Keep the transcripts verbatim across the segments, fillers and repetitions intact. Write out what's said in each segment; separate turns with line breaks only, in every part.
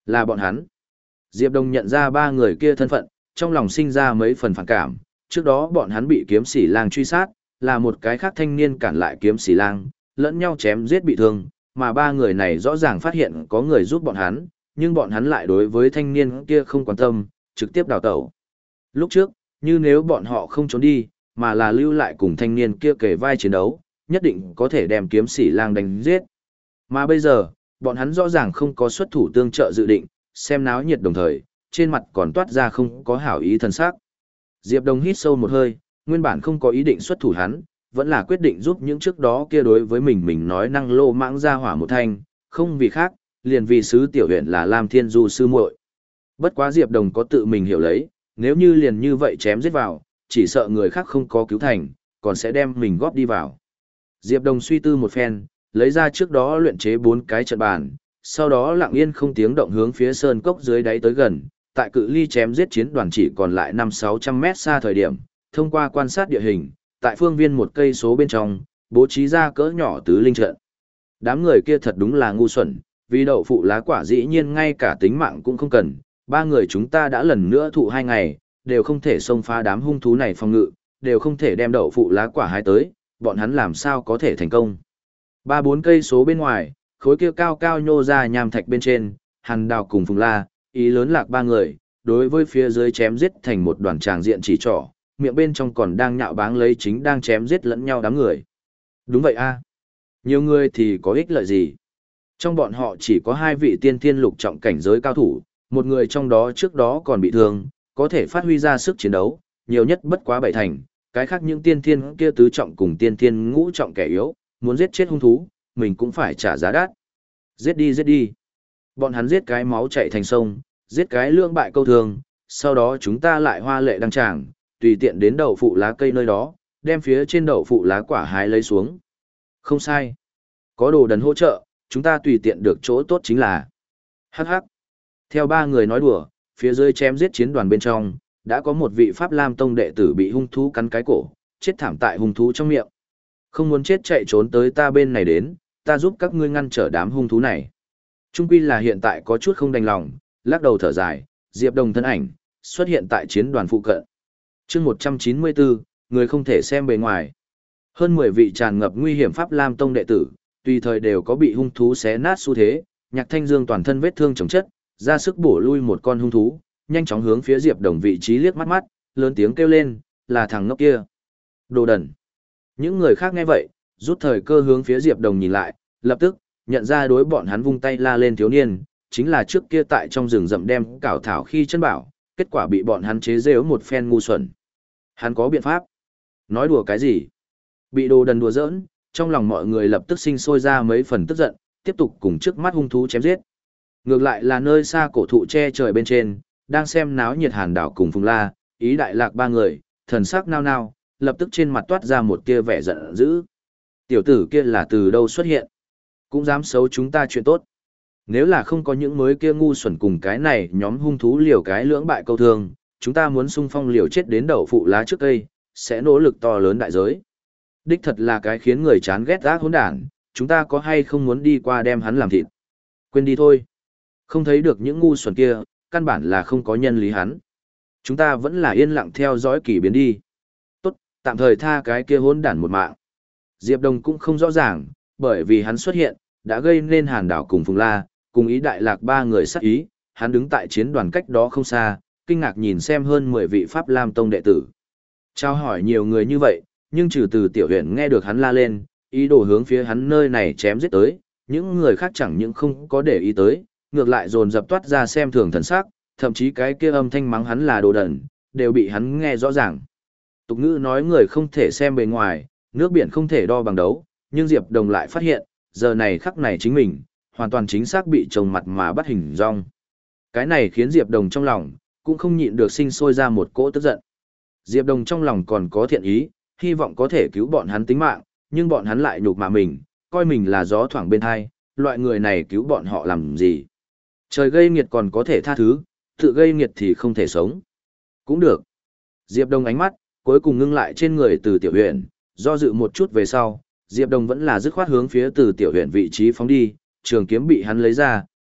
Là bọn hắn. Diệp Đồng nhận ra ba người kia thân phận, trong lòng sinh ra mấy phần phản cảm, trước đó bọn hắn bị kiếm sĩ lang truy sát, là một cái khác thanh niên cản lại kiếm sĩ lang, lẫn nhau chém giết bị thương, mà ba người này rõ ràng phát hiện có người giúp bọn hắn, nhưng bọn hắn lại đối với thanh niên kia không quan tâm, trực tiếp đào tẩu. Lúc trước, như nếu bọn họ không trốn đi, mà là lưu lại cùng thanh niên kia kề vai chiến đấu, nhất định có thể đem kiếm sĩ lang đánh giết. Mà bây giờ, bọn hắn rõ ràng không có xuất thủ tương trợ dự định, xem náo nhiệt đồng thời, trên mặt còn toát ra không có hảo ý thần sắc. Diệp Đồng hít sâu một hơi, nguyên bản không có ý định xuất thủ hắn, vẫn là quyết định giúp những trước đó kia đối với mình mình nói năng lô mãng ra hỏa một thanh, không vì khác, liền vì sứ tiểu huyện là Lam Thiên Du sư muội. Bất quá Diệp Đồng có tự mình hiểu lấy, nếu như liền như vậy chém giết vào, chỉ sợ người khác không có cứu thành, còn sẽ đem mình góp đi vào. Diệp Đồng suy tư một phen, lấy ra trước đó luyện chế bốn cái trận bàn, sau đó lặng yên không tiếng động hướng phía sơn cốc dưới đáy tới gần, tại cự ly chém giết chiến đoàn chỉ còn lại năm sáu trăm mét xa thời điểm, thông qua quan sát địa hình, tại phương viên một cây số bên trong, bố trí ra cỡ nhỏ tứ linh trận. Đám người kia thật đúng là ngu xuẩn, vì đậu phụ lá quả dĩ nhiên ngay cả tính mạng cũng không cần, ba người chúng ta đã lần nữa thụ hai ngày, đều không thể xông phá đám hung thú này phòng ngự, đều không thể đem đậu phụ lá quả hái tới, bọn hắn làm sao có thể thành công. Ba bốn cây số bên ngoài, khối kia cao cao nhô ra nham thạch bên trên, Hàn Đào cùng Phùng La, ý lớn lạc ba người, đối với phía dưới chém giết thành một đoàn tràng diện chỉ trỏ, miệng bên trong còn đang nhạo báng lấy chính đang chém giết lẫn nhau đám người. Đúng vậy a, nhiều người thì có ích lợi gì? Trong bọn họ chỉ có hai vị tiên thiên lục trọng cảnh giới cao thủ, một người trong đó trước đó còn bị thương, có thể phát huy ra sức chiến đấu, nhiều nhất bất quá bảy thành, cái khác những tiên thiên kia tứ trọng cùng tiên thiên ngũ trọng kẻ yếu, muốn giết chết hung thú, mình cũng phải trả giá đắt. Giết đi giết đi. Bọn hắn giết cái máu chảy thành sông, giết cái lưỡng bại câu thương, sau đó chúng ta lại hoa lệ đăng tràng, tùy tiện đến đậu phụ lá cây nơi đó, đem phía trên đậu phụ lá quả hái lấy xuống. Không sai. Có đồ đần hỗ trợ, chúng ta tùy tiện được chỗ tốt chính là. Hắc hắc. Theo ba người nói đùa, phía dưới chém giết chiến đoàn bên trong, đã có một vị Pháp Lam Tông đệ tử bị hung thú cắn cái cổ, chết thảm tại hung thú trong miệng. Không muốn chết chạy trốn tới ta bên này đến, ta giúp các ngươi ngăn trở đám hung thú này. Trung quy là hiện tại có chút không đành lòng, lắc đầu thở dài, Diệp Đồng thân ảnh, xuất hiện tại chiến đoàn phụ cận. chương một trăm chín mươi bốn, người không thể xem bề ngoài. Hơn mười vị tràn ngập nguy hiểm Pháp Lam Tông đệ tử, tùy thời đều có bị hung thú xé nát xu thế, Nhạc Thanh Dương toàn thân vết thương chồng chất, ra sức bổ lui một con hung thú, nhanh chóng hướng phía Diệp Đồng vị trí liếc mắt mắt, lớn tiếng kêu lên, là thằng ngốc kia. Đồ đần. Những người khác nghe vậy, rút thời cơ hướng phía Diệp Đồng nhìn lại, lập tức, nhận ra đối bọn hắn vung tay la lên thiếu niên, chính là trước kia tại trong rừng rậm đem cảo thảo khi chân bảo, kết quả bị bọn hắn chế giễu một phen ngu xuẩn. Hắn có biện pháp. Nói đùa cái gì? Bị đồ đần đùa giỡn, trong lòng mọi người lập tức sinh sôi ra mấy phần tức giận, tiếp tục cùng trước mắt hung thú chém giết. Ngược lại là nơi xa cổ thụ che trời bên trên, đang xem náo nhiệt Hàn Đảo cùng Phùng La, Ý Đại Lạc ba người, thần sắc nao nao, lập tức trên mặt toát ra một tia vẻ giận dữ. Tiểu tử kia là từ đâu xuất hiện? Cũng dám xấu chúng ta chuyện tốt. Nếu là không có những mới kia ngu xuẩn cùng cái này nhóm hung thú liều cái lưỡng bại câu thương, chúng ta muốn xung phong liều chết đến đậu phụ lá trước cây, sẽ nỗ lực to lớn đại giới. Đích thật là cái khiến người chán ghét ác hỗn đản, chúng ta có hay không muốn đi qua đem hắn làm thịt? Quên đi thôi. Không thấy được những ngu xuẩn kia, căn bản là không có nhân lý hắn. Chúng ta vẫn là yên lặng theo dõi kỳ biến đi. Tốt, tạm thời tha cái kia hỗn đản một mạng. Diệp Đồng cũng không rõ ràng, bởi vì hắn xuất hiện, đã gây nên Hàn Đảo cùng Phùng La, cùng Ý Đại Lạc ba người sát ý, hắn đứng tại chiến đoàn cách đó không xa, kinh ngạc nhìn xem hơn mười vị Pháp Lam Tông đệ tử. Trao hỏi nhiều người như vậy, nhưng trừ từ tiểu huyện nghe được hắn la lên, ý đồ hướng phía hắn nơi này chém giết tới, những người khác chẳng những không có để ý tới, ngược lại dồn dập toát ra xem thường thần sắc, thậm chí cái kia âm thanh mắng hắn là đồ đần, đều bị hắn nghe rõ ràng. Tục ngữ nói người không thể xem bề ngoài, nước biển không thể đo bằng đấu, nhưng Diệp Đồng lại phát hiện, giờ này khắc này chính mình, hoàn toàn chính xác bị trồng mặt mà bắt hình dong. Cái này khiến Diệp Đồng trong lòng, cũng không nhịn được sinh sôi ra một cỗ tức giận. Diệp Đồng trong lòng còn có thiện ý, hy vọng có thể cứu bọn hắn tính mạng, nhưng bọn hắn lại nhục mạ mình, coi mình là gió thoảng bên hai, loại người này cứu bọn họ làm gì. Trời gây nghiệt còn có thể tha thứ, tự gây nghiệt thì không thể sống. Cũng được. Diệp Đồng ánh mắt, cuối cùng ngưng lại trên người từ tiểu huyện, do dự một chút về sau, Diệp Đồng vẫn là dứt khoát hướng phía từ tiểu huyện vị trí phóng đi, trường kiếm bị hắn lấy ra,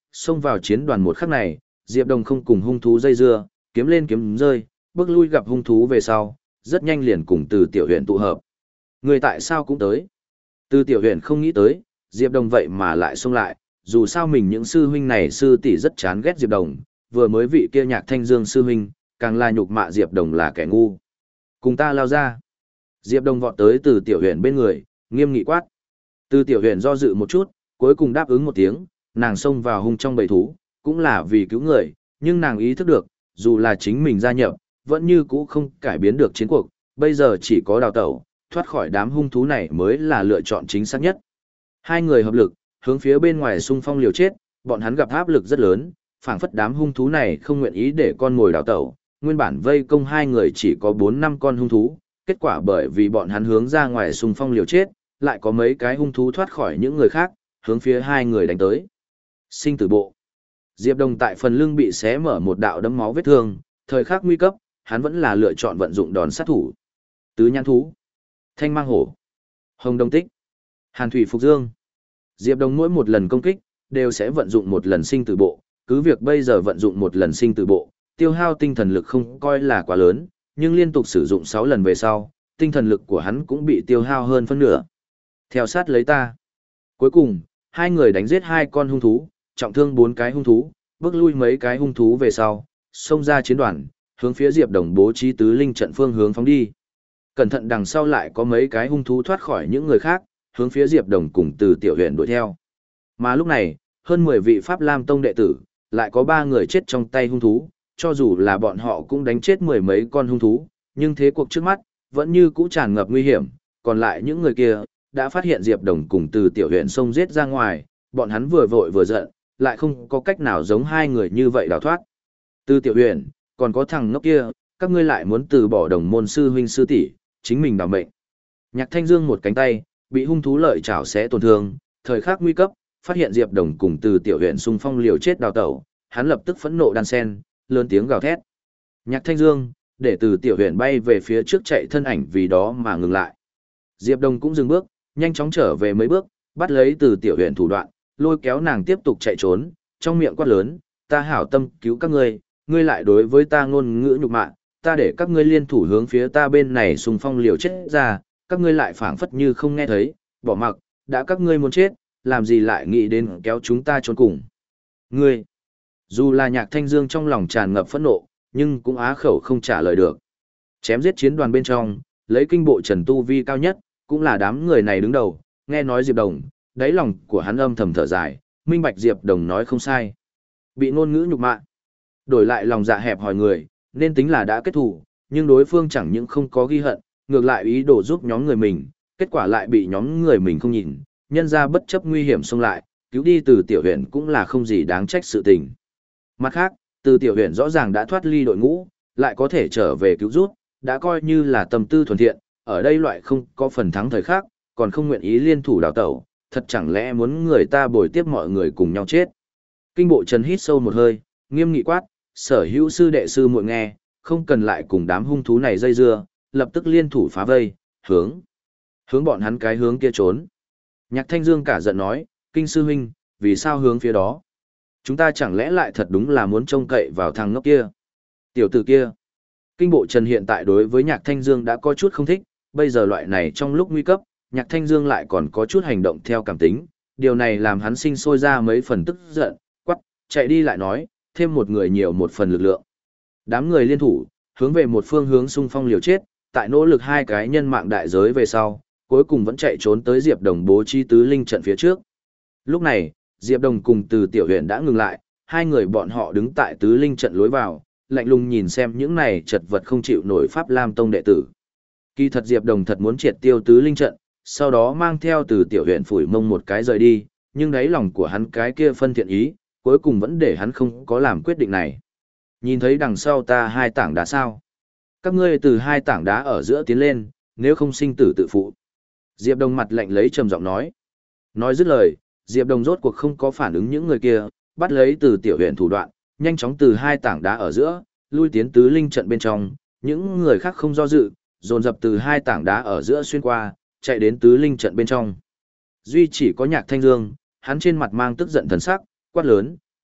xông vào chiến đoàn một khắc này, Diệp Đồng không cùng hung thú dây dưa, kiếm lên kiếm rơi, bước lui gặp hung thú về sau, rất nhanh liền cùng Từ Tiểu Huyền tụ hợp. Người tại sao cũng tới? Từ Tiểu Huyền không nghĩ tới, Diệp Đồng vậy mà lại xông lại, dù sao mình những sư huynh này sư tỷ rất chán ghét Diệp Đồng, vừa mới vị kia Nhạc Thanh Dương sư huynh, càng là nhục mạ Diệp Đồng là kẻ ngu. Cùng ta lao ra. Diệp Đồng vọt tới Từ Tiểu Huyền bên người, nghiêm nghị quát. Từ Tiểu Huyền do dự một chút, cuối cùng đáp ứng một tiếng, nàng xông vào hung trong bầy thú, cũng là vì cứu người, nhưng nàng ý thức được, dù là chính mình gia nhập, vẫn như cũ không cải biến được chiến cuộc, bây giờ chỉ có đào tẩu, thoát khỏi đám hung thú này mới là lựa chọn chính xác nhất. Hai người hợp lực, hướng phía bên ngoài xung phong liều chết, bọn hắn gặp áp lực rất lớn, phảng phất đám hung thú này không nguyện ý để con mồi đào tẩu, nguyên bản vây công hai người chỉ có bốn năm con hung thú, kết quả bởi vì bọn hắn hướng ra ngoài xung phong liều chết, lại có mấy cái hung thú thoát khỏi những người khác, hướng phía hai người đánh tới. Sinh tử bộ. Diệp Đồng tại phần lưng bị xé mở một đạo đấm máu vết thương, thời khắc nguy cấp, hắn vẫn là lựa chọn vận dụng đòn sát thủ. Tứ nhãn thú, Thanh mang hổ, Hồng Đông Tích, Hàn thủy phục dương. Diệp Đồng mỗi một lần công kích đều sẽ vận dụng một lần sinh tử bộ, cứ việc bây giờ vận dụng một lần sinh tử bộ, tiêu hao tinh thần lực không coi là quá lớn, nhưng liên tục sử dụng sáu lần về sau, tinh thần lực của hắn cũng bị tiêu hao hơn phân nửa. Theo sát lấy ta. Cuối cùng, hai người đánh giết hai con hung thú, trọng thương bốn cái hung thú, bước lui mấy cái hung thú về sau, xông ra chiến đoàn, hướng phía Diệp Đồng bố trí tứ linh trận phương hướng phóng đi. Cẩn thận đằng sau lại có mấy cái hung thú thoát khỏi những người khác, hướng phía Diệp Đồng cùng Từ Tiểu Huyền đuổi theo. Mà lúc này, hơn mười vị Pháp Lam Tông đệ tử, lại có ba người chết trong tay hung thú, cho dù là bọn họ cũng đánh chết mười mấy con hung thú, nhưng thế cuộc trước mắt, vẫn như cũ tràn ngập nguy hiểm, còn lại những người kia, đã phát hiện Diệp Đồng cùng Từ Tiểu Huyền xông giết ra ngoài, bọn hắn vừa vội vừa giận, lại không có cách nào giống hai người như vậy đào thoát. Từ Tiểu Huyền, còn có thằng ngốc kia, các ngươi lại muốn từ bỏ đồng môn sư huynh sư tỷ, chính mình đảm mệnh. Nhạc Thanh Dương một cánh tay, bị hung thú lợi chảo xé tổn thương, thời khắc nguy cấp, phát hiện Diệp Đồng cùng Từ Tiểu Huyền xung phong liều chết đào tẩu, hắn lập tức phẫn nộ đan sen, lớn tiếng gào thét. Nhạc Thanh Dương, để Từ Tiểu Huyền bay về phía trước chạy thân ảnh vì đó mà ngừng lại. Diệp Đồng cũng dừng bước, nhanh chóng trở về mấy bước, bắt lấy Từ Tiểu Huyền thủ đoạn, lôi kéo nàng tiếp tục chạy trốn, trong miệng quát lớn, ta hảo tâm cứu các ngươi, ngươi lại đối với ta ngôn ngữ nhục mạ, ta để các ngươi liên thủ hướng phía ta bên này xung phong liều chết ra, các ngươi lại phảng phất như không nghe thấy, bỏ mặc, đã các ngươi muốn chết, làm gì lại nghĩ đến kéo chúng ta trốn cùng. Ngươi, dù là Nhạc Thanh Dương trong lòng tràn ngập phẫn nộ, nhưng cũng á khẩu không trả lời được. Chém giết chiến đoàn bên trong, lấy kinh bộ Trần tu vi cao nhất, cũng là đám người này đứng đầu, nghe nói Diệp Đồng, đáy lòng của hắn âm thầm thở dài, minh bạch Diệp Đồng nói không sai. Bị ngôn ngữ nhục mạ, đổi lại lòng dạ hẹp hòi người, nên tính là đã kết thù, nhưng đối phương chẳng những không có ghi hận, ngược lại ý đồ giúp nhóm người mình, kết quả lại bị nhóm người mình không nhìn, nhân ra bất chấp nguy hiểm xông lại, cứu đi Từ Tiểu Huyền cũng là không gì đáng trách sự tình. Mặt khác, Từ Tiểu Huyền rõ ràng đã thoát ly đội ngũ, lại có thể trở về cứu rút, đã coi như là tâm tư thuần thiện, ở đây loại không có phần thắng thời khác, còn không nguyện ý liên thủ đào tẩu, thật chẳng lẽ muốn người ta bồi tiếp mọi người cùng nhau chết. Kinh bộ Trần hít sâu một hơi, nghiêm nghị quát, sở hữu sư đệ sư muội nghe, không cần lại cùng đám hung thú này dây dưa, lập tức liên thủ phá vây, hướng, hướng bọn hắn cái hướng kia trốn. Nhạc Thanh Dương cả giận nói, kinh sư huynh, vì sao hướng phía đó? Chúng ta chẳng lẽ lại thật đúng là muốn trông cậy vào thằng ngốc kia? Tiểu tử kia. Kinh bộ Trần hiện tại đối với Nhạc Thanh Dương đã có chút không thích, bây giờ loại này trong lúc nguy cấp, Nhạc Thanh Dương lại còn có chút hành động theo cảm tính, điều này làm hắn sinh sôi ra mấy phần tức giận, quắc, chạy đi lại nói, thêm một người nhiều một phần lực lượng. Đám người liên thủ, hướng về một phương hướng xung phong liều chết, tại nỗ lực hai cái nhân mạng đại giới về sau, cuối cùng vẫn chạy trốn tới Diệp Đồng bố trí tứ linh trận phía trước. Lúc này, Diệp Đồng cùng Từ Tiểu Huyền đã ngừng lại, hai người bọn họ đứng tại tứ linh trận lối vào, lạnh lùng nhìn xem những này chật vật không chịu nổi Pháp Lam Tông đệ tử. Kỳ thật Diệp Đồng thật muốn triệt tiêu tứ linh trận, sau đó mang theo Từ Tiểu Huyền phủi mông một cái rời đi, nhưng đáy lòng của hắn cái kia phân thiện ý, cuối cùng vẫn để hắn không có làm quyết định này. Nhìn thấy đằng sau ta hai tảng đá sao? Các ngươi từ hai tảng đá ở giữa tiến lên, nếu không sinh tử tự phụ. Diệp Đồng mặt lạnh lấy trầm giọng nói. Nói dứt lời, Diệp Đồng rốt cuộc không có phản ứng những người kia, bắt lấy Từ Tiểu Huyền thủ đoạn, nhanh chóng từ hai tảng đá ở giữa, lui tiến tứ linh trận bên trong, những người khác không do dự, dồn dập từ hai tảng đá ở giữa xuyên qua, chạy đến tứ linh trận bên trong. Duy chỉ có Nhạc Thanh Dương, hắn trên mặt mang tức giận thần sắc, quát lớn,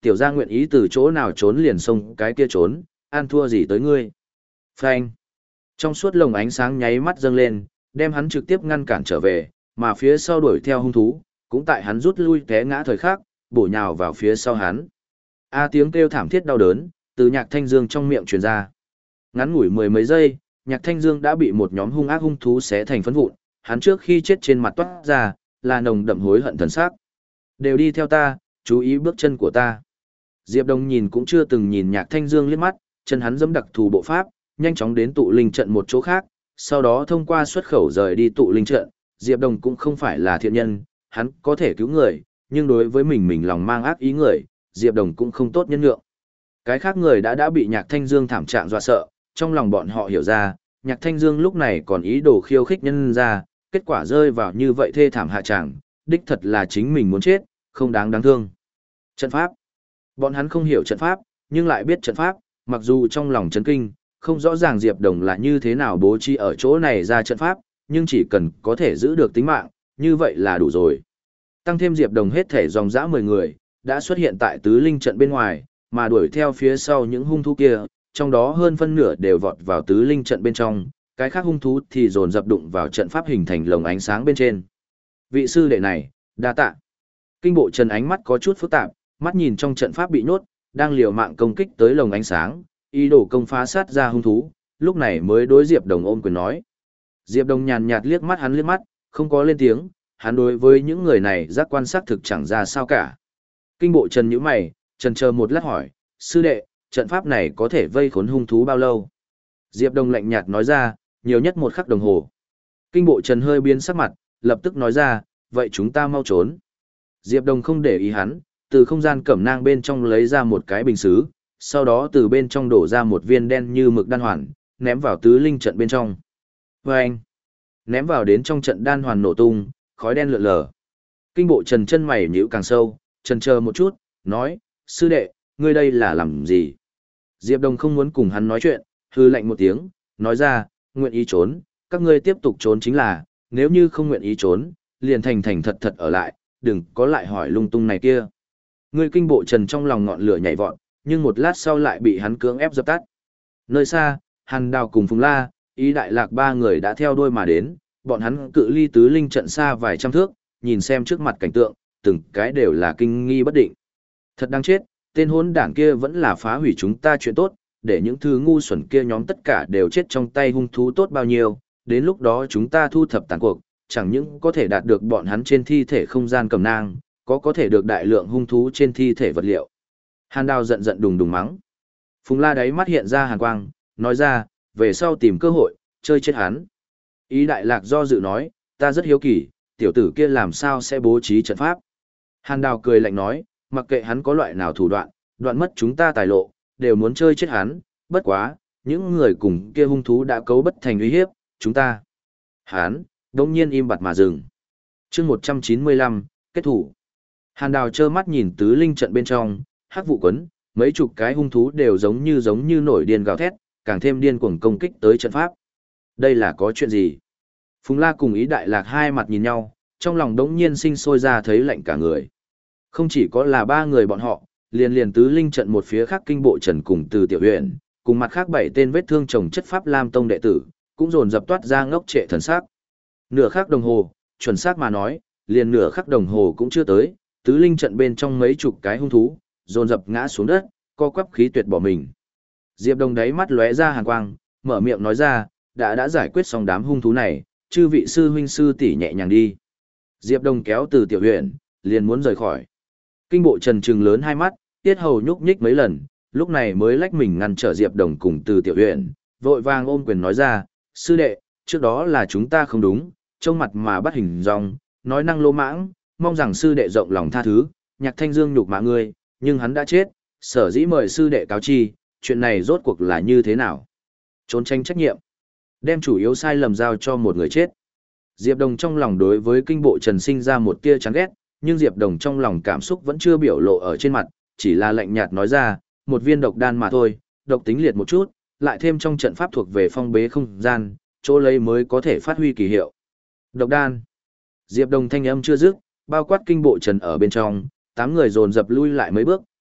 tiểu gia nguyện ý từ chỗ nào trốn liền xông cái kia trốn, ăn thua gì tới ngươi. Phanh. Trong suốt lồng ánh sáng nháy mắt dâng lên, đem hắn trực tiếp ngăn cản trở về, mà phía sau đuổi theo hung thú, cũng tại hắn rút lui té ngã thời khắc, bổ nhào vào phía sau hắn. A tiếng kêu thảm thiết đau đớn, từ Nhạc Thanh Dương trong miệng truyền ra. Ngắn ngủi mười mấy giây, Nhạc Thanh Dương đã bị một nhóm hung ác hung thú xé thành phấn vụn, hắn trước khi chết trên mặt toát ra, là nồng đậm hối hận thần sắc. Đều đi theo ta, chú ý bước chân của ta. Diệp Đông nhìn cũng chưa từng nhìn Nhạc Thanh Dương liếc mắt, chân hắn giẫm đặc thù bộ pháp, nhanh chóng đến tụ linh trận một chỗ khác, sau đó thông qua xuất khẩu rời đi tụ linh trận. Diệp Đông cũng không phải là thiện nhân, hắn có thể cứu người, nhưng đối với mình mình lòng mang ác ý người, Diệp Đông cũng không tốt nhân nhượng. Cái khác người đã đã bị Nhạc Thanh Dương thảm trạng dọa sợ, trong lòng bọn họ hiểu ra, Nhạc Thanh Dương lúc này còn ý đồ khiêu khích nhân ra, kết quả rơi vào như vậy thê thảm hạ trạng, đích thật là chính mình muốn chết, không đáng đáng thương. Trận pháp. Bọn hắn không hiểu trận pháp, nhưng lại biết trận pháp, mặc dù trong lòng chấn kinh, không rõ ràng Diệp Đồng là như thế nào bố trí ở chỗ này ra trận pháp, nhưng chỉ cần có thể giữ được tính mạng, như vậy là đủ rồi. Tăng thêm Diệp Đồng hết thể dòng dã mười người, đã xuất hiện tại tứ linh trận bên ngoài, mà đuổi theo phía sau những hung thú kia, trong đó hơn phân nửa đều vọt vào tứ linh trận bên trong, cái khác hung thú thì dồn dập đụng vào trận pháp hình thành lồng ánh sáng bên trên. Vị sư đệ này, đa tạ. Kinh bộ Trần ánh mắt có chút phức tạp, mắt nhìn trong trận pháp bị nhốt, đang liều mạng công kích tới lồng ánh sáng, ý đồ công phá sát ra hung thú, lúc này mới đối Diệp Đồng ôm quyền nói. Diệp Đồng nhàn nhạt liếc mắt hắn liếc mắt, không có lên tiếng, hắn đối với những người này giác quan sát thực chẳng ra sao cả. Kinh bộ Trần nhíu mày, chần chờ một lát hỏi, sư đệ, trận pháp này có thể vây khốn hung thú bao lâu? Diệp Đồng lạnh nhạt nói ra, nhiều nhất một khắc đồng hồ. Kinh bộ Trần hơi biến sắc mặt, lập tức nói ra, vậy chúng ta mau trốn. Diệp Đồng không để ý hắn, từ không gian cẩm nang bên trong lấy ra một cái bình sứ, sau đó từ bên trong đổ ra một viên đen như mực đan hoàn, ném vào tứ linh trận bên trong. Vâng! Ném vào đến trong trận đan hoàn nổ tung, khói đen lượn lờ. Kinh bộ Trần chân mày nhíu càng sâu, chần chờ một chút, nói, sư đệ, ngươi đây là làm gì? Diệp Đồng không muốn cùng hắn nói chuyện, hư lạnh một tiếng, nói ra, nguyện ý trốn, các ngươi tiếp tục trốn chính là, nếu như không nguyện ý trốn, liền thành thành thật thật ở lại, đừng có lại hỏi lung tung này kia. Ngươi kinh bộ Trần trong lòng ngọn lửa nhảy vọt, nhưng một lát sau lại bị hắn cưỡng ép dập tắt. Nơi xa, Hàn Đào cùng Phùng La, Ý Đại Lạc ba người đã theo đuôi mà đến, bọn hắn cự ly tứ linh trận xa vài trăm thước, nhìn xem trước mặt cảnh tượng, từng cái đều là kinh nghi bất định. Thật đáng chết, tên hỗn đảng kia vẫn là phá hủy chúng ta chuyện tốt, để những thứ ngu xuẩn kia nhóm tất cả đều chết trong tay hung thú tốt bao nhiêu, đến lúc đó chúng ta thu thập tàn cuộc, chẳng những có thể đạt được bọn hắn trên thi thể không gian cầm nang, có có thể được đại lượng hung thú trên thi thể vật liệu. Hàn Đào giận giận đùng đùng mắng. Phùng La đáy mắt hiện ra hàn quang, nói ra, về sau tìm cơ hội, chơi chết hắn. Ý Đại Lạc do dự nói, ta rất hiếu kỳ, tiểu tử kia làm sao sẽ bố trí trận pháp. Hàn Đào cười lạnh nói, mặc kệ hắn có loại nào thủ đoạn, đoạn mất chúng ta tài lộ, đều muốn chơi chết hắn, bất quá, những người cùng kia hung thú đã cấu bất thành uy hiếp, chúng ta. Hắn, đông nhiên im bặt mà dừng. chương một trăm chín mươi lăm, kết thủ. Hàn Đào trơ mắt nhìn tứ linh trận bên trong, hắc vụ quấn, mấy chục cái hung thú đều giống như giống như nổi điên gào thét, càng thêm điên cuồng công kích tới trận pháp. Đây là có chuyện gì? Phùng La cùng Ý Đại Lạc hai mặt nhìn nhau, trong lòng đống nhiên sinh sôi ra thấy lạnh cả người. Không chỉ có là ba người bọn họ, liền liền tứ linh trận một phía khác kinh bộ Trần cùng từ tiểu huyện, cùng mặt khác bảy tên vết thương chồng chất pháp Lam Tông đệ tử, cũng dồn dập toát ra ngốc trệ thần sắc. Nửa khắc đồng hồ, chuẩn xác mà nói, liền nửa khắc đồng hồ cũng chưa tới, tứ linh trận bên trong mấy chục cái hung thú, dồn dập ngã xuống đất, co quắp khí tuyệt bỏ mình. Diệp Đồng đáy mắt lóe ra hàn quang, mở miệng nói ra, đã đã giải quyết xong đám hung thú này, chư vị sư huynh sư tỷ nhẹ nhàng đi. Diệp Đồng kéo từ tiểu huyện, liền muốn rời khỏi. Kinh bộ Trần trừng lớn hai mắt, tiết hầu nhúc nhích mấy lần, lúc này mới lách mình ngăn trở Diệp Đồng cùng từ tiểu huyện, vội vàng ôm quyền nói ra, sư đệ, trước đó là chúng ta không đúng, trông mặt mà bắt hình dong, nói năng lô mãng, mong rằng sư đệ rộng lòng tha thứ, Nhạc Thanh Dương nhục mạ ngươi, nhưng hắn đã chết, sở dĩ mời sư đệ cáo chi, chuyện này rốt cuộc là như thế nào? Trốn tránh trách nhiệm, đem chủ yếu sai lầm giao cho một người chết. Diệp Đồng trong lòng đối với kinh bộ Trần sinh ra một tia chán ghét, nhưng Diệp Đồng trong lòng cảm xúc vẫn chưa biểu lộ ở trên mặt, chỉ là lạnh nhạt nói ra, một viên độc đan mà thôi, độc tính liệt một chút, lại thêm trong trận pháp thuộc về phong bế không gian, chỗ lấy mới có thể phát huy kỳ hiệu. Độc đan. Diệp Đồng thanh âm chưa dứt, bao quát kinh bộ Trần ở bên trong, tám người dồn dập lui lại mấy bước,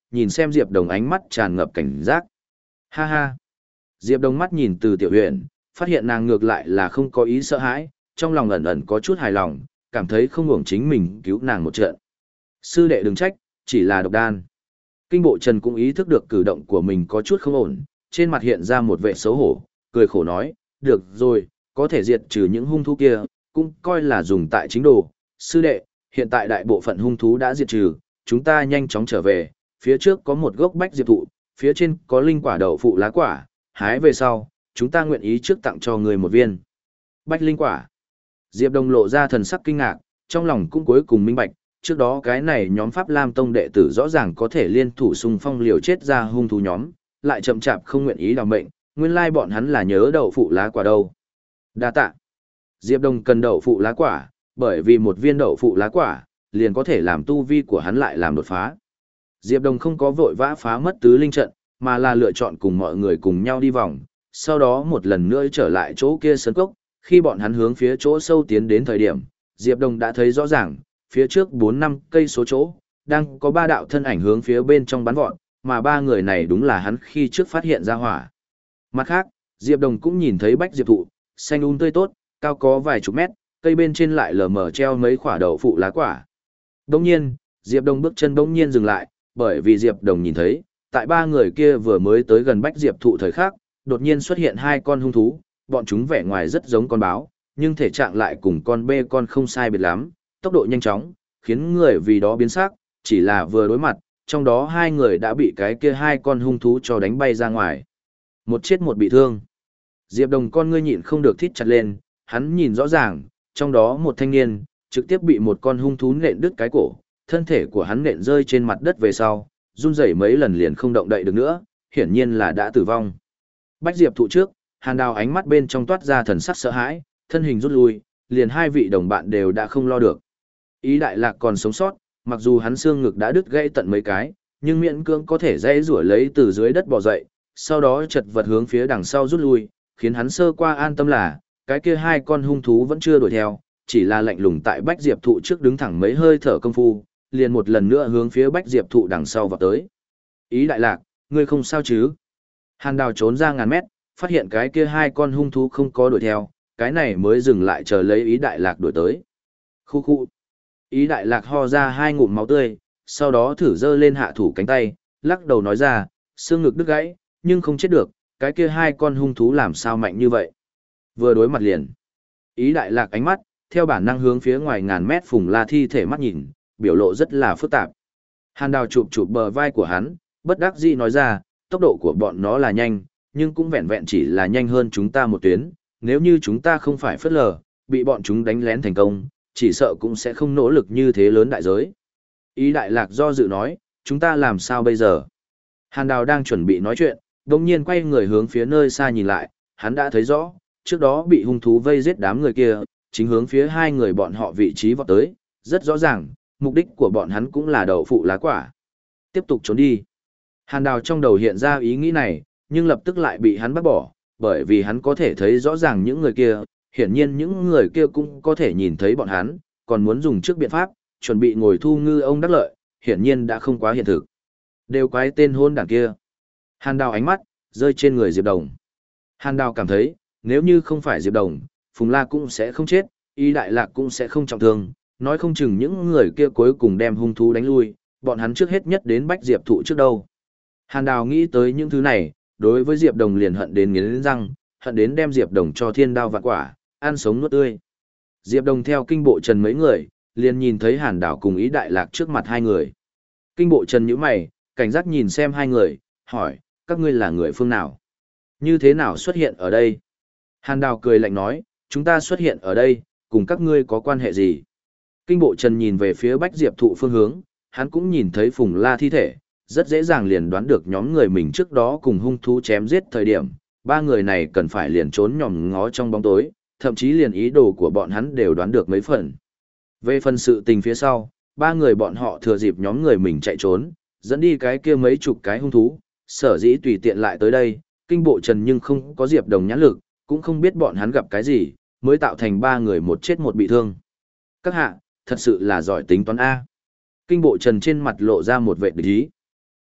nhìn xem Diệp Đồng ánh mắt tràn ngập cảnh giác. Ha ha. Diệp Đồng mắt nhìn từ Tiểu Huyền, phát hiện nàng ngược lại là không có ý sợ hãi, trong lòng ẩn ẩn có chút hài lòng, cảm thấy không uổng chính mình cứu nàng một trận. Sư đệ đừng trách, chỉ là độc đan. Kinh bộ Trần cũng ý thức được cử động của mình có chút không ổn, trên mặt hiện ra một vẻ xấu hổ, cười khổ nói, được rồi, có thể diệt trừ những hung thú kia, cũng coi là dùng tại chính đồ. Sư đệ, hiện tại đại bộ phận hung thú đã diệt trừ, chúng ta nhanh chóng trở về, phía trước có một gốc bách diệp thụ, phía trên có linh quả đậu phụ lá quả, hái về sau, chúng ta nguyện ý trước tặng cho người một viên. Bách linh quả. Diệp Đồng lộ ra thần sắc kinh ngạc, trong lòng cũng cuối cùng minh bạch, trước đó cái này nhóm Pháp Lam Tông đệ tử rõ ràng có thể liên thủ xung phong liều chết ra hung thú nhóm, lại chậm chạp không nguyện ý đào mệnh, nguyên lai bọn hắn là nhớ đậu phụ lá quả đâu. Đa tạ. Diệp Đồng cần đậu phụ lá quả, bởi vì một viên đậu phụ lá quả, liền có thể làm tu vi của hắn lại làm đột phá. Diệp Đồng không có vội vã phá mất tứ linh trận, mà là lựa chọn cùng mọi người cùng nhau đi vòng, sau đó một lần nữa trở lại chỗ kia sơn cốc, khi bọn hắn hướng phía chỗ sâu tiến đến thời điểm, Diệp Đồng đã thấy rõ ràng, phía trước bốn năm cây số chỗ, đang có ba đạo thân ảnh hướng phía bên trong bắn vọt, mà ba người này đúng là hắn khi trước phát hiện ra hỏa. Mặt khác, Diệp Đồng cũng nhìn thấy bách diệp thụ, xanh um tươi tốt, cao có vài chục mét, cây bên trên lại lờ mờ treo mấy quả đậu phụ lá quả. Đồng nhiên, Diệp Đồng bước chân bỗng nhiên dừng lại, bởi vì Diệp Đồng nhìn thấy, tại ba người kia vừa mới tới gần bách diệp thụ thời khắc, đột nhiên xuất hiện hai con hung thú, bọn chúng vẻ ngoài rất giống con báo, nhưng thể trạng lại cùng con bê con không sai biệt lắm, tốc độ nhanh chóng, khiến người vì đó biến sắc, chỉ là vừa đối mặt, trong đó hai người đã bị cái kia hai con hung thú cho đánh bay ra ngoài. Một chết một bị thương. Diệp Đồng con ngươi nhịn không được thít chặt lên, hắn nhìn rõ ràng, trong đó một thanh niên, trực tiếp bị một con hung thú nện đứt cái cổ, thân thể của hắn nện rơi trên mặt đất về sau, run rẩy mấy lần liền không động đậy được nữa, hiển nhiên là đã tử vong. Bách Diệp thụ trước, Hàn Đào ánh mắt bên trong toát ra thần sắc sợ hãi, thân hình rút lui, liền hai vị đồng bạn đều đã không lo được. Ý Đại Lạc còn sống sót, mặc dù hắn xương ngực đã đứt gãy tận mấy cái, nhưng miễn cưỡng có thể dễ rủa lấy từ dưới đất bò dậy, sau đó chật vật hướng phía đằng sau rút lui, khiến hắn sơ qua an tâm là, cái kia hai con hung thú vẫn chưa đuổi theo, chỉ là lạnh lùng tại Bách Diệp thụ trước đứng thẳng mấy hơi thở công phu, liền một lần nữa hướng phía Bách Diệp thụ đằng sau vào tới. Ý Đại Lạc, ngươi không sao chứ? Hàn Đào trốn ra ngàn mét, phát hiện cái kia hai con hung thú không có đuổi theo, cái này mới dừng lại chờ lấy Ý Đại Lạc đuổi tới. Khu khu. Ý Đại Lạc ho ra hai ngụm máu tươi, sau đó thử giơ lên hạ thủ cánh tay, lắc đầu nói ra, xương ngực đứt gãy, nhưng không chết được, cái kia hai con hung thú làm sao mạnh như vậy. Vừa đối mặt liền. Ý Đại Lạc ánh mắt, theo bản năng hướng phía ngoài ngàn mét Phùng La thi thể mắt nhìn, biểu lộ rất là phức tạp. Hàn Đào chụp chụp bờ vai của hắn, bất đắc dĩ nói ra, tốc độ của bọn nó là nhanh, nhưng cũng vẹn vẹn chỉ là nhanh hơn chúng ta một tuyến, nếu như chúng ta không phải phớt lờ, bị bọn chúng đánh lén thành công, chỉ sợ cũng sẽ không nỗ lực như thế lớn đại giới. Ý Đại Lạc do dự nói, chúng ta làm sao bây giờ? Hàn Đào đang chuẩn bị nói chuyện, đồng nhiên quay người hướng phía nơi xa nhìn lại, hắn đã thấy rõ, trước đó bị hung thú vây giết đám người kia, chính hướng phía hai người bọn họ vị trí vọt tới, rất rõ ràng, mục đích của bọn hắn cũng là đậu phụ lá quả. Tiếp tục trốn đi. Hàn Đào trong đầu hiện ra ý nghĩ này, nhưng lập tức lại bị hắn bác bỏ, bởi vì hắn có thể thấy rõ ràng những người kia, hiển nhiên những người kia cũng có thể nhìn thấy bọn hắn, còn muốn dùng trước biện pháp, chuẩn bị ngồi thu ngư ông đắc lợi, hiển nhiên đã không quá hiện thực. Đều quái tên hôn đảng kia. Hàn Đào ánh mắt, rơi trên người Diệp Đồng. Hàn Đào cảm thấy, nếu như không phải Diệp Đồng, Phùng La cũng sẽ không chết, Ý Đại Lạc cũng sẽ không trọng thương, nói không chừng những người kia cuối cùng đem hung thú đánh lui, bọn hắn trước hết nhất đến Bách Diệp thụ trước đâu. Hàn Đào nghĩ tới những thứ này, đối với Diệp Đồng liền hận đến nghiến răng, hận đến đem Diệp Đồng cho thiên đao vạn quả, ăn sống nuốt tươi. Diệp Đồng theo kinh bộ Trần mấy người, liền nhìn thấy Hàn Đào cùng Ý Đại Lạc trước mặt hai người. Kinh bộ Trần nhíu mày, cảnh giác nhìn xem hai người, hỏi, các ngươi là người phương nào? Như thế nào xuất hiện ở đây? Hàn Đào cười lạnh nói, chúng ta xuất hiện ở đây, cùng các ngươi có quan hệ gì? Kinh bộ Trần nhìn về phía Bách Diệp thụ phương hướng, hắn cũng nhìn thấy Phùng La thi thể, rất dễ dàng liền đoán được nhóm người mình trước đó cùng hung thú chém giết thời điểm, ba người này cần phải liền trốn nhòm ngó trong bóng tối, thậm chí liền ý đồ của bọn hắn đều đoán được mấy phần. Về phần sự tình phía sau, ba người bọn họ thừa dịp nhóm người mình chạy trốn, dẫn đi cái kia mấy chục cái hung thú, sở dĩ tùy tiện lại tới đây, kinh bộ Trần nhưng không có Diệp Đồng nhãn lực, cũng không biết bọn hắn gặp cái gì, mới tạo thành ba người một chết một bị thương. Các hạ, thật sự là giỏi tính toán A. Kinh bộ Trần trên mặt lộ ra một vẻ địch ý.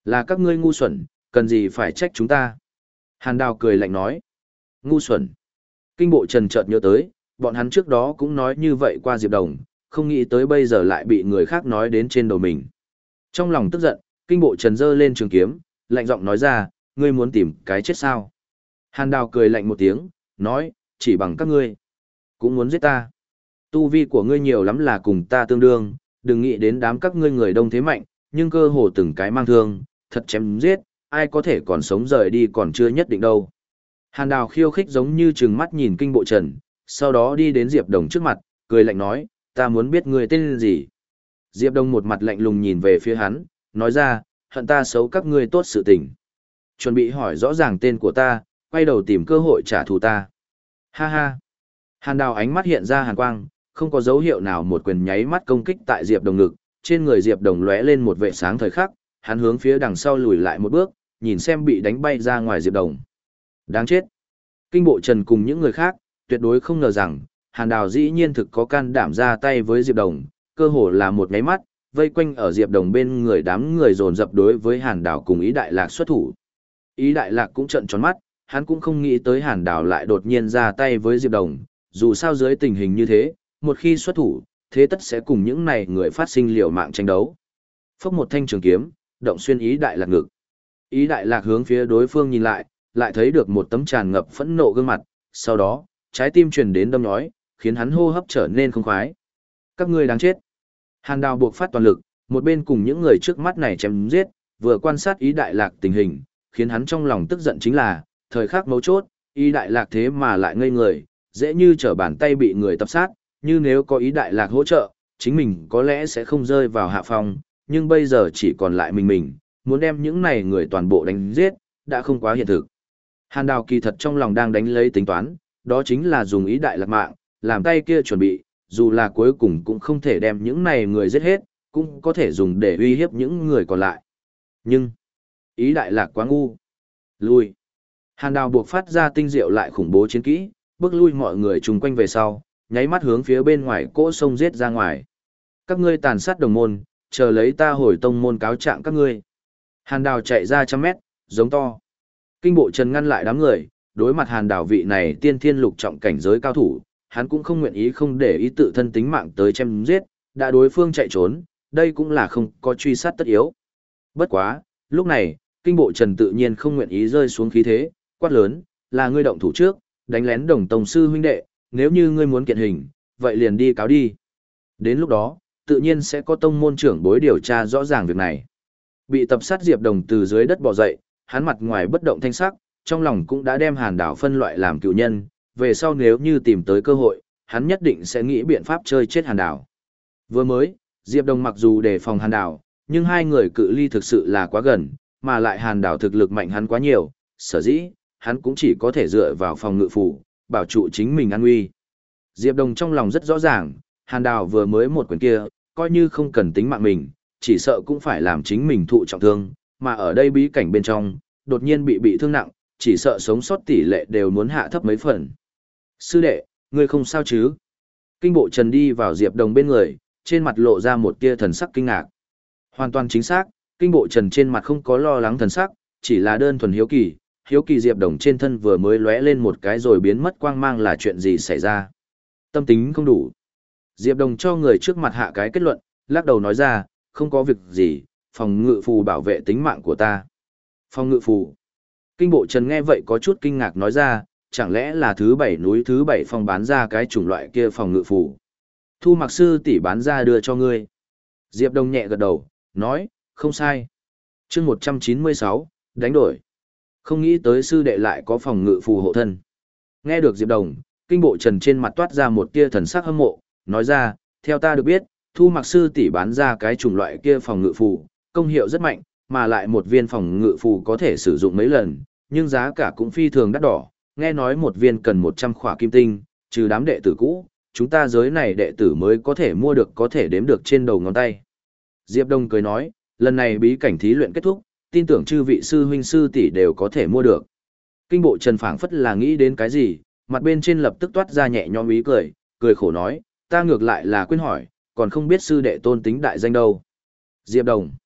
Là các ngươi ngu xuẩn, cần gì phải trách chúng ta. Hàn Đào cười lạnh nói. Ngu xuẩn. Kinh bộ Trần chợt nhớ tới, bọn hắn trước đó cũng nói như vậy qua Diệp Đồng, không nghĩ tới bây giờ lại bị người khác nói đến trên đầu mình. Trong lòng tức giận, kinh bộ Trần giơ lên trường kiếm, lạnh giọng nói ra, ngươi muốn tìm cái chết sao? Hàn Đào cười lạnh một tiếng, nói, chỉ bằng các ngươi, cũng muốn giết ta. Tu vi của ngươi nhiều lắm là cùng ta tương đương, đừng nghĩ đến đám các ngươi người đông thế mạnh, nhưng cơ hồ từng cái mang thương, thật chém giết, ai có thể còn sống rời đi còn chưa nhất định đâu. Hàn Đào khiêu khích giống như trừng mắt nhìn kinh bộ Trần, sau đó đi đến Diệp Đồng trước mặt, cười lạnh nói, ta muốn biết ngươi tên gì. Diệp Đồng một mặt lạnh lùng nhìn về phía hắn, nói ra, hận ta xấu các ngươi tốt sự tình. Chuẩn bị hỏi rõ ràng tên của ta, quay đầu tìm cơ hội trả thù ta. Ha ha. Hàn Đào ánh mắt hiện ra hàn quang, không có dấu hiệu nào một quyền nháy mắt công kích tại Diệp Đồng ngực, trên người Diệp Đồng lóe lên một vệ sáng thời khắc, hắn hướng phía đằng sau lùi lại một bước, nhìn xem bị đánh bay ra ngoài Diệp Đồng. Đáng chết. Kinh bộ Trần cùng những người khác, tuyệt đối không ngờ rằng, Hàn Đào dĩ nhiên thực có can đảm ra tay với Diệp Đồng, cơ hồ là một nháy mắt, vây quanh ở Diệp Đồng bên người đám người dồn dập đối với Hàn Đào cùng Ý Đại Lạc xuất thủ. Ý Đại Lạc cũng trợn tròn mắt, hắn cũng không nghĩ tới Hàn Đào lại đột nhiên ra tay với Diệp Đồng, dù sao dưới tình hình như thế, một khi xuất thủ, thế tất sẽ cùng những này người phát sinh liều mạng tranh đấu. Phốc một thanh trường kiếm, động xuyên Ý Đại Lạc ngực. Ý Đại Lạc hướng phía đối phương nhìn lại, lại thấy được một tấm tràn ngập phẫn nộ gương mặt, sau đó, trái tim truyền đến đâm nhói, khiến hắn hô hấp trở nên không khoái. Các ngươi đáng chết. Hàn Đào buộc phát toàn lực, một bên cùng những người trước mắt này chém giết, vừa quan sát Ý Đại Lạc tình hình, khiến hắn trong lòng tức giận chính là, thời khắc mấu chốt, Ý Đại Lạc thế mà lại ngây người, dễ như trở bàn tay bị người tập sát, như nếu có Ý Đại Lạc hỗ trợ, chính mình có lẽ sẽ không rơi vào hạ phong, nhưng bây giờ chỉ còn lại mình mình, muốn đem những này người toàn bộ đánh giết, đã không quá hiện thực. Hàn Đào kỳ thật trong lòng đang đánh lấy tính toán, đó chính là dùng Ý Đại Lạc mạng, làm tay kia chuẩn bị, dù là cuối cùng cũng không thể đem những này người giết hết, cũng có thể dùng để uy hiếp những người còn lại. Nhưng, Ý Đại Lạc quá ngu. Lui. Hàn Đào buộc phát ra tinh diệu lại khủng bố chiến kỹ, bước lui mọi người chung quanh về sau, nháy mắt hướng phía bên ngoài cỗ sông giết ra ngoài. Các ngươi tàn sát đồng môn, chờ lấy ta hồi tông môn cáo trạng các ngươi. Hàn Đào chạy ra trăm mét, giống to. Kinh bộ Trần ngăn lại đám người, đối mặt Hàn Đào vị này tiên thiên lục trọng cảnh giới cao thủ, hắn cũng không nguyện ý không để ý tự thân tính mạng tới chém giết, đã đối phương chạy trốn, đây cũng là không có truy sát tất yếu. Bất quá, lúc này, kinh bộ Trần tự nhiên không nguyện ý rơi xuống khí thế, quát lớn, là ngươi động thủ trước, đánh lén đồng tông sư huynh đệ, nếu như ngươi muốn kiện hình, vậy liền đi cáo đi. Đến lúc đó, tự nhiên sẽ có tông môn trưởng bối điều tra rõ ràng việc này. Bị tập sát Diệp Đồng từ dưới đất bò dậy, hắn mặt ngoài bất động thanh sắc, trong lòng cũng đã đem Hàn Đào phân loại làm cựu nhân, về sau nếu như tìm tới cơ hội, hắn nhất định sẽ nghĩ biện pháp chơi chết Hàn Đào. Vừa mới, Diệp Đồng mặc dù đề phòng Hàn Đào, nhưng hai người cự ly thực sự là quá gần, mà lại Hàn Đào thực lực mạnh hắn quá nhiều, sở dĩ, hắn cũng chỉ có thể dựa vào phòng ngự phủ, bảo trụ chính mình an nguy. Diệp Đồng trong lòng rất rõ ràng, Hàn Đào vừa mới một quyền kia, coi như không cần tính mạng mình, chỉ sợ cũng phải làm chính mình thụ trọng thương, mà ở đây bí cảnh bên trong, đột nhiên bị bị thương nặng, chỉ sợ sống sót tỷ lệ đều muốn hạ thấp mấy phần. Sư đệ, ngươi không sao chứ? Kinh bộ Trần đi vào Diệp Đồng bên người, trên mặt lộ ra một tia thần sắc kinh ngạc. Hoàn toàn chính xác, kinh bộ Trần trên mặt không có lo lắng thần sắc, chỉ là đơn thuần hiếu kỳ, hiếu kỳ Diệp Đồng trên thân vừa mới lóe lên một cái rồi biến mất quang mang là chuyện gì xảy ra. Tâm tính không đủ. Diệp Đồng cho người trước mặt hạ cái kết luận, lắc đầu nói ra, không có việc gì, phòng ngự phù bảo vệ tính mạng của ta. Phòng ngự phù. Kinh bộ Trần nghe vậy có chút kinh ngạc nói ra, chẳng lẽ là thứ bảy núi thứ bảy phòng bán ra cái chủng loại kia phòng ngự phù. Thu Mặc sư tỷ bán ra đưa cho ngươi. Diệp Đồng nhẹ gật đầu, nói, không sai. chương một trăm chín mươi sáu, đánh đổi. Không nghĩ tới sư đệ lại có phòng ngự phù hộ thân. Nghe được Diệp Đồng, kinh bộ Trần trên mặt toát ra một tia thần sắc hâm mộ, nói ra, theo ta được biết, Thu Mặc sư tỷ bán ra cái chủng loại kia phòng ngự phù, công hiệu rất mạnh, mà lại một viên phòng ngự phù có thể sử dụng mấy lần, nhưng giá cả cũng phi thường đắt đỏ, nghe nói một viên cần một trăm khỏa kim tinh, trừ đám đệ tử cũ, chúng ta giới này đệ tử mới có thể mua được có thể đếm được trên đầu ngón tay. Diệp Đông cười nói, lần này bí cảnh thí luyện kết thúc, tin tưởng chư vị sư huynh sư tỷ đều có thể mua được. Kinh bộ Trần phảng phất là nghĩ đến cái gì, mặt bên trên lập tức toát ra nhẹ nhõm ý cười, cười khổ nói, ta ngược lại là quên hỏi, còn không biết sư đệ tôn tính đại danh đâu. Diệp Đồng.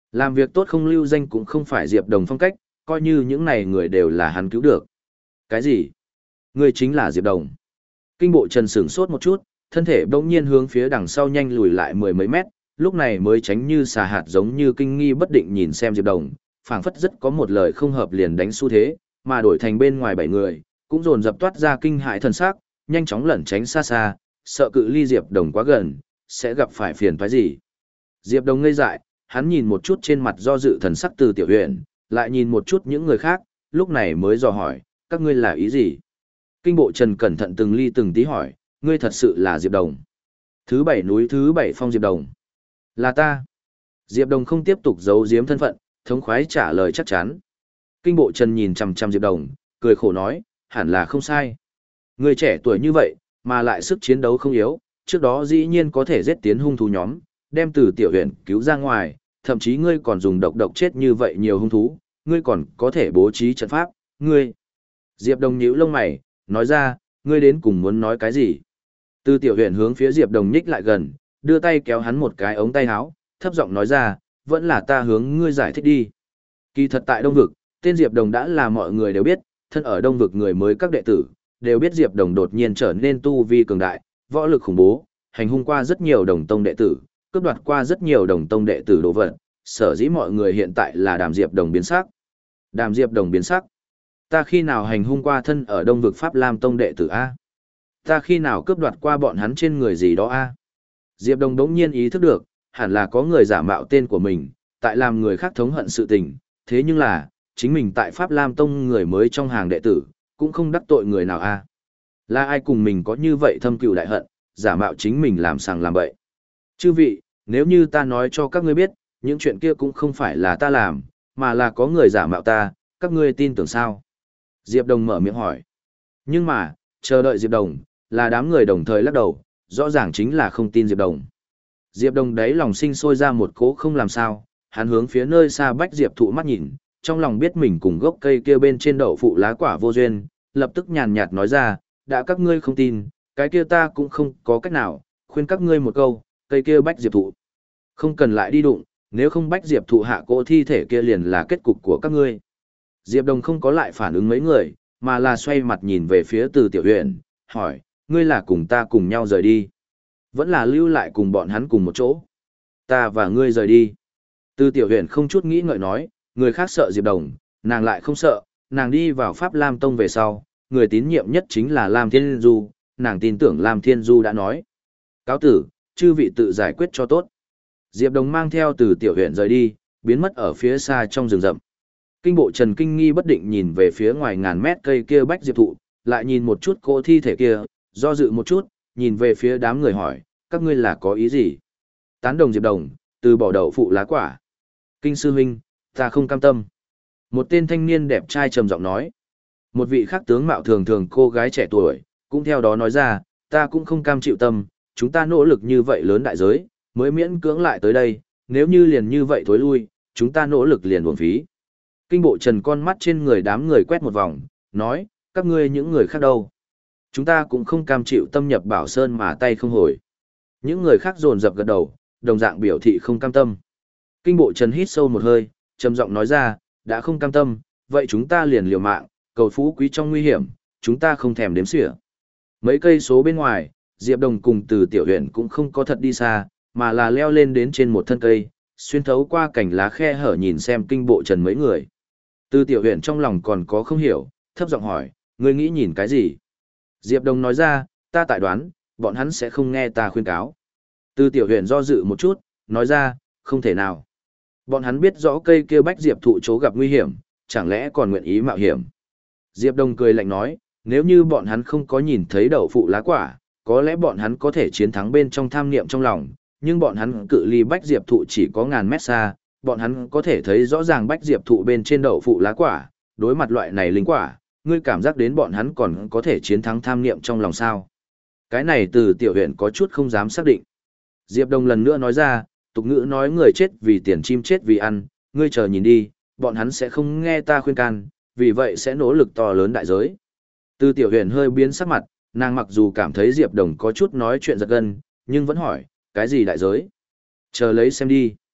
Làm việc tốt không lưu danh cũng không phải Diệp Đồng phong cách, coi như những này người đều là hắn cứu được. Cái gì? Ngươi chính là Diệp Đồng. Kinh bộ Trần sửng sốt một chút, thân thể bỗng nhiên hướng phía đằng sau nhanh lùi lại mười mấy mét, lúc này mới tránh như xà hạt giống như kinh nghi bất định nhìn xem Diệp Đồng, phảng phất rất có một lời không hợp liền đánh xu thế, mà đổi thành bên ngoài bảy người, cũng dồn dập toát ra kinh hãi thần sắc, nhanh chóng lẩn tránh xa xa, sợ cự ly Diệp Đồng quá gần, sẽ gặp phải phiền toái gì. Diệp Đồng ngây dại, hắn nhìn một chút trên mặt do dự thần sắc Từ Tiểu Huyền, lại nhìn một chút những người khác, lúc này mới dò hỏi, các ngươi là ý gì? Kinh bộ Trần cẩn thận từng ly từng tí hỏi, ngươi thật sự là Diệp Đồng. Thứ bảy núi thứ bảy phong Diệp Đồng. Là ta. Diệp Đồng không tiếp tục giấu giếm thân phận, thống khoái trả lời chắc chắn. Kinh bộ Trần nhìn chằm chằm Diệp Đồng, cười khổ nói, hẳn là không sai. Người trẻ tuổi như vậy, mà lại sức chiến đấu không yếu, trước đó dĩ nhiên có thể giết tiến hung thú nhóm, đem Từ Tiểu Huyền cứu ra ngoài, thậm chí ngươi còn dùng độc độc chết như vậy nhiều hung thú, ngươi còn có thể bố trí trận pháp, ngươi. Diệp Đồng nhíu lông mày, nói ra, ngươi đến cùng muốn nói cái gì? Từ Tiểu Huyền hướng phía Diệp Đồng nhích lại gần, đưa tay kéo hắn một cái ống tay áo, thấp giọng nói ra, vẫn là ta hướng ngươi giải thích đi. Kỳ thật tại Đông Vực, tên Diệp Đồng đã là mọi người đều biết, thân ở Đông Vực người mới các đệ tử, đều biết Diệp Đồng đột nhiên trở nên tu vi cường đại, võ lực khủng bố, hành hung qua rất nhiều đồng tông đệ tử, cướp đoạt qua rất nhiều đồng tông đệ tử đồ vật, sở dĩ mọi người hiện tại là Đàm Diệp Đồng biến sắc. Đàm Diệp Đồng biến sắc. Ta khi nào hành hung qua thân ở Đông Vực Pháp Lam tông đệ tử a? Ta khi nào cướp đoạt qua bọn hắn trên người gì đó a? Diệp Đồng đống nhiên ý thức được, hẳn là có người giả mạo tên của mình, tại làm người khác thống hận sự tình, thế nhưng là, chính mình tại Pháp Lam tông người mới trong hàng đệ tử, cũng không đắc tội người nào a. Là ai cùng mình có như vậy thâm cừu đại hận, giả mạo chính mình làm sàng làm bậy. Chư vị, nếu như ta nói cho các ngươi biết, những chuyện kia cũng không phải là ta làm, mà là có người giả mạo ta, các ngươi tin tưởng sao? Diệp Đồng mở miệng hỏi. Nhưng mà, chờ đợi Diệp Đồng, là đám người đồng thời lắc đầu, rõ ràng chính là không tin Diệp Đồng. Diệp Đồng đấy lòng sinh sôi ra một cố không làm sao, hắn hướng phía nơi xa bách Diệp thụ mắt nhìn, trong lòng biết mình cùng gốc cây kia bên trên đậu phụ lá quả vô duyên, lập tức nhàn nhạt nói ra, đã các ngươi không tin, cái kia ta cũng không có cách nào, khuyên các ngươi một câu, cây kia bách Diệp thụ. Không cần lại đi đụng, nếu không bách Diệp thụ hạ cỗ thi thể kia liền là kết cục của các ngươi. Diệp Đồng không có lại phản ứng mấy người, mà là xoay mặt nhìn về phía Từ Tiểu Huyền, hỏi, ngươi là cùng ta cùng nhau rời đi. Vẫn là lưu lại cùng bọn hắn cùng một chỗ. Ta và ngươi rời đi. Từ Tiểu Huyền không chút nghĩ ngợi nói, người khác sợ Diệp Đồng, nàng lại không sợ, nàng đi vào Pháp Lam Tông về sau, người tín nhiệm nhất chính là Lam Thiên Du, nàng tin tưởng Lam Thiên Du đã nói. Cáo tử, chư vị tự giải quyết cho tốt. Diệp Đồng mang theo Từ Tiểu Huyền rời đi, biến mất ở phía xa trong rừng rậm. Kinh bộ Trần kinh nghi bất định nhìn về phía ngoài ngàn mét cây kia bách diệp thụ, lại nhìn một chút cỗ thi thể kia, do dự một chút, nhìn về phía đám người hỏi, các ngươi là có ý gì? Tán đồng Diệp Đồng, từ bỏ đậu phụ lá quả. Kinh sư huynh, ta không cam tâm. Một tên thanh niên đẹp trai trầm giọng nói. Một vị khác tướng mạo thường thường cô gái trẻ tuổi, cũng theo đó nói ra, ta cũng không cam chịu tâm, chúng ta nỗ lực như vậy lớn đại giới, mới miễn cưỡng lại tới đây, nếu như liền như vậy thối lui, chúng ta nỗ lực liền uổng phí. Kinh bộ Trần con mắt trên người đám người quét một vòng, nói, các ngươi những người khác đâu? Chúng ta cũng không cam chịu tâm nhập Bảo Sơn mà tay không hồi. Những người khác dồn dập gật đầu, đồng dạng biểu thị không cam tâm. Kinh bộ Trần hít sâu một hơi, trầm giọng nói ra, đã không cam tâm, vậy chúng ta liền liều mạng, cầu phú quý trong nguy hiểm, chúng ta không thèm đếm xỉa. Mấy cây số bên ngoài, Diệp Đồng cùng Từ Tiểu Huyền cũng không có thật đi xa, mà là leo lên đến trên một thân cây, xuyên thấu qua cành lá khe hở nhìn xem kinh bộ Trần mấy người. Từ Tiểu Huyền trong lòng còn có không hiểu, thấp giọng hỏi, ngươi nghĩ nhìn cái gì? Diệp Đồng nói ra, ta tại đoán, bọn hắn sẽ không nghe ta khuyên cáo. Từ Tiểu Huyền do dự một chút, nói ra, không thể nào. Bọn hắn biết rõ cây kia bách diệp thụ chỗ gặp nguy hiểm, chẳng lẽ còn nguyện ý mạo hiểm. Diệp Đồng cười lạnh nói, nếu như bọn hắn không có nhìn thấy đậu phụ lá quả, có lẽ bọn hắn có thể chiến thắng bên trong tham niệm trong lòng, nhưng bọn hắn cự ly bách diệp thụ chỉ có ngàn mét xa, bọn hắn có thể thấy rõ ràng bách diệp thụ bên trên đậu phụ lá quả, đối mặt loại này linh quả, ngươi cảm giác đến bọn hắn còn có thể chiến thắng tham niệm trong lòng sao. Cái này Từ Tiểu Huyền có chút không dám xác định. Diệp Đồng lần nữa nói ra, tục ngữ nói người chết vì tiền chim chết vì ăn, ngươi chờ nhìn đi, bọn hắn sẽ không nghe ta khuyên can, vì vậy sẽ nỗ lực to lớn đại giới. Từ Tiểu Huyền hơi biến sắc mặt, nàng mặc dù cảm thấy Diệp Đồng có chút nói chuyện giật gân, nhưng vẫn hỏi, cái gì đại giới? Chờ lấy xem đi.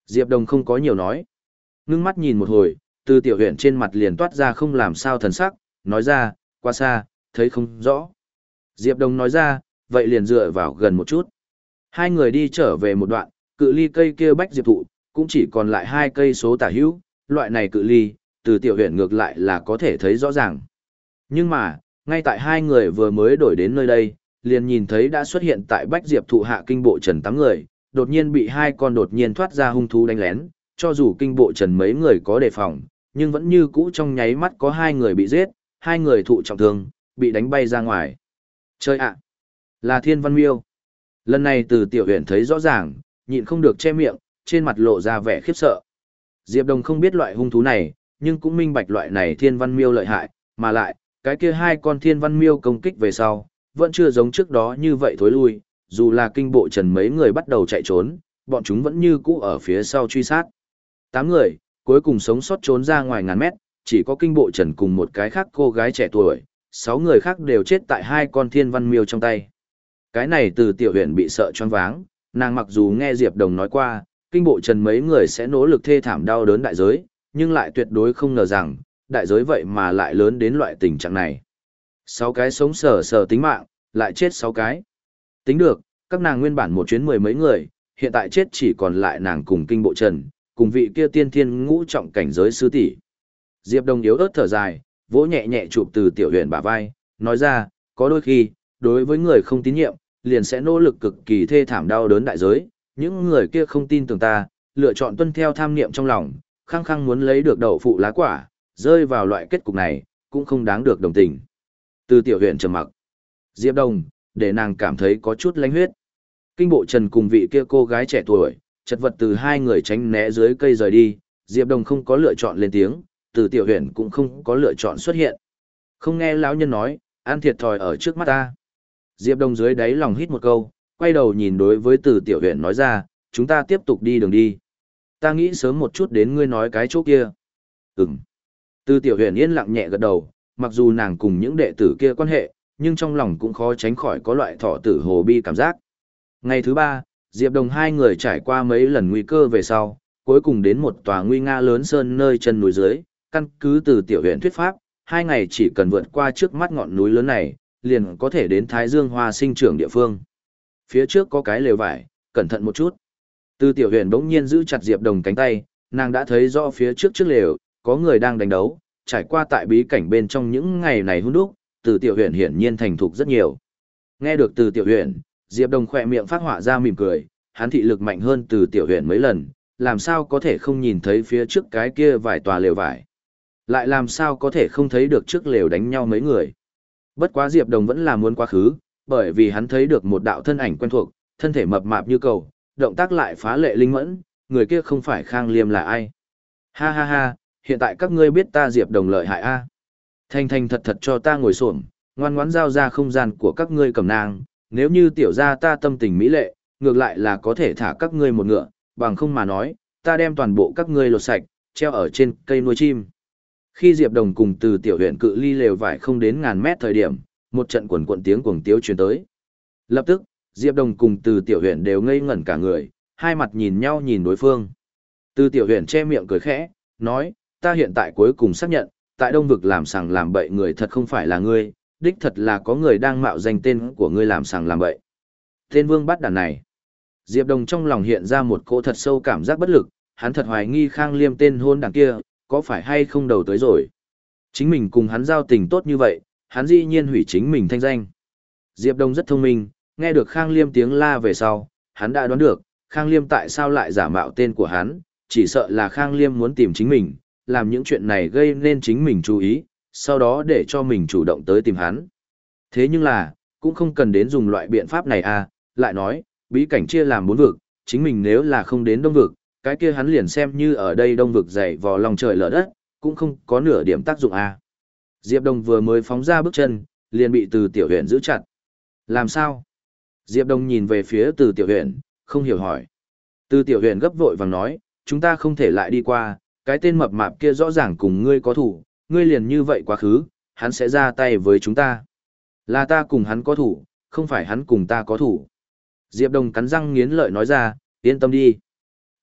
Diệp Đồng không có nhiều nói. Ngưng mắt nhìn một hồi, từ tiểu huyện trên mặt liền toát ra không làm sao thần sắc, nói ra, qua xa, thấy không rõ. Diệp Đồng nói ra, vậy liền dựa vào gần một chút. Hai người đi trở về một đoạn, cự ly cây kia bách diệp thụ, cũng chỉ còn lại hai cây số tả hữu, loại này cự ly, từ tiểu huyện ngược lại là có thể thấy rõ ràng. Nhưng mà, ngay tại hai người vừa mới đổi đến nơi đây, liền nhìn thấy đã xuất hiện tại bách diệp thụ hạ kinh bộ trần tám người, đột nhiên bị hai con đột nhiên thoát ra hung thú đánh lén, cho dù kinh bộ trần mấy người có đề phòng, nhưng vẫn như cũ trong nháy mắt có hai người bị giết, hai người thụ trọng thương, bị đánh bay ra ngoài. Chơi ạ! Là Thiên Văn Miêu. Lần này từ tiểu huyện thấy rõ ràng, nhịn không được che miệng, trên mặt lộ ra vẻ khiếp sợ. Diệp Đồng không biết loại hung thú này, nhưng cũng minh bạch loại này Thiên Văn Miêu lợi hại, mà lại, cái kia hai con Thiên Văn Miêu công kích về sau, vẫn chưa giống trước đó như vậy thối lui, dù là kinh bộ trần mấy người bắt đầu chạy trốn, bọn chúng vẫn như cũ ở phía sau truy sát. Tám người, cuối cùng sống sót trốn ra ngoài ngàn mét, chỉ có kinh bộ trần cùng một cái khác cô gái trẻ tuổi, sáu người khác đều chết tại hai con Thiên Văn Miêu trong tay. Cái này từ tiểu huyện bị sợ choáng váng, nàng mặc dù nghe Diệp Đồng nói qua, kinh bộ trần mấy người sẽ nỗ lực thê thảm đau đớn đại giới, nhưng lại tuyệt đối không ngờ rằng, đại giới vậy mà lại lớn đến loại tình trạng này. Sáu cái sống sờ sờ tính mạng, lại chết sáu cái. Tính được, các nàng nguyên bản một chuyến mười mấy người, hiện tại chết chỉ còn lại nàng cùng kinh bộ trần, cùng vị kia tiên thiên ngũ trọng cảnh giới sư tỷ. Diệp Đồng yếu ớt thở dài, vỗ nhẹ nhẹ chụp từ tiểu huyện bả vai, nói ra, có đôi khi, đối với người không tín nhiệm, liền sẽ nỗ lực cực kỳ thê thảm đau đớn đại giới, những người kia không tin tưởng ta, lựa chọn tuân theo tham niệm trong lòng, khăng khăng muốn lấy được đậu phụ lá quả, rơi vào loại kết cục này, cũng không đáng được đồng tình. Từ tiểu huyện trầm mặc. Diệp Đồng, để nàng cảm thấy có chút lánh huyết. Kinh bộ trần cùng vị kia cô gái trẻ tuổi, chật vật từ hai người tránh né dưới cây rời đi, Diệp Đồng không có lựa chọn lên tiếng, từ tiểu huyện cũng không có lựa chọn xuất hiện. Không nghe lão nhân nói, ăn thiệt thòi ở trước mắt ta. Diệp Đồng dưới đáy lòng hít một câu, quay đầu nhìn đối với từ tiểu huyện nói ra, chúng ta tiếp tục đi đường đi. Ta nghĩ sớm một chút đến ngươi nói cái chỗ kia. Ừm. Từ tiểu huyện yên lặng nhẹ gật đầu, mặc dù nàng cùng những đệ tử kia quan hệ, nhưng trong lòng cũng khó tránh khỏi có loại thọ tử hồ bi cảm giác. Ngày thứ ba, Diệp Đồng hai người trải qua mấy lần nguy cơ về sau, cuối cùng đến một tòa nguy nga lớn sơn nơi chân núi dưới, căn cứ từ tiểu huyện thuyết pháp, hai ngày chỉ cần vượt qua trước mắt ngọn núi lớn này, liền có thể đến Thái Dương Hoa sinh trưởng địa phương. Phía trước có cái lều vải, cẩn thận một chút. Từ tiểu huyện bỗng nhiên giữ chặt Diệp Đồng cánh tay, nàng đã thấy rõ phía trước trước lều, có người đang đánh đấu, trải qua tại bí cảnh bên trong những ngày này hun đúc, từ tiểu huyện hiển nhiên thành thục rất nhiều. Nghe được từ tiểu huyện, Diệp Đồng khỏe miệng phát họa ra mỉm cười, hắn thị lực mạnh hơn từ tiểu huyện mấy lần, làm sao có thể không nhìn thấy phía trước cái kia vài tòa lều vải. Lại làm sao có thể không thấy được trước lều đánh nhau mấy người. Bất quá Diệp Đồng vẫn là muốn quá khứ, bởi vì hắn thấy được một đạo thân ảnh quen thuộc, thân thể mập mạp như cầu, động tác lại phá lệ linh mẫn, người kia không phải Khang Liêm là ai. Ha ha ha, hiện tại các ngươi biết ta Diệp Đồng lợi hại a. Thành thành thật thật cho ta ngồi xổm, ngoan ngoãn giao ra không gian của các ngươi cầm nang, nếu như tiểu gia ta tâm tình mỹ lệ, ngược lại là có thể thả các ngươi một ngựa, bằng không mà nói, ta đem toàn bộ các ngươi lột sạch, treo ở trên cây nuôi chim. Khi Diệp Đồng cùng từ tiểu huyện cự ly lều vải không đến ngàn mét thời điểm, một trận quần quần tiếng cuồng tiếu truyền tới. Lập tức, Diệp Đồng cùng từ tiểu huyện đều ngây ngẩn cả người, hai mặt nhìn nhau nhìn đối phương. Từ tiểu huyện che miệng cười khẽ, nói, ta hiện tại cuối cùng xác nhận, tại Đông Vực làm sằng làm bậy người thật không phải là ngươi, đích thật là có người đang mạo danh tên của ngươi làm sằng làm bậy. Tên vương bắt đàn này. Diệp Đồng trong lòng hiện ra một cỗ thật sâu cảm giác bất lực, hắn thật hoài nghi Khang Liêm tên hôn đảng kia, có phải hay không đầu tới rồi. Chính mình cùng hắn giao tình tốt như vậy, hắn dĩ nhiên hủy chính mình thanh danh. Diệp Đồng rất thông minh, nghe được Khang Liêm tiếng la về sau, hắn đã đoán được, Khang Liêm tại sao lại giả mạo tên của hắn, chỉ sợ là Khang Liêm muốn tìm chính mình, làm những chuyện này gây nên chính mình chú ý, sau đó để cho mình chủ động tới tìm hắn. Thế nhưng là, cũng không cần đến dùng loại biện pháp này à, lại nói, bí cảnh chia làm bốn vực, chính mình nếu là không đến Đông vực, cái kia hắn liền xem như ở đây Đông vực dày vò lòng trời lở đất, cũng không có nửa điểm tác dụng à. Diệp Đồng vừa mới phóng ra bước chân, liền bị từ tiểu huyện giữ chặt. Làm sao? Diệp Đồng nhìn về phía từ tiểu huyện, không hiểu hỏi. Từ tiểu huyện gấp vội vàng nói, chúng ta không thể lại đi qua, cái tên mập mạp kia rõ ràng cùng ngươi có thủ, ngươi liền như vậy quá khứ, hắn sẽ ra tay với chúng ta. Là ta cùng hắn có thủ, không phải hắn cùng ta có thủ. Diệp Đồng cắn răng nghiến lợi nói ra, yên tâm đi.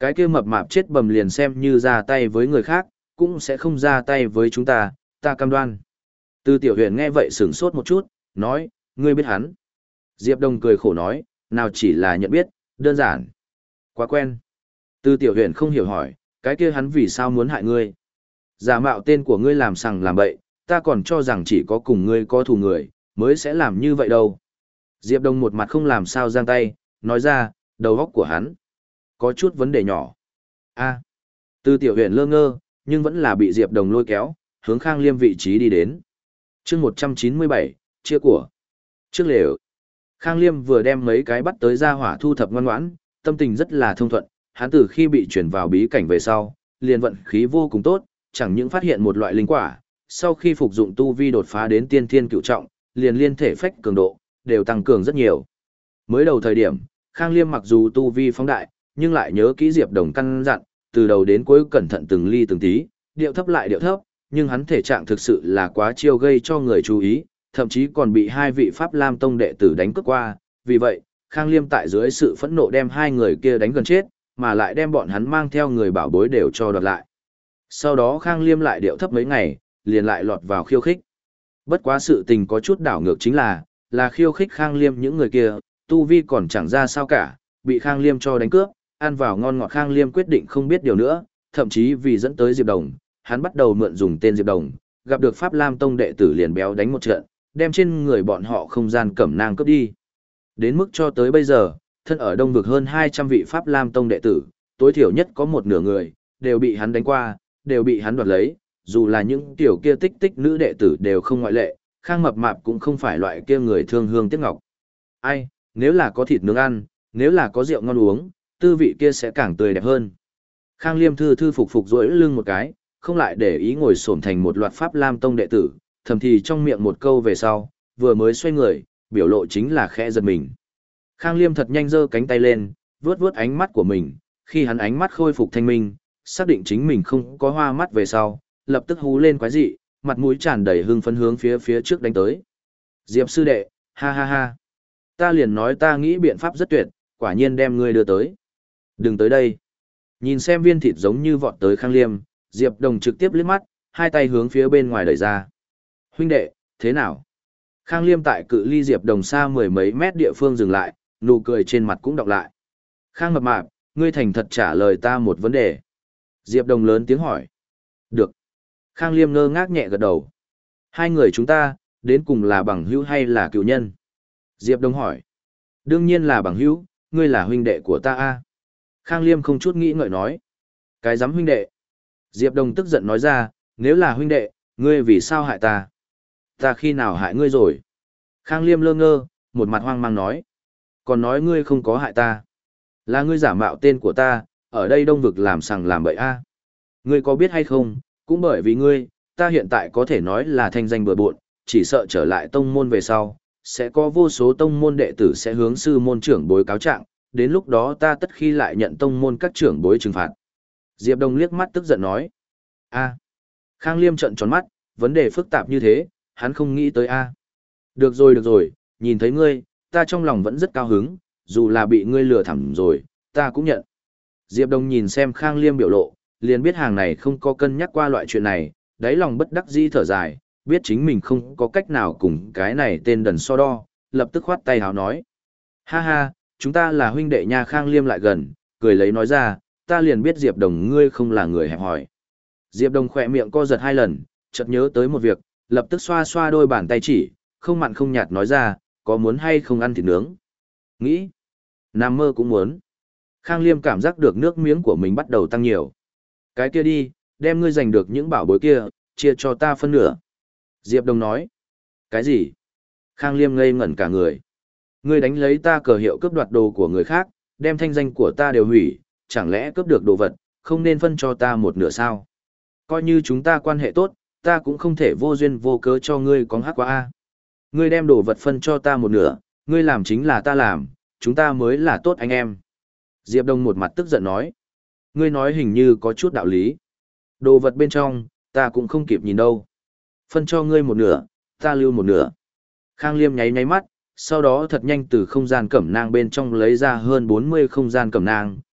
Cái kia mập mạp chết bầm liền xem như ra tay với người khác, cũng sẽ không ra tay với chúng ta, ta cam đoan. Từ Tiểu Huyền nghe vậy sửng sốt một chút, nói, ngươi biết hắn. Diệp Đông cười khổ nói, nào chỉ là nhận biết, đơn giản. Quá quen. Từ Tiểu Huyền không hiểu hỏi, cái kia hắn vì sao muốn hại ngươi? Giả mạo tên của ngươi làm sằng làm bậy, ta còn cho rằng chỉ có cùng ngươi có thù người, mới sẽ làm như vậy đâu. Diệp Đông một mặt không làm sao giang tay, nói ra, đầu óc của hắn có chút vấn đề nhỏ. A. Từ Tiểu Huyền lơ ngơ, nhưng vẫn là bị Diệp Đồng lôi kéo, hướng Khang Liêm vị trí đi đến. Chương một trăm chín mươi bảy, chia của. Trước lều. Khang Liêm vừa đem mấy cái bắt tới ra hỏa thu thập ngoan ngoãn, tâm tình rất là thông thuận, hắn từ khi bị chuyển vào bí cảnh về sau, liền vận khí vô cùng tốt, chẳng những phát hiện một loại linh quả, sau khi phục dụng tu vi đột phá đến tiên thiên cửu trọng, liền liên thể phách cường độ đều tăng cường rất nhiều. Mới đầu thời điểm, Khang Liêm mặc dù tu vi phóng đại, nhưng lại nhớ kỹ Diệp Đồng căn dặn, từ đầu đến cuối cẩn thận từng ly từng tí, điệu thấp lại điệu thấp, nhưng hắn thể trạng thực sự là quá chiêu gây cho người chú ý, thậm chí còn bị hai vị Pháp Lam Tông đệ tử đánh cướp qua, vì vậy, Khang Liêm tại dưới sự phẫn nộ đem hai người kia đánh gần chết, mà lại đem bọn hắn mang theo người bảo bối đều cho đoạt lại. Sau đó Khang Liêm lại điệu thấp mấy ngày, liền lại lọt vào khiêu khích. Bất quá sự tình có chút đảo ngược chính là, là khiêu khích Khang Liêm những người kia, tu vi còn chẳng ra sao cả, bị Khang Liêm cho đánh cướp, ăn vào ngon ngọt. Khang Liêm quyết định không biết điều nữa, thậm chí vì dẫn tới Diệp Đồng, hắn bắt đầu mượn dùng tên Diệp Đồng, gặp được Pháp Lam Tông đệ tử liền béo đánh một trận, đem trên người bọn họ không gian cẩm nang cướp đi. Đến mức cho tới bây giờ, thân ở Đông vực hơn hai trăm vị Pháp Lam Tông đệ tử, tối thiểu nhất có một nửa người, đều bị hắn đánh qua, đều bị hắn đoạt lấy, dù là những tiểu kia tích tích nữ đệ tử đều không ngoại lệ, Khang Mập Mạp cũng không phải loại kia người thương hương tiếc ngọc. Ai, nếu là có thịt nướng ăn, nếu là có rượu ngon uống, tư vị kia sẽ càng tươi đẹp hơn. Khang Liêm thư thư phục phục duỗi lưng một cái, không lại để ý ngồi xổm thành một loạt Pháp Lam Tông đệ tử, thầm thì trong miệng một câu về sau, vừa mới xoay người, biểu lộ chính là khẽ giật mình. Khang Liêm thật nhanh giơ cánh tay lên, vuốt vuốt ánh mắt của mình, khi hắn ánh mắt khôi phục thanh minh, xác định chính mình không có hoa mắt về sau, lập tức hú lên quái dị, mặt mũi tràn đầy hưng phấn hướng phía phía trước đánh tới. Diệp sư đệ, ha ha ha. Ta liền nói ta nghĩ biện pháp rất tuyệt, quả nhiên đem ngươi đưa tới. Đừng tới đây. Nhìn xem viên thịt giống như vọt tới Khang Liêm, Diệp Đồng trực tiếp liếc mắt, hai tay hướng phía bên ngoài đẩy ra. Huynh đệ, thế nào? Khang Liêm tại cự ly Diệp Đồng xa mười mấy mét địa phương dừng lại, nụ cười trên mặt cũng đọc lại. Khang Mập Mạp, ngươi thành thật trả lời ta một vấn đề. Diệp Đồng lớn tiếng hỏi. Được. Khang Liêm ngơ ngác nhẹ gật đầu. Hai người chúng ta, đến cùng là bằng hữu hay là cựu nhân? Diệp Đồng hỏi. Đương nhiên là bằng hữu, ngươi là huynh đệ của ta a. Khang Liêm không chút nghĩ ngợi nói. Cái dám huynh đệ. Diệp Đồng tức giận nói ra, nếu là huynh đệ, ngươi vì sao hại ta? Ta khi nào hại ngươi rồi? Khang Liêm lơ ngơ, một mặt hoang mang nói. Còn nói ngươi không có hại ta. Là ngươi giả mạo tên của ta, ở đây Đông vực làm sằng làm bậy a. Ngươi có biết hay không, cũng bởi vì ngươi, ta hiện tại có thể nói là thanh danh bừa bộn, chỉ sợ trở lại tông môn về sau, sẽ có vô số tông môn đệ tử sẽ hướng sư môn trưởng bối cáo trạng, đến lúc đó ta tất khi lại nhận tông môn các trưởng bối trừng phạt. Diệp Đông liếc mắt tức giận nói. A. Khang Liêm trợn tròn mắt, vấn đề phức tạp như thế, hắn không nghĩ tới a. Được rồi được rồi, nhìn thấy ngươi, ta trong lòng vẫn rất cao hứng, dù là bị ngươi lừa thẳm rồi, ta cũng nhận. Diệp Đông nhìn xem Khang Liêm biểu lộ, liền biết hàng này không có cân nhắc qua loại chuyện này, đáy lòng bất đắc dĩ thở dài, biết chính mình không có cách nào cùng cái này tên đần so đo, lập tức khoát tay háo nói. Ha ha, chúng ta là huynh đệ nha. Khang Liêm lại gần, cười lấy nói ra, ta liền biết Diệp Đồng ngươi không là người hẹp hòi. Diệp Đồng khỏe miệng co giật hai lần, chợt nhớ tới một việc, lập tức xoa xoa đôi bàn tay chỉ, không mặn không nhạt nói ra, có muốn hay không ăn thịt nướng? Nghĩ, nằm mơ cũng muốn. Khang Liêm cảm giác được nước miếng của mình bắt đầu tăng nhiều. Cái kia đi, đem ngươi giành được những bảo bối kia, chia cho ta phân nửa. Diệp Đồng nói. Cái gì? Khang Liêm ngây ngẩn cả người. Ngươi đánh lấy ta cờ hiệu cướp đoạt đồ của người khác, đem thanh danh của ta đều hủy, chẳng lẽ cướp được đồ vật, không nên phân cho ta một nửa sao? Coi như chúng ta quan hệ tốt, ta cũng không thể vô duyên vô cớ cho ngươi có hát quá a. Ngươi đem đồ vật phân cho ta một nửa, ngươi làm chính là ta làm, chúng ta mới là tốt anh em. Diệp Đông một mặt tức giận nói. Ngươi nói hình như có chút đạo lý. Đồ vật bên trong, ta cũng không kịp nhìn đâu. Phân cho ngươi một nửa, ta lưu một nửa. Khang Liêm nháy nháy mắt, sau đó thật nhanh từ không gian cẩm nang bên trong lấy ra hơn bốn mươi không gian cẩm nang,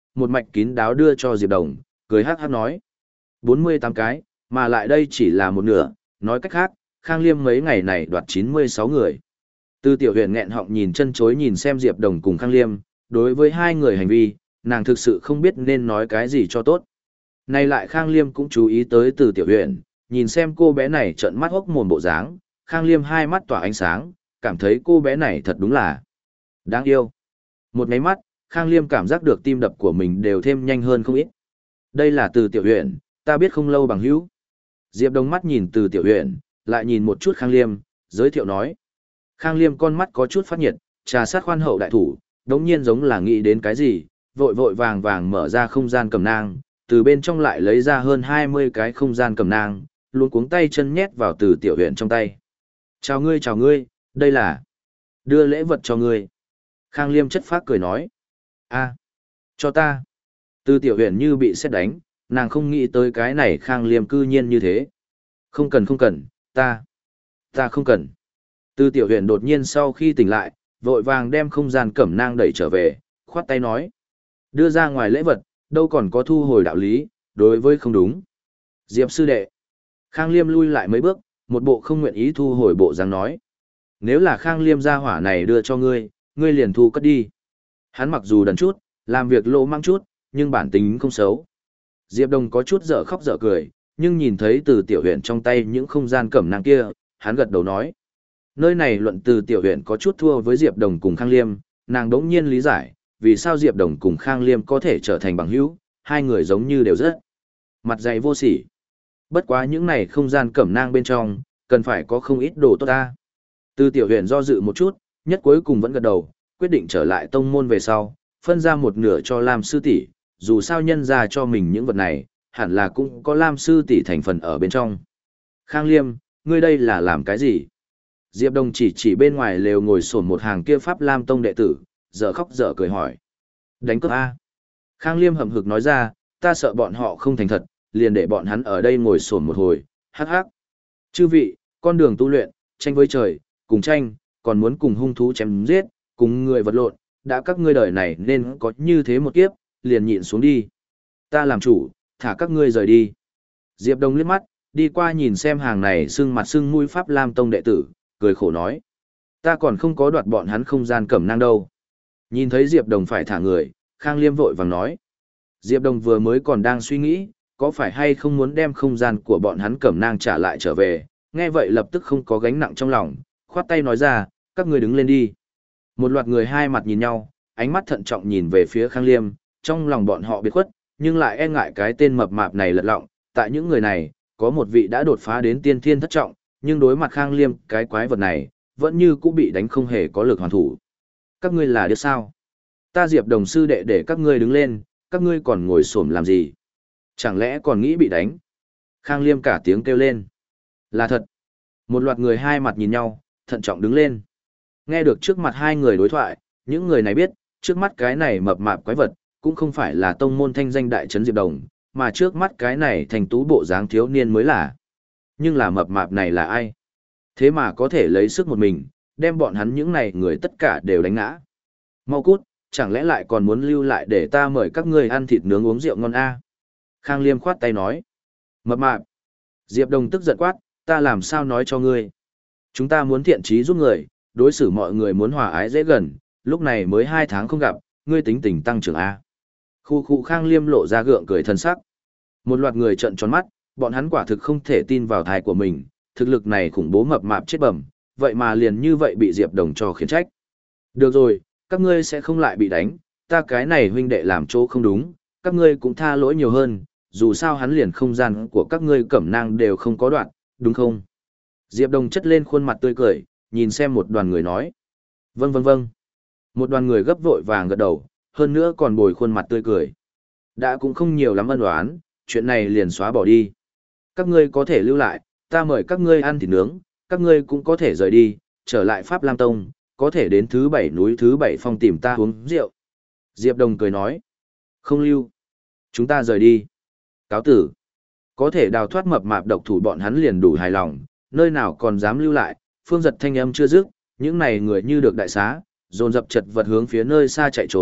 một mạch kín đáo đưa cho Diệp Đồng, cười hát hát nói. bốn mươi tám cái, mà lại đây chỉ là một nửa, nói cách khác, Khang Liêm mấy ngày này đoạt chín mươi sáu người. Từ Tiểu Huyền nghẹn họng nhìn chân chối nhìn xem Diệp Đồng cùng Khang Liêm, đối với hai người hành vi, nàng thực sự không biết nên nói cái gì cho tốt. Nay lại Khang Liêm cũng chú ý tới Từ Tiểu Huyền, nhìn xem cô bé này trợn mắt hốc mồm bộ dáng, Khang Liêm hai mắt tỏa ánh sáng, cảm thấy cô bé này thật đúng là đáng yêu. Một cái mắt, Khang Liêm cảm giác được tim đập của mình đều thêm nhanh hơn không ít. Đây là Từ Tiểu Huyền, ta biết không lâu bằng hữu. Diệp Đồng mắt nhìn Từ Tiểu Huyền, lại nhìn một chút Khang Liêm, giới thiệu nói. Khang Liêm con mắt có chút phát nhiệt, trà sát khoan hậu đại thủ, đống nhiên giống là nghĩ đến cái gì, vội vội vàng vàng mở ra không gian cầm nang, từ bên trong lại lấy ra hơn hai mươi cái không gian cầm nang, luôn cuống tay chân nhét vào Từ Tiểu Huyền trong tay. Chào ngươi chào ngươi, đây là đưa lễ vật cho ngươi. Khang Liêm chất phác cười nói. A, cho ta. Từ Tiểu Huyền như bị sét đánh, nàng không nghĩ tới cái này Khang Liêm cư nhiên như thế. Không cần không cần, ta, ta không cần. Từ Tiểu Huyền đột nhiên sau khi tỉnh lại, vội vàng đem không gian cẩm nang đẩy trở về, khoát tay nói. Đưa ra ngoài lễ vật, đâu còn có thu hồi đạo lý, đối với không đúng. Diệp sư đệ. Khang Liêm lui lại mấy bước, một bộ không nguyện ý thu hồi bộ dáng nói. Nếu là Khang Liêm gia hỏa này đưa cho ngươi, ngươi liền thu cất đi. Hắn mặc dù đần chút, làm việc lỗ mang chút, nhưng bản tính không xấu. Diệp Đồng có chút dở khóc dở cười, nhưng nhìn thấy Từ Tiểu Huyền trong tay những không gian cẩm nang kia, hắn gật đầu nói. Nơi này luận Từ Tiểu Huyền có chút thua với Diệp Đồng cùng Khang Liêm, nàng đống nhiên lý giải, vì sao Diệp Đồng cùng Khang Liêm có thể trở thành bằng hữu, hai người giống như đều rất mặt dày vô sỉ. Bất quá những này không gian cẩm nang bên trong, cần phải có không ít đồ tốt ta. Từ Tiểu Huyền do dự một chút, nhất cuối cùng vẫn gật đầu, quyết định trở lại tông môn về sau, phân ra một nửa cho Lam sư tỷ, dù sao nhân ra cho mình những vật này, hẳn là cũng có Lam sư tỷ thành phần ở bên trong. Khang Liêm, ngươi đây là làm cái gì? Diệp Đồng chỉ chỉ bên ngoài lều ngồi xổm một hàng kia Pháp Lam tông đệ tử, dở khóc dở cười hỏi. Đánh cướp A. Khang Liêm hậm hực nói ra, ta sợ bọn họ không thành thật, liền để bọn hắn ở đây ngồi xổm một hồi, hắc hắc. Chư vị, con đường tu luyện, tranh với trời, cùng tranh, còn muốn cùng hung thú chém giết, cùng người vật lộn, đã các ngươi đời này nên có như thế một kiếp, liền nhịn xuống đi. Ta làm chủ, thả các ngươi rời đi. Diệp Đồng liếc mắt, đi qua nhìn xem hàng này sưng mặt sưng mũi Pháp Lam tông đệ tử, cười khổ nói. Ta còn không có đoạt bọn hắn không gian cẩm nang đâu. Nhìn thấy Diệp Đồng phải thả người, Khang Liêm vội vàng nói. Diệp Đồng vừa mới còn đang suy nghĩ, có phải hay không muốn đem không gian của bọn hắn cẩm nang trả lại trở về, nghe vậy lập tức không có gánh nặng trong lòng, khoát tay nói ra, các ngươi đứng lên đi. Một loạt người hai mặt nhìn nhau, ánh mắt thận trọng nhìn về phía Khang Liêm, trong lòng bọn họ biệt khuất, nhưng lại e ngại cái tên mập mạp này lật lọng, tại những người này, có một vị đã đột phá đến tiên thiên thất trọng, nhưng đối mặt Khang Liêm, cái quái vật này, vẫn như cũng bị đánh không hề có lực hoàn thủ. Các ngươi là đứa sao? Ta Diệp Đồng sư đệ để các ngươi đứng lên, các ngươi còn ngồi xổm làm gì? Chẳng lẽ còn nghĩ bị đánh? Khang Liêm cả tiếng kêu lên. Là thật. Một loạt người hai mặt nhìn nhau, thận trọng đứng lên. Nghe được trước mặt hai người đối thoại, những người này biết, trước mắt cái này mập mạp quái vật, cũng không phải là tông môn thanh danh đại trấn Diệp Đồng, mà trước mắt cái này thành tú bộ dáng thiếu niên mới là. Nhưng là mập mạp này là ai? Thế mà có thể lấy sức một mình, đem bọn hắn những này người tất cả đều đánh ngã. Mau cút, chẳng lẽ lại còn muốn lưu lại để ta mời các ngươi ăn thịt nướng uống rượu ngon a? Khang Liêm khoát tay nói. Mập mạp. Diệp Đồng tức giận quát, ta làm sao nói cho ngươi? Chúng ta muốn thiện trí giúp người, đối xử mọi người muốn hòa ái dễ gần, lúc này mới hai tháng không gặp, ngươi tính tình tăng trưởng a. Khu khu Khang Liêm lộ ra gượng cười thân sắc. Một loạt người trợn tròn mắt, bọn hắn quả thực không thể tin vào thai của mình, thực lực này khủng bố mập mạp chết bẩm, vậy mà liền như vậy bị Diệp Đồng cho khiển trách. Được rồi, các ngươi sẽ không lại bị đánh, ta cái này huynh đệ làm chỗ không đúng, các ngươi cũng tha lỗi nhiều hơn, dù sao hắn liền không gian của các ngươi cẩm nang đều không có đoạn, đúng không? Diệp Đồng chất lên khuôn mặt tươi cười, nhìn xem một đoàn người nói. Vâng vâng vâng. Một đoàn người gấp vội vàng gật đầu, hơn nữa còn bồi khuôn mặt tươi cười. Đã cũng không nhiều lắm ân oán, chuyện này liền xóa bỏ đi. Các ngươi có thể lưu lại, ta mời các ngươi ăn thịt nướng, các ngươi cũng có thể rời đi, trở lại Pháp Lam Tông, có thể đến thứ bảy núi thứ bảy phong tìm ta uống rượu. Diệp Đồng cười nói. Không lưu. Chúng ta rời đi. Cáo tử. Có thể đào thoát mập mạp độc thủ bọn hắn liền đủ hài lòng, nơi nào còn dám lưu lại, phương giật thanh âm chưa dứt, những này người như được đại xá, dồn dập chật vật hướng phía nơi xa chạy trốn,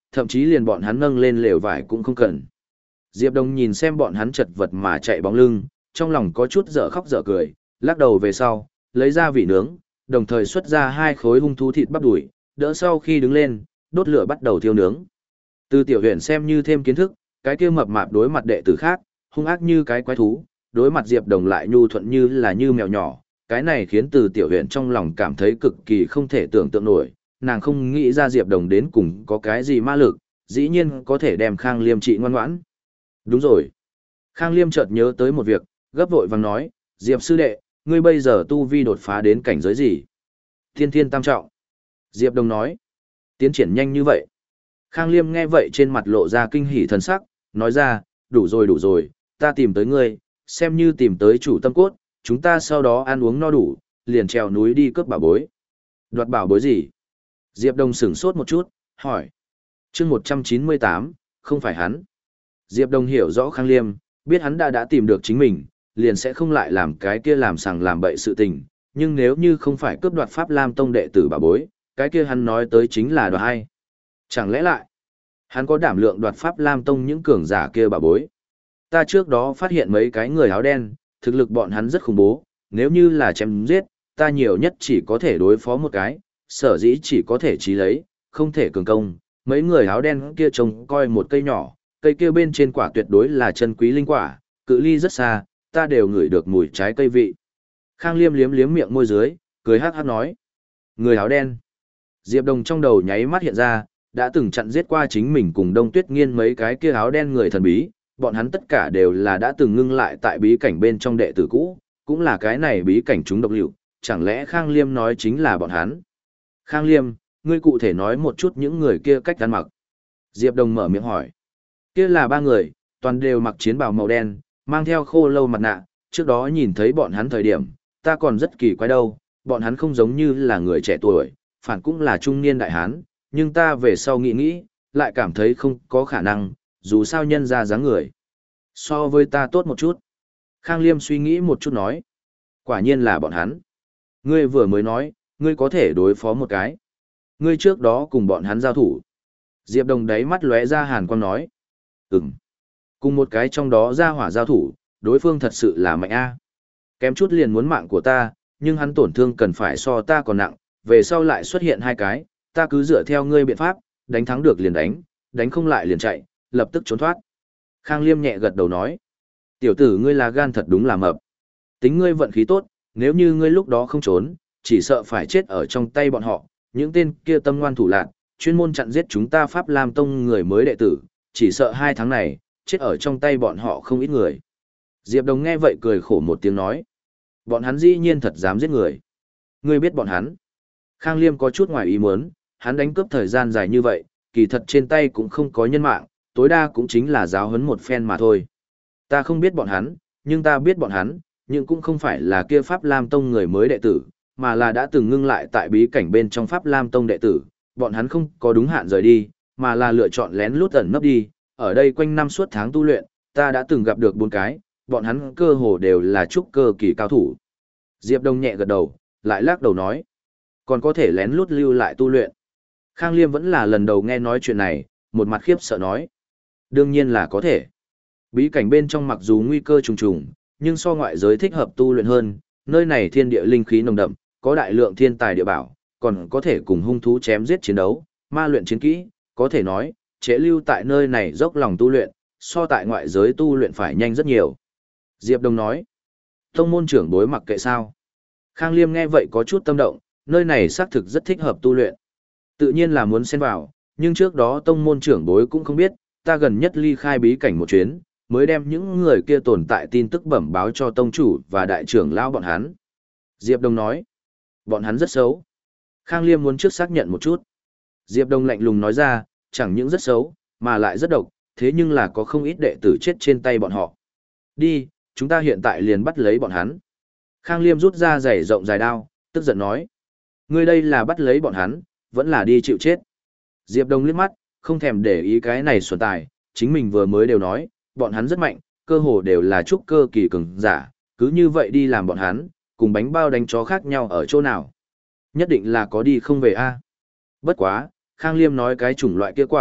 thậm chí liền bọn hắn nâng lên lều vải cũng không cần. Diệp Đồng nhìn xem bọn hắn chật vật mà chạy bóng lưng, trong lòng có chút dở khóc dở cười, lắc đầu về sau, lấy ra vị nướng, đồng thời xuất ra hai khối hung thú thịt bắp đùi, đỡ sau khi đứng lên, đốt lửa bắt đầu thiêu nướng. Từ tiểu huyền xem như thêm kiến thức, cái kia mập mạp đối mặt đệ tử khác, hung ác như cái quái thú, đối mặt Diệp Đồng lại nhu thuận như là như mèo nhỏ, cái này khiến từ tiểu huyền trong lòng cảm thấy cực kỳ không thể tưởng tượng nổi, nàng không nghĩ ra Diệp Đồng đến cùng có cái gì ma lực, dĩ nhiên có thể đem Khang Liêm trị ngoan ngoãn. Đúng rồi. Khang Liêm chợt nhớ tới một việc, gấp vội vàng nói, Diệp sư đệ, ngươi bây giờ tu vi đột phá đến cảnh giới gì? Thiên thiên tam trọng. Diệp Đồng nói, tiến triển nhanh như vậy. Khang Liêm nghe vậy trên mặt lộ ra kinh hỉ thần sắc, nói ra, đủ rồi đủ rồi, ta tìm tới ngươi, xem như tìm tới chủ tâm cốt, chúng ta sau đó ăn uống no đủ, liền trèo núi đi cướp bảo bối. Đoạt bảo bối gì? Diệp Đồng sửng sốt một chút, hỏi. chương một trăm chín mươi tám, không phải hắn. Diệp Đồng hiểu rõ Khang Liêm, biết hắn đã đã tìm được chính mình, liền sẽ không lại làm cái kia làm sằng làm bậy sự tình, nhưng nếu như không phải cướp đoạt Pháp Lam Tông đệ tử bảo bối, cái kia hắn nói tới chính là đoạt hay. Chẳng lẽ lại, hắn có đảm lượng đoạt Pháp Lam Tông những cường giả kia bảo bối. Ta trước đó phát hiện mấy cái người áo đen, thực lực bọn hắn rất khủng bố, nếu như là chém giết, ta nhiều nhất chỉ có thể đối phó một cái, sở dĩ chỉ có thể trí lấy, không thể cường công. Mấy người áo đen kia trông coi một cây nhỏ, cây kia bên trên quả tuyệt đối là chân quý linh quả, cự ly rất xa, ta đều ngửi được mùi trái cây vị. Khang Liêm liếm liếm miệng môi dưới, cười hắc hắc nói. Người áo đen. Diệp Đồng trong đầu nháy mắt hiện ra, đã từng chặn giết qua chính mình cùng Đông Tuyết Nghiên mấy cái kia áo đen người thần bí, bọn hắn tất cả đều là đã từng ngưng lại tại bí cảnh bên trong đệ tử cũ, cũng là cái này bí cảnh chúng độc liệu, chẳng lẽ Khang Liêm nói chính là bọn hắn. Khang Liêm, ngươi cụ thể nói một chút những người kia cách ăn mặc. Diệp Đồng mở miệng hỏi. Kia là ba người, toàn đều mặc chiến bào màu đen, mang theo khô lâu mặt nạ, trước đó nhìn thấy bọn hắn thời điểm, ta còn rất kỳ quái đâu, bọn hắn không giống như là người trẻ tuổi, phản cũng là trung niên đại hán, nhưng ta về sau nghĩ nghĩ, lại cảm thấy không có khả năng, dù sao nhân ra dáng người. So với ta tốt một chút. Khang Liêm suy nghĩ một chút nói. Quả nhiên là bọn hắn. Ngươi vừa mới nói, ngươi có thể đối phó một cái. Ngươi trước đó cùng bọn hắn giao thủ. Diệp Đồng đáy mắt lóe ra hàn quang nói. Ừm. Cùng một cái trong đó ra hỏa giao thủ, đối phương thật sự là mạnh a. Kém chút liền muốn mạng của ta, nhưng hắn tổn thương cần phải so ta còn nặng, về sau lại xuất hiện hai cái, ta cứ dựa theo ngươi biện pháp, đánh thắng được liền đánh, đánh không lại liền chạy, lập tức trốn thoát. Khang Liêm nhẹ gật đầu nói. Tiểu tử ngươi là gan thật đúng là mập. Tính ngươi vận khí tốt, nếu như ngươi lúc đó không trốn, chỉ sợ phải chết ở trong tay bọn họ, những tên kia tâm ngoan thủ lạn, chuyên môn chặn giết chúng ta Pháp Lam Tông người mới đệ tử, chỉ sợ hai tháng này, chết ở trong tay bọn họ không ít người. Diệp Đồng nghe vậy cười khổ một tiếng nói. Bọn hắn dĩ nhiên thật dám giết người. Ngươi biết bọn hắn. Khang Liêm có chút ngoài ý muốn, hắn đánh cướp thời gian dài như vậy, kỳ thật trên tay cũng không có nhân mạng, tối đa cũng chính là giáo huấn một phen mà thôi. Ta không biết bọn hắn, nhưng ta biết bọn hắn, nhưng cũng không phải là kia Pháp Lam Tông người mới đệ tử, mà là đã từng ngưng lại tại bí cảnh bên trong Pháp Lam Tông đệ tử, bọn hắn không có đúng hạn rời đi, mà là lựa chọn lén lút ẩn nấp đi, ở đây quanh năm suốt tháng tu luyện, ta đã từng gặp được bốn cái, bọn hắn cơ hồ đều là trúc cơ kỳ cao thủ. Diệp Đông nhẹ gật đầu, lại lắc đầu nói, còn có thể lén lút lưu lại tu luyện. Khang Liêm vẫn là lần đầu nghe nói chuyện này, một mặt khiếp sợ nói, đương nhiên là có thể. Bí cảnh bên trong mặc dù nguy cơ trùng trùng, nhưng so ngoại giới thích hợp tu luyện hơn, nơi này thiên địa linh khí nồng đậm, có đại lượng thiên tài địa bảo, còn có thể cùng hung thú chém giết chiến đấu, ma luyện chiến kỹ, có thể nói, chế lưu tại nơi này dốc lòng tu luyện, so tại ngoại giới tu luyện phải nhanh rất nhiều. Diệp Đông nói, tông môn trưởng bối mặc kệ sao. Khang Liêm nghe vậy có chút tâm động, nơi này xác thực rất thích hợp tu luyện. Tự nhiên là muốn xen vào, nhưng trước đó tông môn trưởng bối cũng không biết, ta gần nhất ly khai bí cảnh một chuyến, mới đem những người kia tồn tại tin tức bẩm báo cho tông chủ và đại trưởng lão bọn hắn. Diệp Đông nói, bọn hắn rất xấu. Khang Liêm muốn trước xác nhận một chút. Diệp Đông lạnh lùng nói ra, chẳng những rất xấu, mà lại rất độc, thế nhưng là có không ít đệ tử chết trên tay bọn họ. Đi, chúng ta hiện tại liền bắt lấy bọn hắn. Khang Liêm rút ra giày rộng dài đao, tức giận nói. Ngươi đây là bắt lấy bọn hắn, vẫn là đi chịu chết. Diệp Đông liếc mắt, không thèm để ý cái này xuẩn tài, chính mình vừa mới đều nói, bọn hắn rất mạnh, cơ hồ đều là trúc cơ kỳ cường giả, cứ như vậy đi làm bọn hắn, cùng bánh bao đánh chó khác nhau ở chỗ nào. Nhất định là có đi không về a. Bất quá, Khang Liêm nói cái chủng loại kia quả,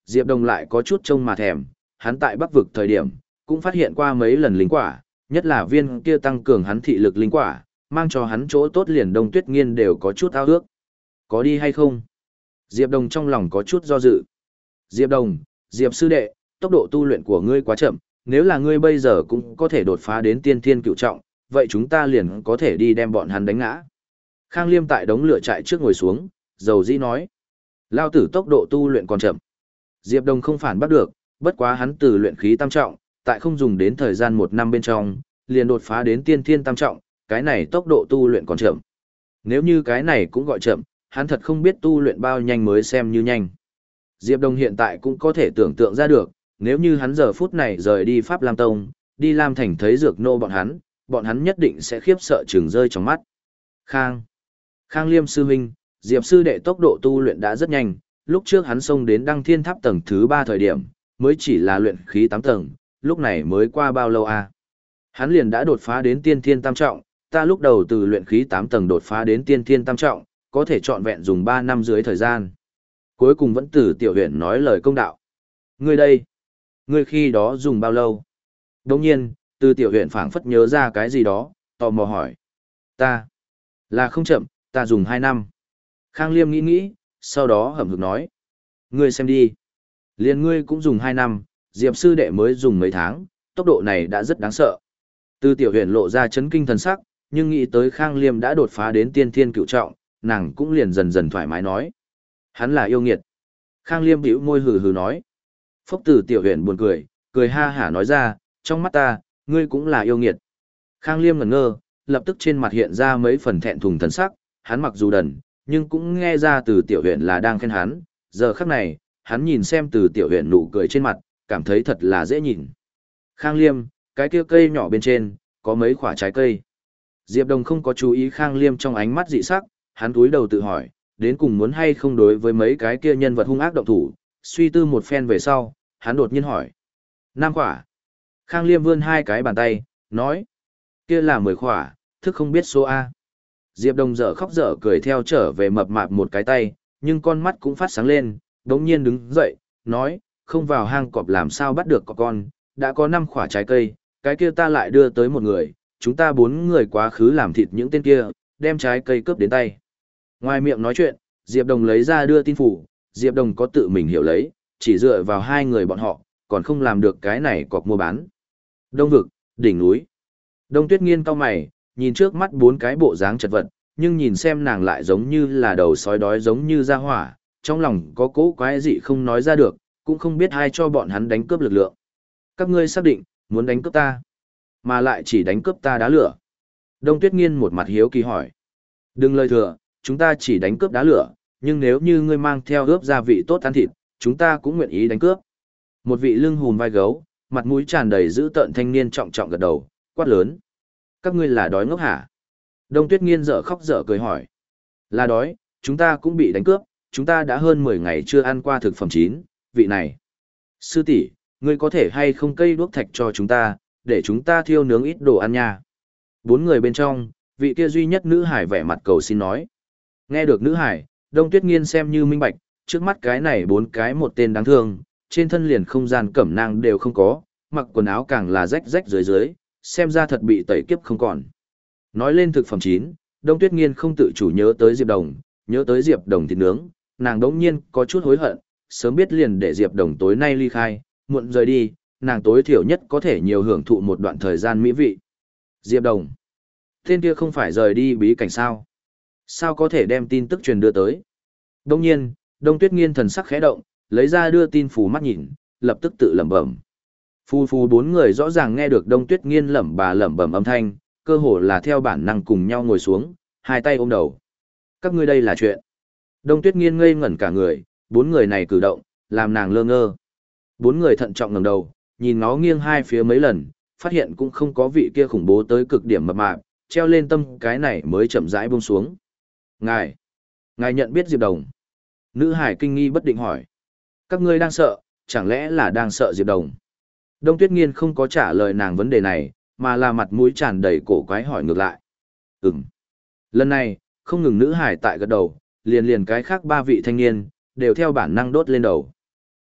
Diệp Đồng lại có chút trông mà thèm, hắn tại Bắc vực thời điểm, cũng phát hiện qua mấy lần linh quả, nhất là viên kia tăng cường hắn thị lực linh quả, mang cho hắn chỗ tốt liền Đông Tuyết Nghiên đều có chút ao ước. Có đi hay không? Diệp Đồng trong lòng có chút do dự. Diệp Đồng, Diệp sư đệ, tốc độ tu luyện của ngươi quá chậm, nếu là ngươi bây giờ cũng có thể đột phá đến tiên thiên cựu trọng, vậy chúng ta liền có thể đi đem bọn hắn đánh ngã. Khang Liêm tại đống lửa trại trước ngồi xuống, dầu dĩ nói. Lao tử tốc độ tu luyện còn chậm. Diệp Đồng không phản bắt được, bất quá hắn từ luyện khí tam trọng, tại không dùng đến thời gian một năm bên trong, liền đột phá đến tiên thiên tam trọng, cái này tốc độ tu luyện còn chậm. Nếu như cái này cũng gọi chậm, hắn thật không biết tu luyện bao nhanh mới xem như nhanh. Diệp Đồng hiện tại cũng có thể tưởng tượng ra được, nếu như hắn giờ phút này rời đi Pháp Lam Tông, đi Lam Thành thấy Dược Nô bọn hắn, bọn hắn nhất định sẽ khiếp sợ trừng rơi trong mắt. Khang. Khang Liêm sư huynh, Diệp sư đệ tốc độ tu luyện đã rất nhanh, lúc trước hắn xông đến Đăng Thiên Tháp tầng thứ ba thời điểm, mới chỉ là luyện khí tám tầng, lúc này mới qua bao lâu à? Hắn liền đã đột phá đến tiên thiên tam trọng, ta lúc đầu từ luyện khí tám tầng đột phá đến tiên thiên tam trọng, có thể trọn vẹn dùng ba năm dưới thời gian. Cuối cùng vẫn từ tiểu huyện nói lời công đạo. Ngươi đây, ngươi khi đó dùng bao lâu? Đồng nhiên, từ tiểu huyện phảng phất nhớ ra cái gì đó, tò mò hỏi. Ta, là không chậm, ta dùng hai năm. Khang Liêm nghĩ nghĩ, sau đó hậm hực nói. Ngươi xem đi. Liền ngươi cũng dùng hai năm, Diệp sư đệ mới dùng mấy tháng, tốc độ này đã rất đáng sợ. Từ tiểu huyện lộ ra chấn kinh thần sắc, nhưng nghĩ tới Khang Liêm đã đột phá đến tiên thiên cựu trọng, nàng cũng liền dần dần thoải mái nói. Hắn là yêu nghiệt. Khang Liêm bĩu môi hừ hừ nói. Phốc Từ tiểu huyện buồn cười, cười ha hả nói ra, trong mắt ta, ngươi cũng là yêu nghiệt. Khang Liêm ngẩn ngơ, lập tức trên mặt hiện ra mấy phần thẹn thùng thần sắc, hắn mặc dù đần, nhưng cũng nghe ra Từ tiểu huyện là đang khen hắn, giờ khắc này, hắn nhìn xem Từ tiểu huyện nụ cười trên mặt, cảm thấy thật là dễ nhìn. Khang Liêm, cái kia cây nhỏ bên trên, có mấy quả trái cây. Diệp Đồng không có chú ý Khang Liêm trong ánh mắt dị sắc, hắn cúi đầu tự hỏi, đến cùng muốn hay không đối với mấy cái kia nhân vật hung ác động thủ, suy tư một phen về sau, hắn đột nhiên hỏi. Năm quả. Khang Liêm vươn hai cái bàn tay, nói. Kia là mười quả, thức không biết số A. Diệp Đồng dở khóc dở cười theo trở về mập mạp một cái tay, nhưng con mắt cũng phát sáng lên, đống nhiên đứng dậy, nói, không vào hang cọp làm sao bắt được cọp con, đã có năm quả trái cây, cái kia ta lại đưa tới một người, chúng ta bốn người quá khứ làm thịt những tên kia, đem trái cây cướp đến tay. Ngoài miệng nói chuyện, Diệp Đồng lấy ra đưa tin phủ, Diệp Đồng có tự mình hiểu lấy, chỉ dựa vào hai người bọn họ, còn không làm được cái này cọc mua bán. Đông vực, đỉnh núi. Đông Tuyết Nghiên cau mày, nhìn trước mắt bốn cái bộ dáng chật vật, nhưng nhìn xem nàng lại giống như là đầu sói đói giống như ra hỏa, trong lòng có cố quái dị không nói ra được, cũng không biết ai cho bọn hắn đánh cướp lực lượng. Các ngươi xác định, muốn đánh cướp ta, mà lại chỉ đánh cướp ta đá lửa. Đông Tuyết Nghiên một mặt hiếu kỳ hỏi. Đừng lời thừa, chúng ta chỉ đánh cướp đá lửa, nhưng nếu như ngươi mang theo ướp gia vị tốt ăn thịt, chúng ta cũng nguyện ý đánh cướp. Một vị lưng hùm vai gấu, mặt mũi tràn đầy dữ tợn thanh niên trọng trọng gật đầu, quát lớn. Các ngươi là đói ngốc hả? Đông Tuyết Nghiên dở khóc dở cười hỏi. Là đói, chúng ta cũng bị đánh cướp, chúng ta đã hơn mười ngày chưa ăn qua thực phẩm chín, vị này. Sư tỷ, ngươi có thể hay không cây đuốc thạch cho chúng ta, để chúng ta thiêu nướng ít đồ ăn nha. Bốn người bên trong, vị kia duy nhất nữ hải vẻ mặt cầu xin nói. Nghe được nữ hải, Đông Tuyết Nghiên xem như minh bạch, trước mắt cái này bốn cái một tên đáng thương, trên thân liền không gian cẩm nang đều không có, mặc quần áo càng là rách rách dưới dưới, xem ra thật bị tẩy kiếp không còn. Nói lên thực phẩm chín, Đông Tuyết Nghiên không tự chủ nhớ tới Diệp Đồng, nhớ tới Diệp Đồng thịt nướng, nàng đống nhiên có chút hối hận, sớm biết liền để Diệp Đồng tối nay ly khai, muộn rời đi, nàng tối thiểu nhất có thể nhiều hưởng thụ một đoạn thời gian mỹ vị. Diệp Đồng, tên kia không phải rời đi bí cảnh sao? Sao có thể đem tin tức truyền đưa tới? Đông nhiên, Đông Tuyết Nghiên thần sắc khẽ động, lấy ra đưa tin phù mắt nhìn, lập tức tự lẩm bẩm. Phù phù bốn người rõ ràng nghe được Đông Tuyết Nghiên lẩm bà lẩm bẩm âm thanh, cơ hồ là theo bản năng cùng nhau ngồi xuống, hai tay ôm đầu. Các ngươi đây là chuyện. Đông Tuyết Nghiên ngây ngẩn cả người, bốn người này cử động, làm nàng lơ ngơ. Bốn người thận trọng ngẩng đầu, nhìn nó nghiêng hai phía mấy lần, phát hiện cũng không có vị kia khủng bố tới cực điểm mập mạp, treo lên tâm cái này mới chậm rãi buông xuống. Ngài, ngài nhận biết Diệp Đồng. Nữ hải kinh nghi bất định hỏi. Các ngươi đang sợ, chẳng lẽ là đang sợ Diệp Đồng? Đông Tuyết Nghiên không có trả lời nàng vấn đề này, mà là mặt mũi tràn đầy cổ quái hỏi ngược lại. Ừm. Lần này, không ngừng nữ hải tại gật đầu, liền liền cái khác ba vị thanh niên, đều theo bản năng đốt lên đầu.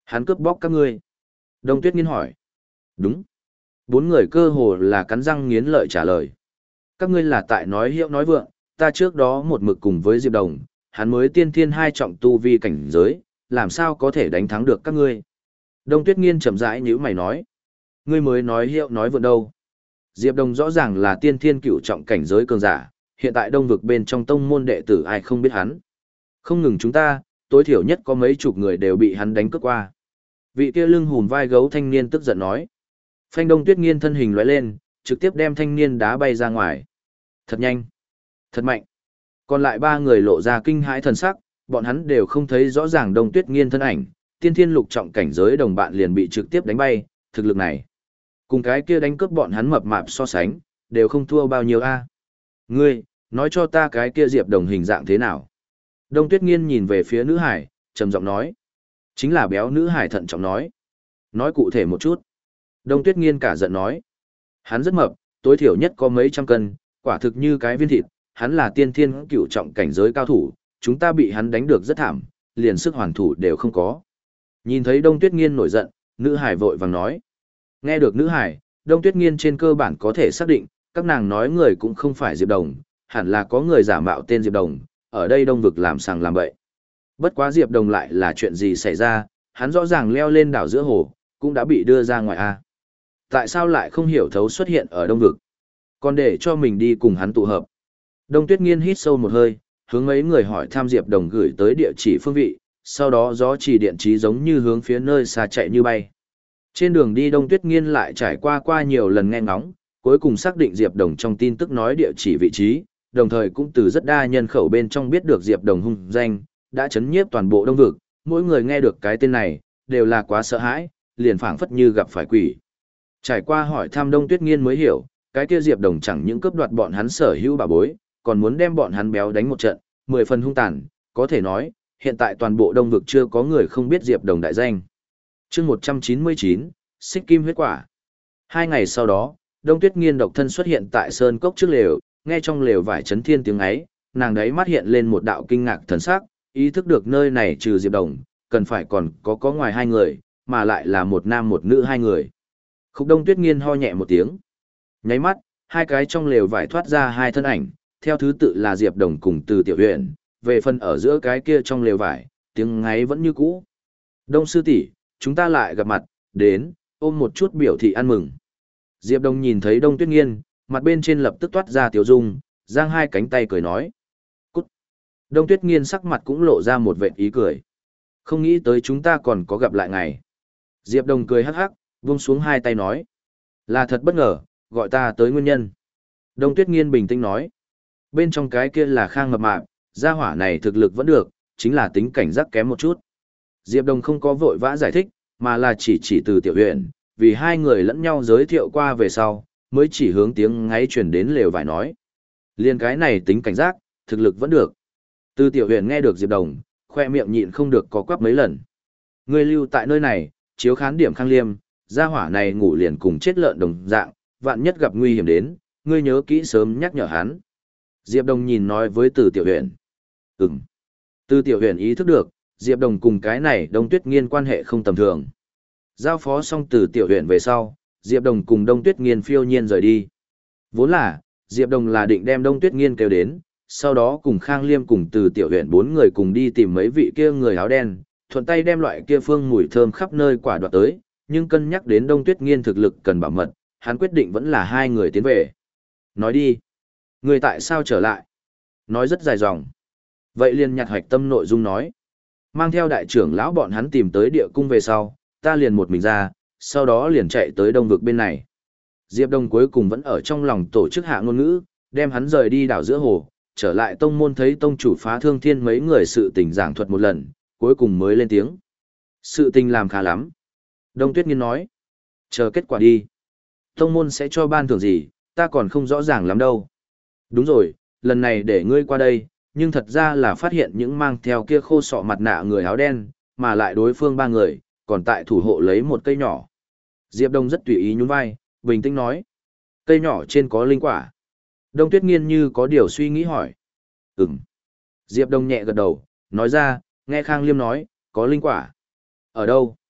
Hắn cướp bóc các ngươi. Đông Tuyết Nghiên hỏi. Đúng. Bốn người cơ hồ là cắn răng nghiến lợi trả lời. Các ngươi là tại nói hiệu nói vượng, ta trước đó một mực cùng với Diệp Đồng, hắn mới tiên thiên hai trọng tu vi cảnh giới, làm sao có thể đánh thắng được các ngươi. Đông Tuyết Nghiên chậm rãi nhíu mày nói. Ngươi mới nói hiệu nói vượng đâu. Diệp Đồng rõ ràng là tiên thiên cửu trọng cảnh giới cường giả, hiện tại đông vực bên trong tông môn đệ tử ai không biết hắn. Không ngừng chúng ta, tối thiểu nhất có mấy chục người đều bị hắn đánh cướp qua. Vị kia lưng hùm vai gấu thanh niên tức giận nói. Phanh Đông Tuyết Nghiên thân hình lóe lên, trực tiếp đem thanh niên đá bay ra ngoài. Thật nhanh, thật mạnh. Còn lại ba người lộ ra kinh hãi thần sắc, bọn hắn đều không thấy rõ ràng Đông Tuyết Nghiên thân ảnh, tiên thiên lục trọng cảnh giới đồng bạn liền bị trực tiếp đánh bay, thực lực này. Cùng cái kia đánh cướp bọn hắn mập mạp so sánh, đều không thua bao nhiêu a. Ngươi, nói cho ta cái kia Diệp Đồng hình dạng thế nào? Đông Tuyết Nghiên nhìn về phía nữ hải, trầm giọng nói. Chính là béo nữ hải thận trọng nói. Nói cụ thể một chút. Đông Tuyết Nghiên cả giận nói. Hắn rất mập, tối thiểu nhất có mấy trăm cân, quả thực như cái viên thịt, hắn là tiên thiên cửu trọng cảnh giới cao thủ, chúng ta bị hắn đánh được rất thảm, liền sức hoàn thủ đều không có. Nhìn thấy Đông Tuyết Nghiên nổi giận, nữ hải vội vàng nói. Nghe được nữ hải, Đông Tuyết Nghiên trên cơ bản có thể xác định, các nàng nói người cũng không phải Diệp Đồng, hẳn là có người giả mạo tên Diệp Đồng, ở đây đông vực làm sàng làm bậy. Bất quá Diệp Đồng lại là chuyện gì xảy ra, hắn rõ ràng leo lên đảo giữa hồ, cũng đã bị đưa ra ngoài a. Tại sao lại không hiểu thấu xuất hiện ở đông vực? Còn để cho mình đi cùng hắn tụ hợp. Đông Tuyết Nghiên hít sâu một hơi, hướng mấy người hỏi thăm Diệp Đồng gửi tới địa chỉ phương vị, sau đó gió chỉ điện trí giống như hướng phía nơi xa chạy như bay. Trên đường đi Đông Tuyết Nghiên lại trải qua qua nhiều lần nghe ngóng, cuối cùng xác định Diệp Đồng trong tin tức nói địa chỉ vị trí, đồng thời cũng từ rất đa nhân khẩu bên trong biết được Diệp Đồng hung danh, đã chấn nhiếp toàn bộ đông vực, mỗi người nghe được cái tên này, đều là quá sợ hãi, liền phảng phất như gặp phải quỷ. Trải qua hỏi thăm Đông Tuyết Nghiên mới hiểu, cái kia Diệp Đồng chẳng những cướp đoạt bọn hắn sở hữu bảo bối, còn muốn đem bọn hắn béo đánh một trận, mười phần hung tàn, có thể nói, hiện tại toàn bộ đông vực chưa có người không biết Diệp Đồng đại danh. Chương một trăm chín mươi chín, Xích Kim huyết quả. Hai ngày sau đó, Đông Tuyết Nghiên độc thân xuất hiện tại sơn cốc trước lều, nghe trong lều vải chấn thiên tiếng ấy, nàng đấy mắt hiện lên một đạo kinh ngạc thần sắc, ý thức được nơi này trừ Diệp Đồng, cần phải còn có có ngoài hai người, mà lại là một nam một nữ hai người. Khúc Đông Tuyết Nghiên ho nhẹ một tiếng. Nháy mắt, hai cái trong lều vải thoát ra hai thân ảnh, theo thứ tự là Diệp Đồng cùng Từ Tiểu Huyền, về phần ở giữa cái kia trong lều vải, tiếng ngáy vẫn như cũ. Đông sư tỷ, chúng ta lại gặp mặt, đến, ôm một chút biểu thị ăn mừng. Diệp Đồng nhìn thấy Đông Tuyết Nghiên, mặt bên trên lập tức toát ra tiểu dung, giang hai cánh tay cười nói. Cút. Đông Tuyết Nghiên sắc mặt cũng lộ ra một vệt ý cười. Không nghĩ tới chúng ta còn có gặp lại ngày. Diệp Đồng cười hắc hắc, vung xuống hai tay nói. Là thật bất ngờ, gọi ta tới nguyên nhân. Đông Tuyết Nghiên bình tĩnh nói. Bên trong cái kia là Khang mập mạp, gia hỏa này thực lực vẫn được, chính là tính cảnh giác kém một chút. Diệp Đồng không có vội vã giải thích, mà là chỉ chỉ Từ Tiểu Huyền, vì hai người lẫn nhau giới thiệu qua về sau, mới chỉ hướng tiếng ngáy truyền đến lều vải nói. Liên cái này tính cảnh giác, thực lực vẫn được. Từ Tiểu Huyền nghe được Diệp Đồng, khoe miệng nhịn không được có quắp mấy lần. Ngươi lưu tại nơi này, chiếu khán điểm Khang Liêm, gia hỏa này ngủ liền cùng chết lợn đồng dạng, vạn nhất gặp nguy hiểm đến, ngươi nhớ kỹ sớm nhắc nhở hắn. Diệp Đồng nhìn nói với Từ Tiểu Huyền. Ừm. Từ Tiểu Huyền ý thức được, Diệp Đồng cùng cái này Đông Tuyết Nghiên quan hệ không tầm thường. Giao phó xong Từ Tiểu Huyền về sau, Diệp Đồng cùng Đông Tuyết Nghiên phiêu nhiên rời đi. Vốn là, Diệp Đồng là định đem Đông Tuyết Nghiên kêu đến, sau đó cùng Khang Liêm cùng Từ Tiểu Huyền bốn người cùng đi tìm mấy vị kia người áo đen, thuận tay đem loại kia phương mùi thơm khắp nơi quả đoạt tới, nhưng cân nhắc đến Đông Tuyết Nghiên thực lực cần bảo mật, hắn quyết định vẫn là hai người tiến về. Nói đi, người tại sao trở lại? Nói rất dài dòng. Vậy liền nhặt hoạch tâm nội dung nói. Mang theo đại trưởng lão bọn hắn tìm tới địa cung về sau, ta liền một mình ra, sau đó liền chạy tới đông vực bên này. Diệp Đông cuối cùng vẫn ở trong lòng tổ chức hạ ngôn ngữ, đem hắn rời đi đảo giữa hồ, trở lại tông môn thấy tông chủ Phá Thương Thiên mấy người sự tình giảng thuật một lần, cuối cùng mới lên tiếng. Sự tình làm khá lắm. Đông Tuyết Nghiên nói. Chờ kết quả đi. Tông môn sẽ cho ban thưởng gì, ta còn không rõ ràng lắm đâu. Đúng rồi, lần này để ngươi qua đây, nhưng thật ra là phát hiện những mang theo kia khô sọ mặt nạ người áo đen, mà lại đối phương ba người, còn tại thủ hộ lấy một cây nhỏ. Diệp Đông rất tùy ý nhún vai, bình tĩnh nói. Cây nhỏ trên có linh quả. Đông Tuyết Nghiên như có điều suy nghĩ hỏi. Ừm. Diệp Đông nhẹ gật đầu, nói ra, nghe Khang Liêm nói, có linh quả. Ở đâu?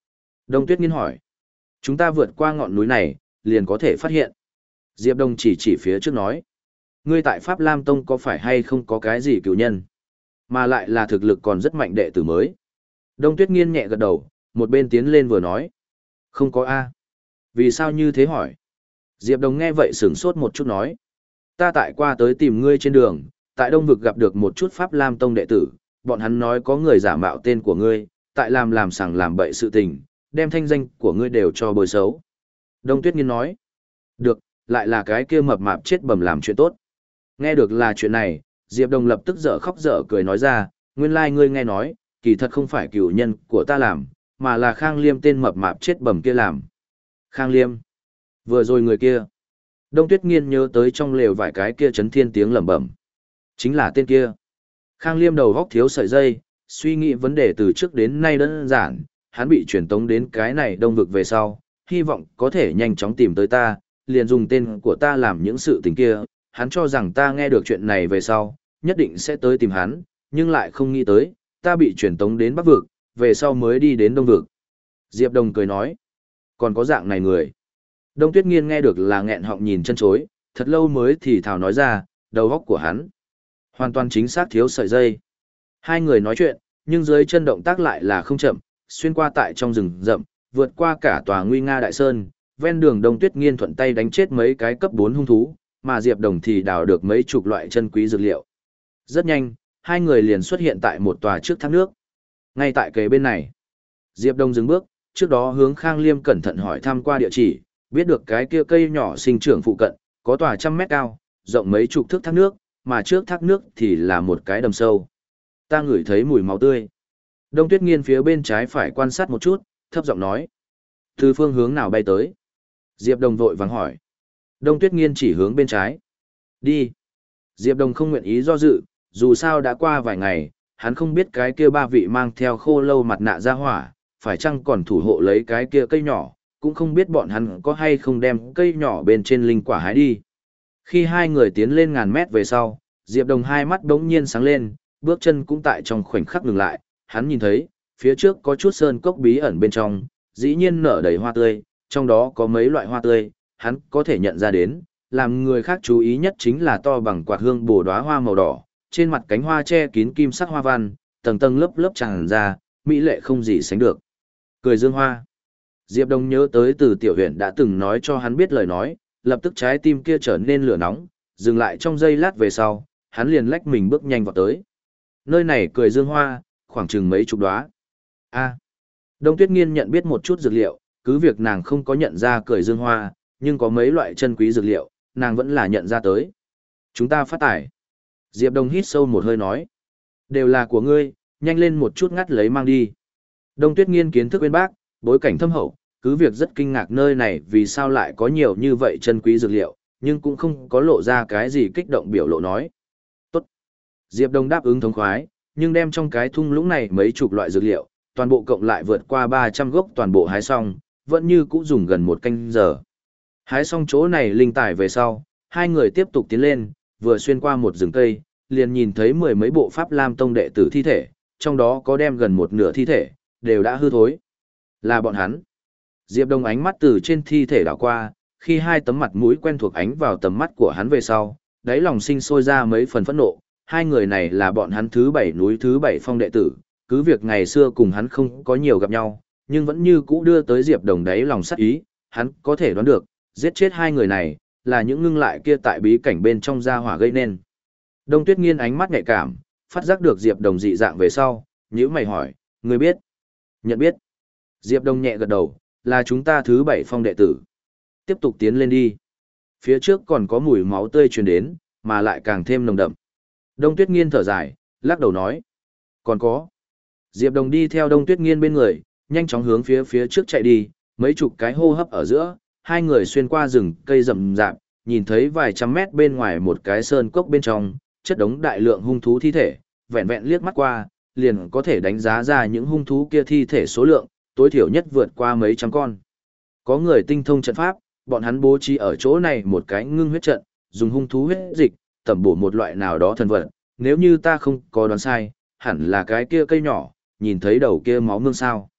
Đông Tuyết Nghiên hỏi. Chúng ta vượt qua ngọn núi này, liền có thể phát hiện. Diệp Đông chỉ chỉ phía trước nói. Ngươi tại Pháp Lam Tông có phải hay không có cái gì cựu nhân? Mà lại là thực lực còn rất mạnh đệ tử mới. Đông Tuyết Nghiên nhẹ gật đầu, một bên tiến lên vừa nói. Không có A. Vì sao như thế hỏi? Diệp Đông nghe vậy sửng sốt một chút nói. Ta tại qua tới tìm ngươi trên đường, tại Đông Vực gặp được một chút Pháp Lam Tông đệ tử, bọn hắn nói có người giả mạo tên của ngươi, tại làm làm sằng làm bậy sự tình, đem thanh danh của ngươi đều cho bồi xấu. Đông Tuyết Nghiên nói. Được, lại là cái kia mập mạp chết bầm làm chuyện tốt. Nghe được là chuyện này, Diệp Đông lập tức dở khóc dở cười nói ra, nguyên lai like ngươi nghe nói, kỳ thật không phải cửu nhân của ta làm, mà là Khang Liêm tên mập mạp chết bầm kia làm. Khang Liêm. Vừa rồi người kia. Đông Tuyết Nghiên nhớ tới trong lều vài cái kia chấn thiên tiếng lẩm bẩm. Chính là tên kia. Khang Liêm đầu góc thiếu sợi dây, suy nghĩ vấn đề từ trước đến nay đơn giản, hắn bị truyền tống đến cái này Đông Vực về sau, hy vọng có thể nhanh chóng tìm tới ta, liền dùng tên của ta làm những sự tình kia, hắn cho rằng ta nghe được chuyện này về sau, nhất định sẽ tới tìm hắn, nhưng lại không nghĩ tới, ta bị truyền tống đến Bắc Vực, về sau mới đi đến Đông Vực. Diệp Đông cười nói, còn có dạng này người. Đông Tuyết Nghiên nghe được là nghẹn họng nhìn chân chối, thật lâu mới thì thào nói ra, đầu óc của hắn. Hoàn toàn chính xác thiếu sợi dây. Hai người nói chuyện, nhưng dưới chân động tác lại là không chậm, xuyên qua tại trong rừng rậm, vượt qua cả tòa nguy nga đại sơn, ven đường Đông Tuyết Nghiên thuận tay đánh chết mấy cái cấp bốn hung thú, mà Diệp Đồng thì đào được mấy chục loại chân quý dược liệu. Rất nhanh, hai người liền xuất hiện tại một tòa trước thác nước. Ngay tại kề bên này, Diệp Đồng dừng bước, trước đó hướng Khang Liêm cẩn thận hỏi thăm qua địa chỉ, biết được cái kia cây nhỏ sinh trưởng phụ cận, có tòa trăm mét cao, rộng mấy chục thước thác nước, mà trước thác nước thì là một cái đầm sâu. Ta ngửi thấy mùi máu tươi. Đông Tuyết Nghiên phía bên trái phải quan sát một chút, thấp giọng nói. Từ phương hướng nào bay tới? Diệp Đồng vội vàng hỏi. Đông Tuyết Nghiên chỉ hướng bên trái. Đi. Diệp Đồng không nguyện ý do dự, dù sao đã qua vài ngày, hắn không biết cái kia ba vị mang theo khô lâu mặt nạ ra hỏa, phải chăng còn thủ hộ lấy cái kia cây nhỏ, cũng không biết bọn hắn có hay không đem cây nhỏ bên trên linh quả hái đi. Khi hai người tiến lên ngàn mét về sau, Diệp Đồng hai mắt đống nhiên sáng lên, bước chân cũng tại trong khoảnh khắc ngừng lại, hắn nhìn thấy, phía trước có chút sơn cốc bí ẩn bên trong, dĩ nhiên nở đầy hoa tươi, trong đó có mấy loại hoa tươi, hắn có thể nhận ra đến, làm người khác chú ý nhất chính là to bằng quạt hương bồ đóa hoa màu đỏ, trên mặt cánh hoa che kín kim sắc hoa văn, tầng tầng lớp lớp tràn ra, mỹ lệ không gì sánh được. Cười dương hoa. Diệp Đông nhớ tới từ tiểu huyện đã từng nói cho hắn biết lời nói, lập tức trái tim kia trở nên lửa nóng, dừng lại trong giây lát về sau, hắn liền lách mình bước nhanh vào tới. Nơi này cười dương hoa, khoảng chừng mấy chục đóa. A. Đông Tuyết Nghiên nhận biết một chút dược liệu, cứ việc nàng không có nhận ra cười dương hoa, nhưng có mấy loại chân quý dược liệu, nàng vẫn là nhận ra tới. Chúng ta phát tải. Diệp Đông hít sâu một hơi nói. Đều là của ngươi, nhanh lên một chút ngắt lấy mang đi. Đông Tuyết Nghiên kiến thức bên bác, bối cảnh thâm hậu, cứ việc rất kinh ngạc nơi này vì sao lại có nhiều như vậy chân quý dược liệu, nhưng cũng không có lộ ra cái gì kích động biểu lộ nói. Tốt. Diệp Đông đáp ứng thống khoái, nhưng đem trong cái thung lũng này mấy chục loại dược liệu, toàn bộ cộng lại vượt qua ba trăm gốc toàn bộ hái xong, vẫn như cũ dùng gần một canh giờ. Hái xong chỗ này linh tài về sau, hai người tiếp tục tiến lên, vừa xuyên qua một rừng cây, liền nhìn thấy mười mấy bộ Pháp Lam Tông đệ tử thi thể, trong đó có đem gần một nửa thi thể, đều đã hư thối. Là bọn hắn. Diệp Đông ánh mắt từ trên thi thể đảo qua, khi hai tấm mặt mũi quen thuộc ánh vào tầm mắt của hắn về sau, đáy lòng sinh sôi ra mấy phần phẫn nộ, hai người này là bọn hắn thứ bảy núi thứ bảy phong đệ tử, cứ việc ngày xưa cùng hắn không có nhiều gặp nhau, nhưng vẫn như cũ đưa tới Diệp Đồng đáy lòng sát ý, hắn có thể đoán được, giết chết hai người này, là những ngưng lại kia tại bí cảnh bên trong gia hỏa gây nên. Đông Tuyết Nghiên ánh mắt nhạy cảm, phát giác được Diệp Đồng dị dạng về sau, nhíu mày hỏi, ngươi biết? Nhận biết. Diệp Đồng nhẹ gật đầu, là chúng ta thứ bảy phong đệ tử. Tiếp tục tiến lên đi. Phía trước còn có mùi máu tươi truyền đến, mà lại càng thêm nồng đậm. Đông Tuyết Nghiên thở dài, lắc đầu nói. Còn có. Diệp Đồng đi theo Đông Tuyết Nghiên bên người, nhanh chóng hướng phía phía trước chạy đi, mấy chục cái hô hấp ở giữa, hai người xuyên qua rừng cây rậm rạp, nhìn thấy vài trăm mét bên ngoài một cái sơn cốc bên trong, chất đống đại lượng hung thú thi thể, vẹn vẹn liếc mắt qua, liền có thể đánh giá ra những hung thú kia thi thể số lượng, tối thiểu nhất vượt qua mấy trăm con. Có người tinh thông trận pháp, bọn hắn bố trí ở chỗ này một cái ngưng huyết trận, dùng hung thú huyết dịch, tẩm bổ một loại nào đó thần vật, nếu như ta không có đoán sai, hẳn là cái kia cây nhỏ, nhìn thấy đầu kia máu mương sao.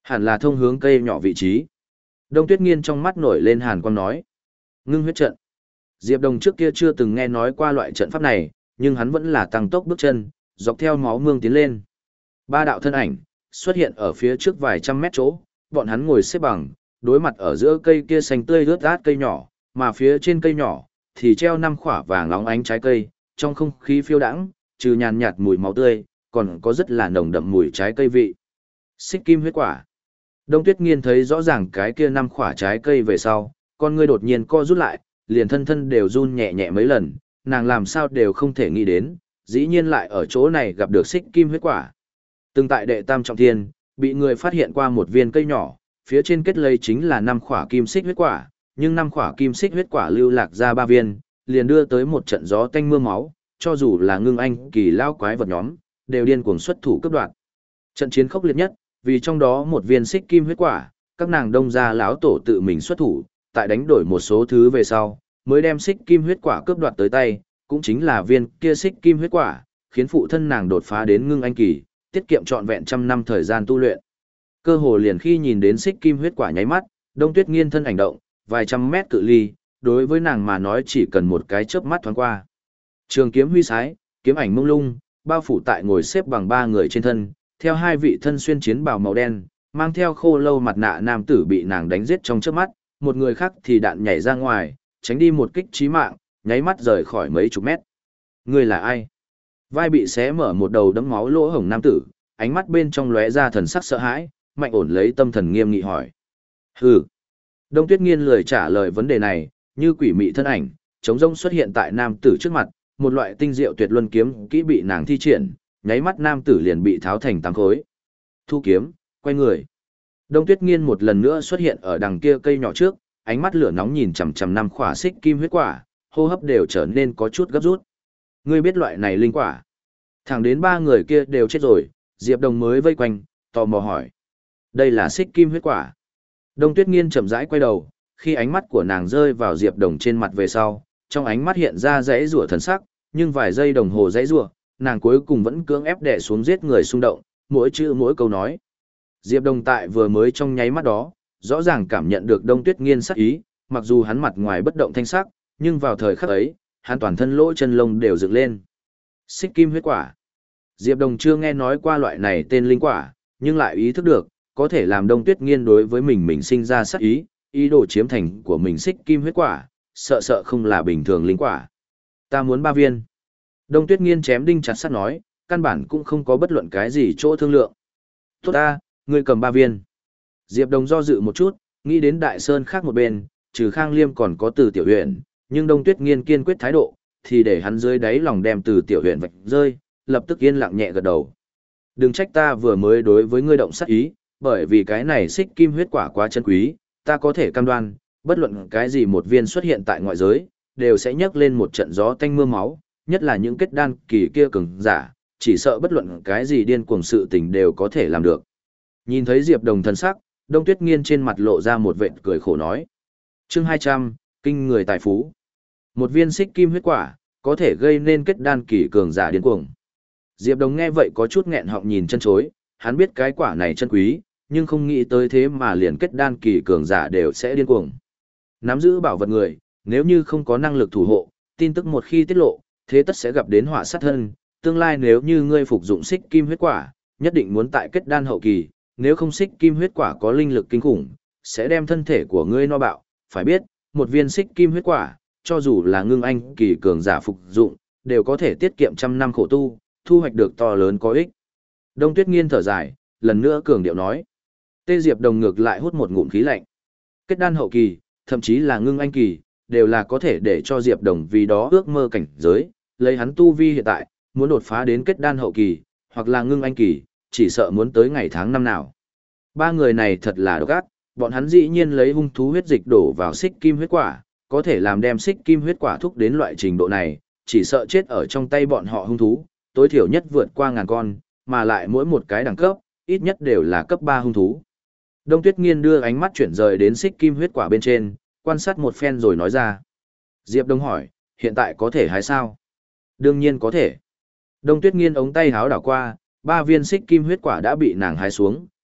Hẳn là thông hướng cây nhỏ vị trí. Đông Tuyết Nghiên trong mắt nổi lên hàn quang nói. Ngưng huyết trận. Diệp Đồng trước kia chưa từng nghe nói qua loại trận pháp này, nhưng hắn vẫn là tăng tốc bước chân, dọc theo máu mương tiến lên. Ba đạo thân ảnh xuất hiện ở phía trước vài trăm mét chỗ, bọn hắn ngồi xếp bằng, đối mặt ở giữa cây kia xanh tươi rớt át cây nhỏ, mà phía trên cây nhỏ thì treo năm quả vàng óng ánh trái cây, trong không khí phiêu đãng, trừ nhàn nhạt mùi máu tươi, còn có rất là nồng đậm mùi trái cây vị. Xích kim huyết quả. Đông Tuyết Nghiên thấy rõ ràng cái kia năm quả trái cây về sau, con ngươi đột nhiên co rút lại, liền thân thân đều run nhẹ nhẹ mấy lần, nàng làm sao đều không thể nghĩ đến, dĩ nhiên lại ở chỗ này gặp được xích kim huyết quả. Từng tại đệ tam trọng thiên, bị người phát hiện qua một viên cây nhỏ, phía trên kết lây chính là năm quả kim xích huyết quả, nhưng năm quả kim xích huyết quả lưu lạc ra ba viên, liền đưa tới một trận gió tanh mưa máu, cho dù là ngưng anh kỳ lao quái vật nhóm, đều điên cuồng xuất thủ cấp đoạn. Trận chiến khốc liệt nhất, vì trong đó một viên xích kim huyết quả, các nàng đông gia lão tổ tự mình xuất thủ, tại đánh đổi một số thứ về sau, mới đem xích kim huyết quả cướp đoạt tới tay, cũng chính là viên kia xích kim huyết quả, khiến phụ thân nàng đột phá đến ngưng anh kỳ, tiết kiệm trọn vẹn trăm năm thời gian tu luyện. Cơ hồ liền khi nhìn đến xích kim huyết quả nháy mắt, Đông Tuyết Nghiên thân hành động, vài trăm mét cự ly, đối với nàng mà nói chỉ cần một cái chớp mắt thoáng qua. Trường kiếm huy sái, kiếm ảnh mông lung, bao phủ tại ngồi xếp bằng ba người trên thân, theo hai vị thân xuyên chiến bào màu đen, mang theo khô lâu mặt nạ nam tử bị nàng đánh giết trong chớp mắt, một người khác thì đạn nhảy ra ngoài, tránh đi một kích chí mạng, nháy mắt rời khỏi mấy chục mét. Người là ai? Vai bị xé mở một đầu đẫm máu lỗ hổng nam tử, ánh mắt bên trong lóe ra thần sắc sợ hãi, mạnh ổn lấy tâm thần nghiêm nghị hỏi. Hừ. Đông Tuyết Nghiên lười trả lời vấn đề này, như quỷ mị thân ảnh, trống rỗng xuất hiện tại nam tử trước mặt, một loại tinh diệu tuyệt luân kiếm kỹ bị nàng thi triển, nháy mắt nam tử liền bị tháo thành tám khối. Thu kiếm, quay người. Đông Tuyết Nghiên một lần nữa xuất hiện ở đằng kia cây nhỏ trước, ánh mắt lửa nóng nhìn chằm chằm năm khỏa xích kim huyết quả, hô hấp đều trở nên có chút gấp rút. Ngươi biết loại này linh quả? Thẳng đến ba người kia đều chết rồi, Diệp Đồng mới vây quanh, tò mò hỏi. Đây là xích kim huyết quả. Đông Tuyết Nghiên chậm rãi quay đầu, khi ánh mắt của nàng rơi vào Diệp Đồng trên mặt về sau, trong ánh mắt hiện ra dãy rủa thần sắc, nhưng vài giây đồng hồ dãy rủa, nàng cuối cùng vẫn cưỡng ép đè xuống giết người xung động, mỗi chữ mỗi câu nói. Diệp Đồng tại vừa mới trong nháy mắt đó, rõ ràng cảm nhận được Đông Tuyết Nghiên sắc ý, mặc dù hắn mặt ngoài bất động thanh sắc, nhưng vào thời khắc ấy, hắn toàn thân lỗ chân lông đều dựng lên. Xích kim huyết quả. Diệp Đồng chưa nghe nói qua loại này tên linh quả, nhưng lại ý thức được, có thể làm Đông Tuyết Nghiên đối với mình mình sinh ra sắc ý, ý đồ chiếm thành của mình xích kim huyết quả, sợ sợ không là bình thường linh quả. Ta muốn ba viên. Đông Tuyết Nghiên chém đinh chặt sắt nói, căn bản cũng không có bất luận cái gì chỗ thương lượng. Tốt ta, ngươi cầm ba viên. Diệp Đồng do dự một chút, nghĩ đến Đại Sơn khác một bên, trừ Khang Liêm còn có Từ Tiểu Huyền, nhưng Đông Tuyết Nghiên kiên quyết thái độ, thì để hắn dưới đáy lòng đem Từ Tiểu Huyền vạch rơi, lập tức yên lặng nhẹ gật đầu. Đừng trách ta vừa mới đối với ngươi động sát ý, bởi vì cái này xích kim huyết quả quá chân quý, ta có thể cam đoan, bất luận cái gì một viên xuất hiện tại ngoại giới, đều sẽ nhấc lên một trận gió tanh mưa máu, nhất là những kết đan kỳ kia cường giả, chỉ sợ bất luận cái gì điên cuồng sự tình đều có thể làm được. Nhìn thấy Diệp Đồng thần sắc, Đông Tuyết Nghiên trên mặt lộ ra một vệt cười khổ nói. Chương hai trăm, kinh người tài phú. Một viên xích kim huyết quả, có thể gây nên kết đan kỳ cường giả điên cuồng. Diệp Đồng nghe vậy có chút nghẹn họng nhìn chân chối, hắn biết cái quả này chân quý, nhưng không nghĩ tới thế mà liền kết đan kỳ cường giả đều sẽ điên cuồng. Nắm giữ bảo vật người, nếu như không có năng lực thủ hộ, tin tức một khi tiết lộ, thế tất sẽ gặp đến họa sát thân, tương lai nếu như ngươi phục dụng xích kim huyết quả, nhất định muốn tại kết đan hậu kỳ, nếu không xích kim huyết quả có linh lực kinh khủng, sẽ đem thân thể của ngươi no bạo, phải biết, một viên xích kim huyết quả, cho dù là ngưng anh kỳ cường giả phục dụng, đều có thể tiết kiệm trăm năm khổ tu, thu hoạch được to lớn có ích. Đông Tuyết Nghiên thở dài, lần nữa cường điệu nói. Tê Diệp Đồng ngược lại hút một ngụm khí lạnh. Kết đan hậu kỳ, thậm chí là ngưng anh kỳ, đều là có thể để cho Diệp Đồng vì đó ước mơ cảnh giới, lấy hắn tu vi hiện tại, muốn đột phá đến kết đan hậu kỳ, hoặc là ngưng anh kỳ, chỉ sợ muốn tới ngày tháng năm nào. Ba người này thật là độc ác, bọn hắn dĩ nhiên lấy hung thú huyết dịch đổ vào xích kim huyết quả, có thể làm đem xích kim huyết quả thúc đến loại trình độ này, chỉ sợ chết ở trong tay bọn họ hung thú, tối thiểu nhất vượt qua ngàn con, mà lại mỗi một cái đẳng cấp, ít nhất đều là cấp ba hung thú. Đông Tuyết Nghiên đưa ánh mắt chuyển rời đến xích kim huyết quả bên trên, quan sát một phen rồi nói ra. Diệp Đông hỏi, hiện tại có thể hái sao? Đương nhiên có thể. Đông Tuyết Nghiên ống tay háo đảo qua, ba viên xích kim huyết quả đã bị nàng hái xuống,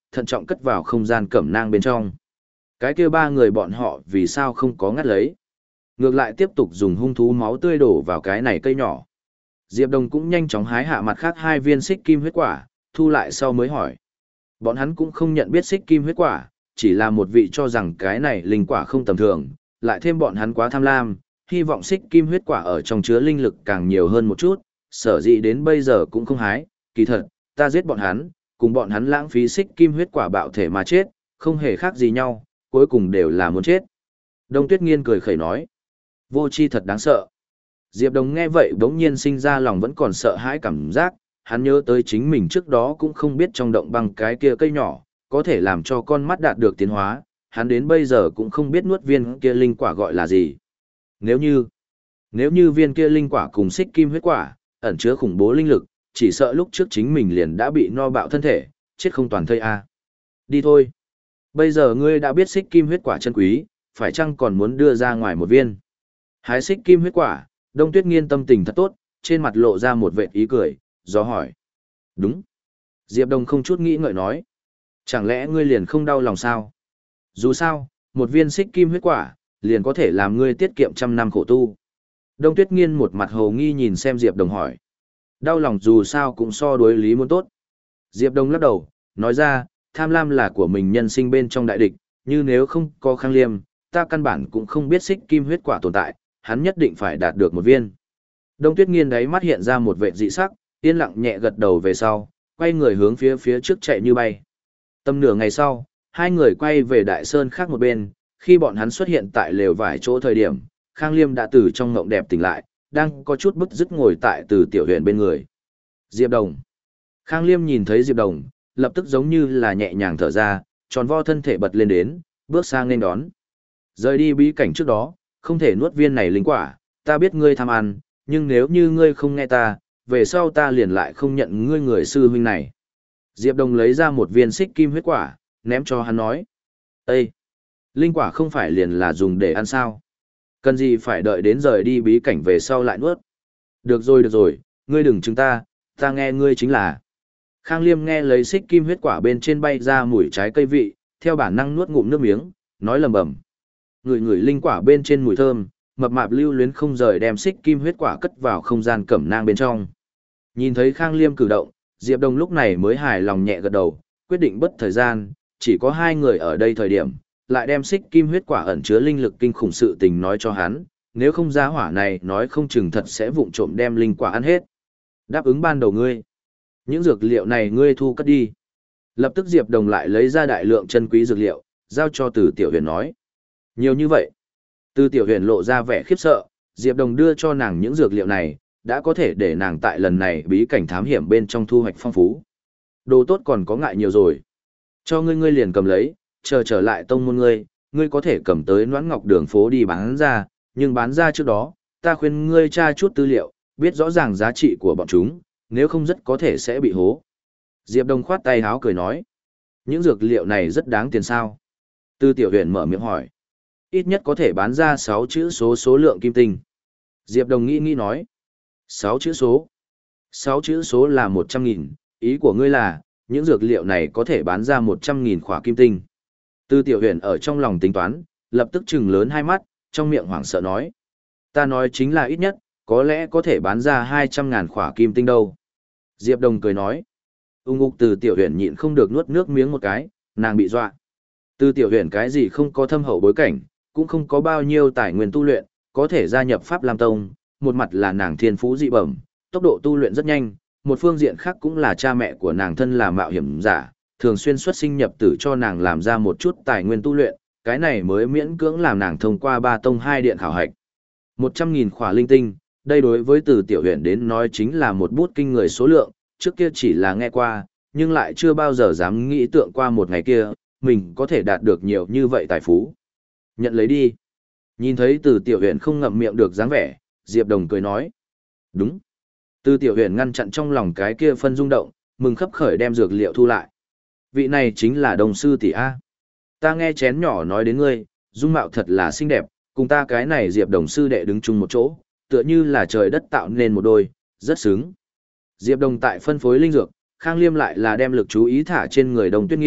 thận trọng cất vào không gian cẩm nang bên trong. Cái kia ba người bọn họ vì sao không có ngắt lấy? Ngược lại tiếp tục dùng hung thú máu tươi đổ vào cái này cây nhỏ. Diệp Đồng cũng nhanh chóng hái hạ mặt khác hai viên xích kim huyết quả, thu lại sau mới hỏi. Bọn hắn cũng không nhận biết xích kim huyết quả, chỉ là một vị cho rằng cái này linh quả không tầm thường, lại thêm bọn hắn quá tham lam, hy vọng xích kim huyết quả ở trong chứa linh lực càng nhiều hơn một chút, sở dĩ đến bây giờ cũng không hái, kỳ thật, ta giết bọn hắn, cùng bọn hắn lãng phí xích kim huyết quả bạo thể mà chết, không hề khác gì nhau, cuối cùng đều là muốn chết. Đông Tuyết Nghiên cười khẩy nói, vô tri thật đáng sợ. Diệp Đồng nghe vậy bỗng nhiên sinh ra lòng vẫn còn sợ hãi cảm giác, hắn nhớ tới chính mình trước đó cũng không biết trong động băng cái kia cây nhỏ, có thể làm cho con mắt đạt được tiến hóa, hắn đến bây giờ cũng không biết nuốt viên kia linh quả gọi là gì. Nếu như, nếu như viên kia linh quả cùng xích kim huyết quả, ẩn chứa khủng bố linh lực, chỉ sợ lúc trước chính mình liền đã bị no bạo thân thể, chết không toàn thây a. Đi thôi. Bây giờ ngươi đã biết xích kim huyết quả chân quý, phải chăng còn muốn đưa ra ngoài một viên? Hái xích kim huyết quả, Đông Tuyết Nghiên tâm tình thật tốt, trên mặt lộ ra một vệt ý cười, do hỏi. Đúng. Diệp Đồng không chút nghĩ ngợi nói. Chẳng lẽ ngươi liền không đau lòng sao? Dù sao, một viên xích kim huyết quả, liền có thể làm ngươi tiết kiệm trăm năm khổ tu. Đông Tuyết Nghiên một mặt hồ nghi nhìn xem Diệp Đồng hỏi. Đau lòng dù sao cũng so đối lý muốn tốt. Diệp Đồng lắc đầu, nói ra, tham lam là của mình nhân sinh bên trong đại địch, như nếu không có Khang Liêm, ta căn bản cũng không biết xích kim huyết quả tồn tại, hắn nhất định phải đạt được một viên. Đông Tuyết Nghiên đáy mắt hiện ra một vẻ dị sắc, yên lặng nhẹ gật đầu về sau, quay người hướng phía phía trước chạy như bay. Tầm nửa ngày sau, hai người quay về đại sơn khác một bên, khi bọn hắn xuất hiện tại lều vải chỗ thời điểm, Khang Liêm đã từ trong ngộng đẹp tỉnh lại, đang có chút bức dứt ngồi tại Từ Tiểu Huyền bên người. Diệp Đồng. Khang Liêm nhìn thấy Diệp Đồng, lập tức giống như là nhẹ nhàng thở ra, tròn vo thân thể bật lên đến, bước sang nên đón. Rời đi bí cảnh trước đó, không thể nuốt viên này linh quả, ta biết ngươi tham ăn, nhưng nếu như ngươi không nghe ta, về sau ta liền lại không nhận ngươi người sư huynh này. Diệp Đồng lấy ra một viên xích kim huyết quả, ném cho hắn nói. Ê! Linh quả không phải liền là dùng để ăn sao? Cần gì phải đợi đến rời đi bí cảnh về sau lại nuốt? Được rồi được rồi, ngươi đừng chứng ta, ta nghe ngươi chính là. Khang Liêm nghe lấy xích kim huyết quả bên trên bay ra mùi trái cây vị, theo bản năng nuốt ngụm nước miếng, nói lầm bầm. Ngửi ngửi linh quả bên trên mùi thơm, mập mạp lưu luyến không rời đem xích kim huyết quả cất vào không gian cẩm nang bên trong. Nhìn thấy Khang Liêm cử động, Diệp Đồng lúc này mới hài lòng nhẹ gật đầu, quyết định bất thời gian, chỉ có hai người ở đây thời điểm, lại đem xích kim huyết quả ẩn chứa linh lực kinh khủng sự tình nói cho hắn, nếu không giá hỏa này nói không chừng thật sẽ vụng trộm đem linh quả ăn hết. Đáp ứng ban đầu ngươi. Những dược liệu này ngươi thu cất đi. Lập tức Diệp Đồng lại lấy ra đại lượng chân quý dược liệu, giao cho Từ Tiểu Huyền nói. Nhiều như vậy. Từ Tiểu Huyền lộ ra vẻ khiếp sợ, Diệp Đồng đưa cho nàng những dược liệu này, đã có thể để nàng tại lần này bí cảnh thám hiểm bên trong thu hoạch phong phú. Đồ tốt còn có ngại nhiều rồi. Cho ngươi ngươi liền cầm lấy, chờ trở lại tông môn ngươi, ngươi có thể cầm tới Noãn Ngọc đường phố đi bán ra, nhưng bán ra trước đó, ta khuyên ngươi tra chút tư liệu, biết rõ ràng giá trị của bọn chúng, nếu không rất có thể sẽ bị hố. Diệp Đồng khoát tay háo cười nói, những dược liệu này rất đáng tiền sao? Từ Tiểu Huyền mở miệng hỏi, ít nhất có thể bán ra sáu chữ số số lượng kim tinh. Diệp Đồng nghĩ nghĩ nói, sáu chữ số. sáu chữ số là một trăm nghìn, ý của ngươi là, những dược liệu này có thể bán ra một trăm nghìn khỏa kim tinh. Từ Tiểu Huyền ở trong lòng tính toán, lập tức trừng lớn hai mắt, trong miệng hoảng sợ nói. Ta nói chính là ít nhất, có lẽ có thể bán ra hai trăm ngàn khỏa kim tinh đâu. Diệp Đồng cười nói. Ung ục Từ Tiểu Huyền nhịn không được nuốt nước miếng một cái, nàng bị dọa. Từ Tiểu Huyền cái gì không có thâm hậu bối cảnh, cũng không có bao nhiêu tài nguyên tu luyện, có thể gia nhập Pháp Lam Tông, một mặt là nàng thiên phú dị bẩm, tốc độ tu luyện rất nhanh, một phương diện khác cũng là cha mẹ của nàng thân là mạo hiểm giả, thường xuyên xuất sinh nhập tử cho nàng làm ra một chút tài nguyên tu luyện, cái này mới miễn cưỡng làm nàng thông qua ba tông hai điện khảo hạch. Một trăm nghìn khỏa linh tinh, đây đối với Từ Tiểu Huyền đến nói chính là một bút kinh người số lượng, trước kia chỉ là nghe qua, nhưng lại chưa bao giờ dám nghĩ tượng qua một ngày kia, mình có thể đạt được nhiều như vậy tài phú. Nhận lấy đi. Nhìn thấy Từ Tiểu Huyền không ngậm miệng được dáng vẻ, Diệp Đồng cười nói. Đúng. Từ Tiểu Huyền ngăn chặn trong lòng cái kia phân rung động, mừng khấp khởi đem dược liệu thu lại. Vị này chính là đồng sư tỷ A. Ta nghe chén nhỏ nói đến ngươi, dung mạo thật là xinh đẹp, cùng ta cái này Diệp Đồng sư đệ đứng chung một chỗ, tựa như là trời đất tạo nên một đôi, rất sướng. Diệp Đồng tại phân phối linh dược, Khang Liêm lại là đem lực chú ý thả trên người Đông Tuyết Nghiên,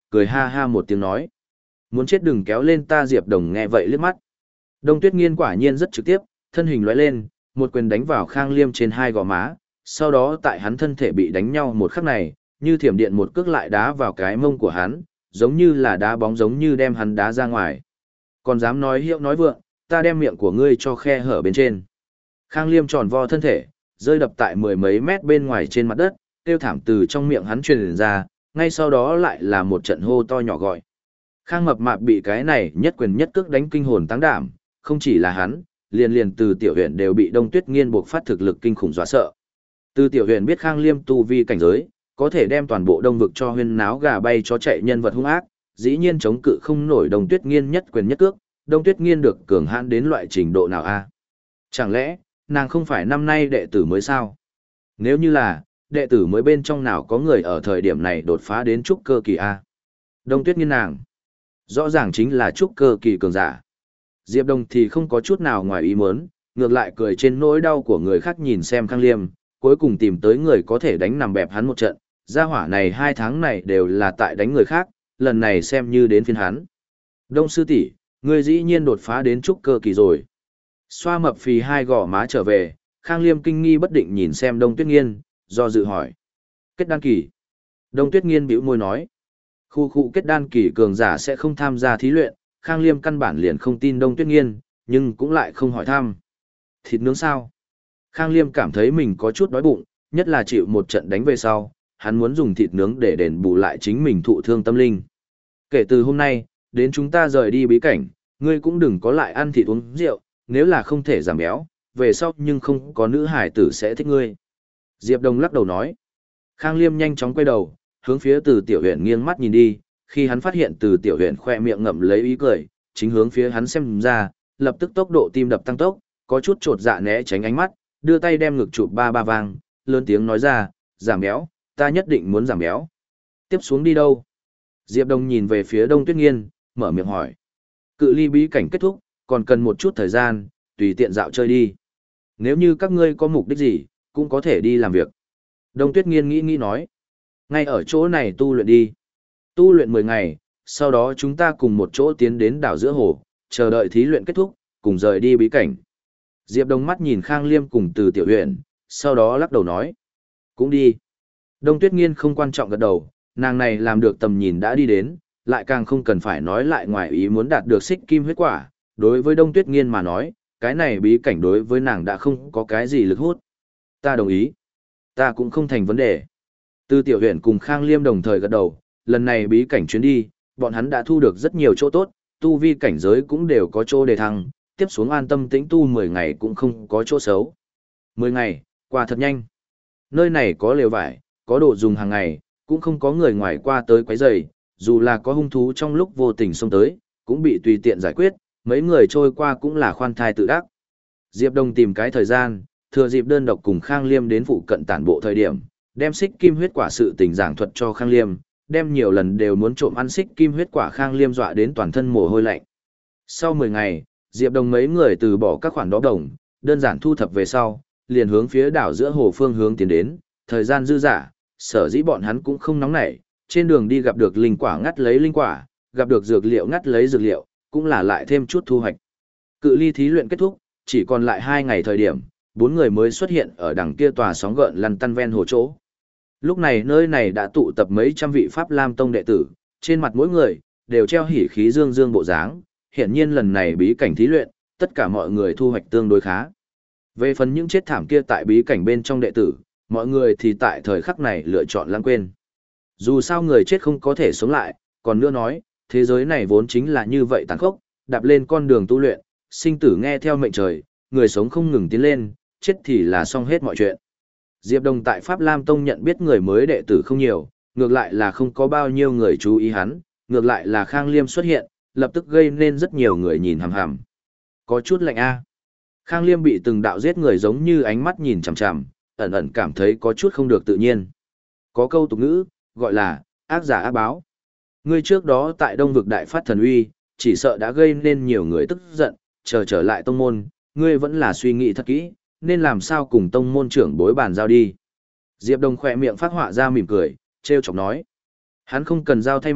cười ha ha một tiếng nói. Muốn chết đừng kéo lên ta. Diệp Đồng nghe vậy liếc mắt. Đông Tuyết Nghiên quả nhiên rất trực tiếp, thân hình lóe lên, một quyền đánh vào Khang Liêm trên hai gò má, sau đó tại hắn thân thể bị đánh nhau một khắc này, như thiểm điện một cước lại đá vào cái mông của hắn, giống như là đá bóng giống như đem hắn đá ra ngoài. Còn dám nói hiệu nói vượng, ta đem miệng của ngươi cho khe hở bên trên. Khang Liêm tròn vo thân thể, rơi đập tại mười mấy mét bên ngoài trên mặt đất, kêu thảm từ trong miệng hắn truyền ra, ngay sau đó lại là một trận hô to nhỏ gọi. Khang Mập Mạp bị cái này nhất quyền nhất cước đánh kinh hồn táng đảm, không chỉ là hắn, liền liền từ Tiểu Huyền đều bị Đông Tuyết Nghiên buộc phát thực lực kinh khủng dọa sợ. Từ Tiểu Huyền biết Khang Liêm tu vi cảnh giới, có thể đem toàn bộ Đông vực cho huyên náo gà bay chó chạy nhân vật hung ác, dĩ nhiên chống cự không nổi Đông Tuyết Nghiên nhất quyền nhất cước, Đông Tuyết Nghiên được cường hãn đến loại trình độ nào a? Chẳng lẽ, nàng không phải năm nay đệ tử mới sao? Nếu như là, đệ tử mới bên trong nào có người ở thời điểm này đột phá đến trúc cơ kỳ a? Đông Tuyết Nghiên nàng, rõ ràng chính là trúc cơ kỳ cường giả. Diệp Đông thì không có chút nào ngoài ý muốn, ngược lại cười trên nỗi đau của người khác nhìn xem Khang Liêm, cuối cùng tìm tới người có thể đánh nằm bẹp hắn một trận. Gia hỏa này hai tháng này đều là tại đánh người khác, lần này xem như đến phiên hắn. Đông sư tỷ, ngươi dĩ nhiên đột phá đến trúc cơ kỳ rồi. Xoa mập phì hai gò má trở về, Khang Liêm kinh nghi bất định nhìn xem Đông Tuyết Nghiên, do dự hỏi. Kết đan kỳ. Đông Tuyết Nghiên bĩu môi nói. Khu khu kết đan kỳ cường giả sẽ không tham gia thí luyện, Khang Liêm căn bản liền không tin Đông Tuyết Nghiên, nhưng cũng lại không hỏi thăm. Thịt nướng sao? Khang Liêm cảm thấy mình có chút đói bụng, nhất là chịu một trận đánh về sau, hắn muốn dùng thịt nướng để đền bù lại chính mình thụ thương tâm linh. Kể từ hôm nay, đến chúng ta rời đi bí cảnh, ngươi cũng đừng có lại ăn thịt uống rượu, nếu là không thể giảm béo, về sau nhưng không có nữ hải tử sẽ thích ngươi. Diệp Đông lắc đầu nói. Khang Liêm nhanh chóng quay đầu, hướng phía Từ Tiểu Huyền nghiêng mắt nhìn đi, khi hắn phát hiện Từ Tiểu Huyền khoe miệng ngậm lấy ý cười, chính hướng phía hắn xem ra, lập tức tốc độ tim đập tăng tốc, có chút trột dạ né tránh ánh mắt, đưa tay đem ngực chụp ba ba vang, lớn tiếng nói ra, giảm béo, ta nhất định muốn giảm béo. Tiếp xuống đi đâu? Diệp Đông nhìn về phía Đông Tuyết Nghiên, mở miệng hỏi. Cự ly bí cảnh kết thúc, còn cần một chút thời gian, tùy tiện dạo chơi đi. Nếu như các ngươi có mục đích gì, cũng có thể đi làm việc. Đông Tuyết Nghiên nghĩ nghĩ nói. Ngay ở chỗ này tu luyện đi. Tu luyện mười ngày, sau đó chúng ta cùng một chỗ tiến đến đảo giữa hồ, chờ đợi thí luyện kết thúc, cùng rời đi bí cảnh. Diệp Đông mắt nhìn Khang Liêm cùng Từ Tiểu Huyền, sau đó lắc đầu nói. Cũng đi. Đông Tuyết Nghiên không quan trọng gật đầu, nàng này làm được tầm nhìn đã đi đến, lại càng không cần phải nói lại ngoài ý muốn đạt được xích kim huyết quả. Đối với Đông Tuyết Nghiên mà nói, cái này bí cảnh đối với nàng đã không có cái gì lực hút. Ta đồng ý. Ta cũng không thành vấn đề. Từ Tiểu Huyền cùng Khang Liêm đồng thời gật đầu, lần này bí cảnh chuyến đi, bọn hắn đã thu được rất nhiều chỗ tốt, tu vi cảnh giới cũng đều có chỗ đề thăng, tiếp xuống an tâm tĩnh tu mười ngày cũng không có chỗ xấu. mười ngày, qua thật nhanh. Nơi này có lều vải, có đồ dùng hàng ngày, cũng không có người ngoài qua tới quấy rầy, dù là có hung thú trong lúc vô tình xông tới, cũng bị tùy tiện giải quyết, mấy người trôi qua cũng là khoan thai tự đắc. Diệp Đông tìm cái thời gian, thừa dịp đơn độc cùng Khang Liêm đến phụ cận tản bộ thời điểm, đem xích kim huyết quả sự tình giảng thuật cho Khang Liêm, đem nhiều lần đều muốn trộm ăn xích kim huyết quả Khang Liêm dọa đến toàn thân mồ hôi lạnh. Sau mười ngày, Diệp Đông mấy người từ bỏ các khoản đó đồng, đơn giản thu thập về sau, liền hướng phía đảo giữa hồ phương hướng tiến đến, thời gian dư dả, sở dĩ bọn hắn cũng không nóng nảy, trên đường đi gặp được linh quả ngắt lấy linh quả, gặp được dược liệu ngắt lấy dược liệu, cũng là lại thêm chút thu hoạch. Cự ly thí luyện kết thúc, chỉ còn lại hai ngày thời điểm, bốn người mới xuất hiện ở đằng kia tòa sóng gợn lăn tăn ven hồ chỗ. Lúc này nơi này đã tụ tập mấy trăm vị Pháp Lam Tông đệ tử, trên mặt mỗi người đều treo hỉ khí dương dương bộ dáng, hiển nhiên lần này bí cảnh thí luyện, tất cả mọi người thu hoạch tương đối khá. Về phần những chết thảm kia tại bí cảnh bên trong đệ tử, mọi người thì tại thời khắc này lựa chọn lãng quên. Dù sao người chết không có thể sống lại, còn nữa nói, thế giới này vốn chính là như vậy tàn khốc, đạp lên con đường tu luyện, sinh tử nghe theo mệnh trời, người sống không ngừng tiến lên, chết thì là xong hết mọi chuyện. Diệp Đông tại Pháp Lam Tông nhận biết người mới đệ tử không nhiều, ngược lại là không có bao nhiêu người chú ý hắn, ngược lại là Khang Liêm xuất hiện, lập tức gây nên rất nhiều người nhìn hằm hằm. Có chút lạnh a. Khang Liêm bị từng đạo giết người giống như ánh mắt nhìn chằm chằm, ẩn ẩn cảm thấy có chút không được tự nhiên. Có câu tục ngữ, gọi là, ác giả ác báo. Ngươi trước đó tại Đông vực đại phát thần uy, chỉ sợ đã gây nên nhiều người tức giận, chờ trở lại tông môn, ngươi vẫn là suy nghĩ thật kỹ, nên làm sao cùng tông môn trưởng bối bàn giao đi. Diệp Đông khỏe miệng phát họa ra mỉm cười, trêu chọc nói. Hắn không cần giao thay mặt,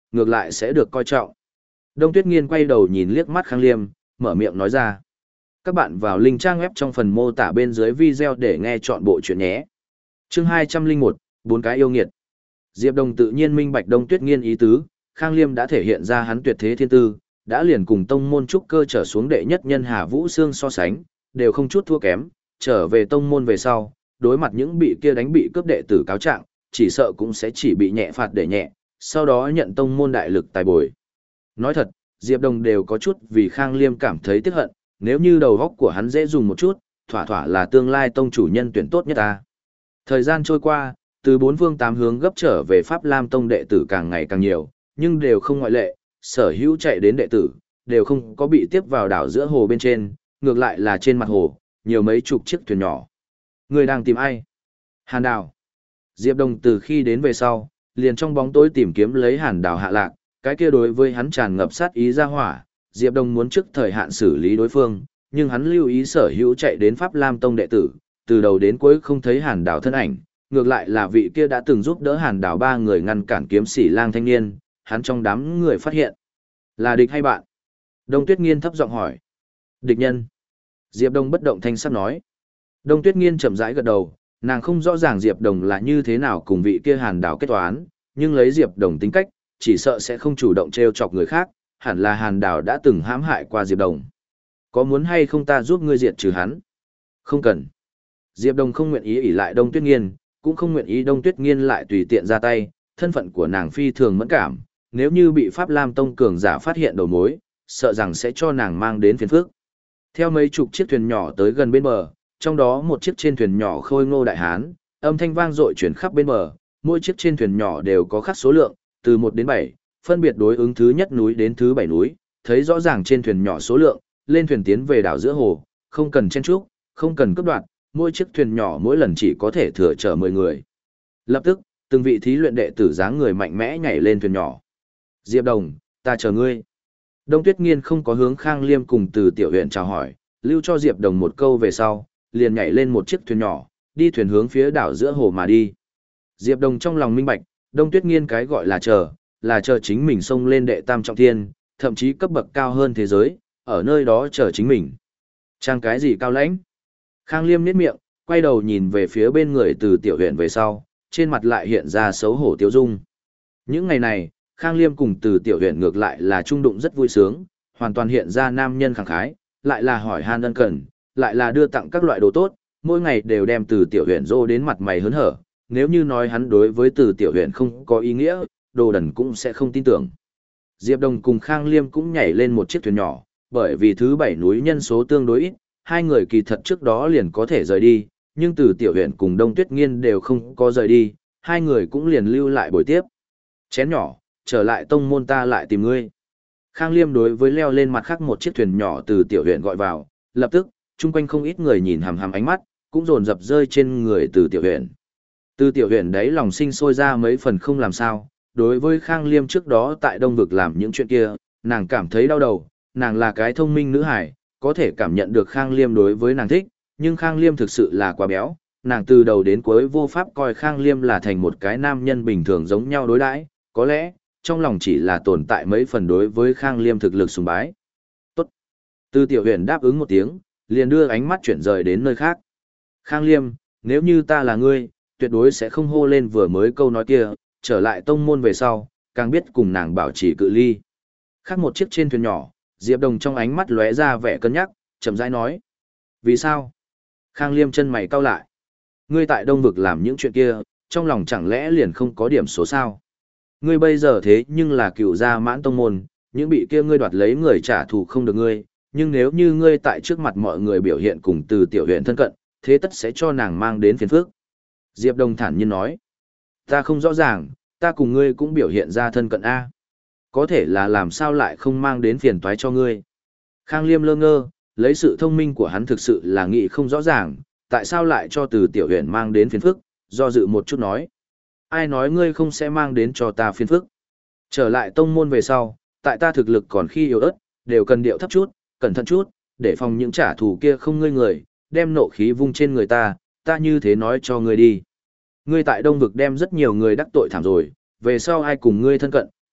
ngược lại sẽ được coi trọng. Đông Tuyết Nghiên quay đầu nhìn liếc mắt Khang Liêm, mở miệng nói ra. Các bạn vào link trang web trong phần mô tả bên dưới video để nghe chọn bộ chuyện nhé. Chương hai trăm lẻ một, bốn cái yêu nghiệt. Diệp Đồng tự nhiên minh bạch Đông Tuyết Nghiên ý tứ, Khang Liêm đã thể hiện ra hắn tuyệt thế thiên tư, đã liền cùng tông môn trúc cơ trở xuống đệ nhất nhân Hà Vũ Sương so sánh, đều không chút thua kém, trở về tông môn về sau, đối mặt những bị kia đánh bị cướp đệ tử cáo trạng, chỉ sợ cũng sẽ chỉ bị nhẹ phạt để nhẹ, sau đó nhận tông môn đại lực tài bồi. Nói thật, Diệp Đồng đều có chút vì Khang Liêm cảm thấy tiếc hận, nếu như đầu óc của hắn dễ dùng một chút, thỏa thỏa là tương lai tông chủ nhân tuyển tốt nhất ta. Thời gian trôi qua, từ bốn phương tám hướng gấp trở về Pháp Lam tông đệ tử càng ngày càng nhiều, nhưng đều không ngoại lệ, sở hữu chạy đến đệ tử, đều không có bị tiếp vào đảo giữa hồ bên trên, ngược lại là trên mặt hồ, nhiều mấy chục chiếc thuyền nhỏ. Người đang tìm ai? Hàn Đào. Diệp Đồng từ khi đến về sau, liền trong bóng tối tìm kiếm lấy Hàn Đào hạ lạc, cái kia đối với hắn tràn ngập sát ý ra hỏa, Diệp Đồng muốn trước thời hạn xử lý đối phương, nhưng hắn lưu ý sở hữu chạy đến Pháp Lam tông đệ tử, từ đầu đến cuối không thấy Hàn Đào thân ảnh, ngược lại là vị kia đã từng giúp đỡ Hàn Đào ba người ngăn cản kiếm sĩ lang thanh niên, hắn trong đám người phát hiện. Là địch hay bạn? Đông Tuyết Nghiên thấp giọng hỏi. Địch nhân. Diệp Đồng bất động thanh sắc nói. Đông Tuyết Nghiên chậm rãi gật đầu, nàng không rõ ràng Diệp Đồng là như thế nào cùng vị kia Hàn Đào kết toán, nhưng lấy Diệp Đồng tính cách, chỉ sợ sẽ không chủ động trêu chọc người khác, hẳn là Hàn Đào đã từng hãm hại qua Diệp Đồng. Có muốn hay không ta giúp ngươi diệt trừ hắn? Không cần. Diệp Đồng không nguyện ý ỷ lại Đông Tuyết Nghiên, cũng không nguyện ý Đông Tuyết Nghiên lại tùy tiện ra tay, thân phận của nàng phi thường mẫn cảm, nếu như bị Pháp Lam tông cường giả phát hiện đầu mối, sợ rằng sẽ cho nàng mang đến phiền phức. Theo mấy chục chiếc thuyền nhỏ tới gần bên bờ, trong đó một chiếc trên thuyền nhỏ khôi ngô đại hán, âm thanh vang dội chuyển khắp bên bờ, mỗi chiếc trên thuyền nhỏ đều có khắc số lượng, từ một đến bảy, phân biệt đối ứng thứ nhất núi đến thứ bảy núi, thấy rõ ràng trên thuyền nhỏ số lượng, lên thuyền tiến về đảo giữa hồ, không cần chen chúc, không cần cướp đoạt, mỗi chiếc thuyền nhỏ mỗi lần chỉ có thể thừa chở mười người. Lập tức, từng vị thí luyện đệ tử dáng người mạnh mẽ nhảy lên thuyền nhỏ. Diệp Đồng, ta chờ ngươi. Đông Tuyết Nghiên không có hướng Khang Liêm cùng Từ Tiểu Huyền chào hỏi, lưu cho Diệp Đồng một câu về sau, liền nhảy lên một chiếc thuyền nhỏ, đi thuyền hướng phía đảo giữa hồ mà đi. Diệp Đồng trong lòng minh bạch, Đông Tuyết Nghiên cái gọi là chờ, là chờ chính mình xông lên đệ tam trọng thiên, thậm chí cấp bậc cao hơn thế giới, ở nơi đó chờ chính mình. Trang cái gì cao lãnh? Khang Liêm nhếch miệng, quay đầu nhìn về phía bên người Từ Tiểu Huyền về sau, trên mặt lại hiện ra xấu hổ tiêu dung. Những ngày này, Khang Liêm cùng Từ Tiểu Huyền ngược lại là trung đụng rất vui sướng, hoàn toàn hiện ra nam nhân khẳng khái, lại là hỏi han ân cần, lại là đưa tặng các loại đồ tốt, mỗi ngày đều đem Từ Tiểu Huyền rô đến mặt mày hớn hở, nếu như nói hắn đối với Từ Tiểu Huyền không có ý nghĩa, đồ đần cũng sẽ không tin tưởng. Diệp Đồng cùng Khang Liêm cũng nhảy lên một chiếc thuyền nhỏ, bởi vì thứ bảy núi nhân số tương đối ít, hai người kỳ thật trước đó liền có thể rời đi, nhưng Từ Tiểu Huyền cùng Đông Tuyết Nghiên đều không có rời đi, hai người cũng liền lưu lại buổi tiếp. Chén nhỏ, trở lại tông môn ta lại tìm ngươi. Khang Liêm đối với leo lên mặt khác một chiếc thuyền nhỏ Từ Tiểu Huyền gọi vào, lập tức, chung quanh không ít người nhìn hằm hằm ánh mắt, cũng dồn dập rơi trên người Từ Tiểu Huyền. Từ Tiểu Huyền đấy lòng sinh sôi ra mấy phần không làm sao, đối với Khang Liêm trước đó tại Đông Vực làm những chuyện kia, nàng cảm thấy đau đầu, nàng là cái thông minh nữ hải, có thể cảm nhận được Khang Liêm đối với nàng thích, nhưng Khang Liêm thực sự là quá béo, nàng từ đầu đến cuối vô pháp coi Khang Liêm là thành một cái nam nhân bình thường giống nhau đối đãi, có lẽ, trong lòng chỉ là tồn tại mấy phần đối với Khang Liêm thực lực sùng bái. Tốt. Từ Tiểu Huyền đáp ứng một tiếng, liền đưa ánh mắt chuyển rời đến nơi khác. Khang Liêm, nếu như ta là ngươi, tuyệt đối sẽ không hô lên vừa mới câu nói kia, trở lại tông môn về sau, càng biết cùng nàng bảo trì cự ly. Khác một chiếc trên thuyền nhỏ, Diệp Đồng trong ánh mắt lóe ra vẻ cân nhắc, chậm rãi nói. Vì sao? Khang Liêm chân mày cau lại. Ngươi tại Đông Vực làm những chuyện kia, trong lòng chẳng lẽ liền không có điểm số sao? Ngươi bây giờ thế nhưng là cựu gia mãn tông môn, những bị kia ngươi đoạt lấy người trả thù không được ngươi, nhưng nếu như ngươi tại trước mặt mọi người biểu hiện cùng Từ Tiểu Huyền thân cận, thế tất sẽ cho nàng mang đến phiền phức. Diệp Đồng thản nhiên nói. Ta không rõ ràng, ta cùng ngươi cũng biểu hiện ra thân cận A. Có thể là làm sao lại không mang đến phiền toái cho ngươi. Khang Liêm lơ ngơ, lấy sự thông minh của hắn thực sự là nghĩ không rõ ràng, tại sao lại cho Từ Tiểu Huyền mang đến phiền phức, do dự một chút nói. Ai nói ngươi không sẽ mang đến cho ta phiền phức. Trở lại tông môn về sau, tại ta thực lực còn khi yếu ớt, đều cần điệu thấp chút, cẩn thận chút, để phòng những trả thù kia không ngươi người, đem nộ khí vung trên người ta, ta như thế nói cho ngươi đi. Ngươi tại Đông Vực đem rất nhiều người đắc tội thảm rồi, về sau ai cùng ngươi thân cận,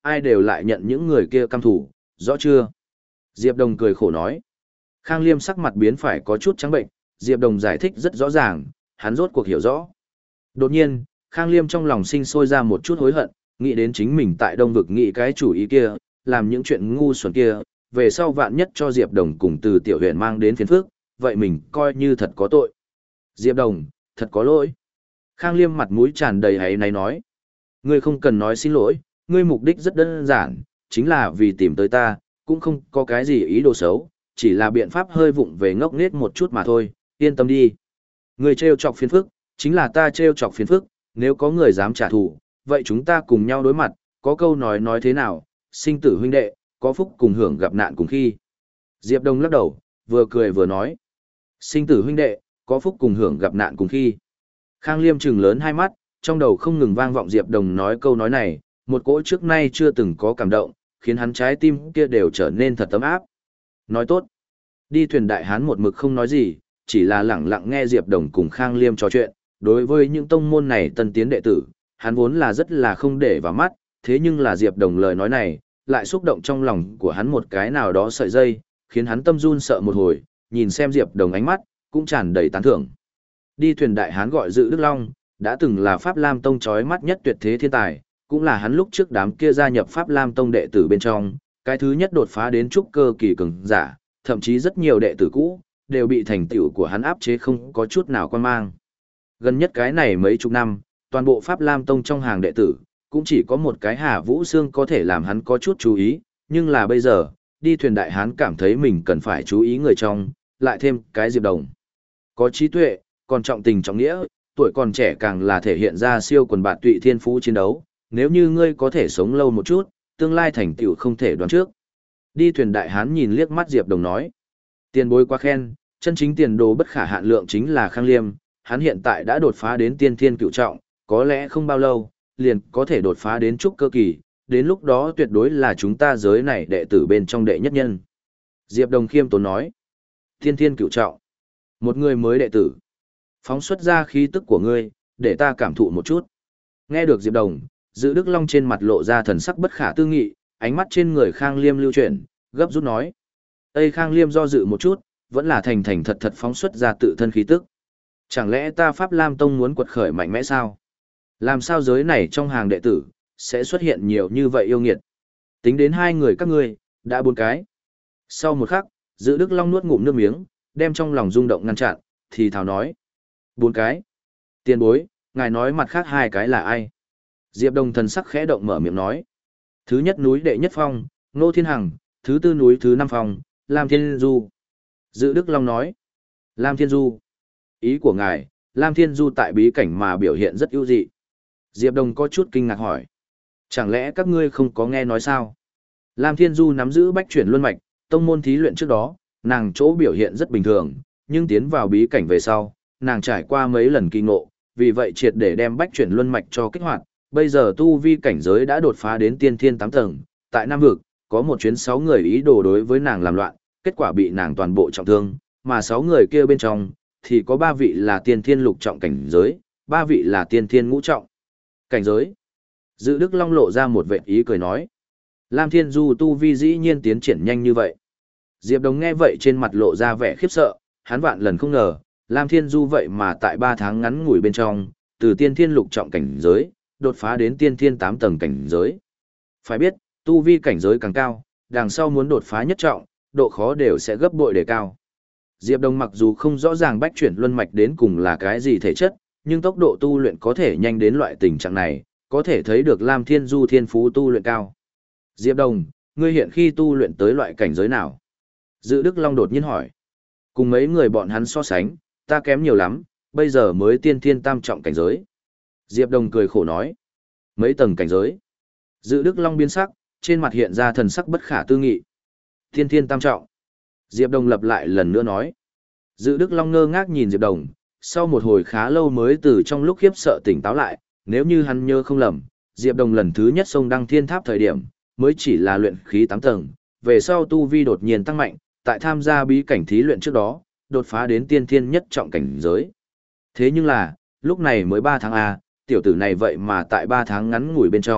ai đều lại nhận những người kia căm thủ, rõ chưa? Diệp Đồng cười khổ nói. Khang Liêm sắc mặt biến phải có chút trắng bệnh, Diệp Đồng giải thích rất rõ ràng, hắn rốt cuộc hiểu rõ. Đột nhiên, Khang Liêm trong lòng sinh sôi ra một chút hối hận, nghĩ đến chính mình tại Đông Vực nghĩ cái chủ ý kia, làm những chuyện ngu xuẩn kia, về sau vạn nhất cho Diệp Đồng cùng từ tiểu huyện mang đến phiền phức, vậy mình coi như thật có tội. Diệp Đồng, thật có lỗi. Khang Liêm mặt mũi tràn đầy áy náy nói. Ngươi không cần nói xin lỗi, ngươi mục đích rất đơn giản, chính là vì tìm tới ta, cũng không có cái gì ý đồ xấu, chỉ là biện pháp hơi vụng về ngốc nghếch một chút mà thôi, yên tâm đi. Ngươi trêu chọc phiền phức, chính là ta trêu chọc phiền phức, nếu có người dám trả thù, vậy chúng ta cùng nhau đối mặt, có câu nói nói thế nào, sinh tử huynh đệ, có phúc cùng hưởng gặp nạn cùng khi. Diệp Đông lắc đầu, vừa cười vừa nói. Sinh tử huynh đệ, có phúc cùng hưởng gặp nạn cùng khi. Khang Liêm trừng lớn hai mắt, trong đầu không ngừng vang vọng Diệp Đồng nói câu nói này, một cỗ trước nay chưa từng có cảm động, khiến hắn trái tim kia đều trở nên thật ấm áp. Nói tốt. Đi thuyền đại hán một mực không nói gì, chỉ là lặng lặng nghe Diệp Đồng cùng Khang Liêm trò chuyện, đối với những tông môn này tân tiến đệ tử, hắn vốn là rất là không để vào mắt, thế nhưng là Diệp Đồng lời nói này, lại xúc động trong lòng của hắn một cái nào đó sợi dây, khiến hắn tâm run sợ một hồi, nhìn xem Diệp Đồng ánh mắt, cũng tràn đầy tán thưởng. Đi thuyền đại hán gọi Dự Đức Long, đã từng là Pháp Lam Tông chói mắt nhất tuyệt thế thiên tài, cũng là hắn lúc trước đám kia gia nhập Pháp Lam Tông đệ tử bên trong, cái thứ nhất đột phá đến trúc cơ kỳ cường giả, thậm chí rất nhiều đệ tử cũ đều bị thành tựu của hắn áp chế không có chút nào quan mang. Gần nhất cái này mấy chục năm, toàn bộ Pháp Lam Tông trong hàng đệ tử, cũng chỉ có một cái Hà Vũ Sương có thể làm hắn có chút chú ý, nhưng là bây giờ, đi thuyền đại hán cảm thấy mình cần phải chú ý người trong, lại thêm cái Diệp Đồng. Có trí tuệ, còn trọng tình trọng nghĩa, tuổi còn trẻ càng là thể hiện ra siêu quần bạt tụy thiên phú chiến đấu, nếu như ngươi có thể sống lâu một chút, tương lai thành tựu không thể đoán trước. Đi thuyền đại hán nhìn liếc mắt Diệp Đồng nói, tiền bối quá khen, chân chính tiền đồ bất khả hạn lượng chính là Khang Liêm, hắn hiện tại đã đột phá đến tiên thiên cựu trọng, có lẽ không bao lâu, liền có thể đột phá đến trúc cơ kỳ, đến lúc đó tuyệt đối là chúng ta giới này đệ tử bên trong đệ nhất nhân. Diệp Đồng khiêm tốn nói, tiên thiên cựu trọng, một người mới đệ tử, phóng xuất ra khí tức của ngươi, để ta cảm thụ một chút. Nghe được Diệp Đồng, Dự Đức Long trên mặt lộ ra thần sắc bất khả tư nghị, ánh mắt trên người Khang Liêm lưu chuyển, gấp rút nói. Tây Khang Liêm do dự một chút, vẫn là thành thành thật thật phóng xuất ra tự thân khí tức. Chẳng lẽ ta Pháp Lam Tông muốn quật khởi mạnh mẽ sao? Làm sao giới này trong hàng đệ tử, sẽ xuất hiện nhiều như vậy yêu nghiệt? Tính đến hai người các ngươi, đã bốn cái. Sau một khắc, Dự Đức Long nuốt ngụm nước miếng, đem trong lòng rung động ngăn chặn, thì thào nói. Bốn cái. Tiền bối, ngài nói mặt khác hai cái là ai? Diệp Đồng thần sắc khẽ động mở miệng nói. Thứ nhất núi đệ nhất phong, Ngô Thiên Hằng, thứ tư núi thứ năm phong, Lam Thiên Du. Dự Đức Long nói. Lam Thiên Du. Ý của ngài, Lam Thiên Du tại bí cảnh mà biểu hiện rất ưu dị. Diệp Đồng có chút kinh ngạc hỏi. Chẳng lẽ các ngươi không có nghe nói sao? Lam Thiên Du nắm giữ bách chuyển luân mạch, tông môn thí luyện trước đó, nàng chỗ biểu hiện rất bình thường, nhưng tiến vào bí cảnh về sau, nàng trải qua mấy lần kỳ ngộ, vì vậy triệt để đem bách chuyển luân mạch cho kích hoạt, bây giờ tu vi cảnh giới đã đột phá đến tiên thiên tám tầng, tại Nam Vực, có một chuyến sáu người ý đồ đối với nàng làm loạn, kết quả bị nàng toàn bộ trọng thương, mà sáu người kia bên trong, thì có ba vị là tiên thiên lục trọng cảnh giới, ba vị là tiên thiên ngũ trọng cảnh giới. Dự Đức Long lộ ra một vệt ý cười nói, Lam Thiên Du tu vi dĩ nhiên tiến triển nhanh như vậy. Diệp Đồng nghe vậy trên mặt lộ ra vẻ khiếp sợ, hắn vạn lần không ngờ, Lam Thiên Du vậy mà tại ba tháng ngắn ngủi bên trong, từ tiên thiên lục trọng cảnh giới, đột phá đến tiên thiên tám tầng cảnh giới. Phải biết, tu vi cảnh giới càng cao, đằng sau muốn đột phá nhất trọng, độ khó đều sẽ gấp bội đề cao. Diệp Đồng mặc dù không rõ ràng bách chuyển luân mạch đến cùng là cái gì thể chất, nhưng tốc độ tu luyện có thể nhanh đến loại tình trạng này, có thể thấy được Lam Thiên Du thiên phú tu luyện cao. Diệp Đồng, ngươi hiện khi tu luyện tới loại cảnh giới nào? Dự Đức Long đột nhiên hỏi. Cùng mấy người bọn hắn so sánh, ta kém nhiều lắm, bây giờ mới tiên thiên tam trọng cảnh giới. Diệp Đồng cười khổ nói. Mấy tầng cảnh giới? Dự Đức Long biến sắc, trên mặt hiện ra thần sắc bất khả tư nghị. Tiên thiên tam trọng. Diệp Đồng lặp lại lần nữa nói. Dự Đức Long ngơ ngác nhìn Diệp Đồng, sau một hồi khá lâu mới từ trong lúc khiếp sợ tỉnh táo lại, nếu như hắn nhớ không lầm, Diệp Đồng lần thứ nhất xông đăng thiên tháp thời điểm, mới chỉ là luyện khí tám tầng, về sau tu vi đột nhiên tăng mạnh, tại tham gia bí cảnh thí luyện trước đó, đột phá đến tiên thiên nhất trọng cảnh giới. Thế nhưng là, lúc này mới ba tháng A, tiểu tử này vậy mà tại ba tháng ngắn ngủi bên trong,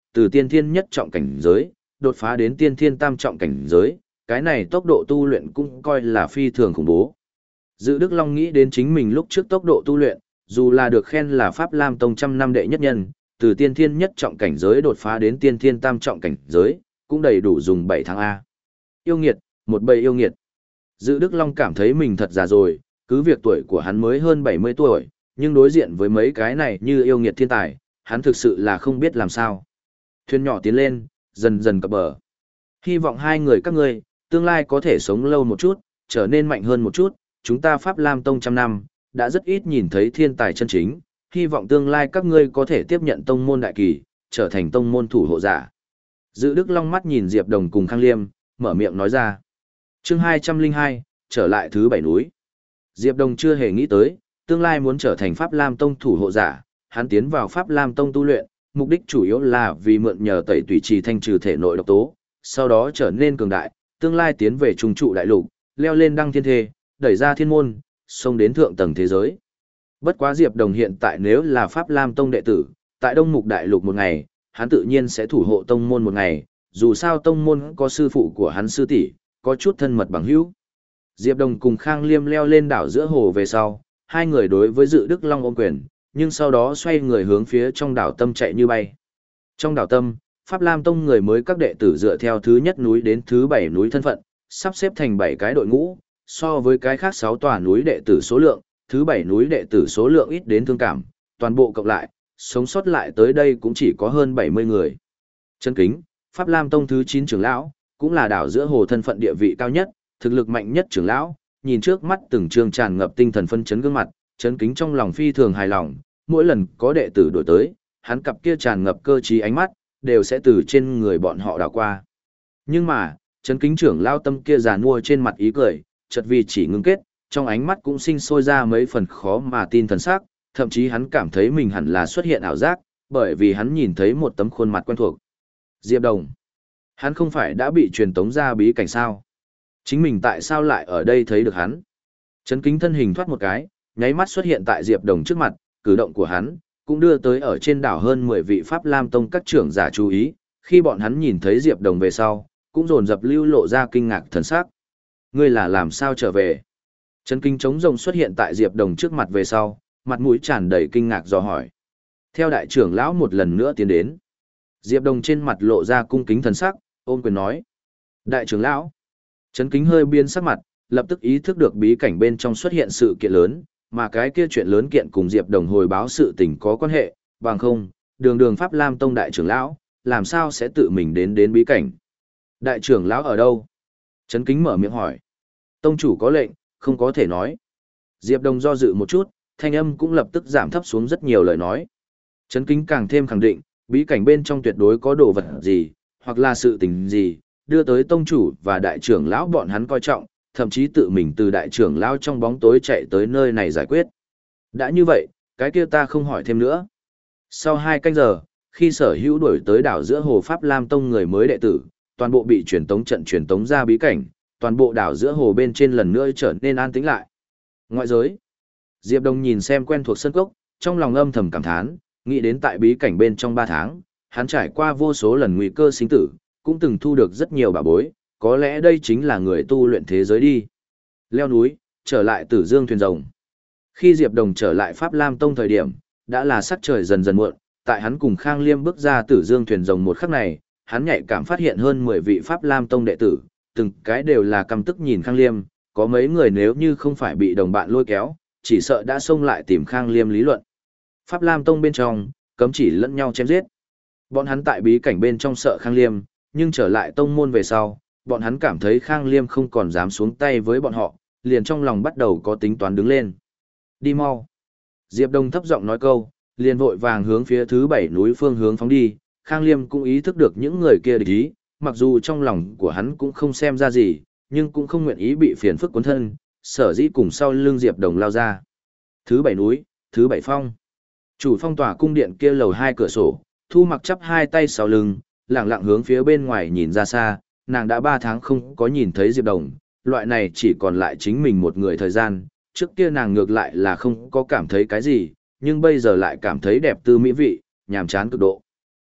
từ tiên thiên nhất trọng cảnh giới, đột phá đến tiên thiên tam trọng cảnh giới, cái này tốc độ tu luyện cũng coi là phi thường khủng bố. Dự Đức Long nghĩ đến chính mình lúc trước tốc độ tu luyện, dù là được khen là Pháp Lam Tông trăm năm đệ nhất nhân, từ tiên thiên nhất trọng cảnh giới đột phá đến tiên thiên tam trọng cảnh giới, cũng đầy đủ dùng bảy tháng A. Yêu nghiệt, một bầy yêu nghiệt. Dự Đức Long cảm thấy mình thật già rồi, cứ việc tuổi của hắn mới hơn bảy mươi tuổi, nhưng đối diện với mấy cái này như yêu nghiệt thiên tài, hắn thực sự là không biết làm sao. Thuyền nhỏ tiến lên, dần dần cập bờ. Hy vọng hai người các ngươi, tương lai có thể sống lâu một chút, trở nên mạnh hơn một chút, chúng ta Pháp Lam Tông trăm năm, đã rất ít nhìn thấy thiên tài chân chính, hy vọng tương lai các ngươi có thể tiếp nhận tông môn đại kỳ, trở thành tông môn thủ hộ giả. Dự Đức Long mắt nhìn Diệp Đồng cùng Khang Liêm, mở miệng nói ra. Chương hai trăm lẻ hai, trở lại thứ bảy núi. Diệp Đồng chưa hề nghĩ tới, tương lai muốn trở thành Pháp Lam Tông thủ hộ giả, hắn tiến vào Pháp Lam Tông tu luyện, mục đích chủ yếu là vì mượn nhờ tẩy tùy trì thanh trừ thể nội độc tố, sau đó trở nên cường đại, tương lai tiến về trung trụ đại lục, leo lên đăng thiên thê, đẩy ra thiên môn, xông đến thượng tầng thế giới. Bất quá Diệp Đồng hiện tại nếu là Pháp Lam Tông đệ tử, tại Đông Mục đại lục một ngày, hắn tự nhiên sẽ thủ hộ tông môn một ngày, dù sao tông môn có sư phụ của hắn sư tỷ, có chút thân mật bằng hữu. Diệp Đồng cùng Khang Liêm leo lên đảo giữa hồ về sau, hai người đối với Dự Đức Long ôm quyền, nhưng sau đó xoay người hướng phía trong đảo tâm chạy như bay. Trong đảo tâm, Pháp Lam Tông người mới các đệ tử dựa theo thứ nhất núi đến thứ bảy núi thân phận, sắp xếp thành bảy cái đội ngũ, so với cái khác sáu tòa núi đệ tử số lượng, thứ bảy núi đệ tử số lượng ít đến thương cảm, toàn bộ cộng lại, sống sót lại tới đây cũng chỉ có hơn bảy mươi người. Chân kính, Pháp Lam Tông thứ chín trưởng lão, cũng là đảo giữa hồ thân phận địa vị cao nhất, thực lực mạnh nhất trưởng lão, nhìn trước mắt từng trường tràn ngập tinh thần phân chấn gương mặt, chấn kính trong lòng phi thường hài lòng, mỗi lần có đệ tử đổi tới, hắn cặp kia tràn ngập cơ trí ánh mắt, đều sẽ từ trên người bọn họ đảo qua. Nhưng mà, chấn kính trưởng lão tâm kia già nua trên mặt ý cười, chợt vì chỉ ngưng kết, trong ánh mắt cũng sinh sôi ra mấy phần khó mà tin thần sắc, thậm chí hắn cảm thấy mình hẳn là xuất hiện ảo giác, bởi vì hắn nhìn thấy một tấm khuôn mặt quen thuộc. Diệp Đồng. Hắn không phải đã bị truyền tống ra bí cảnh sao? Chính mình tại sao lại ở đây thấy được hắn? Chấn kính thân hình thoát một cái, nháy mắt xuất hiện tại Diệp Đồng trước mặt, cử động của hắn cũng đưa tới ở trên đảo hơn mười vị Pháp Lam Tông các trưởng giả chú ý, khi bọn hắn nhìn thấy Diệp Đồng về sau, cũng dồn dập lưu lộ ra kinh ngạc thần sắc. Ngươi là làm sao trở về? Chấn kính trống rồng xuất hiện tại Diệp Đồng trước mặt về sau, mặt mũi tràn đầy kinh ngạc dò hỏi. Theo đại trưởng lão một lần nữa tiến đến. Diệp Đồng trên mặt lộ ra cung kính thần sắc, ôm quyền nói. Đại trưởng lão. Chấn kính hơi biến sắc mặt, lập tức ý thức được bí cảnh bên trong xuất hiện sự kiện lớn, mà cái kia chuyện lớn kiện cùng Diệp Đồng hồi báo sự tình có quan hệ, bằng không, đường đường Pháp Lam Tông đại trưởng lão, làm sao sẽ tự mình đến đến bí cảnh. Đại trưởng lão ở đâu? Chấn kính mở miệng hỏi. Tông chủ có lệnh, không có thể nói. Diệp Đồng do dự một chút, thanh âm cũng lập tức giảm thấp xuống rất nhiều lời nói. Chấn kính càng thêm khẳng định, bí cảnh bên trong tuyệt đối có đồ vật gì, hoặc là sự tình gì, đưa tới tông chủ và đại trưởng lão bọn hắn coi trọng, thậm chí tự mình từ đại trưởng lão trong bóng tối chạy tới nơi này giải quyết. Đã như vậy, cái kia ta không hỏi thêm nữa. Sau hai canh giờ, khi sở hữu đuổi tới đảo giữa hồ Pháp Lam Tông người mới đệ tử, toàn bộ bị truyền tống trận truyền tống ra bí cảnh, toàn bộ đảo giữa hồ bên trên lần nữa trở nên an tĩnh lại. Ngoại giới, Diệp Đồng nhìn xem quen thuộc sân cốc, trong lòng âm thầm cảm thán, nghĩ đến tại bí cảnh bên trong ba tháng, hắn trải qua vô số lần nguy cơ sinh tử, cũng từng thu được rất nhiều bảo bối, có lẽ đây chính là người tu luyện thế giới đi. Leo núi, trở lại Tử Dương thuyền rồng. Khi Diệp Đồng trở lại Pháp Lam Tông thời điểm, đã là sắc trời dần dần muộn, tại hắn cùng Khang Liêm bước ra Tử Dương thuyền rồng một khắc này, hắn nhạy cảm phát hiện hơn mười vị Pháp Lam Tông đệ tử, từng cái đều là căm tức nhìn Khang Liêm, có mấy người nếu như không phải bị đồng bạn lôi kéo, chỉ sợ đã xông lại tìm Khang Liêm lý luận. Pháp Lam Tông bên trong, cấm chỉ lẫn nhau chém giết. Bọn hắn tại bí cảnh bên trong sợ Khang Liêm, nhưng trở lại tông môn về sau, bọn hắn cảm thấy Khang Liêm không còn dám xuống tay với bọn họ, liền trong lòng bắt đầu có tính toán đứng lên. Đi mau. Diệp Đông thấp giọng nói câu, liền vội vàng hướng phía thứ bảy núi phương hướng phóng đi, Khang Liêm cũng ý thức được những người kia địch ý, mặc dù trong lòng của hắn cũng không xem ra gì, nhưng cũng không nguyện ý bị phiền phức cuốn thân, sở dĩ cùng sau lưng Diệp Đồng lao ra. Thứ bảy núi, thứ bảy phong. Chủ phong tỏa cung điện kia lầu hai cửa sổ, Thu Mặc chắp hai tay sau lưng, lặng lặng hướng phía bên ngoài nhìn ra xa, nàng đã ba tháng không có nhìn thấy Diệp Đồng, loại này chỉ còn lại chính mình một người thời gian, trước kia nàng ngược lại là không có cảm thấy cái gì, nhưng bây giờ lại cảm thấy đẹp tư mỹ vị, nhàm chán cực độ.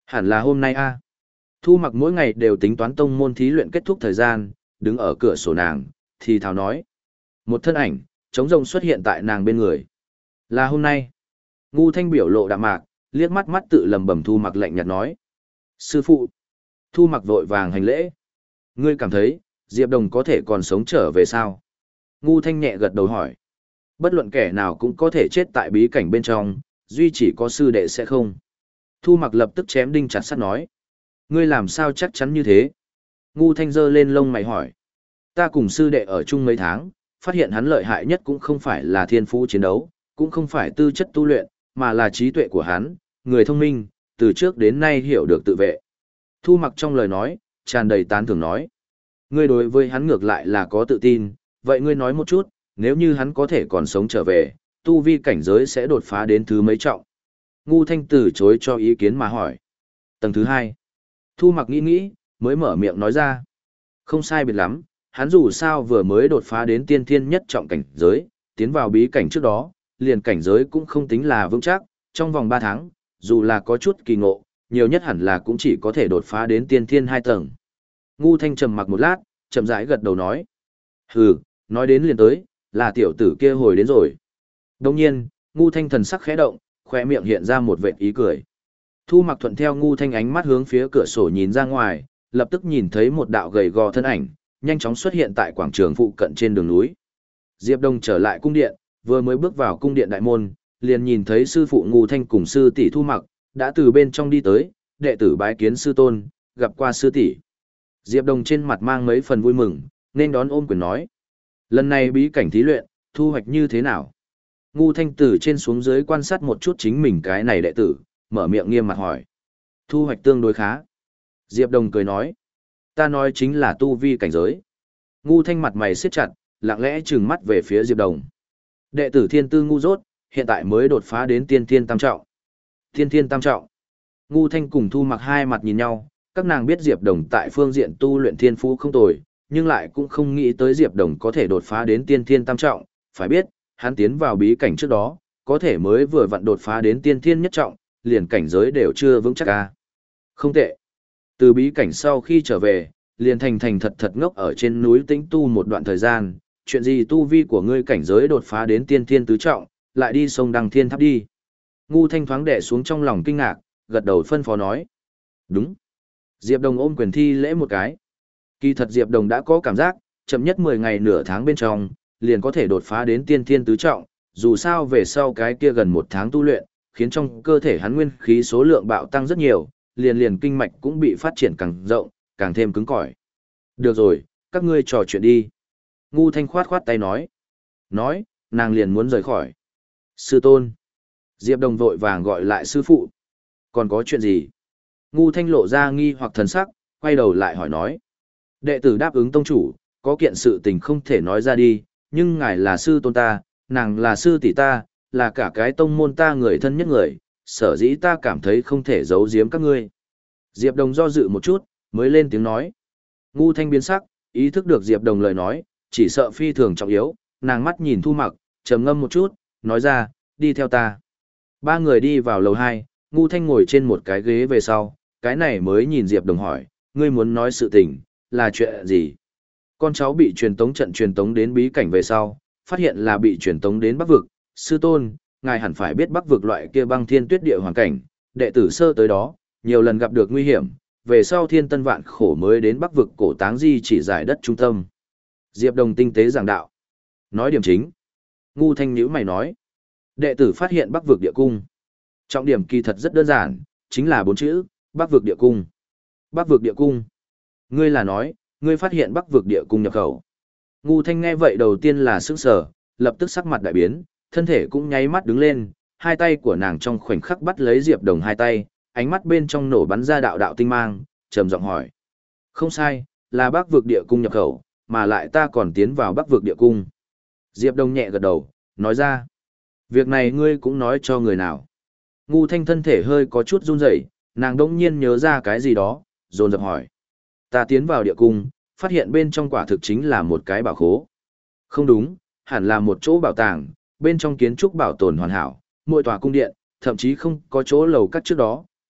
Hẳn là hôm nay a. Thu Mặc mỗi ngày đều tính toán tông môn thí luyện kết thúc thời gian, đứng ở cửa sổ nàng, thì thào nói. Một thân ảnh, trống rông xuất hiện tại nàng bên người. Là hôm nay. Ngu Thanh biểu lộ đạm mạc, liếc mắt mắt tự lầm bầm Thu Mặc lạnh nhạt nói. Sư phụ. Thu Mặc vội vàng hành lễ. Ngươi cảm thấy, Diệp Đồng có thể còn sống trở về sao? Ngu Thanh nhẹ gật đầu hỏi. Bất luận kẻ nào cũng có thể chết tại bí cảnh bên trong, duy chỉ có sư đệ sẽ không. Thu Mặc lập tức chém đinh chặt sắt nói. Ngươi làm sao chắc chắn như thế? Ngu Thanh giơ lên lông mày hỏi. Ta cùng sư đệ ở chung mấy tháng, phát hiện hắn lợi hại nhất cũng không phải là thiên phú chiến đấu, cũng không phải tư chất tu luyện, mà là trí tuệ của hắn, người thông minh, từ trước đến nay hiểu được tự vệ. Thu Mặc trong lời nói, tràn đầy tán thưởng nói. Ngươi đối với hắn ngược lại là có tự tin, vậy ngươi nói một chút, nếu như hắn có thể còn sống trở về, tu vi cảnh giới sẽ đột phá đến thứ mấy trọng. Ngu Thanh từ chối cho ý kiến mà hỏi. Tầng thứ hai. Thu Mặc nghĩ nghĩ, mới mở miệng nói ra. Không sai biệt lắm, hắn dù sao vừa mới đột phá đến tiên thiên nhất trọng cảnh giới, tiến vào bí cảnh trước đó, liền cảnh giới cũng không tính là vững chắc, trong vòng ba tháng, dù là có chút kỳ ngộ, nhiều nhất hẳn là cũng chỉ có thể đột phá đến tiên thiên hai tầng. Ngu Thanh trầm mặc một lát, chậm rãi gật đầu nói. Hừ, nói đến liền tới, là tiểu tử kia hồi đến rồi. Đồng nhiên, Ngu Thanh thần sắc khẽ động, khóe miệng hiện ra một vệt ý cười. Thu Mặc thuận theo Ngu Thanh ánh mắt hướng phía cửa sổ nhìn ra ngoài, lập tức nhìn thấy một đạo gầy gò thân ảnh, nhanh chóng xuất hiện tại quảng trường phụ cận trên đường núi. Diệp Đông trở lại cung điện, vừa mới bước vào cung điện đại môn, liền nhìn thấy sư phụ Ngu Thanh cùng sư tỷ Thu Mặc, đã từ bên trong đi tới, đệ tử bái kiến sư tôn, gặp qua sư tỷ. Diệp Đông trên mặt mang mấy phần vui mừng, nên đón ôm quyền nói. Lần này bí cảnh thí luyện, thu hoạch như thế nào? Ngu Thanh từ trên xuống dưới quan sát một chút chính mình cái này đệ tử, mở miệng nghiêm mặt hỏi. Thu hoạch tương đối khá. Diệp Đông cười nói. Ta nói chính là tu vi cảnh giới. Ngu Thanh mặt mày siết chặt, lặng lẽ trừng mắt về phía Diệp Đông. Đệ tử thiên tư ngu dốt, hiện tại mới đột phá đến tiên thiên tam trọng. Tiên thiên tam trọng. Ngu Thanh cùng Thu Mặc hai mặt nhìn nhau, các nàng biết Diệp Đồng tại phương diện tu luyện thiên phú không tồi, nhưng lại cũng không nghĩ tới Diệp Đồng có thể đột phá đến tiên thiên tam trọng, phải biết, hắn tiến vào bí cảnh trước đó, có thể mới vừa vặn đột phá đến tiên thiên nhất trọng, liền cảnh giới đều chưa vững chắc a. Không tệ. Từ bí cảnh sau khi trở về, liền thành thành thật thật ngốc ở trên núi tĩnh tu một đoạn thời gian, chuyện gì tu vi của ngươi cảnh giới đột phá đến tiên thiên tứ trọng, lại đi sông Đăng Thiên Tháp đi. Ngu Thanh thoáng đè xuống trong lòng kinh ngạc, gật đầu phân phó nói. Đúng. Diệp Đồng ôm quyền thi lễ một cái. Kỳ thật Diệp Đồng đã có cảm giác, chậm nhất mười ngày nửa tháng bên trong, liền có thể đột phá đến tiên thiên tứ trọng, dù sao về sau cái kia gần một tháng tu luyện, khiến trong cơ thể hắn nguyên khí số lượng bạo tăng rất nhiều, liền liền kinh mạch cũng bị phát triển càng rộng, càng thêm cứng cỏi. Được rồi, các ngươi trò chuyện đi. Ngu Thanh khoát khoát tay nói. Nói, nàng liền muốn rời khỏi. Sư tôn. Diệp Đồng vội vàng gọi lại sư phụ. Còn có chuyện gì? Ngu Thanh lộ ra nghi hoặc thần sắc, quay đầu lại hỏi nói. Đệ tử đáp ứng tông chủ, có kiện sự tình không thể nói ra đi, nhưng ngài là sư tôn ta, nàng là sư tỷ ta, là cả cái tông môn ta người thân nhất người, sở dĩ ta cảm thấy không thể giấu giếm các ngươi. Diệp Đồng do dự một chút, mới lên tiếng nói. Ngu Thanh biến sắc, ý thức được Diệp Đồng lời nói, chỉ sợ phi thường trọng yếu, nàng mắt nhìn Thu Mặc, trầm ngâm một chút, nói ra, đi theo ta. Ba người đi vào lầu hai, Ngu Thanh ngồi trên một cái ghế về sau, cái này mới nhìn Diệp Đồng hỏi, ngươi muốn nói sự tình, là chuyện gì? Con cháu bị truyền tống trận truyền tống đến bí cảnh về sau, phát hiện là bị truyền tống đến Bắc vực, sư tôn, ngài hẳn phải biết Bắc vực loại kia băng thiên tuyết địa hoàn cảnh, đệ tử sơ tới đó, nhiều lần gặp được nguy hiểm, về sau thiên tân vạn khổ mới đến Bắc vực cổ táng di chỉ giải đất trung tâm. Diệp Đồng tinh tế giảng đạo. Nói điểm chính. Ngu Thanh nhíu mày nói. Đệ tử phát hiện Bắc vực địa cung. Trọng điểm kỳ thật rất đơn giản, chính là bốn chữ, Bắc vực địa cung. Bắc vực địa cung. Ngươi là nói, ngươi phát hiện Bắc vực địa cung nhập khẩu. Ngu Thanh nghe vậy đầu tiên là sững sờ, lập tức sắc mặt đại biến, thân thể cũng nháy mắt đứng lên, hai tay của nàng trong khoảnh khắc bắt lấy Diệp Đồng hai tay, ánh mắt bên trong nổ bắn ra đạo đạo tinh mang, trầm giọng hỏi. Không sai, là Bắc vực địa cung nhập khẩu, mà lại ta còn tiến vào Bắc vực địa cung. Diệp Đồng nhẹ gật đầu, nói ra. Việc này ngươi cũng nói cho người nào. Ngu Thanh thân thể hơi có chút run rẩy, nàng đỗng nhiên nhớ ra cái gì đó, dồn dập hỏi. Ta tiến vào địa cung, phát hiện bên trong quả thực chính là một cái bảo khố. Không đúng, hẳn là một chỗ bảo tàng, bên trong kiến trúc bảo tồn hoàn hảo, mỗi tòa cung điện, thậm chí không có chỗ lầu cắt trước đó,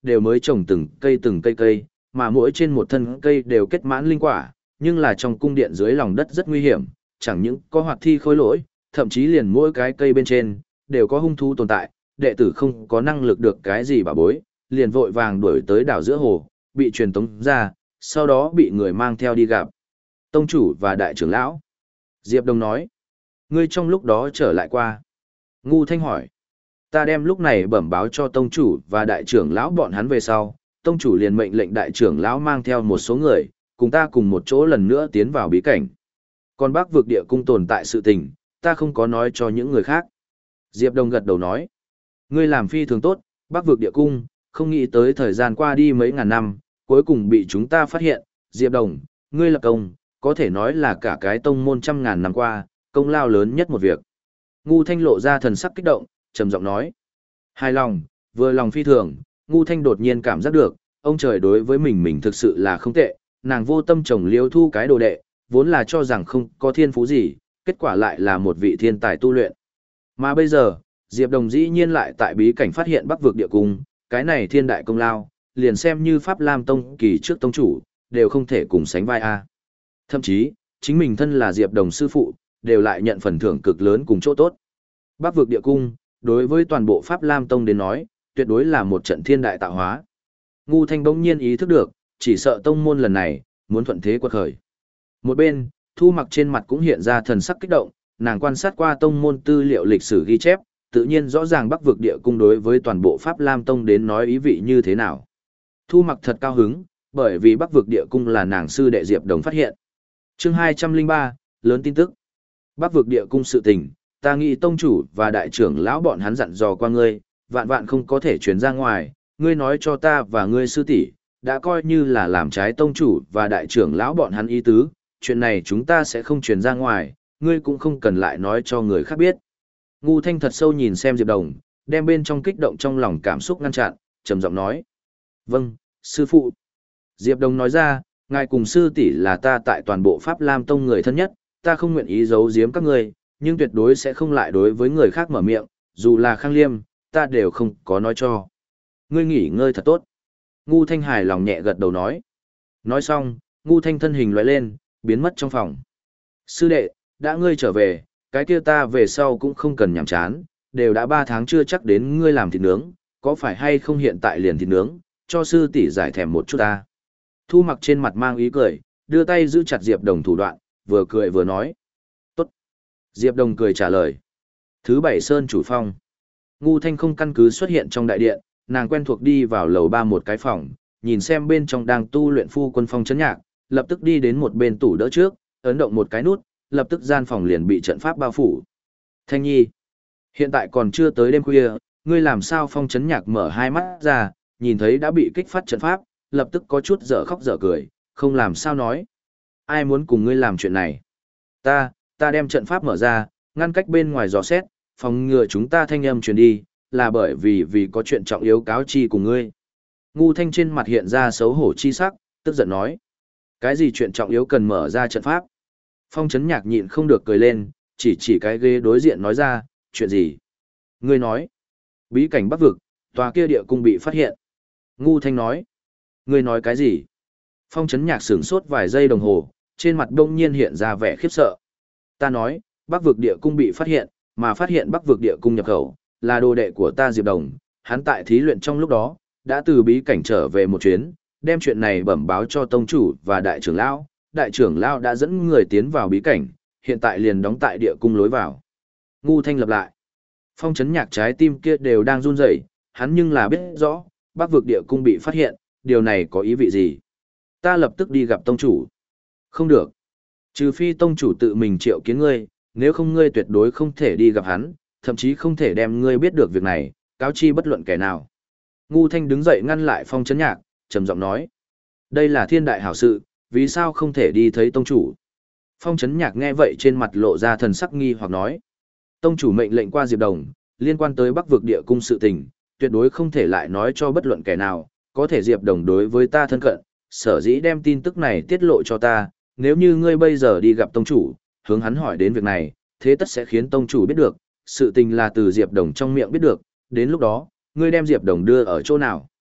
đều mới trồng từng cây từng cây cây, mà mỗi trên một thân cây đều kết mãn linh quả, nhưng là trong cung điện dưới lòng đất rất nguy hiểm, chẳng những có hoạt thi khôi lỗi, thậm chí liền mỗi cái cây bên trên, đều có hung thú tồn tại, đệ tử không có năng lực được cái gì bảo bối, liền vội vàng đuổi tới đảo giữa hồ, bị truyền tống ra, sau đó bị người mang theo đi gặp tông chủ và đại trưởng lão. Diệp Đồng nói, ngươi trong lúc đó trở lại qua. Ngu Thanh hỏi, ta đem lúc này bẩm báo cho tông chủ và đại trưởng lão bọn hắn về sau, tông chủ liền mệnh lệnh đại trưởng lão mang theo một số người, cùng ta cùng một chỗ lần nữa tiến vào bí cảnh. Còn Bắc vực địa cung tồn tại sự tình, ta không có nói cho những người khác. Diệp Đồng gật đầu nói, ngươi làm phi thường tốt, Bắc vực địa cung, không nghĩ tới thời gian qua đi mấy ngàn năm, cuối cùng bị chúng ta phát hiện. Diệp Đồng, ngươi lập công, có thể nói là cả cái tông môn trăm ngàn năm qua, công lao lớn nhất một việc. Ngu Thanh lộ ra thần sắc kích động, trầm giọng nói, hài lòng, vừa lòng phi thường. Ngu Thanh đột nhiên cảm giác được, ông trời đối với mình mình thực sự là không tệ, nàng vô tâm trồng Liêu Thu cái đồ đệ, vốn là cho rằng không có thiên phú gì, kết quả lại là một vị thiên tài tu luyện. Mà bây giờ, Diệp Đồng dĩ nhiên lại tại bí cảnh phát hiện Bắc vực địa cung, cái này thiên đại công lao, liền xem như Pháp Lam Tông kỳ trước tông chủ, đều không thể cùng sánh vai a. Thậm chí, chính mình thân là Diệp Đồng sư phụ, đều lại nhận phần thưởng cực lớn cùng chỗ tốt. Bắc vực địa cung, đối với toàn bộ Pháp Lam Tông đến nói, tuyệt đối là một trận thiên đại tạo hóa. Ngu Thanh bỗng nhiên ý thức được, chỉ sợ tông môn lần này, muốn thuận thế quật khởi. Một bên, Thu Mặc trên mặt cũng hiện ra thần sắc kích động, nàng quan sát qua tông môn tư liệu lịch sử ghi chép, tự nhiên rõ ràng Bắc vực địa cung đối với toàn bộ Pháp Lam Tông đến nói ý vị như thế nào. Thu Mặc thật cao hứng, bởi vì Bắc vực địa cung là nàng sư đệ Diệp Đồng phát hiện. Chương hai trăm lẻ ba, lớn tin tức. Bắc vực địa cung sự tình, ta nghĩ tông chủ và đại trưởng lão bọn hắn dặn dò qua ngươi, vạn vạn không có thể truyền ra ngoài, ngươi nói cho ta và ngươi sư tỷ, đã coi như là làm trái tông chủ và đại trưởng lão bọn hắn ý tứ, chuyện này chúng ta sẽ không truyền ra ngoài, ngươi cũng không cần lại nói cho người khác biết. Ngu Thanh thật sâu nhìn xem Diệp Đồng, đem bên trong kích động trong lòng cảm xúc ngăn chặn, trầm giọng nói. Vâng, sư phụ. Diệp Đồng nói ra, ngài cùng sư tỷ là ta tại toàn bộ Pháp Lam Tông người thân nhất, ta không nguyện ý giấu giếm các ngươi, nhưng tuyệt đối sẽ không lại đối với người khác mở miệng, dù là Khang Liêm, ta đều không có nói cho. Ngươi nghỉ ngơi thật tốt. Ngu Thanh hài lòng nhẹ gật đầu nói. Nói xong, Ngu Thanh thân hình lóe lên, biến mất trong phòng. Sư đệ, đã ngươi trở về, cái kia ta về sau cũng không cần nhàm chán, đều đã ba tháng chưa chắc đến ngươi làm thịt nướng, có phải hay không hiện tại liền thịt nướng, cho sư tỷ giải thèm một chút ta. Thu Mặc trên mặt mang ý cười, đưa tay giữ chặt Diệp Đồng thủ đoạn, vừa cười vừa nói. Tốt. Diệp Đồng cười trả lời. Thứ bảy Sơn chủ phong. Ngu Thanh không căn cứ xuất hiện trong đại điện, nàng quen thuộc đi vào lầu ba một cái phòng, nhìn xem bên trong đang tu luyện phu quân phong chấn nhạc, lập tức đi đến một bên tủ đỡ trước, ấn động một cái nút, lập tức gian phòng liền bị trận pháp bao phủ. Thanh Nhi, hiện tại còn chưa tới đêm khuya, ngươi làm sao? Phong chấn nhạc mở hai mắt ra, nhìn thấy đã bị kích phát trận pháp, lập tức có chút dở khóc dở cười, không làm sao nói. Ai muốn cùng ngươi làm chuyện này? Ta, ta đem trận pháp mở ra, ngăn cách bên ngoài dò xét, phòng ngừa chúng ta thanh âm truyền đi, là bởi vì vì có chuyện trọng yếu cáo chi cùng ngươi. Ngu Thanh trên mặt hiện ra xấu hổ chi sắc, tức giận nói. Cái gì chuyện trọng yếu cần mở ra trận pháp? Phong chấn nhạc nhịn không được cười lên, chỉ chỉ cái ghế đối diện nói ra, chuyện gì? Ngươi nói, bí cảnh Bắc vực, tòa kia địa cung bị phát hiện. Ngu Thanh nói, ngươi nói cái gì? Phong chấn nhạc sửng sốt vài giây đồng hồ, trên mặt đông nhiên hiện ra vẻ khiếp sợ. Ta nói, Bắc vực địa cung bị phát hiện, mà phát hiện Bắc vực địa cung nhập khẩu, là đồ đệ của ta Diệp Đồng, hắn tại thí luyện trong lúc đó, đã từ bí cảnh trở về một chuyến, đem chuyện này bẩm báo cho tông chủ và đại trưởng lão, đại trưởng lão đã dẫn người tiến vào bí cảnh, hiện tại liền đóng tại địa cung lối vào. Ngu Thanh lập lại. Phong chấn nhạc trái tim kia đều đang run rẩy, hắn nhưng là biết rõ, Bắc vực địa cung bị phát hiện, điều này có ý vị gì? Ta lập tức đi gặp tông chủ. Không được. Trừ phi tông chủ tự mình triệu kiến ngươi, nếu không ngươi tuyệt đối không thể đi gặp hắn, thậm chí không thể đem ngươi biết được việc này, cáo chi bất luận kẻ nào. Ngu Thanh đứng dậy ngăn lại Phong chấn nhạc, trầm giọng nói. Đây là thiên đại hảo sự, vì sao không thể đi thấy tông chủ? Phong chấn nhạc nghe vậy trên mặt lộ ra thần sắc nghi hoặc nói. Tông chủ mệnh lệnh qua Diệp Đồng, liên quan tới Bắc vực địa cung sự tình, tuyệt đối không thể lại nói cho bất luận kẻ nào, có thể Diệp Đồng đối với ta thân cận, sở dĩ đem tin tức này tiết lộ cho ta, nếu như ngươi bây giờ đi gặp tông chủ, hướng hắn hỏi đến việc này, thế tất sẽ khiến tông chủ biết được, sự tình là từ Diệp Đồng trong miệng biết được, đến lúc đó, ngươi đem Diệp Đồng đưa ở chỗ nào?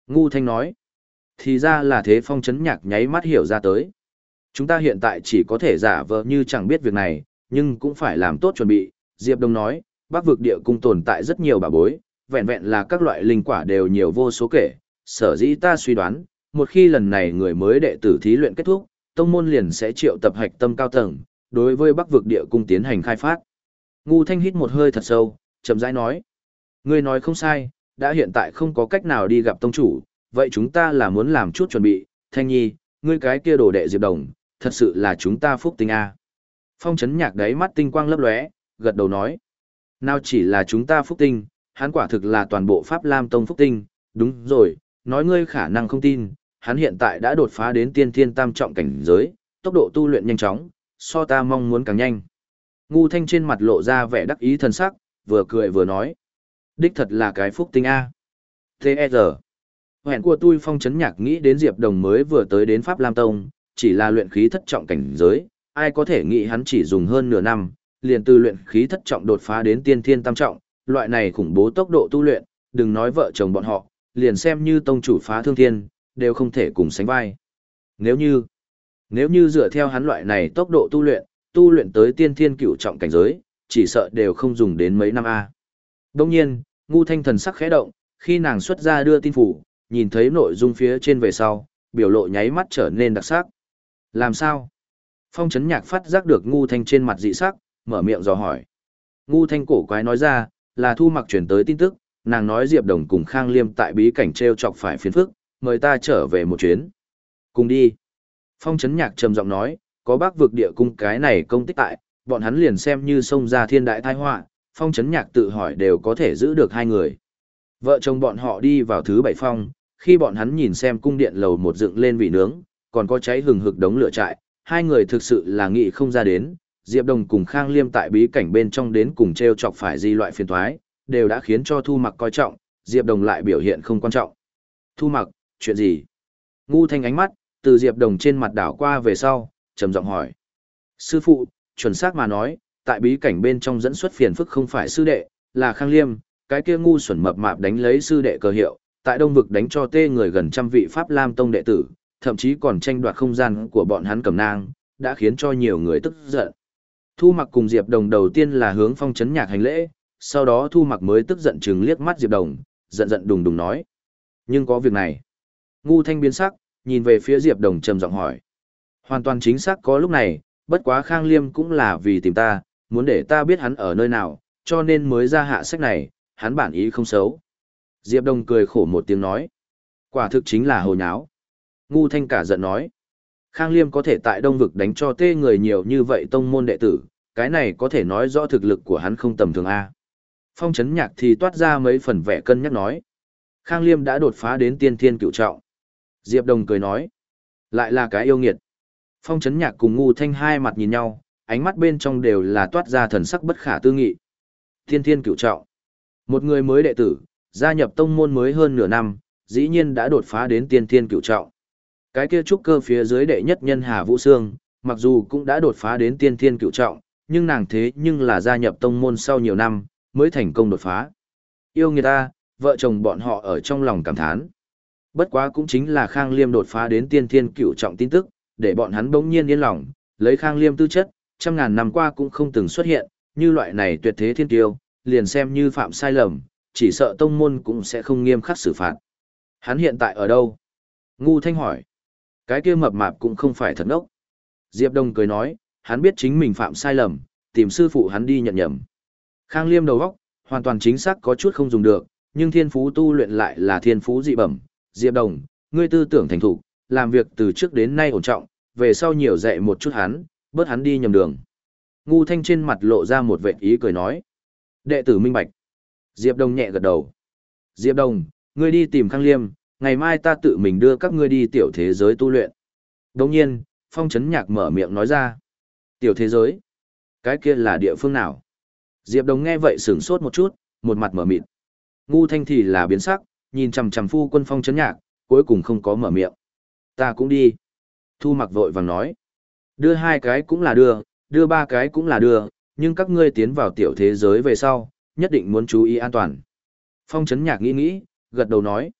Ngu Thanh nói. Thì ra là thế, Phong Chấn Nhạc nháy mắt hiểu ra tới. Chúng ta hiện tại chỉ có thể giả vờ như chẳng biết việc này, nhưng cũng phải làm tốt chuẩn bị. Diệp Đông nói, Bắc vực địa cung tồn tại rất nhiều bảo bối, vẹn vẹn là các loại linh quả đều nhiều vô số kể. Sở dĩ ta suy đoán, một khi lần này người mới đệ tử thí luyện kết thúc, tông môn liền sẽ triệu tập hạch tâm cao tầng, đối với Bắc vực địa cung tiến hành khai phát. Ngu Thanh hít một hơi thật sâu, chậm rãi nói. Ngươi nói không sai, đã hiện tại không có cách nào đi gặp tông chủ, vậy chúng ta là muốn làm chút chuẩn bị. Thanh Nhi, ngươi cái kia đồ đệ Diệp Đồng, thật sự là chúng ta phúc tinh a. Phong Chấn Nhạc đáy mắt tinh quang lấp lóe, gật đầu nói. Nào chỉ là chúng ta phúc tinh, hắn quả thực là toàn bộ Pháp Lam Tông phúc tinh, đúng rồi, nói ngươi khả năng không tin, hắn hiện tại đã đột phá đến tiên thiên tam trọng cảnh giới, tốc độ tu luyện nhanh chóng, so ta mong muốn càng nhanh. Ngu Thanh trên mặt lộ ra vẻ đắc ý thần sắc, vừa cười vừa nói. Đích thật là cái phúc tinh A. tê e rờ. Hẹn của tôi Phong Chấn Nhạc nghĩ đến Diệp Đồng mới vừa tới đến Pháp Lam Tông, chỉ là luyện khí thất trọng cảnh giới, ai có thể nghĩ hắn chỉ dùng hơn nửa năm, liền từ luyện khí thất trọng đột phá đến tiên thiên tam trọng, loại này khủng bố tốc độ tu luyện, đừng nói vợ chồng bọn họ, liền xem như tông chủ Phá Thương Thiên, đều không thể cùng sánh vai. Nếu như, nếu như dựa theo hắn loại này tốc độ tu luyện, tu luyện tới tiên thiên cửu trọng cảnh giới, chỉ sợ đều không dùng đến mấy năm a. Đông nhiên, Ngu Thanh thần sắc khẽ động, khi nàng xuất ra đưa tin phủ, nhìn thấy nội dung phía trên về sau, biểu lộ nháy mắt trở nên đặc sắc. Làm sao? Phong Chấn Nhạc phát giác được Ngu Thanh trên mặt dị sắc, mở miệng dò hỏi. Ngu Thanh cổ quái nói ra, là Thu Mặc chuyển tới tin tức, nàng nói Diệp Đồng cùng Khang Liêm tại bí cảnh treo chọc phải phiền phức, mời ta trở về một chuyến. Cùng đi. Phong Chấn Nhạc trầm giọng nói, có Bắc vực địa cung cái này công tích tại, bọn hắn liền xem như xông ra thiên đại tai họa, Phong Chấn Nhạc tự hỏi đều có thể giữ được hai người. Vợ chồng bọn họ đi vào thứ bảy phong, khi bọn hắn nhìn xem cung điện lầu một dựng lên vị nướng, còn có cháy hừng hực đống lửa trại, hai người thực sự là nghĩ không ra đến, Diệp Đồng cùng Khang Liêm tại bí cảnh bên trong đến cùng treo chọc phải gì loại phiền toái, đều đã khiến cho Thu Mặc coi trọng, Diệp Đồng lại biểu hiện không quan trọng. Thu Mặc, chuyện gì? Ngu Thanh ánh mắt từ Diệp Đồng trên mặt đảo qua về sau, trầm giọng hỏi. Sư phụ, chuẩn xác mà nói, tại bí cảnh bên trong dẫn xuất phiền phức không phải sư đệ, là Khang Liêm, cái kia ngu xuẩn mập mạp đánh lấy sư đệ cơ hiệu, tại Đông vực đánh cho tê người gần trăm vị Pháp Lam Tông đệ tử, thậm chí còn tranh đoạt không gian của bọn hắn cầm nang, đã khiến cho nhiều người tức giận. Thu Mặc cùng Diệp Đồng đầu tiên là hướng Phong Chấn Nhạc hành lễ, sau đó Thu Mặc mới tức giận chừng liếc mắt Diệp Đồng, giận giận đùng đùng nói. Nhưng có việc này. Ngu Thanh biến sắc, nhìn về phía Diệp Đồng trầm giọng hỏi. Hoàn toàn chính xác có lúc này, bất quá Khang Liêm cũng là vì tìm ta, muốn để ta biết hắn ở nơi nào, cho nên mới ra hạ sách này, hắn bản ý không xấu. Diệp Đồng cười khổ một tiếng nói. Quả thực chính là hồ nháo. Ngu Thanh cả giận nói. Khang Liêm có thể tại Đông vực đánh cho tê người nhiều như vậy tông môn đệ tử, cái này có thể nói rõ thực lực của hắn không tầm thường A. Phong Chấn Nhạc thì toát ra mấy phần vẻ cân nhắc nói. Khang Liêm đã đột phá đến tiên thiên cửu trọng. Diệp Đồng cười nói. Lại là cái yêu nghiệt. Phong Chấn Nhạc cùng Ngu Thanh hai mặt nhìn nhau, ánh mắt bên trong đều là toát ra thần sắc bất khả tư nghị. Tiên thiên cửu trọng. Một người mới đệ tử, gia nhập tông môn mới hơn nửa năm, dĩ nhiên đã đột phá đến tiên thiên cửu trọng. Cái kia trúc cơ phía dưới đệ nhất nhân Hà Vũ Sương, mặc dù cũng đã đột phá đến tiên thiên cửu trọng, nhưng nàng thế nhưng là gia nhập tông môn sau nhiều năm, mới thành công đột phá. Yêu người ta, vợ chồng bọn họ ở trong lòng cảm thán. Bất quá cũng chính là Khang Liêm đột phá đến tiên thiên cửu trọng tin tức, để bọn hắn bỗng nhiên yên lòng, lấy Khang Liêm tư chất, trăm ngàn năm qua cũng không từng xuất hiện, như loại này tuyệt thế thiên tiêu, liền xem như phạm sai lầm, chỉ sợ tông môn cũng sẽ không nghiêm khắc xử phạt. Hắn hiện tại ở đâu? Ngu Thanh hỏi. Cái kia mập mạp cũng không phải thật ngốc. Diệp Đông cười nói, hắn biết chính mình phạm sai lầm, tìm sư phụ hắn đi nhận nhầm. Khang Liêm đầu óc, hoàn toàn chính xác có chút không dùng được, nhưng thiên phú tu luyện lại là thiên phú dị bẩm. Diệp Đông, ngươi tư tưởng thành thục, làm việc từ trước đến nay ổn trọng, về sau nhiều dạy một chút hắn, bớt hắn đi nhầm đường. Ngu Thanh trên mặt lộ ra một vệt ý cười nói. Đệ tử minh bạch. Diệp Đông nhẹ gật đầu. Diệp Đông, ngươi đi tìm Khang Liêm, ngày mai ta tự mình đưa các ngươi đi tiểu thế giới tu luyện. Đồng nhiên, Phong Chấn Nhạc mở miệng nói ra. Tiểu thế giới? Cái kia là địa phương nào? Diệp Đông nghe vậy sửng sốt một chút, một mặt mở mịt. Ngu Thanh thì là biến sắc, nhìn chằm chằm phu quân Phong Chấn Nhạc, cuối cùng không có mở miệng. Ta cũng đi. Thu Mặc vội vàng nói. Đưa hai cái cũng là đưa, đưa ba cái cũng là đưa, nhưng các ngươi tiến vào tiểu thế giới về sau, nhất định muốn chú ý an toàn. Phong Chấn Nhạc nghĩ nghĩ, gật đầu nói.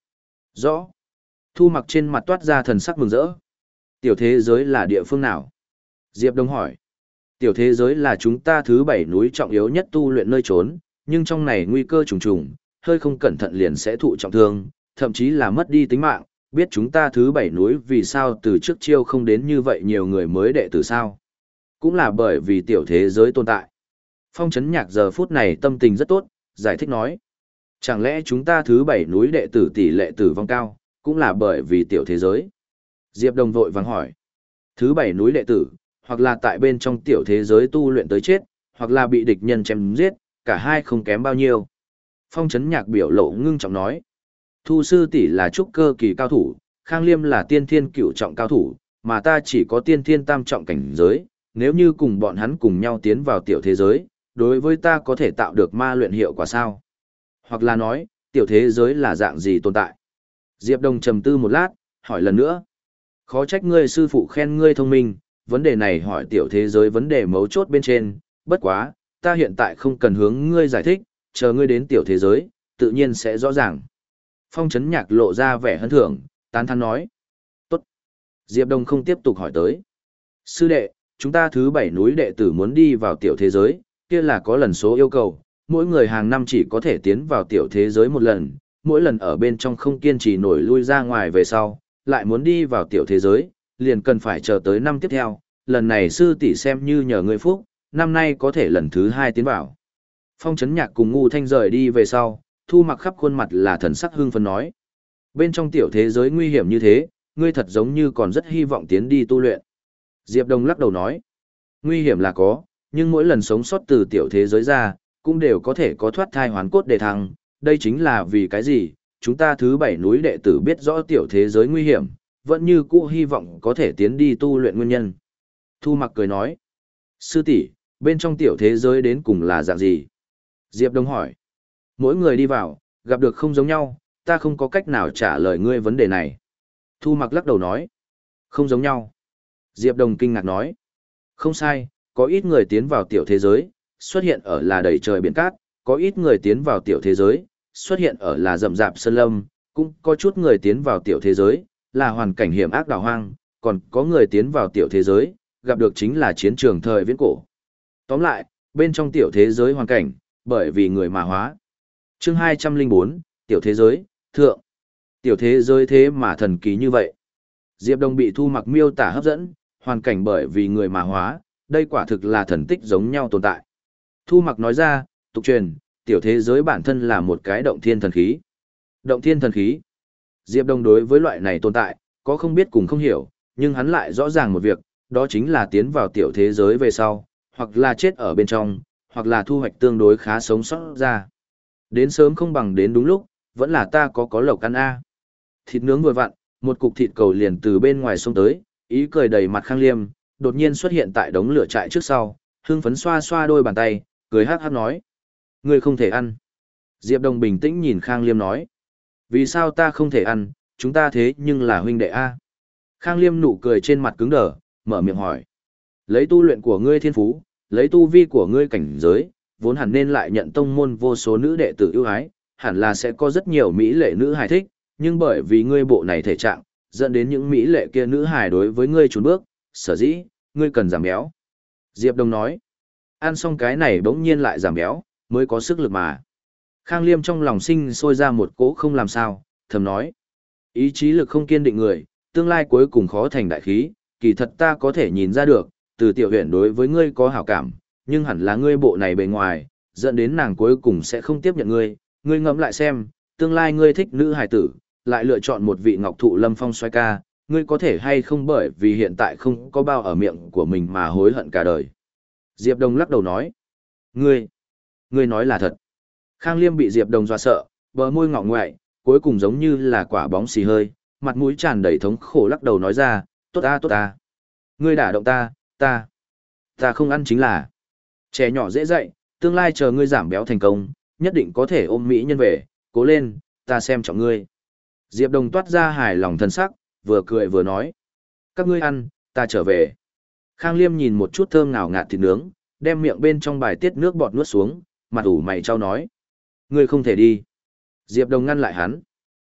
Rõ. Thu Mặc trên mặt toát ra thần sắc mừng rỡ. Tiểu thế giới là địa phương nào? Diệp Đông hỏi. Tiểu thế giới là chúng ta thứ bảy núi trọng yếu nhất tu luyện nơi trốn, nhưng trong này nguy cơ trùng trùng, hơi không cẩn thận liền sẽ thụ trọng thương, thậm chí là mất đi tính mạng. Biết chúng ta thứ bảy núi vì sao từ trước chiêu không đến như vậy nhiều người mới đệ tử sao? Cũng là bởi vì tiểu thế giới tồn tại. Phong Chấn Nhạc giờ phút này tâm tình rất tốt, giải thích nói. Chẳng lẽ chúng ta thứ bảy núi đệ tử tỷ lệ tử vong cao, cũng là bởi vì tiểu thế giới? Diệp Đồng vội vàng hỏi. Thứ bảy núi đệ tử, hoặc là tại bên trong tiểu thế giới tu luyện tới chết, hoặc là bị địch nhân chém giết, cả hai không kém bao nhiêu. Phong Chấn Nhạc biểu lộ ngưng trọng nói. Thu sư tỷ là trúc cơ kỳ cao thủ, Khang Liêm là tiên thiên cửu trọng cao thủ, mà ta chỉ có tiên thiên tam trọng cảnh giới, nếu như cùng bọn hắn cùng nhau tiến vào tiểu thế giới, đối với ta có thể tạo được ma luyện hiệu quả sao? Hoặc là nói, tiểu thế giới là dạng gì tồn tại? Diệp Đồng trầm tư một lát, hỏi lần nữa. Khó trách ngươi sư phụ khen ngươi thông minh, vấn đề này hỏi tiểu thế giới vấn đề mấu chốt bên trên, bất quá, ta hiện tại không cần hướng ngươi giải thích, chờ ngươi đến tiểu thế giới, tự nhiên sẽ rõ ràng. Phong Chấn Nhạc lộ ra vẻ hân thưởng, tán thán nói. Tốt. Diệp Đông không tiếp tục hỏi tới. Sư đệ, chúng ta thứ bảy núi đệ tử muốn đi vào tiểu thế giới, kia là có lần số yêu cầu, mỗi người hàng năm chỉ có thể tiến vào tiểu thế giới một lần, mỗi lần ở bên trong không kiên trì nổi lui ra ngoài về sau, lại muốn đi vào tiểu thế giới, liền cần phải chờ tới năm tiếp theo, lần này sư tỷ xem như nhờ người phúc, năm nay có thể lần thứ hai tiến vào. Phong Chấn Nhạc cùng Ngu Thanh rời đi về sau, Thu Mặc khắp khuôn mặt là thần sắc hưng phấn nói. Bên trong tiểu thế giới nguy hiểm như thế, ngươi thật giống như còn rất hy vọng tiến đi tu luyện. Diệp Đông lắc đầu nói, nguy hiểm là có, nhưng mỗi lần sống sót từ tiểu thế giới ra, cũng đều có thể có thoát thai hoán cốt để thăng, đây chính là vì cái gì, chúng ta thứ bảy núi đệ tử biết rõ tiểu thế giới nguy hiểm, vẫn như cũ hy vọng có thể tiến đi tu luyện nguyên nhân. Thu Mặc cười nói, sư tỷ, bên trong tiểu thế giới đến cùng là dạng gì? Diệp Đông hỏi, mỗi người đi vào, gặp được không giống nhau, ta không có cách nào trả lời ngươi vấn đề này. Thu Mặc lắc đầu nói, không giống nhau. Diệp Đông kinh ngạc nói, không sai, có ít người tiến vào tiểu thế giới, xuất hiện ở là đầy trời biển cát, có ít người tiến vào tiểu thế giới, xuất hiện ở là rậm rạp sơn lâm, cũng có chút người tiến vào tiểu thế giới, là hoàn cảnh hiểm ác đảo hoang, còn có người tiến vào tiểu thế giới, gặp được chính là chiến trường thời viễn cổ. Tóm lại, bên trong tiểu thế giới hoàn cảnh, bởi vì người mà hóa. Chương hai trăm lẻ bốn, tiểu thế giới, thượng. Tiểu thế giới thế mà thần kỳ như vậy. Diệp Đông bị Thu Mặc miêu tả hấp dẫn, hoàn cảnh bởi vì người mà hóa, đây quả thực là thần tích giống nhau tồn tại. Thu Mặc nói ra, tục truyền, tiểu thế giới bản thân là một cái động thiên thần khí. Động thiên thần khí. Diệp Đông đối với loại này tồn tại, có không biết cùng không hiểu, nhưng hắn lại rõ ràng một việc, đó chính là tiến vào tiểu thế giới về sau, hoặc là chết ở bên trong, hoặc là thu hoạch tương đối khá sống sót ra. Đến sớm không bằng đến đúng lúc, vẫn là ta có có lộc ăn a. Thịt nướng vừa vặn, một cục thịt cầu liền từ bên ngoài xông tới, ý cười đầy mặt Khang Liêm, đột nhiên xuất hiện tại đống lửa trại trước sau, hưng phấn xoa xoa đôi bàn tay, cười hát hát nói. Ngươi không thể ăn. Diệp Đông bình tĩnh nhìn Khang Liêm nói. Vì sao ta không thể ăn, chúng ta thế nhưng là huynh đệ a. Khang Liêm nụ cười trên mặt cứng đờ, mở miệng hỏi. Lấy tu luyện của ngươi thiên phú, lấy tu vi của ngươi cảnh giới, vốn hẳn nên lại nhận tông môn vô số nữ đệ tử ưu ái, hẳn là sẽ có rất nhiều mỹ lệ nữ hài thích, nhưng bởi vì ngươi bộ này thể trạng, dẫn đến những mỹ lệ kia nữ hài đối với ngươi trốn bước, sở dĩ, ngươi cần giảm béo. Diệp Đông nói, ăn xong cái này bỗng nhiên lại giảm béo, mới có sức lực mà. Khang Liêm trong lòng sinh sôi ra một cỗ không làm sao, thầm nói, ý chí lực không kiên định người, tương lai cuối cùng khó thành đại khí, kỳ thật ta có thể nhìn ra được, từ tiểu huyện đối với ngươi có hảo cảm, nhưng hẳn là ngươi bộ này bề ngoài, dẫn đến nàng cuối cùng sẽ không tiếp nhận ngươi, ngươi ngẫm lại xem, tương lai ngươi thích nữ hài tử, lại lựa chọn một vị ngọc thụ lâm phong xoay ca, ngươi có thể hay không bởi vì hiện tại không có bao ở miệng của mình mà hối hận cả đời. Diệp Đông lắc đầu nói, ngươi, ngươi nói là thật. Khang Liêm bị Diệp Đông dọa sợ, bờ môi ngọ ngoại, cuối cùng giống như là quả bóng xì hơi, mặt mũi tràn đầy thống khổ lắc đầu nói ra, tốt ta tốt ta. Ngươi đả động ta, ta, ta không ăn chính là. Trẻ nhỏ dễ dạy, tương lai chờ ngươi giảm béo thành công, nhất định có thể ôm mỹ nhân về, cố lên, ta xem trọng ngươi. Diệp Đông toát ra hài lòng thân sắc, vừa cười vừa nói. Các ngươi ăn, ta trở về. Khang Liêm nhìn một chút thơm ngào ngạt thịt nướng, đem miệng bên trong bài tiết nước bọt nuốt xuống, mặt ủ mày trao nói. Ngươi không thể đi. Diệp Đông ngăn lại hắn.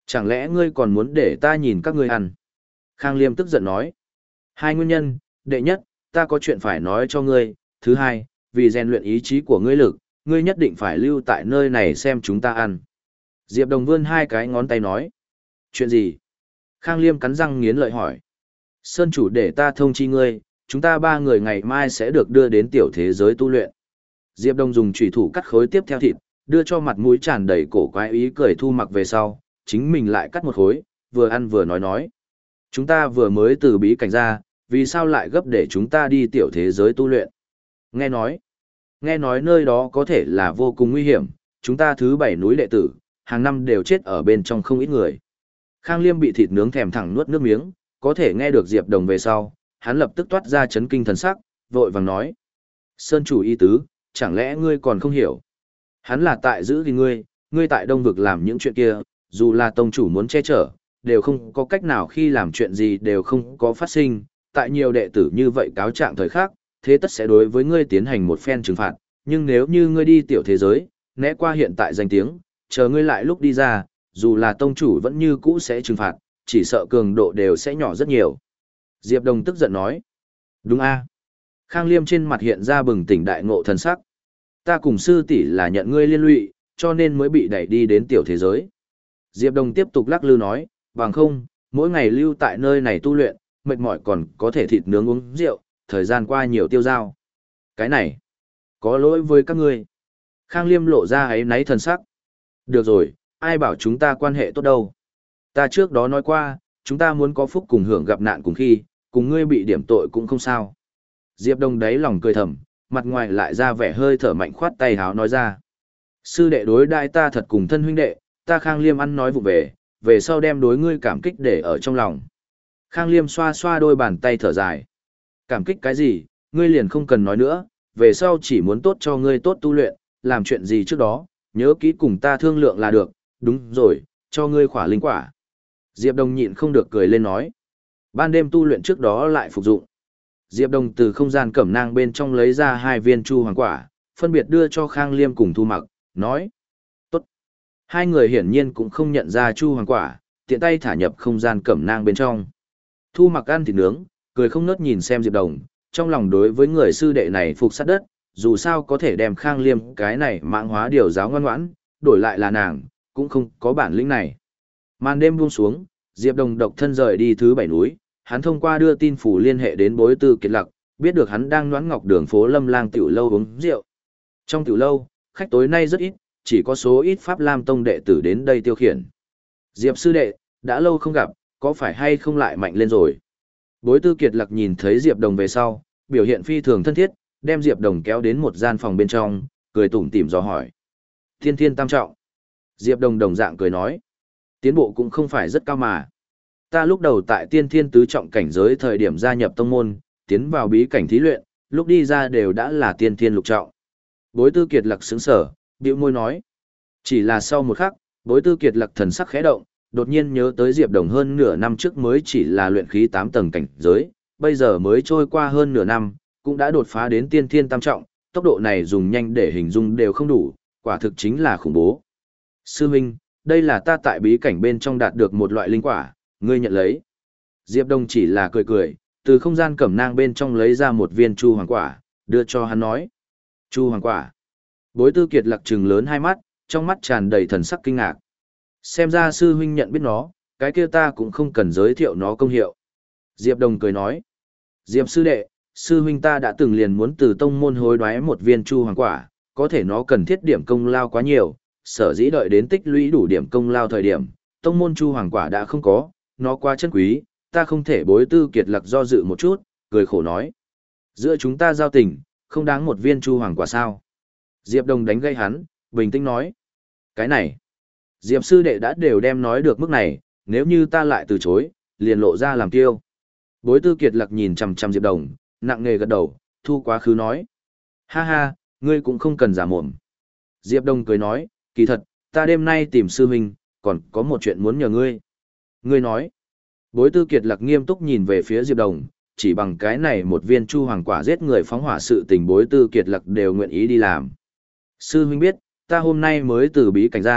Chẳng lẽ ngươi còn muốn để ta nhìn các ngươi ăn? Khang Liêm tức giận nói. Hai nguyên nhân, đệ nhất, ta có chuyện phải nói cho ngươi, thứ hai, vì rèn luyện ý chí của ngươi lực, ngươi nhất định phải lưu tại nơi này xem chúng ta ăn. Diệp Đồng vươn hai cái ngón tay nói. Chuyện gì? Khang Liêm cắn răng nghiến lợi hỏi. Sơn chủ để ta thông chi ngươi, chúng ta ba người ngày mai sẽ được đưa đến tiểu thế giới tu luyện. Diệp Đồng dùng chủy thủ cắt khối tiếp theo thịt, đưa cho mặt mũi tràn đầy cổ quái ý cười Thu Mặc về sau, chính mình lại cắt một khối, vừa ăn vừa nói nói. Chúng ta vừa mới từ bí cảnh ra, vì sao lại gấp để chúng ta đi tiểu thế giới tu luyện? Nghe nói, nghe nói nơi đó có thể là vô cùng nguy hiểm, chúng ta thứ bảy núi đệ tử, hàng năm đều chết ở bên trong không ít người. Khang Liêm bị thịt nướng thèm thẳng nuốt nước miếng, có thể nghe được Diệp Đồng về sau, hắn lập tức toát ra chấn kinh thần sắc, vội vàng nói. Sơn chủ ý tứ, chẳng lẽ ngươi còn không hiểu? Hắn là tại giữ gìn ngươi, ngươi tại Đông Vực làm những chuyện kia, dù là tông chủ muốn che chở, đều không có cách nào khi làm chuyện gì đều không có phát sinh, tại nhiều đệ tử như vậy cáo trạng thời khắc, thế tất sẽ đối với ngươi tiến hành một phen trừng phạt, nhưng nếu như ngươi đi tiểu thế giới, né qua hiện tại danh tiếng, chờ ngươi lại lúc đi ra, dù là tông chủ vẫn như cũ sẽ trừng phạt, chỉ sợ cường độ đều sẽ nhỏ rất nhiều. Diệp Đồng tức giận nói. Đúng a. Khang Liêm trên mặt hiện ra bừng tỉnh đại ngộ thần sắc. Ta cùng sư tỷ là nhận ngươi liên lụy, cho nên mới bị đẩy đi đến tiểu thế giới. Diệp Đồng tiếp tục lắc lư nói, bằng không, mỗi ngày lưu tại nơi này tu luyện, mệt mỏi còn có thể thịt nướng uống rượu, thời gian qua nhiều tiêu dao. Cái này, có lỗi với các ngươi. Khang Liêm lộ ra ấy náy thần sắc. Được rồi, ai bảo chúng ta quan hệ tốt đâu. Ta trước đó nói qua, chúng ta muốn có phúc cùng hưởng gặp nạn cùng khi, cùng ngươi bị điểm tội cũng không sao. Diệp Đông đáy lòng cười thầm, mặt ngoài lại ra vẻ hơi thở mạnh khoát tay háo nói ra. Sư đệ đối đại ta thật cùng thân huynh đệ, ta Khang Liêm ăn nói vụ về, về sau đem đối ngươi cảm kích để ở trong lòng. Khang Liêm xoa xoa đôi bàn tay thở dài. Cảm kích cái gì, ngươi liền không cần nói nữa, về sau chỉ muốn tốt cho ngươi tốt tu luyện, làm chuyện gì trước đó, nhớ kỹ cùng ta thương lượng là được, đúng rồi, cho ngươi khỏa linh quả. Diệp Đông nhịn không được cười lên nói. Ban đêm tu luyện trước đó lại phục dụng. Diệp Đông từ không gian cẩm nang bên trong lấy ra hai viên chu hoàng quả, phân biệt đưa cho Khang Liêm cùng Thu Mặc, nói. Tốt. Hai người hiển nhiên cũng không nhận ra chu hoàng quả, tiện tay thả nhập không gian cẩm nang bên trong. Thu Mặc ăn thịt nướng, cười không nớt nhìn xem Diệp Đông, trong lòng đối với người sư đệ này phục sát đất, dù sao có thể đem Khang Liêm cái này mạng hóa điều giáo ngoan ngoãn, đổi lại là nàng, cũng không có bản lĩnh này. Màn đêm buông xuống, Diệp Đông độc thân rời đi thứ bảy núi, hắn thông qua đưa tin phủ liên hệ đến Bối Tư Kiệt Lặc, biết được hắn đang Noãn Ngọc đường phố Lâm Lang tiểu lâu uống rượu. Trong tiểu lâu, khách tối nay rất ít, chỉ có số ít Pháp Lam tông đệ tử đến đây tiêu khiển. Diệp sư đệ, đã lâu không gặp, có phải hay không lại mạnh lên rồi? Bối Tư Kiệt Lặc nhìn thấy Diệp Đồng về sau, biểu hiện phi thường thân thiết, đem Diệp Đồng kéo đến một gian phòng bên trong, cười tủm tỉm dò hỏi. Thiên thiên tam trọng. Diệp Đồng đồng dạng cười nói. Tiến bộ cũng không phải rất cao mà. Ta lúc đầu tại tiên thiên tứ trọng cảnh giới thời điểm gia nhập tông môn, tiến vào bí cảnh thí luyện, lúc đi ra đều đã là tiên thiên lục trọng. Bối Tư Kiệt Lặc sững sở, bĩu môi nói. Chỉ là sau một khắc, Bối Tư Kiệt Lặc thần sắc khẽ động, đột nhiên nhớ tới Diệp Đồng hơn nửa năm trước mới chỉ là luyện khí tám tầng cảnh giới, bây giờ mới trôi qua hơn nửa năm, cũng đã đột phá đến tiên thiên tam trọng, tốc độ này dùng nhanh để hình dung đều không đủ, quả thực chính là khủng bố. Sư huynh, đây là ta tại bí cảnh bên trong đạt được một loại linh quả, ngươi nhận lấy. Diệp Đông chỉ là cười cười, từ không gian cẩm nang bên trong lấy ra một viên chu hoàng quả, đưa cho hắn nói. Chu hoàng quả. Bối Tư Kiệt Lặc trừng lớn hai mắt, trong mắt tràn đầy thần sắc kinh ngạc. Xem ra sư huynh nhận biết nó, cái kia ta cũng không cần giới thiệu nó công hiệu. Diệp Đông cười nói. Diệp sư đệ, sư huynh ta đã từng liền muốn từ tông môn hối đoái một viên chu hoàng quả, có thể nó cần thiết điểm công lao quá nhiều, sở dĩ đợi đến tích lũy đủ điểm công lao thời điểm, tông môn chu hoàng quả đã không có, nó quá chân quý, ta không thể. Bối Tư Kiệt Lặc do dự một chút, cười khổ nói. Giữa chúng ta giao tình, không đáng một viên chu hoàng quả sao? Diệp Đông đánh gây hắn, bình tĩnh nói. Cái này, Diệp sư đệ đã đều đem nói được mức này, nếu như ta lại từ chối, liền lộ ra làm kiêu. Bối Tư Kiệt Lặc nhìn chằm chằm Diệp Đông, nặng nề gật đầu, thu quá khứ nói. Ha ha, ngươi cũng không cần giả mồm. Diệp Đông cười nói, kỳ thật, ta đêm nay tìm sư huynh, còn có một chuyện muốn nhờ ngươi. Ngươi nói. Bối Tư Kiệt Lặc nghiêm túc nhìn về phía Diệp Đông, chỉ bằng cái này một viên chu hoàng quả giết người phóng hỏa sự tình Bối Tư Kiệt Lặc đều nguyện ý đi làm. Sư huynh biết, ta hôm nay mới từ bí cảnh ra,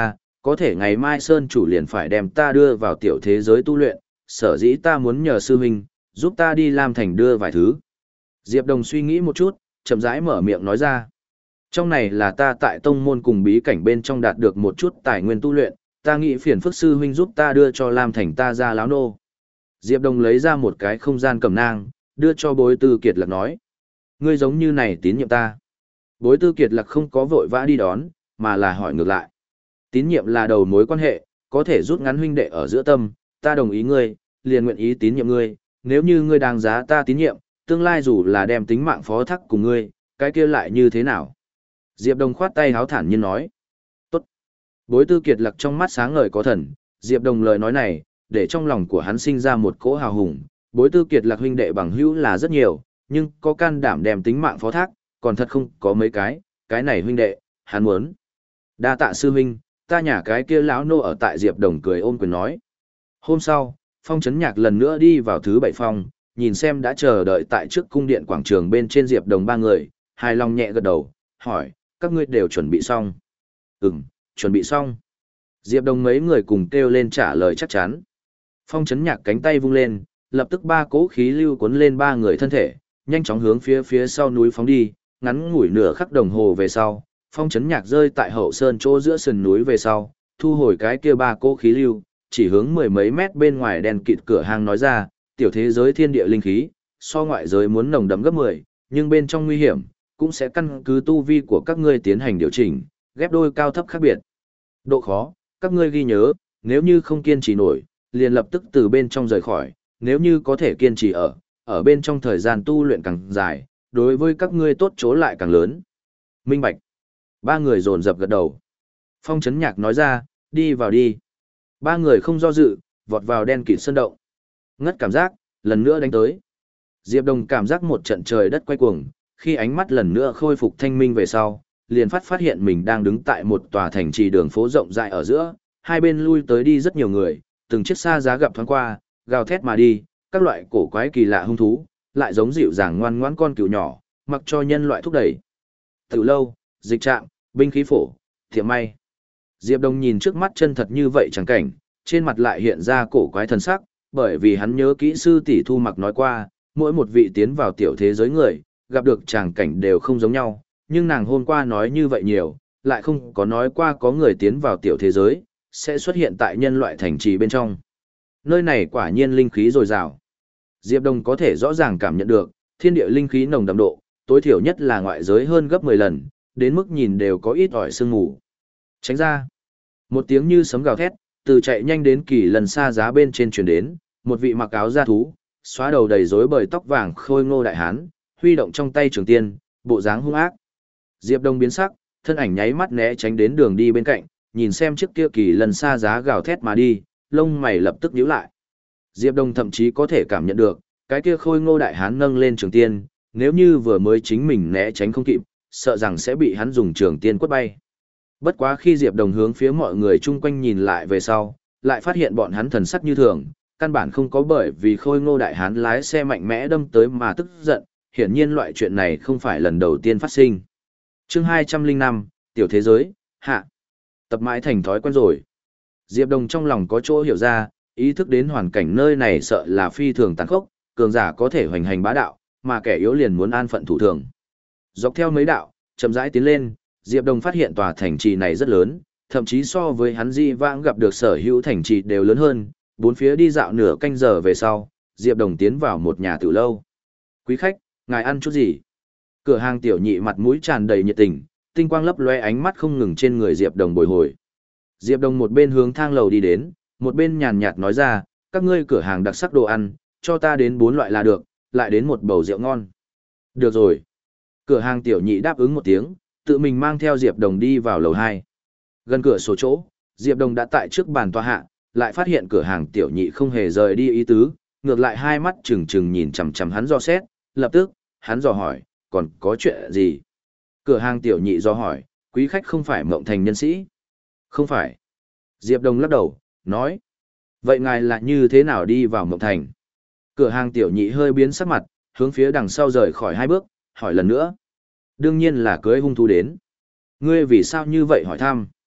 có thể ngày mai Sơn chủ liền phải đem ta đưa vào tiểu thế giới tu luyện, sở dĩ ta muốn nhờ sư huynh, giúp ta đi Lam Thành đưa vài thứ. Diệp Đồng suy nghĩ một chút, chậm rãi mở miệng nói ra. Trong này là ta tại tông môn cùng bí cảnh bên trong đạt được một chút tài nguyên tu luyện, ta nghĩ phiền phức sư huynh giúp ta đưa cho Lam Thành ta ra láo nô. Diệp Đồng lấy ra một cái không gian cầm nang, đưa cho Bối Tư Kiệt Lạc nói. Ngươi giống như này tín nhiệm ta. Bối Tư Kiệt Lạc không có vội vã đi đón, mà là hỏi ngược lại. Tín nhiệm là đầu mối quan hệ, có thể rút ngắn huynh đệ ở giữa tâm, ta đồng ý ngươi, liền nguyện ý tín nhiệm ngươi, nếu như ngươi đáng giá ta tín nhiệm, tương lai dù là đem tính mạng phó thác cùng ngươi, cái kia lại như thế nào? Diệp Đồng khoát tay háo thản nhiên nói. Tốt. Bối Tư Kiệt Lạc trong mắt sáng ngời có thần, Diệp Đồng lời nói này, để trong lòng của hắn sinh ra một cỗ hào hùng. Bối Tư Kiệt Lạc huynh đệ bằng hữu là rất nhiều, nhưng có can đảm đem tính mạng phó thác, còn thật không có mấy cái, cái này huynh đệ, hắn muốn. Đa tạ sư huynh, ta nhà cái kia lão nô ở tại Diệp Đồng cười ôm quyền nói. Hôm sau, Phong Chấn Nhạc lần nữa đi vào thứ bảy phòng, nhìn xem đã chờ đợi tại trước cung điện quảng trường bên trên Diệp Đồng ba người, hài lòng nhẹ gật đầu, hỏi, các ngươi đều chuẩn bị xong. Ừm, chuẩn bị xong. Diệp Đồng mấy người cùng kêu lên trả lời chắc chắn. Phong Chấn Nhạc cánh tay vung lên, lập tức ba cỗ khí lưu cuốn lên ba người thân thể, nhanh chóng hướng phía phía sau núi phóng đi, ngắn ngủi nửa khắc đồng hồ về sau, Phong Chấn Nhạc rơi tại hậu sơn chỗ giữa sườn núi về sau, thu hồi cái kia ba cỗ khí lưu, chỉ hướng mười mấy mét bên ngoài đèn kịt cửa hàng nói ra, tiểu thế giới thiên địa linh khí, so ngoại giới muốn nồng đậm gấp mười, nhưng bên trong nguy hiểm, cũng sẽ căn cứ tu vi của các ngươi tiến hành điều chỉnh, ghép đôi cao thấp khác biệt. Độ khó, các ngươi ghi nhớ, nếu như không kiên trì nổi, liền lập tức từ bên trong rời khỏi, nếu như có thể kiên trì ở, ở bên trong thời gian tu luyện càng dài, đối với các ngươi tốt chỗ lại càng lớn. Minh Bạch. Ba người dồn dập gật đầu. Phong Chấn Nhạc nói ra, đi vào đi. Ba người không do dự, vọt vào đen kịt sơn động. Ngất cảm giác, lần nữa đánh tới. Diệp Đồng cảm giác một trận trời đất quay cuồng, khi ánh mắt lần nữa khôi phục thanh minh về sau, liền phát phát hiện mình đang đứng tại một tòa thành trì đường phố rộng rãi ở giữa, hai bên lui tới đi rất nhiều người, từng chiếc xa giá gặp thoáng qua, gào thét mà đi, các loại cổ quái kỳ lạ hung thú, lại giống dịu dàng ngoan ngoãn con cừu nhỏ, mặc cho nhân loại thúc đẩy. Từ lâu, dịch trạm, binh khí phổ, thiểm may. Diệp Đồng nhìn trước mắt chân thật như vậy chẳng cảnh, trên mặt lại hiện ra cổ quái thần sắc, bởi vì hắn nhớ kỹ sư tỷ Thu Mặc nói qua, mỗi một vị tiến vào tiểu thế giới người, gặp được tràng cảnh đều không giống nhau, nhưng nàng hôm qua nói như vậy nhiều, lại không có nói qua có người tiến vào tiểu thế giới, sẽ xuất hiện tại nhân loại thành trì bên trong. Nơi này quả nhiên linh khí dồi dào. Diệp Đồng có thể rõ ràng cảm nhận được, thiên địa linh khí nồng đậm độ, tối thiểu nhất là ngoại giới hơn gấp mười lần, đến mức nhìn đều có ít ỏi sương mù. Tránh ra. Một tiếng như sấm gào thét, từ chạy nhanh đến kỳ lần xa giá bên trên truyền đến, một vị mặc áo da thú, xóa đầu đầy rối bời tóc vàng khôi ngô đại hán, huy động trong tay trường tiên, bộ dáng hung ác. Diệp Đông biến sắc, thân ảnh nháy mắt né tránh đến đường đi bên cạnh, nhìn xem chiếc kia kỳ lần xa giá gào thét mà đi, lông mày lập tức nhíu lại. Diệp Đông thậm chí có thể cảm nhận được, cái kia khôi ngô đại hán nâng lên trường tiên, nếu như vừa mới chính mình né tránh không kịp, sợ rằng sẽ bị hắn dùng trường tiên quất bay. Bất quá khi Diệp Đồng hướng phía mọi người chung quanh nhìn lại về sau, lại phát hiện bọn hắn thần sắc như thường, căn bản không có bởi vì khôi ngô đại hán lái xe mạnh mẽ đâm tới mà tức giận, hiển nhiên loại chuyện này không phải lần đầu tiên phát sinh. Chương hai trăm lẻ năm, Tiểu Thế Giới, hạ. Tập mãi thành thói quen rồi. Diệp Đồng trong lòng có chỗ hiểu ra, ý thức đến hoàn cảnh nơi này sợ là phi thường tàn khốc, cường giả có thể hoành hành bá đạo, mà kẻ yếu liền muốn an phận thủ thường. Dọc theo mấy đạo, chậm rãi tiến lên, Diệp Đồng phát hiện tòa thành trì này rất lớn, thậm chí so với hắn di vãng gặp được sở hữu thành trì đều lớn hơn, bốn phía đi dạo nửa canh giờ về sau, Diệp Đồng tiến vào một nhà tử lâu. Quý khách, ngài ăn chút gì? Cửa hàng tiểu nhị mặt mũi tràn đầy nhiệt tình, tinh quang lấp loe ánh mắt không ngừng trên người Diệp Đồng bồi hồi. Diệp Đồng một bên hướng thang lầu đi đến, một bên nhàn nhạt nói ra, các ngươi cửa hàng đặc sắc đồ ăn, cho ta đến bốn loại là được, lại đến một bầu rượu ngon. Được rồi. Cửa hàng tiểu nhị đáp ứng một tiếng, tự mình mang theo Diệp Đồng đi vào lầu hai. Gần cửa sổ chỗ, Diệp Đồng đã tại trước bàn tòa hạ, lại phát hiện cửa hàng tiểu nhị không hề rời đi ý tứ, ngược lại hai mắt trừng trừng nhìn chằm chằm hắn dò xét, lập tức, hắn dò hỏi, còn có chuyện gì? Cửa hàng tiểu nhị dò hỏi, quý khách không phải Mộng Thành nhân sĩ? Không phải. Diệp Đồng lắc đầu, nói. Vậy ngài là như thế nào đi vào Mộng Thành? Cửa hàng tiểu nhị hơi biến sắc mặt, hướng phía đằng sau rời khỏi hai bước, hỏi lần nữa. Đương nhiên là cưới hung thú đến. Ngươi vì sao như vậy hỏi thăm?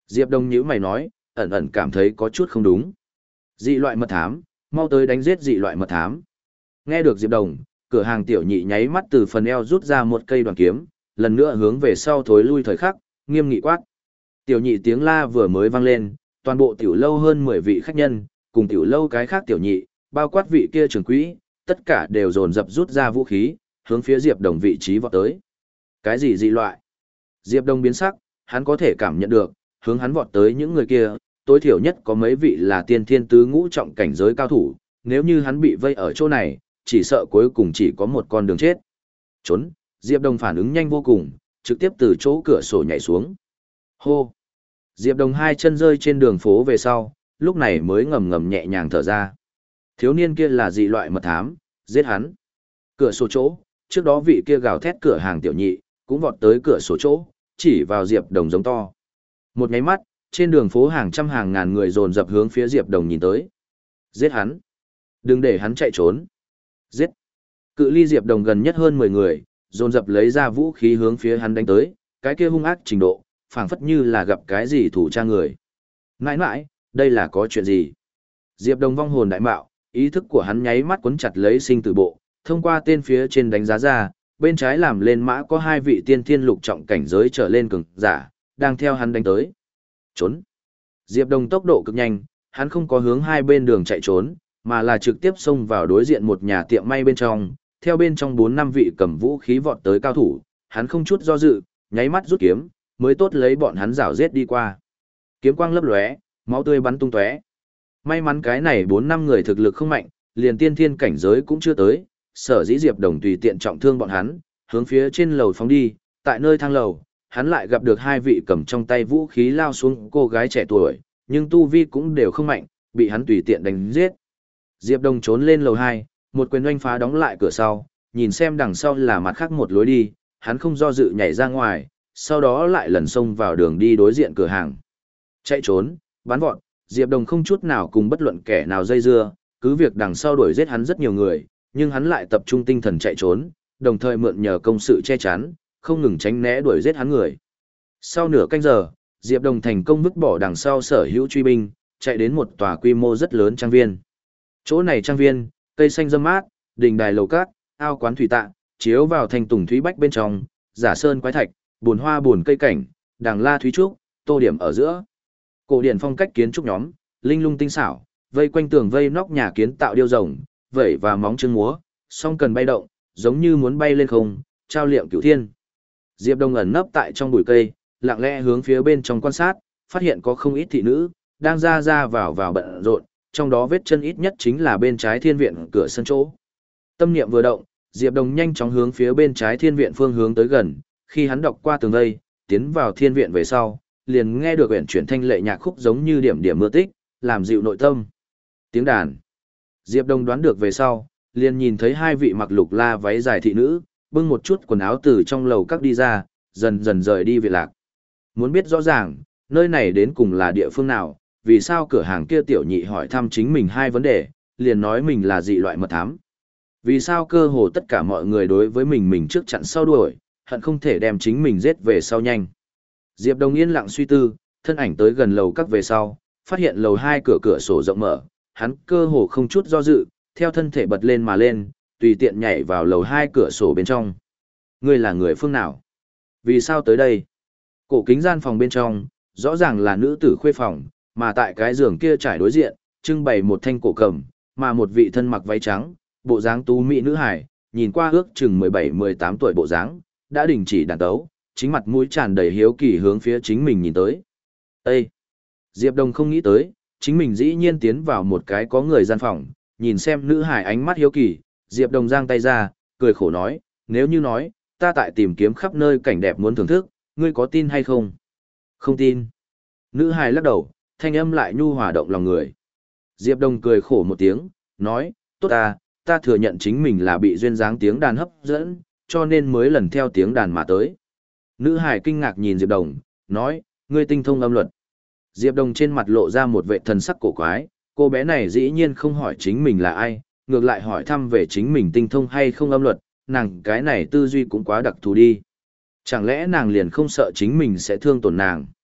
Diệp Đông nhíu mày nói, ẩn ẩn cảm thấy có chút không đúng. Dị loại mật thám, mau tới đánh giết dị loại mật thám. Nghe được Diệp Đồng, cửa hàng tiểu nhị nháy mắt từ phần eo rút ra một cây đoàn kiếm, lần nữa hướng về sau thối lui thời khắc, nghiêm nghị quát. Tiểu nhị tiếng la vừa mới vang lên, toàn bộ tiểu lâu hơn mười vị khách nhân, cùng tiểu lâu cái khác tiểu nhị, bao quát vị kia trưởng quỹ, tất cả đều dồn dập rút ra vũ khí, hướng phía Diệp Đồng vị trí vọt tới. Cái gì dị loại? Diệp Đồng biến sắc, hắn có thể cảm nhận được, hướng hắn vọt tới những người kia, tối thiểu nhất có mấy vị là tiên thiên tứ ngũ trọng cảnh giới cao thủ, nếu như hắn bị vây ở chỗ này, chỉ sợ cuối cùng chỉ có một con đường chết. Trốn, Diệp Đồng phản ứng nhanh vô cùng, trực tiếp từ chỗ cửa sổ nhảy xuống. Hô! Diệp Đồng hai chân rơi trên đường phố về sau, lúc này mới ngầm ngầm nhẹ nhàng thở ra. Thiếu niên kia là dị loại mật thám, giết hắn. Cửa sổ chỗ, trước đó vị kia gào thét cửa hàng tiểu nhị, cũng vọt tới cửa sổ chỗ, chỉ vào Diệp Đồng giống to. Một nháy mắt, trên đường phố hàng trăm hàng ngàn người dồn dập hướng phía Diệp Đồng nhìn tới. Giết hắn! Đừng để hắn chạy trốn! Giết! Cự ly Diệp Đồng gần nhất hơn mười người, dồn dập lấy ra vũ khí hướng phía hắn đánh tới, cái kia hung ác trình độ, phảng phất như là gặp cái gì thủ tra người. Nãi nãi, đây là có chuyện gì? Diệp Đồng vong hồn đại mạo, ý thức của hắn nháy mắt quấn chặt lấy sinh tử bộ, thông qua tên phía trên đánh giá ra, bên trái làm lên mã có hai vị tiên thiên lục trọng cảnh giới trở lên cường giả, đang theo hắn đánh tới. Trốn. Diệp Đồng tốc độ cực nhanh, hắn không có hướng hai bên đường chạy trốn, mà là trực tiếp xông vào đối diện một nhà tiệm may bên trong, theo bên trong bốn năm vị cầm vũ khí vọt tới cao thủ, hắn không chút do dự, nháy mắt rút kiếm, mới tốt lấy bọn hắn rảo giết đi qua. Kiếm quang lấp lóe, máu tươi bắn tung tóe. May mắn cái này bốn năm người thực lực không mạnh, liền tiên thiên cảnh giới cũng chưa tới, sở dĩ Diệp Đồng tùy tiện trọng thương bọn hắn, hướng phía trên lầu phóng đi, tại nơi thang lầu, hắn lại gặp được hai vị cầm trong tay vũ khí lao xuống cô gái trẻ tuổi, nhưng tu vi cũng đều không mạnh, bị hắn tùy tiện đánh giết. Diệp Đồng trốn lên lầu hai, một quyền oanh phá đóng lại cửa sau, nhìn xem đằng sau là mặt khác một lối đi, hắn không do dự nhảy ra ngoài, sau đó lại lần xông vào đường đi đối diện cửa hàng. Chạy trốn, bắn vọt, Diệp Đồng không chút nào cùng bất luận kẻ nào dây dưa, cứ việc đằng sau đuổi giết hắn rất nhiều người, nhưng hắn lại tập trung tinh thần chạy trốn, đồng thời mượn nhờ công sự che chắn, không ngừng tránh né đuổi giết hắn người. Sau nửa canh giờ, Diệp Đồng thành công vứt bỏ đằng sau sở hữu truy binh, chạy đến một tòa quy mô rất lớn trang viên. Chỗ này trang viên, cây xanh râm mát, đình đài lầu cát, ao quán thủy tạ, chiếu vào thành tùng thúy bách bên trong, giả sơn quái thạch, bùn hoa bùn cây cảnh, đàng la thúy trúc, tô điểm ở giữa. Cổ điển phong cách kiến trúc nhóm, linh lung tinh xảo, vây quanh tường vây nóc nhà kiến tạo điêu rồng, vẩy và móng chân múa, song cần bay động, giống như muốn bay lên không, trao liệm cửu thiên. Diệp Đông ẩn nấp tại trong bụi cây, lặng lẽ hướng phía bên trong quan sát, phát hiện có không ít thị nữ đang ra ra vào vào bận rộn, trong đó vết chân ít nhất chính là bên trái thiên viện cửa sân chỗ. Tâm niệm vừa động, Diệp Đông nhanh chóng hướng phía bên trái thiên viện phương hướng tới gần, khi hắn đọc qua tường vây, tiến vào thiên viện về sau, liền nghe được uyển chuyển thanh lệ nhạc khúc giống như điểm điểm mưa tích, làm dịu nội tâm. Tiếng đàn. Diệp Đông đoán được về sau, liền nhìn thấy hai vị mặc lục la váy dài thị nữ, bưng một chút quần áo từ trong lầu các đi ra, dần dần rời đi viện lạc. Muốn biết rõ ràng, nơi này đến cùng là địa phương nào, vì sao cửa hàng kia tiểu nhị hỏi thăm chính mình hai vấn đề, liền nói mình là dị loại mật thám. Vì sao cơ hồ tất cả mọi người đối với mình mình trước chặn sau đuổi, hận không thể đem chính mình giết về sau nhanh. Diệp Đông yên lặng suy tư, thân ảnh tới gần lầu các về sau, phát hiện lầu hai cửa cửa sổ rộng mở, hắn cơ hồ không chút do dự, theo thân thể bật lên mà lên, tùy tiện nhảy vào lầu hai cửa sổ bên trong. Ngươi là người phương nào? Vì sao tới đây? Cổ kính gian phòng bên trong, rõ ràng là nữ tử khuê phòng, mà tại cái giường kia trải đối diện, trưng bày một thanh cổ cầm, mà một vị thân mặc váy trắng, bộ dáng tú mỹ nữ hải, nhìn qua ước chừng mười bảy mười tám tuổi bộ dáng, đã đình chỉ đàn tấu, chính mặt mũi tràn đầy hiếu kỳ hướng phía chính mình nhìn tới. Ê! Diệp Đông không nghĩ tới, chính mình dĩ nhiên tiến vào một cái có người gian phòng, nhìn xem nữ hải ánh mắt hiếu kỳ, Diệp Đông giang tay ra, cười khổ nói, nếu như nói, ta tại tìm kiếm khắp nơi cảnh đẹp muốn thưởng thức, ngươi có tin hay không? Không tin. Nữ hải lắc đầu, thanh âm lại nhu hòa động lòng người. Diệp Đông cười khổ một tiếng, nói, tốt ta, ta thừa nhận chính mình là bị duyên dáng tiếng đàn hấp dẫn, cho nên mới lần theo tiếng đàn mà tới. Nữ hải kinh ngạc nhìn Diệp Đông, nói, ngươi tinh thông âm luật. Diệp Đông trên mặt lộ ra một vẻ thần sắc cổ quái, cô bé này dĩ nhiên không hỏi chính mình là ai, ngược lại hỏi thăm về chính mình tinh thông hay không âm luật, nàng cái này tư duy cũng quá đặc thù đi. Chẳng lẽ nàng liền không sợ chính mình sẽ thương tổn nàng?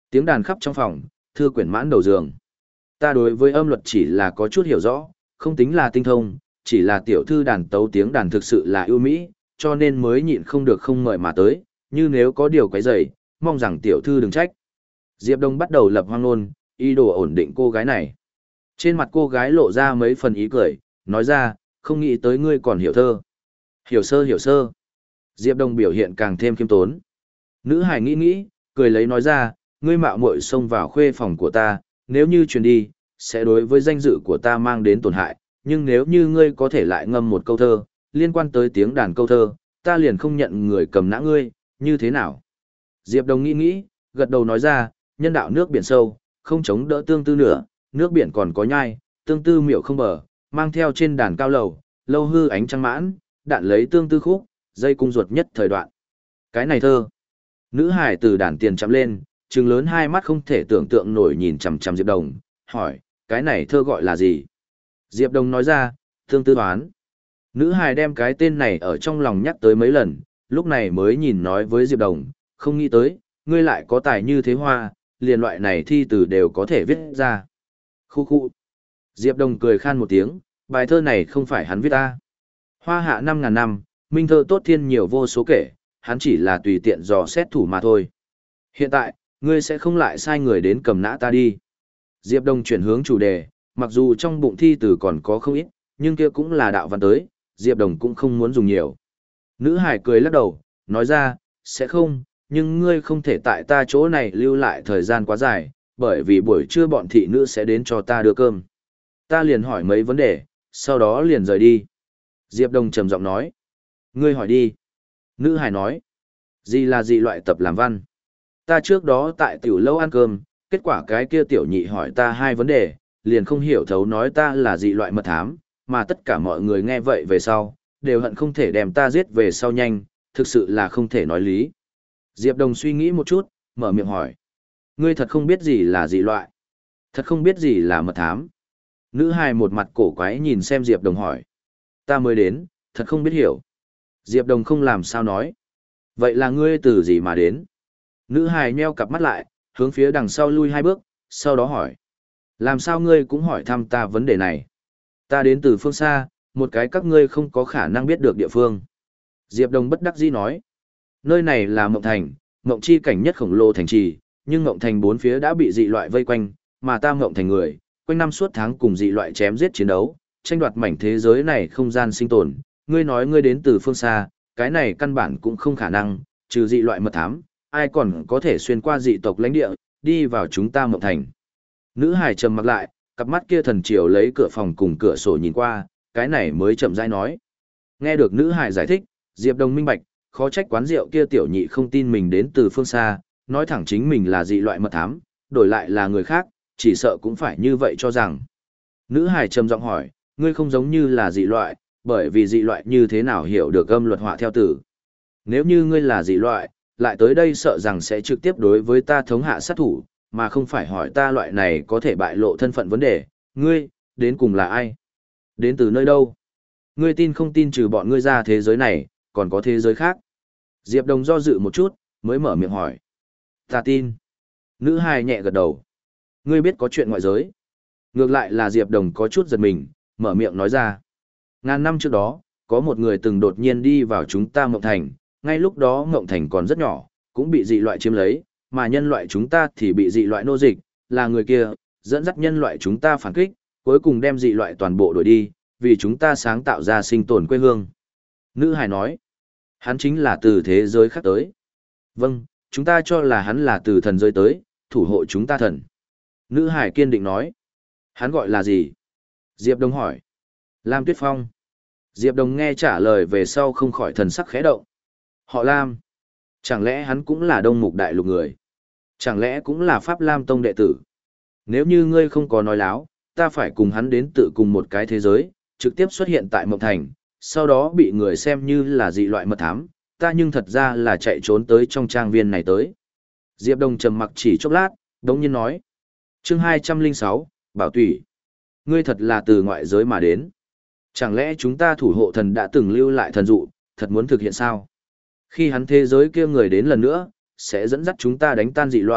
Tiếng đàn khắp trong phòng, thư quyển mãn đầu giường. Ta đối với âm luật chỉ là có chút hiểu rõ, không tính là tinh thông, chỉ là tiểu thư đàn tấu tiếng đàn thực sự là ưu mỹ, cho nên mới nhịn không được không mời mà tới, như nếu có điều quấy rầy, mong rằng tiểu thư đừng trách. Diệp Đông bắt đầu lập hoang ngôn, ý đồ ổn định cô gái này. Trên mặt cô gái lộ ra mấy phần ý cười, nói ra, không nghĩ tới ngươi còn hiểu thơ. Hiểu sơ hiểu sơ. Diệp Đông biểu hiện càng thêm khiêm tốn. Nữ hải nghĩ nghĩ, cười lấy nói ra, ngươi mạo muội xông vào khuê phòng của ta, nếu như truyền đi, sẽ đối với danh dự của ta mang đến tổn hại, nhưng nếu như ngươi có thể lại ngâm một câu thơ, liên quan tới tiếng đàn câu thơ, ta liền không nhận người cầm nã ngươi, như thế nào? Diệp Đông nghĩ nghĩ, gật đầu nói ra, nhân đạo nước biển sâu, không chống đỡ tương tư nữa, nước biển còn có nhai, tương tư miệu không bờ, mang theo trên đàn cao lầu, lâu hư ánh trăng mãn, đạn lấy tương tư khúc, dây cung ruột nhất thời đoạn. Cái này thơ. Nữ hải từ đàn tiền chạm lên, trừng lớn hai mắt không thể tưởng tượng nổi nhìn chằm chằm Diệp Đồng, hỏi, cái này thơ gọi là gì? Diệp Đồng nói ra, tương tư toán. Nữ hài đem cái tên này ở trong lòng nhắc tới mấy lần, lúc này mới nhìn nói với Diệp Đồng, không nghĩ tới, ngươi lại có tài như thế hoa, liền loại này thi từ đều có thể viết ra. Khu khu. Diệp Đồng cười khan một tiếng, bài thơ này không phải hắn viết ta. Hoa hạ năm ngàn năm, minh thơ tốt thiên nhiều vô số kể, hắn chỉ là tùy tiện dò xét thủ mà thôi. Hiện tại, ngươi sẽ không lại sai người đến cầm nã ta đi. Diệp Đồng chuyển hướng chủ đề, mặc dù trong bụng thi từ còn có không ít, nhưng kia cũng là đạo văn tới, Diệp Đồng cũng không muốn dùng nhiều. Nữ hải cười lắc đầu, nói ra, sẽ không, nhưng ngươi không thể tại ta chỗ này lưu lại thời gian quá dài, bởi vì buổi trưa bọn thị nữ sẽ đến cho ta đưa cơm. Ta liền hỏi mấy vấn đề, sau đó liền rời đi. Diệp Đồng trầm giọng nói, ngươi hỏi đi. Nữ hải nói, gì là dị loại tập làm văn? Ta trước đó tại tiểu lâu ăn cơm, kết quả cái kia tiểu nhị hỏi ta hai vấn đề, liền không hiểu thấu nói ta là dị loại mật thám, mà tất cả mọi người nghe vậy về sau, đều hận không thể đem ta giết về sau nhanh, thực sự là không thể nói lý. Diệp Đồng suy nghĩ một chút, mở miệng hỏi. Ngươi thật không biết gì là dị loại? Thật không biết gì là mật thám? Nữ hài một mặt cổ quái nhìn xem Diệp Đồng hỏi. Ta mới đến, thật không biết hiểu. Diệp Đồng không làm sao nói. Vậy là ngươi từ gì mà đến? Nữ hài nheo cặp mắt lại, hướng phía đằng sau lui hai bước, sau đó hỏi. Làm sao ngươi cũng hỏi thăm ta vấn đề này? Ta đến từ phương xa, một cái các ngươi không có khả năng biết được địa phương. Diệp Đồng bất đắc dĩ nói. Nơi này là Mộng Thành, Mộng chi cảnh nhất khổng lồ thành trì, nhưng Mộng Thành bốn phía đã bị dị loại vây quanh, mà ta Mộng Thành người, quanh năm suốt tháng cùng dị loại chém giết chiến đấu, tranh đoạt mảnh thế giới này không gian sinh tồn. Ngươi nói ngươi đến từ phương xa, cái này căn bản cũng không khả năng, trừ dị loại mật thám, ai còn có thể xuyên qua dị tộc lãnh địa, đi vào chúng ta Mộng Thành. Nữ hải trầm mặc lại, cặp mắt kia thần chiều lấy cửa phòng cùng cửa sổ nhìn qua, cái này mới chậm rãi nói. Nghe được nữ hải giải thích, Diệp Đồng minh bạch, khó trách quán rượu kia tiểu nhị không tin mình đến từ phương xa, nói thẳng chính mình là dị loại mật thám, đổi lại là người khác, chỉ sợ cũng phải như vậy cho rằng. Nữ hải trầm giọng hỏi, ngươi không giống như là dị loại, bởi vì dị loại như thế nào hiểu được âm luật họa theo tử. Nếu như ngươi là dị loại, lại tới đây sợ rằng sẽ trực tiếp đối với ta thống hạ sát thủ, mà không phải hỏi ta loại này có thể bại lộ thân phận vấn đề, ngươi, đến cùng là ai? Đến từ nơi đâu? Ngươi tin không tin trừ bọn ngươi ra thế giới này, còn có thế giới khác? Diệp Đồng do dự một chút, mới mở miệng hỏi. Ta tin. Nữ hài nhẹ gật đầu. Ngươi biết có chuyện ngoại giới. Ngược lại là Diệp Đồng có chút giật mình, mở miệng nói ra. Ngàn năm trước đó, có một người từng đột nhiên đi vào chúng ta Mộng Thành, ngay lúc đó Mộng Thành còn rất nhỏ, cũng bị dị loại chiếm lấy, mà nhân loại chúng ta thì bị dị loại nô dịch, là người kia, dẫn dắt nhân loại chúng ta phản kích, cuối cùng đem dị loại toàn bộ đuổi đi, vì chúng ta sáng tạo ra sinh tồn quê hương. Nữ hài nói, hắn chính là từ thế giới khác tới. Vâng, chúng ta cho là hắn là từ thần giới tới, thủ hộ chúng ta thần. Nữ hải kiên định nói, hắn gọi là gì? Diệp Đồng hỏi. Lam Tuyết Phong. Diệp Đồng nghe trả lời về sau không khỏi thần sắc khẽ động. Họ Lam. Chẳng lẽ hắn cũng là Đông Mục Đại Lục người? Chẳng lẽ cũng là Pháp Lam Tông đệ tử? Nếu như ngươi không có nói láo, ta phải cùng hắn đến tự cùng một cái thế giới, trực tiếp xuất hiện tại Mộng Thành, sau đó bị người xem như là dị loại mật thám, ta nhưng thật ra là chạy trốn tới trong trang viên này tới. Diệp Đồng trầm mặc chỉ chốc lát, đống nhiên nói. Chương hai trăm lẻ sáu, Bảo Tủy. Ngươi thật là từ ngoại giới mà đến. Chẳng lẽ chúng ta thủ hộ thần đã từng lưu lại thần dụ, thật muốn thực hiện sao? Khi hắn thế giới kia người đến lần nữa, sẽ dẫn dắt chúng ta đánh tan dị loại,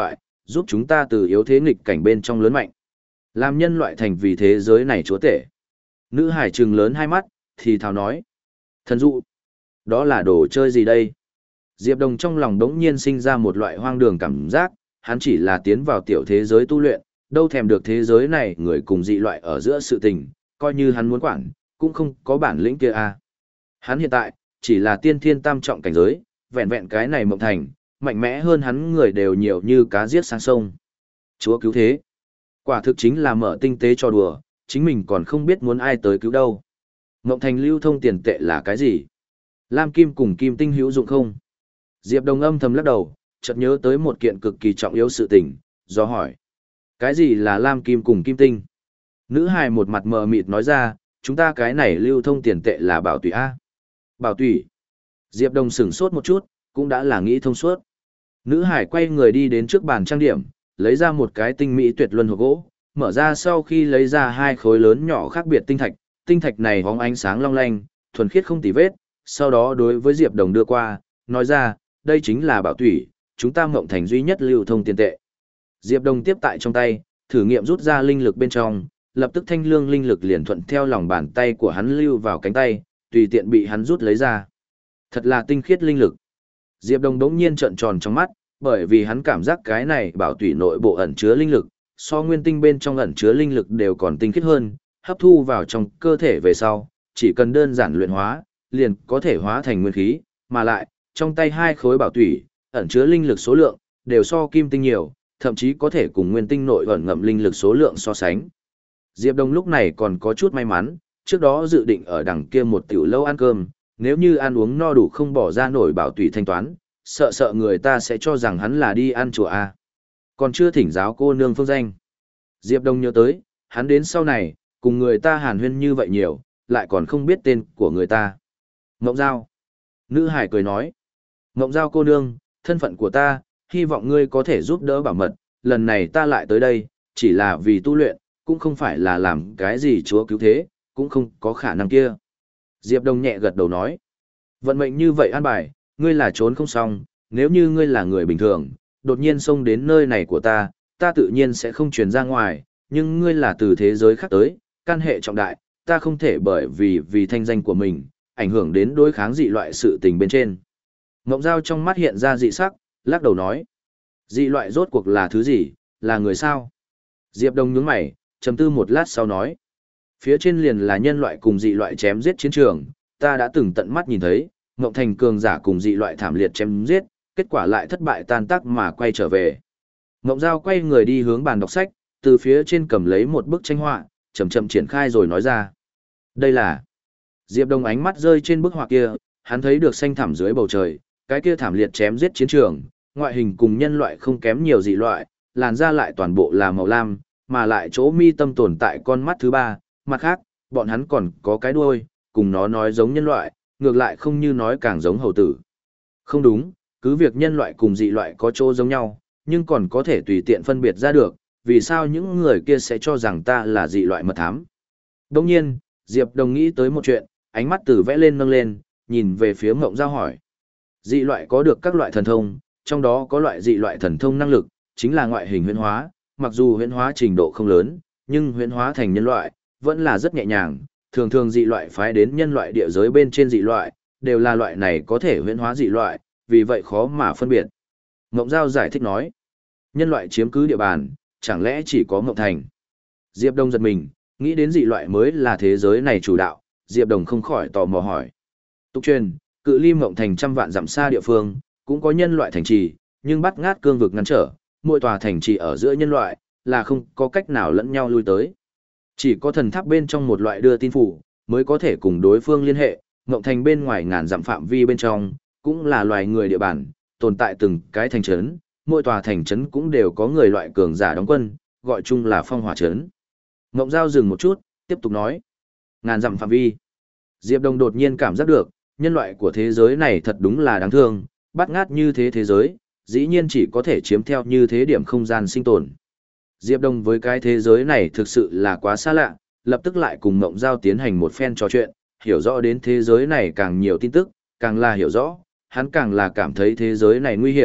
giúp chúng ta từ yếu thế nghịch cảnh bên trong lớn mạnh. Làm nhân loại thành vì thế giới này chúa tể. Nữ hải trừng lớn hai mắt, thì thào nói. Thần dụ, đó là đồ chơi gì đây? Diệp Đồng trong lòng đống nhiên sinh ra một loại hoang đường cảm giác, hắn chỉ là tiến vào tiểu thế giới tu luyện, đâu thèm được thế giới này người cùng dị loại ở giữa sự tình, coi như hắn muốn quản, cũng không có bản lĩnh kia à. Hắn hiện tại, chỉ là tiên thiên tam trọng cảnh giới, vẹn vẹn cái này mộng thành, mạnh mẽ hơn hắn người đều nhiều như cá giết sang sông. Chúa cứu thế. Quả thực chính là mở tinh tế cho đùa, chính mình còn không biết muốn ai tới cứu đâu. Mộng thành lưu thông tiền tệ là cái gì? Lam kim cùng kim tinh hữu dụng không? Diệp Đồng âm thầm lắc đầu, chợt nhớ tới một kiện cực kỳ trọng yếu sự tình, do hỏi. Cái gì là lam kim cùng kim tinh? Nữ hài một mặt mờ mịt nói ra, chúng ta cái này lưu thông tiền tệ là bảo tùy A. Bảo tùy. Diệp Đồng sửng sốt một chút, cũng đã là nghĩ thông suốt. Nữ hải quay người đi đến trước bàn trang điểm, lấy ra một cái tinh mỹ tuyệt luân hộp gỗ, mở ra sau khi lấy ra hai khối lớn nhỏ khác biệt tinh thạch, tinh thạch này bóng ánh sáng long lanh, thuần khiết không tì vết, sau đó đối với Diệp Đồng đưa qua, nói ra, đây chính là bảo tủy, chúng ta mộng thành duy nhất lưu thông tiền tệ. Diệp Đồng tiếp tại trong tay, thử nghiệm rút ra linh lực bên trong, lập tức thanh lương linh lực liền thuận theo lòng bàn tay của hắn lưu vào cánh tay, tùy tiện bị hắn rút lấy ra. Thật là tinh khiết linh lực. Diệp Đồng đống nhiên trợn tròn trong mắt, bởi vì hắn cảm giác cái này bảo tủy nội bộ ẩn chứa linh lực, so nguyên tinh bên trong ẩn chứa linh lực đều còn tinh khiết hơn, hấp thu vào trong cơ thể về sau, chỉ cần đơn giản luyện hóa, liền có thể hóa thành nguyên khí, mà lại, trong tay hai khối bảo tủy, ẩn chứa linh lực số lượng, đều so kim tinh nhiều, thậm chí có thể cùng nguyên tinh nội ẩn ngậm linh lực số lượng so sánh. Diệp Đông lúc này còn có chút may mắn, trước đó dự định ở đằng kia một tiểu lâu ăn cơm, nếu như ăn uống no đủ không bỏ ra nổi bảo tùy thanh toán, sợ sợ người ta sẽ cho rằng hắn là đi ăn chùa A. Còn chưa thỉnh giáo cô nương phương danh. Diệp Đông nhớ tới, hắn đến sau này, cùng người ta hàn huyên như vậy nhiều, lại còn không biết tên của người ta. Ngộng Giao. Nữ hải cười nói. Ngộng Giao cô nương, thân phận của ta, hy vọng ngươi có thể giúp đỡ bảo mật, lần này ta lại tới đây, chỉ là vì tu luyện, cũng không phải là làm cái gì chúa cứu thế, cũng không có khả năng kia. Diệp Đông nhẹ gật đầu nói. Vận mệnh như vậy an bài, ngươi là trốn không xong, nếu như ngươi là người bình thường, đột nhiên xông đến nơi này của ta, ta tự nhiên sẽ không truyền ra ngoài, nhưng ngươi là từ thế giới khác tới, căn hệ trọng đại, ta không thể bởi vì vì thanh danh của mình, ảnh hưởng đến đối kháng dị loại sự tình bên trên. Ngộng Giao trong mắt hiện ra dị sắc, lắc đầu nói. Dị loại rốt cuộc là thứ gì, là người sao? Diệp Đông nhướng mày, trầm tư một lát sau nói. Phía trên liền là nhân loại cùng dị loại chém giết chiến trường, ta đã từng tận mắt nhìn thấy, Ngộng Thành cường giả cùng dị loại thảm liệt chém giết, kết quả lại thất bại tan tác mà quay trở về. Ngộng Giao quay người đi hướng bàn đọc sách, từ phía trên cầm lấy một bức tranh họa, chậm chậm triển khai rồi nói ra. Đây là... Diệp Đông ánh mắt rơi trên bức họa kia, hắn thấy được xanh thẳm dưới bầu trời, cái kia thảm liệt chém giết chiến trường, ngoại hình cùng nhân loại không kém nhiều dị loại, làn da lại toàn bộ là màu lam, mà lại chỗ mi tâm tồn tại con mắt thứ ba, mặt khác, bọn hắn còn có cái đuôi, cùng nó nói giống nhân loại, ngược lại không như nói càng giống hầu tử. Không đúng, cứ việc nhân loại cùng dị loại có chỗ giống nhau, nhưng còn có thể tùy tiện phân biệt ra được, vì sao những người kia sẽ cho rằng ta là dị loại mật thám. Đồng nhiên, Diệp Đồng nghĩ tới một chuyện, ánh mắt từ vẽ lên nâng lên, nhìn về phía Ngộng Giao hỏi. Dị loại có được các loại thần thông, trong đó có loại dị loại thần thông năng lực, chính là ngoại hình huyễn hóa, mặc dù huyễn hóa trình độ không lớn, nhưng huyễn hóa thành nhân loại, vẫn là rất nhẹ nhàng, thường thường dị loại phái đến nhân loại địa giới bên trên dị loại, đều là loại này có thể huyễn hóa dị loại, vì vậy khó mà phân biệt. Ngộng Giao giải thích nói, nhân loại chiếm cứ địa bàn, chẳng lẽ chỉ có Ngộng Thành. Diệp Đông giật mình, nghĩ đến dị loại mới là thế giới này chủ đạo, Diệp Đồng không khỏi tò mò hỏi. Tục truyền, cự ly Ngộng Thành trăm vạn dặm xa địa phương, cũng có nhân loại thành trì, nhưng bắt ngát cương vực ngăn trở, mỗi tòa thành trì ở giữa nhân loại, là không có cách nào lẫn nhau lui tới. Chỉ có thần tháp bên trong một loại đưa tin phủ, mới có thể cùng đối phương liên hệ, Ngộng Thành bên ngoài ngàn dặm phạm vi bên trong, cũng là loài người địa bàn, tồn tại từng cái thành trấn, mỗi tòa thành trấn cũng đều có người loại cường giả đóng quân, gọi chung là phong hỏa trấn. Ngộng Giao dừng một chút, tiếp tục nói. Ngàn dặm phạm vi. Diệp Đồng đột nhiên cảm giác được, nhân loại của thế giới này thật đúng là đáng thương, bắt ngát như thế thế giới, dĩ nhiên chỉ có thể chiếm theo như thế điểm không gian sinh tồn. Diệp Đồng với cái thế giới này thực sự là quá xa lạ, lập tức lại cùng Ngộng Giao tiến hành một phen trò chuyện, hiểu rõ đến thế giới này càng nhiều tin tức, càng là hiểu rõ, hắn càng là cảm thấy thế giới này nguy hiểm,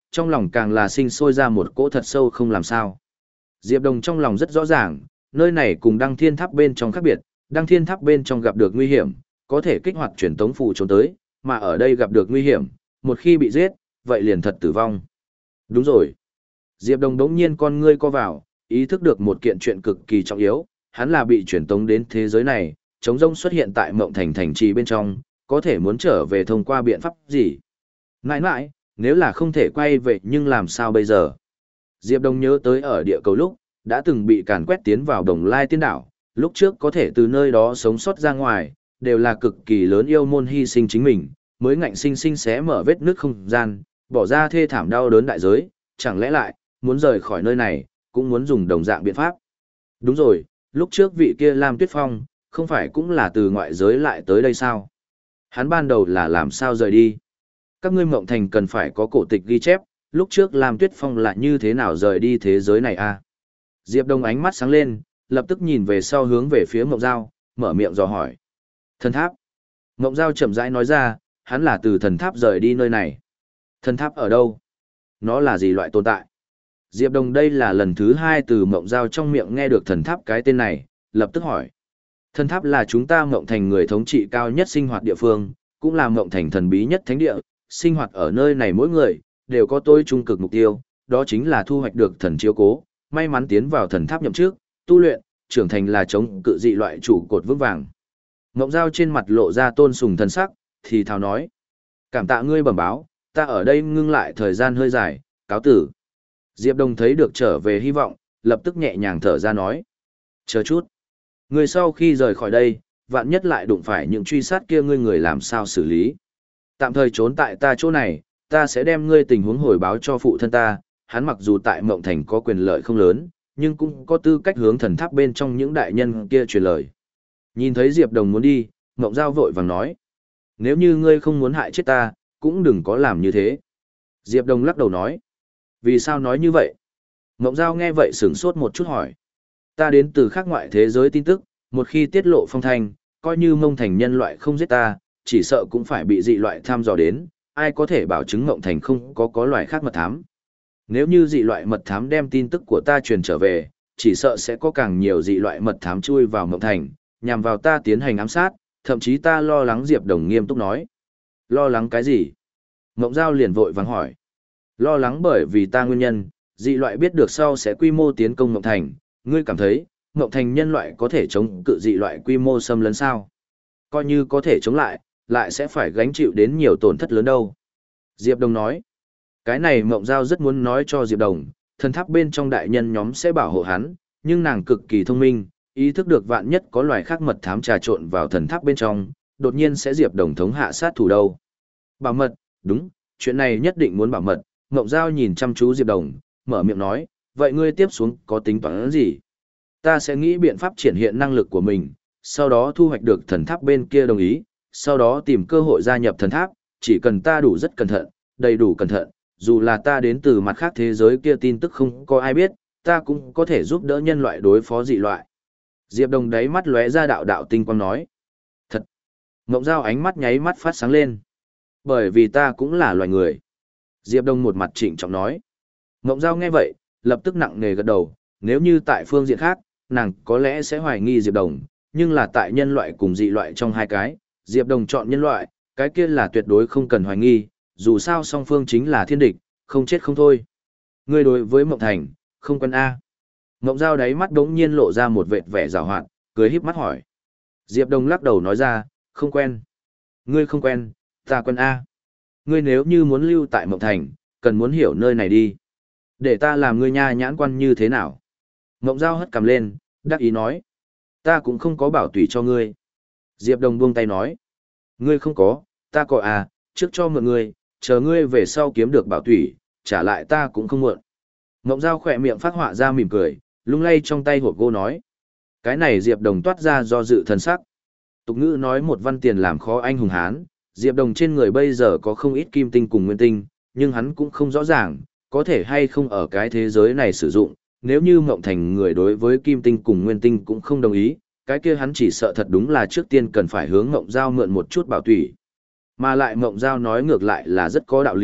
trong lòng càng là sinh sôi ra một cỗ thật sâu không làm sao. Diệp Đồng trong lòng rất rõ ràng, nơi này cùng Đăng Thiên Tháp bên trong khác biệt, Đăng Thiên Tháp bên trong gặp được nguy hiểm, có thể kích hoạt truyền tống phù trốn tới, mà ở đây gặp được nguy hiểm, một khi bị giết, vậy liền thật tử vong. Đúng rồi. Diệp Đồng đống nhiên con ngươi co vào, ý thức được một kiện chuyện cực kỳ trọng yếu, hắn là bị truyền tống đến thế giới này, trống rông xuất hiện tại Mộng Thành thành trì bên trong, có thể muốn trở về thông qua biện pháp gì. Nãi nãi, nếu là không thể quay về nhưng làm sao bây giờ? Diệp Đồng nhớ tới ở địa cầu lúc, đã từng bị càn quét tiến vào Đồng Lai Tiên Đảo, lúc trước có thể từ nơi đó sống sót ra ngoài, đều là cực kỳ lớn yêu môn hy sinh chính mình, mới ngạnh sinh sinh xé mở vết nước không gian, bỏ ra thê thảm đau đớn đại giới, chẳng lẽ lại, muốn rời khỏi nơi này, cũng muốn dùng đồng dạng biện pháp. Đúng rồi, lúc trước vị kia Lam Tuyết Phong, không phải cũng là từ ngoại giới lại tới đây sao? Hắn ban đầu là làm sao rời đi? Các ngươi Mộng Thành cần phải có cổ tịch ghi chép, lúc trước Lam Tuyết Phong là như thế nào rời đi thế giới này a? À? Diệp Đông ánh mắt sáng lên, lập tức nhìn về sau hướng về phía Mộng Giao, mở miệng dò hỏi. Thần tháp. Mộng Giao chậm rãi nói ra, hắn là từ thần tháp rời đi nơi này. Thần tháp ở đâu? Nó là gì loại tồn tại? Diệp Đồng đây là lần thứ hai từ Mộng Giao trong miệng nghe được thần tháp cái tên này, lập tức hỏi. Thần tháp là chúng ta Mộng Thành người thống trị cao nhất sinh hoạt địa phương, cũng là Mộng Thành thần bí nhất thánh địa, sinh hoạt ở nơi này mỗi người, đều có tối trung cực mục tiêu, đó chính là thu hoạch được thần chiếu cố, may mắn tiến vào thần tháp nhậm trước, tu luyện, trưởng thành là chống cự dị loại trụ cột vững vàng. Mộng Giao trên mặt lộ ra tôn sùng thần sắc, thì thào nói. Cảm tạ ngươi bẩm báo, ta ở đây ngưng lại thời gian hơi dài, cáo tử. Diệp Đồng thấy được trở về hy vọng, lập tức nhẹ nhàng thở ra nói. Chờ chút. Ngươi sau khi rời khỏi đây, vạn nhất lại đụng phải những truy sát kia ngươi người làm sao xử lý. Tạm thời trốn tại ta chỗ này, ta sẽ đem ngươi tình huống hồi báo cho phụ thân ta, hắn mặc dù tại Mộng Thành có quyền lợi không lớn, nhưng cũng có tư cách hướng thần tháp bên trong những đại nhân kia truyền lời. Nhìn thấy Diệp Đồng muốn đi, Mộng Giao vội vàng nói. Nếu như ngươi không muốn hại chết ta, cũng đừng có làm như thế. Diệp Đồng lắc đầu nói. Vì sao nói như vậy? Mộng Giao nghe vậy sửng sốt một chút hỏi. Ta đến từ khác ngoại thế giới tin tức, một khi tiết lộ phong thanh, coi như Mộng Thành nhân loại không giết ta, chỉ sợ cũng phải bị dị loại tham dò đến, ai có thể bảo chứng Mộng Thành không có có loài khác mật thám. Nếu như dị loại mật thám đem tin tức của ta truyền trở về, chỉ sợ sẽ có càng nhiều dị loại mật thám chui vào Mộng Thành, nhằm vào ta tiến hành ám sát, thậm chí ta lo lắng. Diệp Đồng nghiêm túc nói. Lo lắng cái gì? Mộng Giao liền vội vàng hỏi. Lo lắng bởi vì ta nguyên nhân, dị loại biết được sau sẽ quy mô tiến công Mộng Thành, ngươi cảm thấy, Mộng Thành nhân loại có thể chống cự dị loại quy mô xâm lấn sao? Coi như có thể chống lại, lại sẽ phải gánh chịu đến nhiều tổn thất lớn đâu. Diệp Đồng nói. Cái này Mộng Giao rất muốn nói cho Diệp Đồng, thần tháp bên trong đại nhân nhóm sẽ bảo hộ hắn, nhưng nàng cực kỳ thông minh, ý thức được vạn nhất có loài khác mật thám trà trộn vào thần tháp bên trong, đột nhiên sẽ Diệp Đồng thống hạ sát thủ đâu. Bảo mật, đúng, chuyện này nhất định muốn bảo mật. Mộng Giao nhìn chăm chú Diệp Đồng, mở miệng nói, vậy ngươi tiếp xuống có tính toán gì? Ta sẽ nghĩ biện pháp triển hiện năng lực của mình, sau đó thu hoạch được thần tháp bên kia đồng ý, sau đó tìm cơ hội gia nhập thần tháp, chỉ cần ta đủ rất cẩn thận, đầy đủ cẩn thận, dù là ta đến từ mặt khác thế giới kia tin tức không có ai biết, ta cũng có thể giúp đỡ nhân loại đối phó dị loại. Diệp Đồng đáy mắt lóe ra đạo đạo tinh quang nói. Thật! Mộng Giao ánh mắt nháy mắt phát sáng lên. Bởi vì ta cũng là loài người. Diệp Đồng một mặt trịnh trọng nói. Mộng Giao nghe vậy, lập tức nặng nề gật đầu, nếu như tại phương diện khác, nàng có lẽ sẽ hoài nghi Diệp Đồng, nhưng là tại nhân loại cùng dị loại trong hai cái, Diệp Đồng chọn nhân loại, cái kia là tuyệt đối không cần hoài nghi, dù sao song phương chính là thiên địch, không chết không thôi. Ngươi đối với Mộng Thành, không quen A. Mộng Giao đáy mắt đống nhiên lộ ra một vệt vẻ rào hoạt, cười híp mắt hỏi. Diệp Đồng lắc đầu nói ra, không quen. Ngươi không quen, ta quen A. Ngươi nếu như muốn lưu tại Mộng Thành, cần muốn hiểu nơi này đi. Để ta làm ngươi nha nhãn quan như thế nào? Mộng Giao hất cằm lên, đắc ý nói. Ta cũng không có bảo tùy cho ngươi. Diệp Đồng buông tay nói. Ngươi không có, ta có à, trước cho mượn ngươi, chờ ngươi về sau kiếm được bảo tùy, trả lại ta cũng không mượn. Mộng Giao khỏe miệng phát họa ra mỉm cười, lung lay trong tay hộp gỗ nói. Cái này Diệp Đồng toát ra do dự thần sắc. Tục ngữ nói một văn tiền làm khó anh hùng hán, Diệp Đồng trên người bây giờ có không ít kim tinh cùng nguyên tinh, nhưng hắn cũng không rõ ràng, có thể hay không ở cái thế giới này sử dụng, nếu như Mộng Thành người đối với kim tinh cùng nguyên tinh cũng không đồng ý, cái kia hắn chỉ sợ thật đúng là trước tiên cần phải hướng Mộng Giao mượn một chút bảo tùy. Mà lại Mộng Giao nói ngược lại là rất có đạo lý,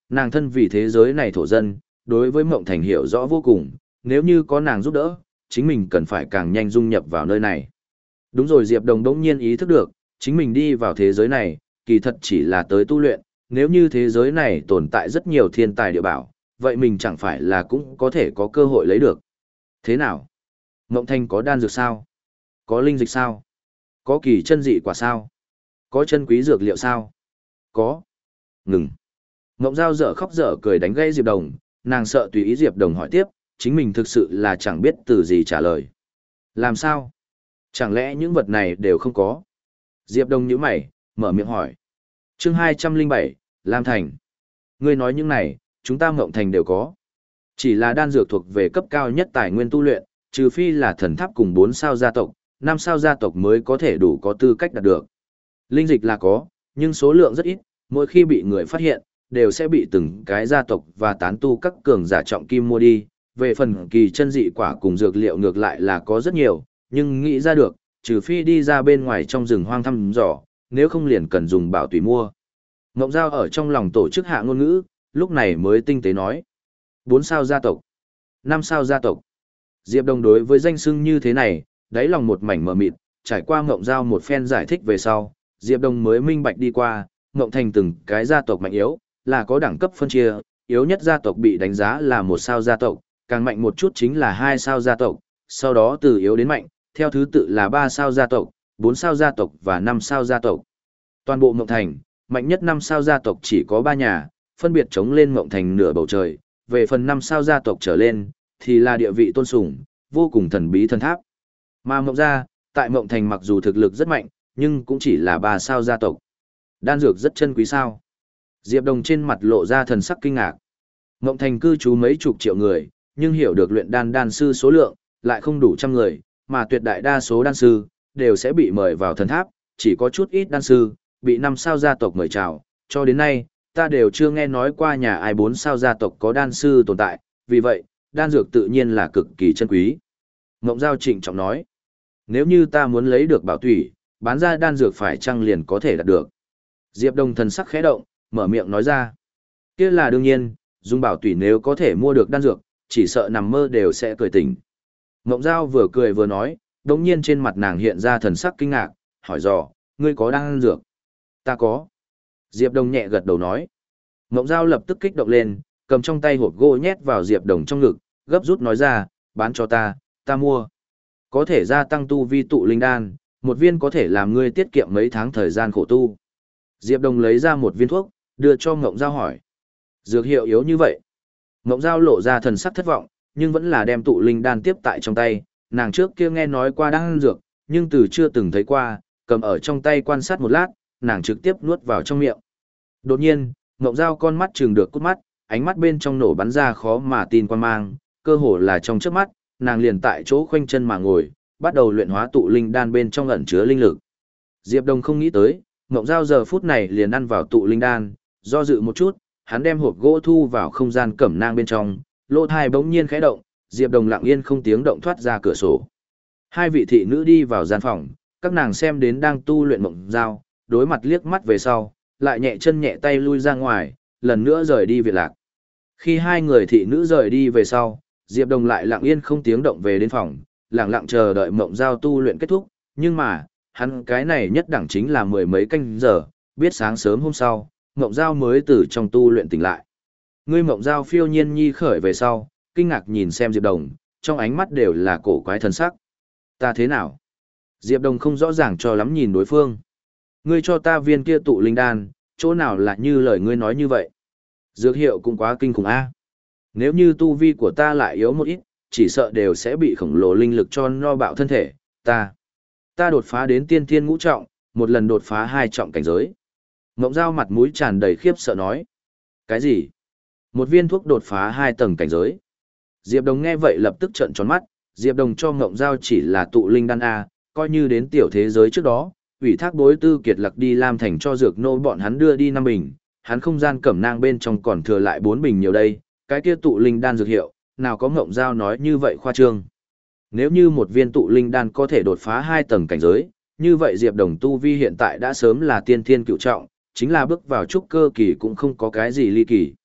nàng thân vì thế giới này thổ dân, đối với Mộng Thành hiểu rõ vô cùng, nếu như có nàng giúp đỡ, chính mình cần phải càng nhanh dung nhập vào nơi này. Đúng rồi, Diệp Đồng đỗng nhiên ý thức được, chính mình đi vào thế giới này, kỳ thật chỉ là tới tu luyện, nếu như thế giới này tồn tại rất nhiều thiên tài địa bảo, vậy mình chẳng phải là cũng có thể có cơ hội lấy được. Thế nào? Mộng Thành có đan dược sao? Có linh dịch sao? Có kỳ chân dị quả sao? Có chân quý dược liệu sao? Có. Ngừng. Mộng Giao dở khóc dở cười đánh gây Diệp Đồng, nàng sợ tùy ý Diệp Đồng hỏi tiếp, chính mình thực sự là chẳng biết từ gì trả lời. Làm sao? Chẳng lẽ những vật này đều không có? Diệp Đồng nhíu mày, mở miệng hỏi. Chương hai trăm lẻ bảy, Lam Thành. Ngươi nói những này, chúng ta Mộng Thành đều có. Chỉ là đan dược thuộc về cấp cao nhất tài nguyên tu luyện, trừ phi là thần tháp cùng bốn sao gia tộc, năm sao gia tộc mới có thể đủ có tư cách đạt được. Linh dịch là có, nhưng số lượng rất ít, mỗi khi bị người phát hiện, đều sẽ bị từng cái gia tộc và tán tu các cường giả trọng kim mua đi. Về phần kỳ chân dị quả cùng dược liệu ngược lại là có rất nhiều, nhưng nghĩ ra được, trừ phi đi ra bên ngoài trong rừng hoang thăm dò, nếu không liền cần dùng bảo tùy mua. Ngộng Giao ở trong lòng tổ chức hạ ngôn ngữ, lúc này mới tinh tế nói. Bốn sao gia tộc, năm sao gia tộc. Diệp Đồng đối với danh xưng như thế này, đáy lòng một mảnh mờ mịt, trải qua Ngộng Giao một phen giải thích về sau, Diệp Đồng mới minh bạch đi qua, Ngộng Thành từng cái gia tộc mạnh yếu, là có đẳng cấp phân chia, yếu nhất gia tộc bị đánh giá là một sao gia tộc, càng mạnh một chút chính là hai sao gia tộc, sau đó từ yếu đến mạnh, theo thứ tự là ba sao gia tộc, bốn sao gia tộc và năm sao gia tộc. Toàn bộ Ngộng Thành, mạnh nhất năm sao gia tộc chỉ có ba nhà, phân biệt chống lên Ngộng Thành nửa bầu trời, về phần năm sao gia tộc trở lên, thì là địa vị tôn sùng, vô cùng thần bí thần tháp. Mà Ngộng gia, tại Ngộng Thành mặc dù thực lực rất mạnh, nhưng cũng chỉ là ba sao gia tộc. Đan dược rất chân quý sao? Diệp Đồng trên mặt lộ ra thần sắc kinh ngạc. Ngộng Thành cư trú mấy chục triệu người, nhưng hiểu được luyện đan đan sư số lượng, lại không đủ trăm người, mà tuyệt đại đa số đan sư, đều sẽ bị mời vào thần tháp, chỉ có chút ít đan sư, bị năm sao gia tộc mời chào, cho đến nay, ta đều chưa nghe nói qua nhà ai bốn sao gia tộc có đan sư tồn tại, vì vậy, đan dược tự nhiên là cực kỳ chân quý. Ngộng Giao trịnh trọng nói, nếu như ta muốn lấy được bảo thủy, bán ra đan dược phải chăng liền có thể đạt được. Diệp Đồng thần sắc khẽ động, mở miệng nói ra, kia là đương nhiên, dùng bảo thủy nếu có thể mua được đan dược, chỉ sợ nằm mơ đều sẽ cười tỉnh. Ngộng Giao vừa cười vừa nói, đống nhiên trên mặt nàng hiện ra thần sắc kinh ngạc, hỏi dò, ngươi có đan dược? Ta có. Diệp Đồng nhẹ gật đầu nói. Ngộng Giao lập tức kích động lên, cầm trong tay hộp gỗ nhét vào Diệp Đồng trong ngực, gấp rút nói ra, bán cho ta, ta mua. Có thể gia tăng tu vi tụ linh đan, một viên có thể làm ngươi tiết kiệm mấy tháng thời gian khổ tu. Diệp Đồng lấy ra một viên thuốc, đưa cho Ngộng Giao hỏi. Dược hiệu yếu như vậy. Ngộng Giao lộ ra thần sắc thất vọng, nhưng vẫn là đem tụ linh đan tiếp tại trong tay, nàng trước kia nghe nói qua đan dược, nhưng từ chưa từng thấy qua, cầm ở trong tay quan sát một lát, nàng trực tiếp nuốt vào trong miệng. Đột nhiên, Ngộng Giao con mắt trừng được cút mắt, ánh mắt bên trong nổ bắn ra khó mà tin quan mang, cơ hồ là trong chớp mắt, nàng liền tại chỗ khoanh chân mà ngồi, bắt đầu luyện hóa tụ linh đan bên trong ẩn chứa linh lực. Diệp Đồng không nghĩ tới, Ngộng Giao giờ phút này liền ăn vào tụ linh đan, do dự một chút, hắn đem hộp gỗ thu vào không gian cẩm nang bên trong, lỗ thai bỗng nhiên khẽ động, Diệp Đồng lặng yên không tiếng động thoát ra cửa sổ. Hai vị thị nữ đi vào gian phòng, các nàng xem đến đang tu luyện Ngộng Giao, đối mặt liếc mắt về sau, lại nhẹ chân nhẹ tay lui ra ngoài, lần nữa rời đi viện lạc. Khi hai người thị nữ rời đi về sau, Diệp Đồng lại lặng yên không tiếng động về đến phòng, lặng lặng chờ đợi Ngộng Giao tu luyện kết thúc, nhưng mà, hắn cái này nhất đẳng chính là mười mấy canh giờ, biết sáng sớm hôm sau, Ngộng Giao mới từ trong tu luyện tỉnh lại. Ngươi Ngộng Giao phiêu nhiên nhi khởi về sau, kinh ngạc nhìn xem Diệp Đồng, trong ánh mắt đều là cổ quái thần sắc. Ta thế nào? Diệp Đồng không rõ ràng cho lắm nhìn đối phương. Ngươi cho ta viên kia tụ linh đan, chỗ nào là như lời ngươi nói như vậy? Dược hiệu cũng quá kinh khủng a. Nếu như tu vi của ta lại yếu một ít, chỉ sợ đều sẽ bị khổng lồ linh lực cho no bạo thân thể, ta. Ta đột phá đến tiên thiên ngũ trọng, một lần đột phá hai trọng cảnh giới. Ngộng Giao mặt mũi tràn đầy khiếp sợ nói. Cái gì? Một viên thuốc đột phá hai tầng cảnh giới. Diệp Đồng nghe vậy lập tức trợn tròn mắt, Diệp Đồng cho Ngộng Giao chỉ là tụ linh đan A, coi như đến tiểu thế giới trước đó, ủy thác bối tư kiệt lặc đi Lam Thành cho dược nô bọn hắn đưa đi năm bình, hắn không gian cẩm nang bên trong còn thừa lại bốn bình nhiều đây, cái kia tụ linh đan dược hiệu, nào có Ngộng Giao nói như vậy khoa trương. Nếu như một viên tụ linh đan có thể đột phá hai tầng cảnh giới, như vậy Diệp Đồng tu vi hiện tại đã sớm là tiên thiên cựu trọng, chính là bước vào trúc cơ kỳ cũng không có cái gì ly kỳ.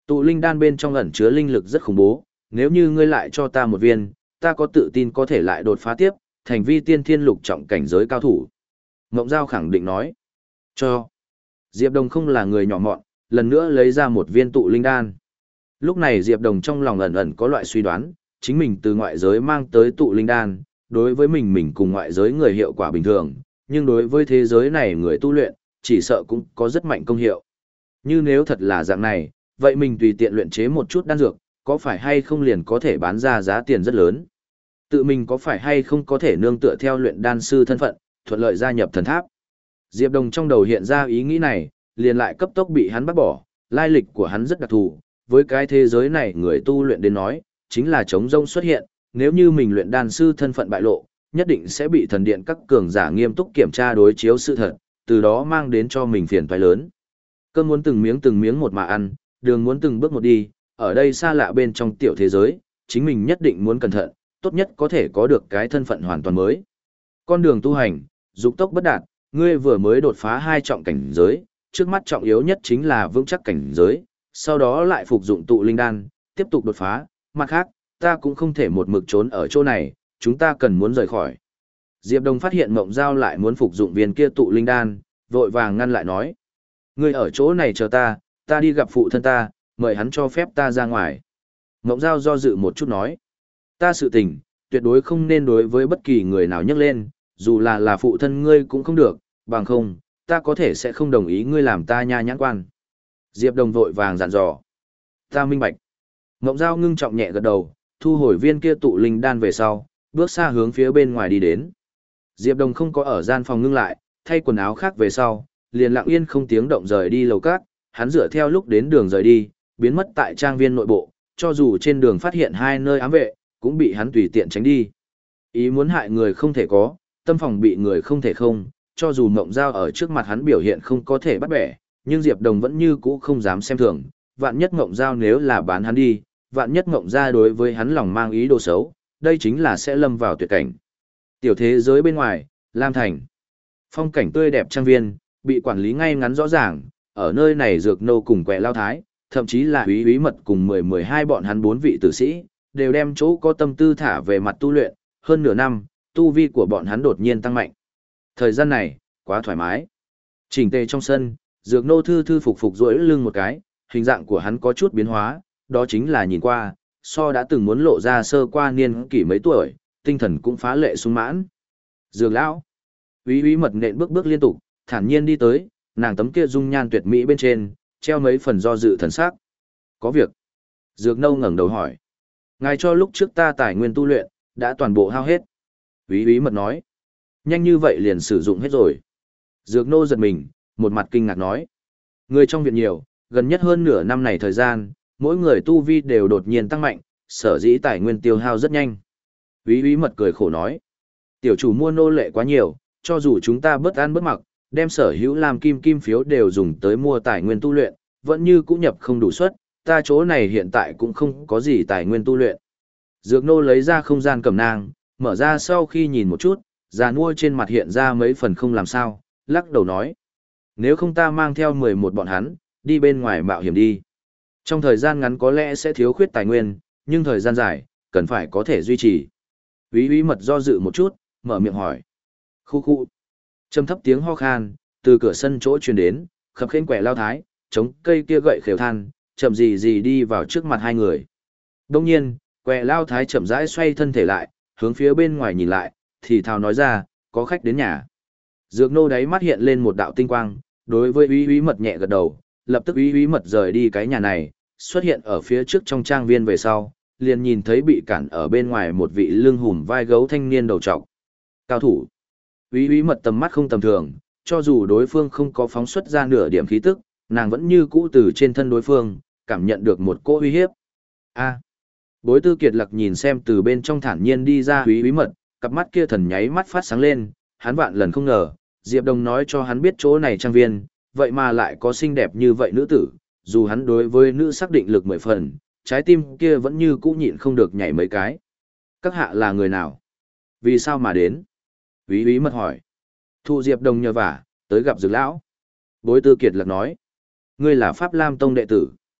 Tụ linh đan bên trong ẩn chứa linh lực rất khủng bố, nếu như ngươi lại cho ta một viên, ta có tự tin có thể lại đột phá tiếp, thành vi tiên thiên lục trọng cảnh giới cao thủ. Mộng Giao khẳng định nói. Cho. Diệp Đồng không là người nhỏ mọn, lần nữa lấy ra một viên tụ linh đan. Lúc này Diệp Đồng trong lòng ẩn ẩn có loại suy đoán, chính mình từ ngoại giới mang tới tụ linh đan, đối với mình mình cùng ngoại giới người hiệu quả bình thường, nhưng đối với thế giới này người tu luyện, chỉ sợ cũng có rất mạnh công hiệu. Như nếu thật là dạng này, vậy mình tùy tiện luyện chế một chút đan dược, có phải hay không liền có thể bán ra giá tiền rất lớn? Tự mình có phải hay không có thể nương tựa theo luyện đan sư thân phận, thuận lợi gia nhập thần tháp? Diệp Đồng trong đầu hiện ra ý nghĩ này, liền lại cấp tốc bị hắn bắt bỏ, lai lịch của hắn rất đặc thù, với cái thế giới này người tu luyện đến nói, chính là trống rông xuất hiện, nếu như mình luyện đan sư thân phận bại lộ, nhất định sẽ bị thần điện các cường giả nghiêm túc kiểm tra đối chiếu sự thật, từ đó mang đến cho mình phiền toái lớn. Cơm muốn từng miếng từng miếng một mà ăn, đường muốn từng bước một đi, ở đây xa lạ bên trong tiểu thế giới, chính mình nhất định muốn cẩn thận, tốt nhất có thể có được cái thân phận hoàn toàn mới. Con đường tu hành, dục tốc bất đạt, ngươi vừa mới đột phá hai trọng cảnh giới, trước mắt trọng yếu nhất chính là vững chắc cảnh giới, sau đó lại phục dụng tụ linh đan, tiếp tục đột phá, mặt khác, ta cũng không thể một mực trốn ở chỗ này, chúng ta cần muốn rời khỏi. Diệp Đồng phát hiện Mộng Giao lại muốn phục dụng viên kia tụ linh đan, vội vàng ngăn lại nói. Ngươi ở chỗ này chờ ta, ta đi gặp phụ thân ta, mời hắn cho phép ta ra ngoài. Mộng Giao do dự một chút nói. Ta sự tình, tuyệt đối không nên đối với bất kỳ người nào nhắc lên, dù là là phụ thân ngươi cũng không được, bằng không, ta có thể sẽ không đồng ý ngươi làm ta nha nhãn quan. Diệp Đồng vội vàng dặn dò. Ta minh bạch. Mộng Giao ngưng trọng nhẹ gật đầu, thu hồi viên kia tụ linh đan về sau, bước xa hướng phía bên ngoài đi đến. Diệp Đồng không có ở gian phòng ngưng lại, thay quần áo khác về sau, liền lặng yên không tiếng động rời đi lầu cát, hắn dựa theo lúc đến đường rời đi, biến mất tại trang viên nội bộ, cho dù trên đường phát hiện hai nơi ám vệ, cũng bị hắn tùy tiện tránh đi. Ý muốn hại người không thể có, tâm phòng bị người không thể không, cho dù Mộng Giao ở trước mặt hắn biểu hiện không có thể bắt bẻ, nhưng Diệp Đồng vẫn như cũ không dám xem thường, vạn nhất Mộng Giao nếu là bán hắn đi, vạn nhất Mộng Gia đối với hắn lòng mang ý đồ xấu, đây chính là sẽ lâm vào tuyệt cảnh. Tiểu thế giới bên ngoài, Lam Thành. Phong cảnh tươi đẹp trang viên, bị quản lý ngay ngắn rõ ràng, ở nơi này Dược Nô cùng Quẹ Lao Thái, thậm chí là Úy Úy Mật cùng mười mười hai bọn hắn bốn vị tử sĩ, đều đem chỗ có tâm tư thả về mặt tu luyện, hơn nửa năm, tu vi của bọn hắn đột nhiên tăng mạnh. Thời gian này, quá thoải mái. Chỉnh tề trong sân, Dược Nô thư thư phục phục duỗi lưng một cái, hình dạng của hắn có chút biến hóa, đó chính là nhìn qua, so đã từng muốn lộ ra sơ qua niên kỷ mấy tuổi, tinh thần cũng phá lệ sung mãn. Dược lão, Úy Úy Mật nện bước bước liên tục, thản nhiên đi tới, nàng tấm kia dung nhan tuyệt mỹ bên trên, treo mấy phần do dự thần sắc. Có việc. Dược Nâu ngẩng đầu hỏi. Ngài cho lúc trước ta tài nguyên tu luyện, đã toàn bộ hao hết. Úy Úy Mật nói. Nhanh như vậy liền sử dụng hết rồi. Dược Nô giật mình, một mặt kinh ngạc nói. Người trong viện nhiều, gần nhất hơn nửa năm này thời gian, mỗi người tu vi đều đột nhiên tăng mạnh, sở dĩ tài nguyên tiêu hao rất nhanh. Úy Úy Mật cười khổ nói. Tiểu chủ mua nô lệ quá nhiều, cho dù chúng ta bớt ăn bớt mặc, đem sở hữu làm kim kim phiếu đều dùng tới mua tài nguyên tu luyện, vẫn như cũng nhập không đủ suất, ta chỗ này hiện tại cũng không có gì tài nguyên tu luyện. Dược Nô lấy ra không gian cầm nang, mở ra sau khi nhìn một chút, già nua trên mặt hiện ra mấy phần không làm sao, lắc đầu nói. Nếu không ta mang theo mười một bọn hắn, đi bên ngoài mạo hiểm đi. Trong thời gian ngắn có lẽ sẽ thiếu khuyết tài nguyên, nhưng thời gian dài, cần phải có thể duy trì. Úy Úy Mật do dự một chút, mở miệng hỏi. Khu khu. Trầm thấp tiếng ho khan, từ cửa sân chỗ truyền đến, khập khênh Quẹ Lao Thái, chống cây kia gậy khều than, chậm gì gì đi vào trước mặt hai người. Đông nhiên, Quẹ Lao Thái chậm rãi xoay thân thể lại, hướng phía bên ngoài nhìn lại, thì thào nói ra, có khách đến nhà. Dược Nô đáy mắt hiện lên một đạo tinh quang, đối với Úy Úy Mật nhẹ gật đầu, lập tức Úy Úy Mật rời đi cái nhà này, xuất hiện ở phía trước trong trang viên về sau, liền nhìn thấy bị cản ở bên ngoài một vị lưng hùm vai gấu thanh niên đầu trọc. Cao thủ. Úy Úy Mật tầm mắt không tầm thường, cho dù đối phương không có phóng xuất ra nửa điểm khí tức, nàng vẫn như cũ từ trên thân đối phương, cảm nhận được một cỗ uy hiếp. A. Bối Tư Kiệt Lặc nhìn xem từ bên trong thản nhiên đi ra Úy Úy Mật, cặp mắt kia thần nháy mắt phát sáng lên, hắn vạn lần không ngờ, Diệp Đồng nói cho hắn biết chỗ này trang viên, vậy mà lại có xinh đẹp như vậy nữ tử, dù hắn đối với nữ xác định lực mười phần, trái tim kia vẫn như cũ nhịn không được nhảy mấy cái. Các hạ là người nào? Vì sao mà đến? Úy Úy Mật hỏi. Thụ Diệp Đồng nhờ vả, tới gặp Dược lão. Bối Tư Kiệt Lặc nói. Ngươi là Pháp Lam Tông đệ tử.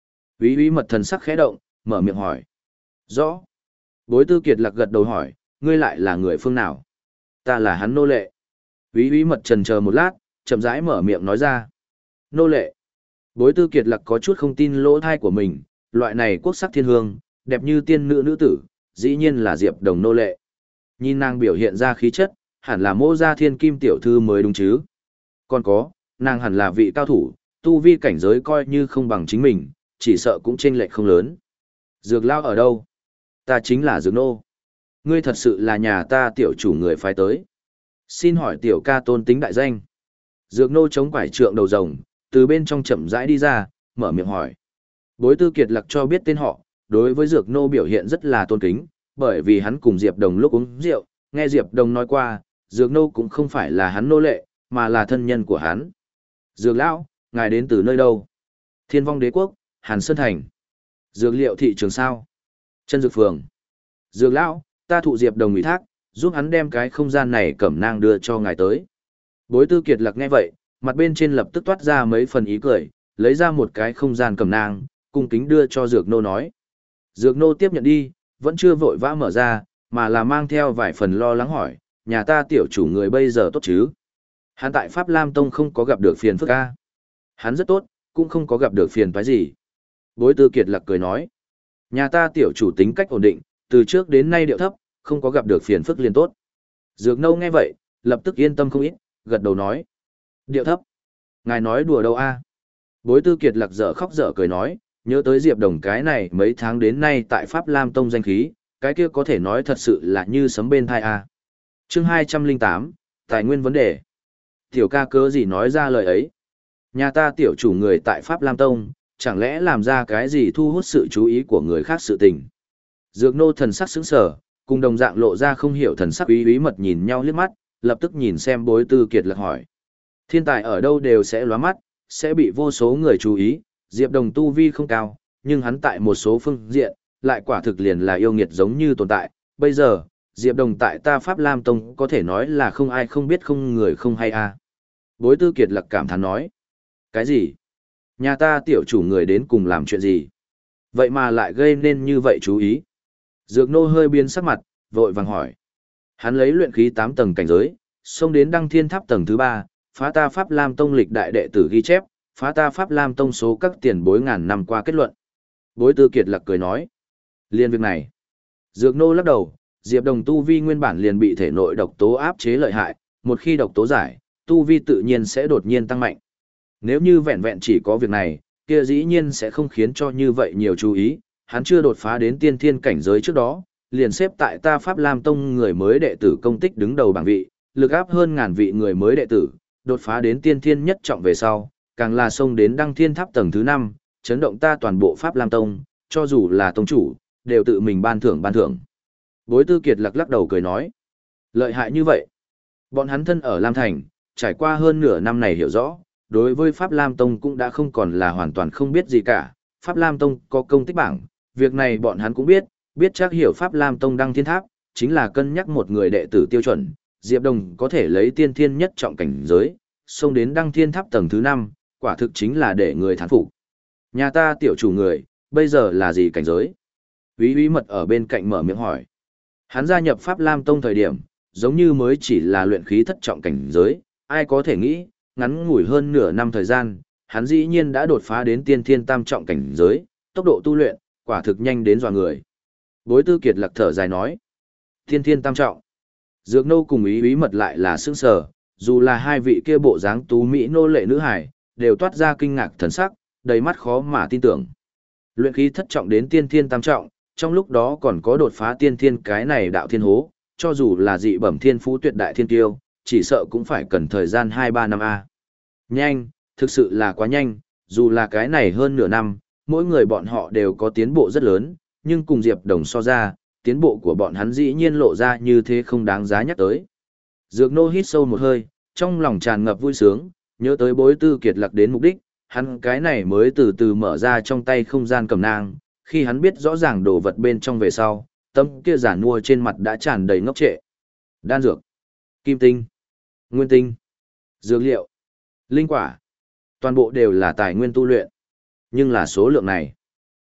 Úy úy mật thần sắc khẽ động, mở miệng hỏi. Rõ. Bối tư kiệt lạc gật đầu hỏi, ngươi lại là người phương nào? Ta là hắn nô lệ. Úy úy mật trần chờ một lát, chậm rãi mở miệng nói ra. Nô lệ. Bối tư kiệt lạc có chút không tin lỗ thai của mình, loại này quốc sắc thiên hương, đẹp như tiên nữ nữ tử, dĩ nhiên là Diệp Đồng nô lệ. Nhìn nàng biểu hiện ra khí chất, hẳn là Mộ Gia Thiên Kim tiểu thư mới đúng chứ. Còn có, nàng hẳn là vị cao thủ, tu vi cảnh giới coi như không bằng chính mình, chỉ sợ cũng chênh lệch không lớn. Dược lao ở đâu? Ta chính là Dược nô. Ngươi thật sự là nhà ta tiểu chủ người phái tới. Xin hỏi tiểu ca tôn tính đại danh. Dược nô chống quải trượng đầu rồng, từ bên trong chậm rãi đi ra, mở miệng hỏi. Bối tư kiệt lạc cho biết tên họ, đối với Dược nô biểu hiện rất là tôn kính, bởi vì hắn cùng Diệp Đồng lúc uống rượu, nghe Diệp Đồng nói qua, Dược nô cũng không phải là hắn nô lệ, mà là thân nhân của hắn. Dược lão, ngài đến từ nơi đâu? Thiên Vong Đế Quốc, Hàn Sơn Thành. Dược liệu thị trường sao? Chân Dược Phường. Dược lão, ta thụ Diệp Đồng ủy thác, giúp hắn đem cái không gian này cẩm nang đưa cho ngài tới. Bối tư kiệt lạc nghe vậy, mặt bên trên lập tức toát ra mấy phần ý cười, lấy ra một cái không gian cẩm nang, cung kính đưa cho Dược nô nói. Dược nô tiếp nhận đi, vẫn chưa vội vã mở ra, mà là mang theo vài phần lo lắng hỏi, nhà ta tiểu chủ người bây giờ tốt chứ? Hắn tại Pháp Lam Tông không có gặp được phiền phức a. Hắn rất tốt, cũng không có gặp được phiền phái gì. Bối tư kiệt lạc cười nói, nhà ta tiểu chủ tính cách ổn định, từ trước đến nay điệu thấp, không có gặp được phiền phức liền tốt. Dược nâu nghe vậy, lập tức yên tâm không ít, gật đầu nói. Điệu thấp? Ngài nói đùa đâu a? Bối tư kiệt lạc dở khóc dở cười nói, nhớ tới Diệp Đồng cái này mấy tháng đến nay tại Pháp Lam Tông danh khí, cái kia có thể nói thật sự là như sấm bên thai a. Chương hai trăm lẻ tám, tài nguyên vấn đề. Tiểu ca cớ gì nói ra lời ấy? Nhà ta tiểu chủ người tại Pháp Lam Tông, chẳng lẽ làm ra cái gì thu hút sự chú ý của người khác sự tình? Dược nô thần sắc sững sờ, cùng đồng dạng lộ ra không hiểu thần sắc ý ý mật nhìn nhau liếc mắt, lập tức nhìn xem bối tư kiệt lạc hỏi. Thiên tài ở đâu đều sẽ lóa mắt, sẽ bị vô số người chú ý, Diệp Đồng tu vi không cao, nhưng hắn tại một số phương diện, lại quả thực liền là yêu nghiệt giống như tồn tại. Bây giờ, Diệp Đồng tại ta Pháp Lam Tông có thể nói là không ai không biết không người không hay a. Bối tư kiệt lạc cảm thán nói. Cái gì? Nhà ta tiểu chủ người đến cùng làm chuyện gì? Vậy mà lại gây nên như vậy chú ý. Dược nô hơi biến sắc mặt, vội vàng hỏi. Hắn lấy luyện khí tám tầng cảnh giới, xông đến đăng thiên tháp tầng thứ ba, phá ta Pháp Lam Tông lịch đại đệ tử ghi chép, phá ta Pháp Lam Tông số các tiền bối ngàn năm qua kết luận. Bối tư kiệt lạc cười nói. Liên việc này. Dược nô lắc đầu, Diệp Đồng tu vi nguyên bản liền bị thể nội độc tố áp chế lợi hại, một khi độc tố giải, tu vi tự nhiên sẽ đột nhiên tăng mạnh. Nếu như vẹn vẹn chỉ có việc này, kia dĩ nhiên sẽ không khiến cho như vậy nhiều chú ý, hắn chưa đột phá đến tiên thiên cảnh giới trước đó, liền xếp tại ta Pháp Lam Tông người mới đệ tử công tích đứng đầu bảng vị, lực áp hơn ngàn vị người mới đệ tử, đột phá đến tiên thiên nhất trọng về sau, càng là xông đến đăng thiên tháp tầng thứ năm, chấn động ta toàn bộ Pháp Lam Tông, cho dù là tông chủ, đều tự mình ban thưởng ban thưởng. Bối tư kiệt lắc lắc đầu cười nói, lợi hại như vậy. Bọn hắn thân ở Lam Thành, trải qua hơn nửa năm này hiểu rõ, đối với Pháp Lam Tông cũng đã không còn là hoàn toàn không biết gì cả. Pháp Lam Tông có công tích bảng, việc này bọn hắn cũng biết, biết chắc hiểu Pháp Lam Tông đăng thiên tháp, chính là cân nhắc một người đệ tử tiêu chuẩn, Diệp Đồng có thể lấy tiên thiên nhất trọng cảnh giới, xông đến đăng thiên tháp tầng thứ năm, quả thực chính là để người thán phục. Nhà ta tiểu chủ người, bây giờ là gì cảnh giới? Úy úy mật ở bên cạnh mở miệng hỏi. Hắn gia nhập Pháp Lam Tông thời điểm, giống như mới chỉ là luyện khí thất trọng cảnh giới, ai có thể nghĩ, ngắn ngủi hơn nửa năm thời gian, hắn dĩ nhiên đã đột phá đến tiên thiên tam trọng cảnh giới, tốc độ tu luyện, quả thực nhanh đến dọa người. Bối tư kiệt lạc thở dài nói, tiên thiên tam trọng. Dược nô cùng ý ý mật lại là sững sờ, dù là hai vị kia bộ dáng tú mỹ nô lệ nữ hải, đều toát ra kinh ngạc thần sắc, đầy mắt khó mà tin tưởng. Luyện khí thất trọng đến tiên thiên tam trọng, trong lúc đó còn có đột phá tiên thiên cái này đạo thiên hố, cho dù là dị bẩm thiên phú tuyệt đại thiên tiêu, chỉ sợ cũng phải cần thời gian hai ba năm a. Nhanh, thực sự là quá nhanh, dù là cái này hơn nửa năm, mỗi người bọn họ đều có tiến bộ rất lớn, nhưng cùng Diệp Đồng so ra, tiến bộ của bọn hắn dĩ nhiên lộ ra như thế không đáng giá nhắc tới. Dược nô hít sâu một hơi, trong lòng tràn ngập vui sướng, nhớ tới bối tư kiệt lạc đến mục đích, hắn cái này mới từ từ mở ra trong tay không gian cầm nang, khi hắn biết rõ ràng đồ vật bên trong về sau, tâm kia giả nua trên mặt đã tràn đầy ngốc trệ. Đan dược, kim tinh, nguyên tinh, dược liệu, linh quả, toàn bộ đều là tài nguyên tu luyện. Nhưng là số lượng này,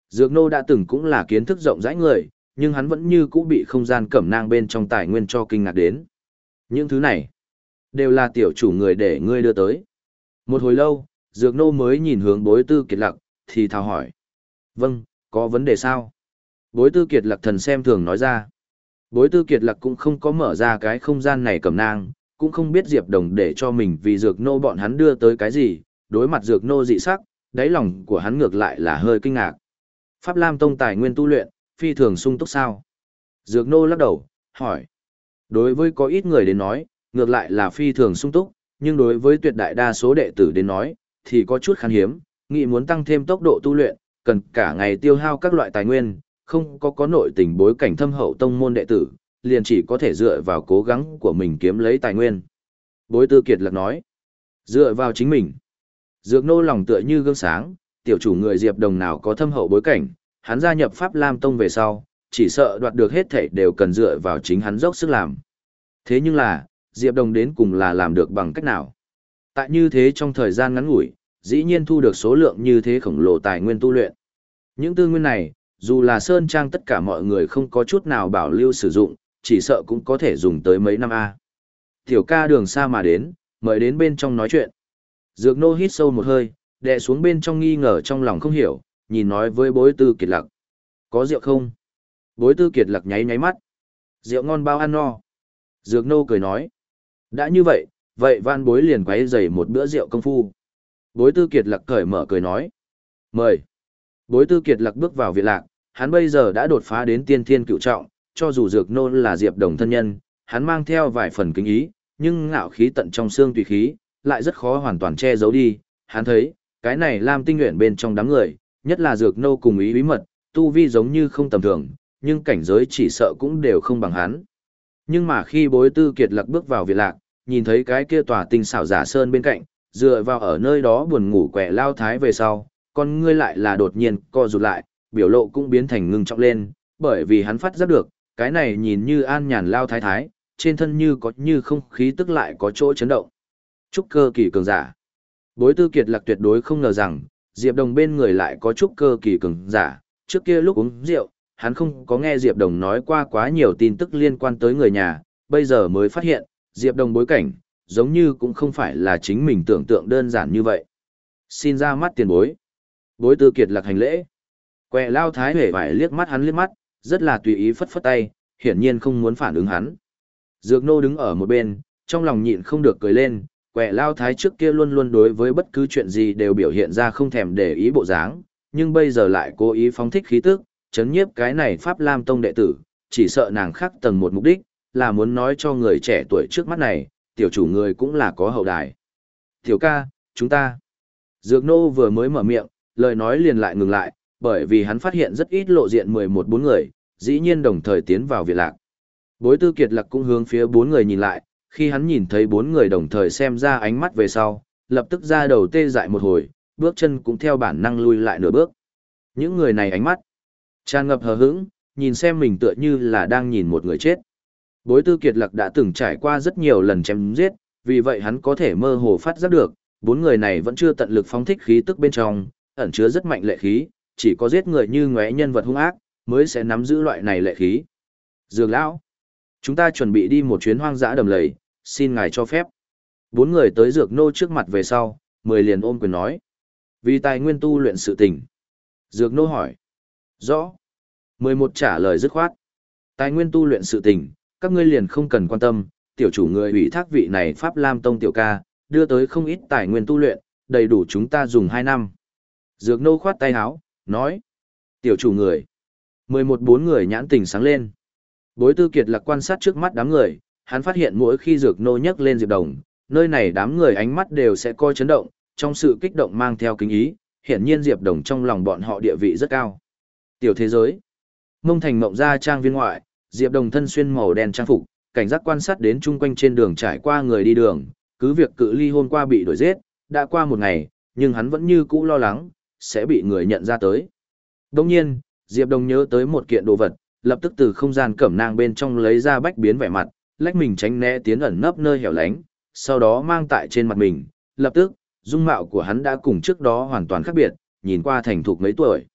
Dược Nô đã từng cũng là kiến thức rộng rãi người, nhưng hắn vẫn như cũ bị không gian cẩm nang bên trong tài nguyên cho kinh ngạc đến. Những thứ này, đều là tiểu chủ người để ngươi đưa tới. Một hồi lâu, Dược Nô mới nhìn hướng Bối Tư Kiệt Lặc, thì thào hỏi. Vâng, có vấn đề sao? Bối Tư Kiệt Lặc thần xem thường nói ra. Bối Tư Kiệt Lặc cũng không có mở ra cái không gian này cẩm nang, cũng không biết Diệp Đồng để cho mình vì Dược Nô bọn hắn đưa tới cái gì, đối mặt Dược Nô dị sắc, đáy lòng của hắn ngược lại là hơi kinh ngạc. Pháp Lam Tông tài nguyên tu luyện, phi thường sung túc sao? Dược Nô lắc đầu, hỏi. Đối với có ít người đến nói, ngược lại là phi thường sung túc, nhưng đối với tuyệt đại đa số đệ tử đến nói, thì có chút khan hiếm, nghĩ muốn tăng thêm tốc độ tu luyện, cần cả ngày tiêu hao các loại tài nguyên, không có có nội tình bối cảnh thâm hậu tông môn đệ tử, liền chỉ có thể dựa vào cố gắng của mình kiếm lấy tài nguyên. Bối Tư Kiệt Lặc nói, dựa vào chính mình. Dược Nô lòng tựa như gương sáng, tiểu chủ người Diệp Đồng nào có thâm hậu bối cảnh, hắn gia nhập Pháp Lam Tông về sau, chỉ sợ đoạt được hết thảy đều cần dựa vào chính hắn dốc sức làm. Thế nhưng là, Diệp Đồng đến cùng là làm được bằng cách nào? Tại như thế trong thời gian ngắn ngủi, dĩ nhiên thu được số lượng như thế khổng lồ tài nguyên tu luyện. Những tư nguyên này, dù là Sơn Trang tất cả mọi người không có chút nào bảo lưu sử dụng, chỉ sợ cũng có thể dùng tới mấy năm A. Tiểu ca đường xa mà đến, mời đến bên trong nói chuyện. Dược Nô hít sâu một hơi, đè xuống bên trong nghi ngờ trong lòng không hiểu, nhìn nói với Bối Tư Kiệt Lặc. Có rượu không? Bối Tư Kiệt Lặc nháy nháy mắt. Rượu ngon bao ăn no. Dược Nô cười nói. Đã như vậy, vậy van bối liền quấy dày một bữa rượu công phu. Bối Tư Kiệt Lặc cởi mở cười nói. Mời. Bối Tư Kiệt Lặc bước vào viện lạc, hắn bây giờ đã đột phá đến tiên thiên cựu trọng, cho dù Dược Nô là Diệp Đồng thân nhân, hắn mang theo vài phần kính ý, nhưng ngạo khí tận trong xương tùy khí, lại rất khó hoàn toàn che giấu đi. Hắn thấy, cái này Lam Tinh Nguyện bên trong đám người, nhất là Dược Nô cùng ý bí mật, tu vi giống như không tầm thường, nhưng cảnh giới chỉ sợ cũng đều không bằng hắn. Nhưng mà khi Bối Tư Kiệt Lặc bước vào viện lạc, nhìn thấy cái kia tòa tinh xảo giả sơn bên cạnh, dựa vào ở nơi đó buồn ngủ quẻ lao thái về sau, con ngươi lại là đột nhiên co rụt lại, biểu lộ cũng biến thành ngưng trọng lên, bởi vì hắn phát giác được, cái này nhìn như an nhàn lao thái thái, trên thân như có như không khí tức lại có chỗ chấn động. Trúc cơ kỳ cường giả. Bối Tư Kiệt Lặc tuyệt đối không ngờ rằng, Diệp Đồng bên người lại có trúc cơ kỳ cường giả, trước kia lúc uống rượu, hắn không có nghe Diệp Đồng nói qua quá nhiều tin tức liên quan tới người nhà, bây giờ mới phát hiện, Diệp Đồng bối cảnh, giống như cũng không phải là chính mình tưởng tượng đơn giản như vậy. Xin ra mắt tiền bối. Bối Tư Kiệt Lặc hành lễ. Quẹ lao thái hề vải liếc mắt hắn liếc mắt, rất là tùy ý phất phất tay, hiển nhiên không muốn phản ứng hắn. Dược Nô đứng ở một bên, trong lòng nhịn không được cười lên, quẹ lao thái trước kia luôn luôn đối với bất cứ chuyện gì đều biểu hiện ra không thèm để ý bộ dáng, nhưng bây giờ lại cố ý phóng thích khí tức, chấn nhiếp cái này Pháp Lam Tông đệ tử, chỉ sợ nàng khác tầng một mục đích, là muốn nói cho người trẻ tuổi trước mắt này, tiểu chủ người cũng là có hậu đài. Tiểu ca, chúng ta. Dược Nô vừa mới mở miệng, lời nói liền lại ngừng lại, bởi vì hắn phát hiện rất ít lộ diện mười một bốn người, dĩ nhiên đồng thời tiến vào viện lạc. Bối Tư Kiệt Lặc cũng hướng phía bốn người nhìn lại, khi hắn nhìn thấy bốn người đồng thời xem ra ánh mắt về sau, lập tức ra đầu tê dại một hồi, bước chân cũng theo bản năng lui lại nửa bước. Những người này ánh mắt tràn ngập hờ hững, nhìn xem mình tựa như là đang nhìn một người chết. Bối Tư Kiệt Lặc đã từng trải qua rất nhiều lần chém giết, vì vậy hắn có thể mơ hồ phát giác được, bốn người này vẫn chưa tận lực phóng thích khí tức bên trong, ẩn chứa rất mạnh lệ khí, chỉ có giết người như ngóe nhân vật hung ác, mới sẽ nắm giữ loại này lệ khí. Dược lão, chúng ta chuẩn bị đi một chuyến hoang dã đầm lầy, xin ngài cho phép. Bốn người tới Dược Nô trước mặt về sau, mười liền ôm quyền nói. Vì tài nguyên tu luyện sự tình. Dược Nô hỏi. Rõ. Mười một trả lời dứt khoát. Tài nguyên tu luyện sự tình, các ngươi liền không cần quan tâm, tiểu chủ người ủy thác vị này Pháp Lam Tông tiểu ca, đưa tới không ít tài nguyên tu luyện, đầy đủ chúng ta dùng hai năm. Dược Nô khoát tay áo, nói. Tiểu chủ người. Mười một bốn người nhãn tình sáng lên. Bối Tư Kiệt Lặc quan sát trước mắt đám người, hắn phát hiện mỗi khi Dược Nô nhắc lên Diệp Đồng, nơi này đám người ánh mắt đều sẽ coi chấn động, trong sự kích động mang theo kính ý, hiển nhiên Diệp Đồng trong lòng bọn họ địa vị rất cao. Tiểu thế giới. Mông Thành Mộng Gia trang viên ngoại, Diệp Đồng thân xuyên màu đen trang phục, cảnh giác quan sát đến chung quanh trên đường trải qua người đi đường, cứ việc cự ly hôm qua bị đuổi giết, đã qua một ngày, nhưng hắn vẫn như cũ lo lắng, sẽ bị người nhận ra tới. Đồng nhiên, Diệp Đồng nhớ tới một kiện đồ vật, lập tức từ không gian cẩm nang bên trong lấy ra bách biến vẻ mặt, lách mình tránh né tiến ẩn nấp nơi hẻo lánh, sau đó mang tại trên mặt mình, lập tức, dung mạo của hắn đã cùng trước đó hoàn toàn khác biệt, nhìn qua thành thục mấy tuổi.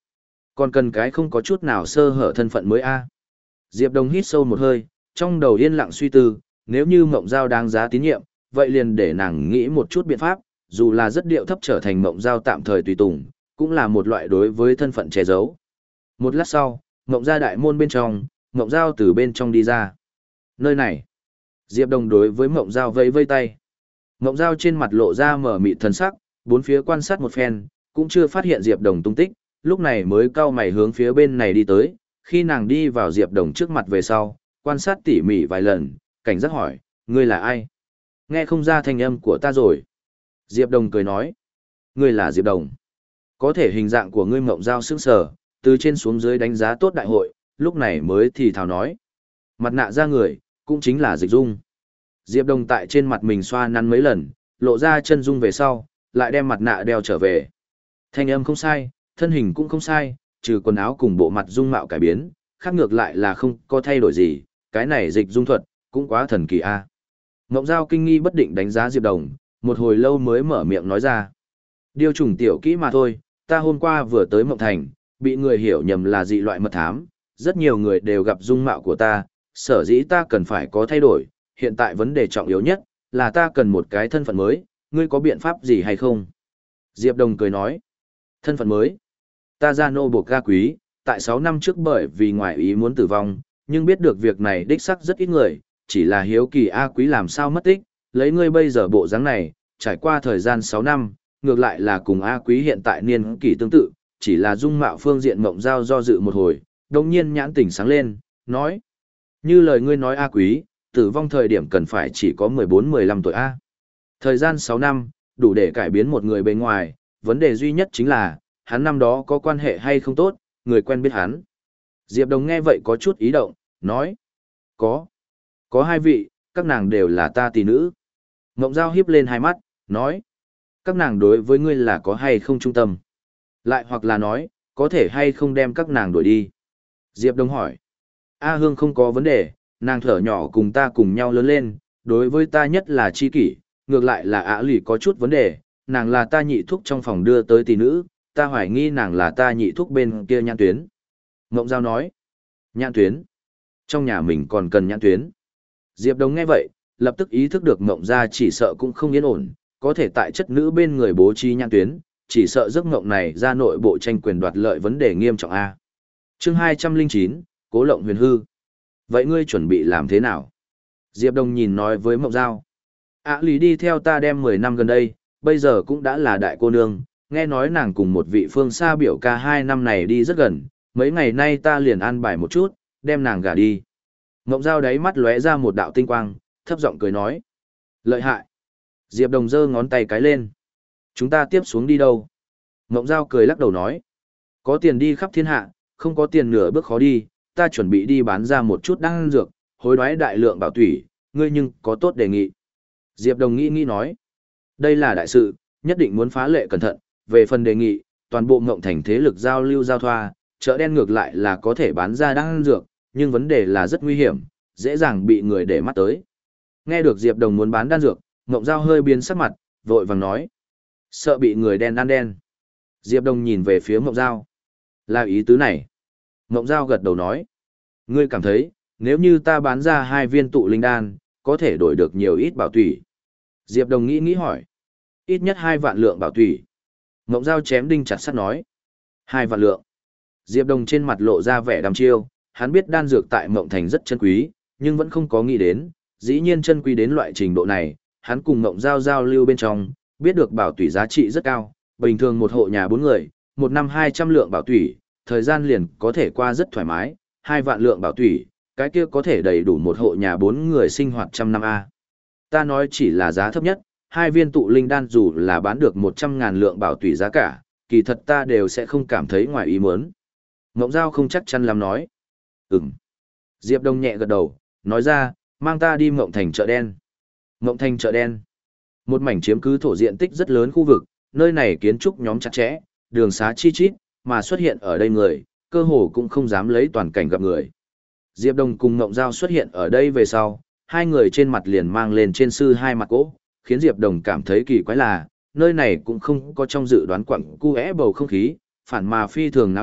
Còn cần cái không có chút nào sơ hở thân phận mới a. Diệp Đồng hít sâu một hơi, trong đầu yên lặng suy tư, nếu như Mộng Giao đáng giá tín nhiệm, vậy liền để nàng nghĩ một chút biện pháp, dù là rất điệu thấp trở thành Mộng Giao tạm thời tùy tùng, cũng là một loại đối với thân phận che giấu. Một lát sau, Mộng Gia đại môn bên trong, Mộng Giao từ bên trong đi ra. Nơi này, Diệp Đồng đối với Mộng Giao vẫy vây tay. Mộng Giao trên mặt lộ ra mở mịt thần sắc, bốn phía quan sát một phen, cũng chưa phát hiện Diệp Đồng tung tích, lúc này mới cau mày hướng phía bên này đi tới, khi nàng đi vào Diệp Đồng trước mặt về sau, quan sát tỉ mỉ vài lần, cảnh giác hỏi, ngươi là ai? Nghe không ra thanh âm của ta rồi. Diệp Đồng cười nói, ngươi là Diệp Đồng. Có thể hình dạng của ngươi Mộng Giao sững sờ, từ trên xuống dưới đánh giá tốt đại hội, lúc này mới thì thào nói. Mặt nạ ra người, cũng chính là Dịch Dung. Diệp Đồng tại trên mặt mình xoa nắn mấy lần, lộ ra chân dung về sau, lại đem mặt nạ đeo trở về. Thanh âm không sai, thân hình cũng không sai, trừ quần áo cùng bộ mặt dung mạo cải biến, khác ngược lại là không có thay đổi gì, cái này Dịch Dung thuật, cũng quá thần kỳ a. Mộng Giao kinh nghi bất định đánh giá Diệp Đồng, một hồi lâu mới mở miệng nói ra. Điều trùng tiểu kỹ mà thôi, ta hôm qua vừa tới Mộng Thành, bị người hiểu nhầm là dị loại mật thám, rất nhiều người đều gặp dung mạo của ta, sở dĩ ta cần phải có thay đổi, hiện tại vấn đề trọng yếu nhất, là ta cần một cái thân phận mới, ngươi có biện pháp gì hay không? Diệp Đồng cười nói, thân phận mới, ta ra nô buộc ga quý, tại sáu năm trước bởi vì ngoại ý muốn tử vong, nhưng biết được việc này đích sắc rất ít người, chỉ là hiếu kỳ A Quý làm sao mất tích, lấy ngươi bây giờ bộ dáng này, trải qua thời gian sáu năm, ngược lại là cùng A Quý hiện tại niên kỷ tương tự, chỉ là dung mạo phương diện Mộng Giao do dự một hồi, đồng nhiên nhãn tỉnh sáng lên, nói. Như lời ngươi nói A Quý, tử vong thời điểm cần phải chỉ có mười bốn mười lăm tuổi A. Thời gian sáu năm, đủ để cải biến một người bề ngoài, vấn đề duy nhất chính là, hắn năm đó có quan hệ hay không tốt, người quen biết hắn. Diệp Đồng nghe vậy có chút ý động, nói. Có. Có hai vị, các nàng đều là ta tỷ nữ. Mộng Giao hiếp lên hai mắt, nói. Các nàng đối với ngươi là có hay không trung tâm. Lại hoặc là nói, có thể hay không đem các nàng đuổi đi. Diệp Đồng hỏi. A Hương không có vấn đề, nàng thở nhỏ cùng ta cùng nhau lớn lên, đối với ta nhất là chi kỷ, ngược lại là Ả Lì có chút vấn đề, nàng là ta nhị thúc trong phòng đưa tới tỷ nữ, ta hoài nghi nàng là ta nhị thúc bên kia nhãn tuyến. Mộng Giao nói. Nhãn tuyến. Trong nhà mình còn cần nhãn tuyến. Diệp Đồng nghe vậy, lập tức ý thức được Mộng Gia chỉ sợ cũng không yên ổn, có thể tại chất nữ bên người bố trí nhãn tuyến, chỉ sợ giấc mộng này ra nội bộ tranh quyền đoạt lợi vấn đề nghiêm trọng A. Chương hai trăm lẻ chín, Cố Lộng Huyền Hư. Vậy ngươi chuẩn bị làm thế nào? Diệp Đồng nhìn nói với Mộng Giao. Ả Lý đi theo ta đem mười năm gần đây, bây giờ cũng đã là đại cô nương, nghe nói nàng cùng một vị phương xa biểu ca hai năm này đi rất gần, mấy ngày nay ta liền an bài một chút, đem nàng gả đi. Mộng Giao đáy mắt lóe ra một đạo tinh quang, thấp giọng cười nói. Lợi hại. Diệp Đồng giơ ngón tay cái lên. Chúng ta tiếp xuống đi đâu? Mộng Giao cười lắc đầu nói. Có tiền đi khắp thiên hạ, không có tiền nửa bước khó đi, ta chuẩn bị đi bán ra một chút đan dược, hối đoái đại lượng bảo thủy, ngươi nhưng có tốt đề nghị. Diệp Đồng nghĩ nghĩ nói. Đây là đại sự, nhất định muốn phá lệ cẩn thận, về phần đề nghị, toàn bộ Ngộng Thành thế lực giao lưu giao thoa, chợ đen ngược lại là có thể bán ra đan dược, nhưng vấn đề là rất nguy hiểm, dễ dàng bị người để mắt tới. Nghe được Diệp Đồng muốn bán đan dược, Ngộng Giao hơi biến sắc mặt, vội vàng nói. Sợ bị người đen ăn đen. Diệp Đồng nhìn về phía Ngộng Giao. Là ý tứ này. Ngộng Giao gật đầu nói. Ngươi cảm thấy, nếu như ta bán ra hai viên tụ linh đan, có thể đổi được nhiều ít bảo thủy. Diệp Đồng nghĩ nghĩ hỏi. Ít nhất hai vạn lượng bảo thủy. Ngộng Giao chém đinh chặt sắt nói. Hai vạn lượng. Diệp Đồng trên mặt lộ ra vẻ đăm chiêu, hắn biết đan dược tại Ngộng Thành rất chân quý, nhưng vẫn không có nghĩ đến, dĩ nhiên chân quý đến loại trình độ này, hắn cùng Ngộng Giao giao lưu bên trong, biết được bảo thủy giá trị rất cao, bình thường một hộ nhà bốn người, một năm hai trăm lượng bảo thủy, thời gian liền có thể qua rất thoải mái, hai vạn lượng bảo thủy, cái kia có thể đầy đủ một hộ nhà bốn người sinh hoạt trăm năm A. Ta nói chỉ là giá thấp nhất, hai viên tụ linh đan dù là bán được một trăm ngàn lượng bảo thủy giá cả, kỳ thật ta đều sẽ không cảm thấy ngoài ý muốn. Ngộng Giao không chắc chắn lắm nói. Ừm. Diệp Đông nhẹ gật đầu, nói ra, mang ta đi Ngộng Thành chợ đen. Ngộng Thành chợ đen. Một mảnh chiếm cứ thổ diện tích rất lớn khu vực, nơi này kiến trúc nhóm chặt chẽ, đường xá chi chít, mà xuất hiện ở đây người, cơ hồ cũng không dám lấy toàn cảnh gặp người. Diệp Đông cùng Ngộng Giao xuất hiện ở đây về sau, hai người trên mặt liền mang lên trên sư hai mặt cỗ, khiến Diệp Đông cảm thấy kỳ quái là, nơi này cũng không có trong dự đoán quặng cu é bầu không khí, phản mà phi thường náo nhiệt,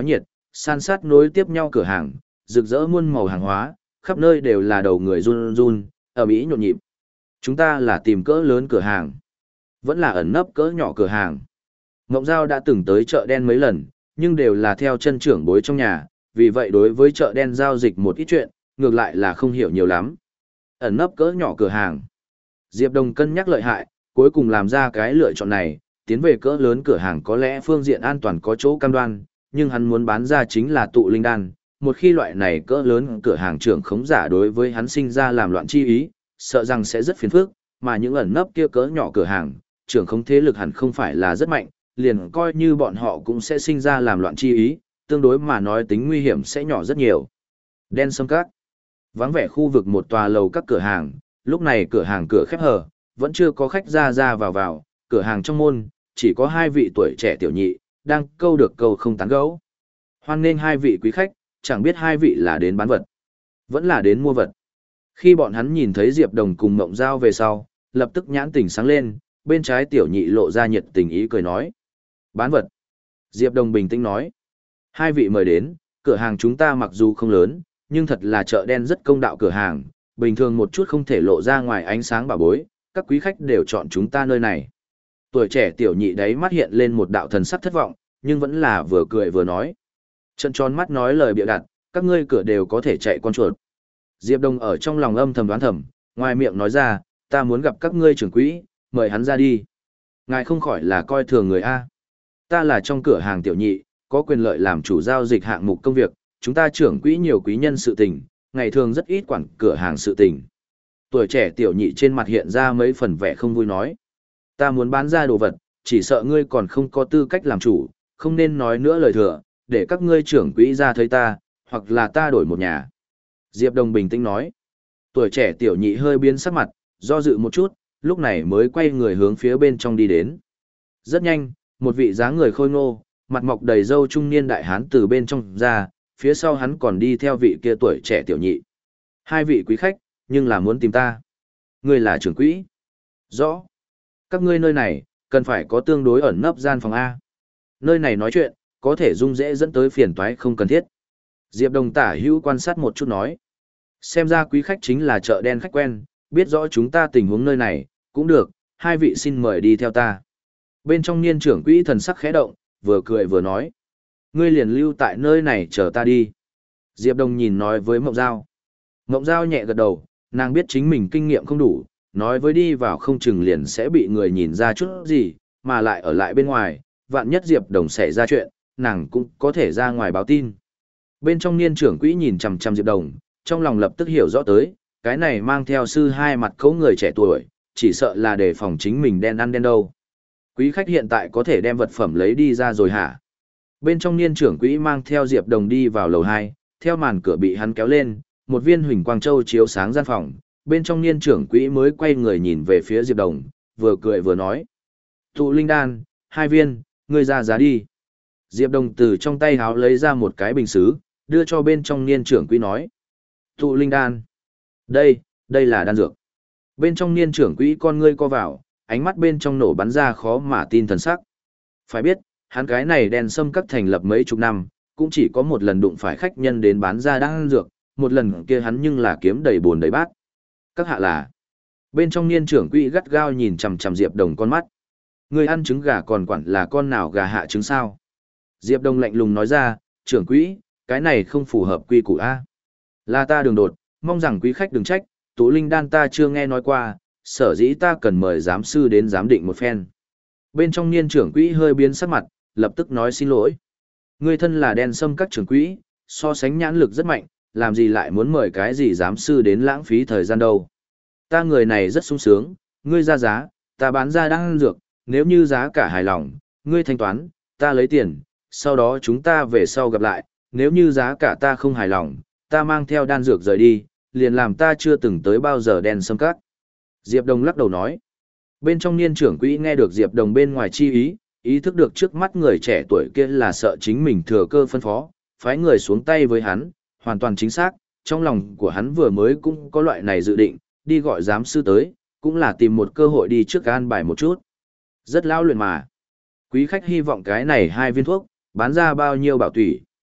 san sát nối tiếp nhau cửa hàng, rực rỡ muôn màu hàng hóa, khắp nơi đều là đầu người run run, ở mỹ nhộn nhịp. Chúng ta là tìm cỡ lớn cửa hàng, vẫn là ẩn nấp cỡ nhỏ cửa hàng. Ngộng Giao đã từng tới chợ đen mấy lần, nhưng đều là theo chân trưởng bối trong nhà, vì vậy đối với chợ đen giao dịch một ít chuyện, ngược lại là không hiểu nhiều lắm. Ẩn nấp cỡ nhỏ cửa hàng. Diệp Đồng cân nhắc lợi hại, cuối cùng làm ra cái lựa chọn này, tiến về cỡ lớn cửa hàng có lẽ phương diện an toàn có chỗ cam đoan, nhưng hắn muốn bán ra chính là tụ linh đan. Một khi loại này cỡ lớn cửa hàng trưởng khống giả đối với hắn sinh ra làm loạn chi ý, sợ rằng sẽ rất phiền phức, mà những ẩn nấp kia cỡ nhỏ cửa hàng, trưởng khống thế lực hẳn không phải là rất mạnh, liền coi như bọn họ cũng sẽ sinh ra làm loạn chi ý, tương đối mà nói tính nguy hiểm sẽ nhỏ rất nhiều. Đen Sâm Các. Vắng vẻ khu vực một tòa lầu các cửa hàng, lúc này cửa hàng cửa khép hờ, vẫn chưa có khách ra ra vào vào, cửa hàng trong môn, chỉ có hai vị tuổi trẻ tiểu nhị, đang câu được câu không tán gẫu. Hoan nghênh hai vị quý khách, chẳng biết hai vị là đến bán vật, vẫn là đến mua vật. Khi bọn hắn nhìn thấy Diệp Đồng cùng Ngộng Giao về sau, lập tức nhãn tỉnh sáng lên, bên trái tiểu nhị lộ ra nhiệt tình ý cười nói. Bán vật. Diệp Đồng bình tĩnh nói. Hai vị mời đến, cửa hàng chúng ta mặc dù không lớn, nhưng thật là chợ đen rất công đạo cửa hàng, bình thường một chút không thể lộ ra ngoài ánh sáng bảo bối, các quý khách đều chọn chúng ta nơi này. Tuổi trẻ tiểu nhị đấy mắt hiện lên một đạo thần sắc thất vọng, nhưng vẫn là vừa cười vừa nói. Trận tròn mắt nói lời bịa đặt, các ngươi cửa đều có thể chạy con chuột. Diệp Đông ở trong lòng âm thầm đoán thầm, ngoài miệng nói ra, ta muốn gặp các ngươi trưởng quỹ, mời hắn ra đi. Ngài không khỏi là coi thường người A. Ta là trong cửa hàng tiểu nhị, có quyền lợi làm chủ giao dịch hạng mục công việc, chúng ta trưởng quỹ nhiều quý nhân sự tình, ngày thường rất ít quản cửa hàng sự tình. Tuổi trẻ tiểu nhị trên mặt hiện ra mấy phần vẻ không vui nói. Ta muốn bán ra đồ vật, chỉ sợ ngươi còn không có tư cách làm chủ, không nên nói nữa lời thừa, để các ngươi trưởng quỹ ra thấy ta, hoặc là ta đổi một nhà. Diệp Đồng bình tĩnh nói. Tuổi trẻ tiểu nhị hơi biến sắc mặt, do dự một chút, lúc này mới quay người hướng phía bên trong đi đến. Rất nhanh, một vị dáng người khôi ngô, mặt mọc đầy râu trung niên đại hán từ bên trong ra, phía sau hắn còn đi theo vị kia tuổi trẻ tiểu nhị. Hai vị quý khách, nhưng là muốn tìm ta. Ngươi là trưởng quỹ. Rõ. Các ngươi nơi này, cần phải có tương đối ẩn nấp gian phòng A. Nơi này nói chuyện, có thể dung dễ dẫn tới phiền toái không cần thiết. Diệp Đồng tả hữu quan sát một chút nói. Xem ra quý khách chính là chợ đen khách quen, biết rõ chúng ta tình huống nơi này, cũng được, hai vị xin mời đi theo ta. Bên trong niên trưởng quỹ thần sắc khẽ động, vừa cười vừa nói. Ngươi liền lưu tại nơi này chờ ta đi. Diệp Đồng nhìn nói với Mộng Giao. Mộng Giao nhẹ gật đầu, nàng biết chính mình kinh nghiệm không đủ, nói với đi vào không chừng liền sẽ bị người nhìn ra chút gì, mà lại ở lại bên ngoài, vạn nhất Diệp Đồng xảy ra chuyện, nàng cũng có thể ra ngoài báo tin. Bên trong niên trưởng quỹ nhìn chằm chằm Diệp Đồng, trong lòng lập tức hiểu rõ tới, cái này mang theo sư hai mặt cấu người trẻ tuổi, chỉ sợ là để phòng chính mình đen ăn đen đâu. Quý khách hiện tại có thể đem vật phẩm lấy đi ra rồi hả? Bên trong niên trưởng quỹ mang theo Diệp Đồng đi vào lầu hai, theo màn cửa bị hắn kéo lên, một viên huỳnh quang châu chiếu sáng gian phòng, bên trong niên trưởng quỹ mới quay người nhìn về phía Diệp Đồng, vừa cười vừa nói. Tụ linh đan, hai viên, ngươi ra giá đi. Diệp Đồng từ trong tay háo lấy ra một cái bình sứ, đưa cho bên trong niên trưởng quỹ nói. Tụ linh đan. Đây, đây là đan dược. Bên trong niên trưởng quỹ con ngươi co vào, ánh mắt bên trong nổ bắn ra khó mà tin thần sắc. Phải biết, hắn cái này đen sâm các thành lập mấy chục năm, cũng chỉ có một lần đụng phải khách nhân đến bán ra đan dược, một lần kia hắn nhưng là kiếm đầy buồn đầy bát. Các hạ là. Bên trong niên trưởng quỹ gắt gao nhìn chằm chằm Diệp Đồng con mắt. Người ăn trứng gà còn quản là con nào gà hạ trứng sao? Diệp Đồng lạnh lùng nói ra, trưởng quỹ, cái này không phù hợp quy củ A. Là ta đường đột, mong rằng quý khách đừng trách, tụ linh đan ta chưa nghe nói qua, sở dĩ ta cần mời giám sư đến giám định một phen. Bên trong niên trưởng quỹ hơi biến sắc mặt, lập tức nói xin lỗi. Người thân là đen sâm các trưởng quỹ, so sánh nhãn lực rất mạnh, làm gì lại muốn mời cái gì giám sư đến lãng phí thời gian đâu. Ta người này rất sung sướng, ngươi ra giá, ta bán ra đan dược, nếu như giá cả hài lòng, ngươi thanh toán, ta lấy tiền, sau đó chúng ta về sau gặp lại, nếu như giá cả ta không hài lòng, ta mang theo đan dược rời đi, liền làm ta chưa từng tới bao giờ đen sâm các. Diệp Đồng lắc đầu nói. Bên trong niên trưởng quỹ nghe được Diệp Đồng bên ngoài chi ý, ý thức được trước mắt người trẻ tuổi kia là sợ chính mình thừa cơ phân phó, phái người xuống tay với hắn, hoàn toàn chính xác, trong lòng của hắn vừa mới cũng có loại này dự định, đi gọi giám sư tới, cũng là tìm một cơ hội đi trước an bài một chút. Rất lão luyện mà. Quý khách hy vọng cái này hai viên thuốc, bán ra bao nhiêu bảo tủy.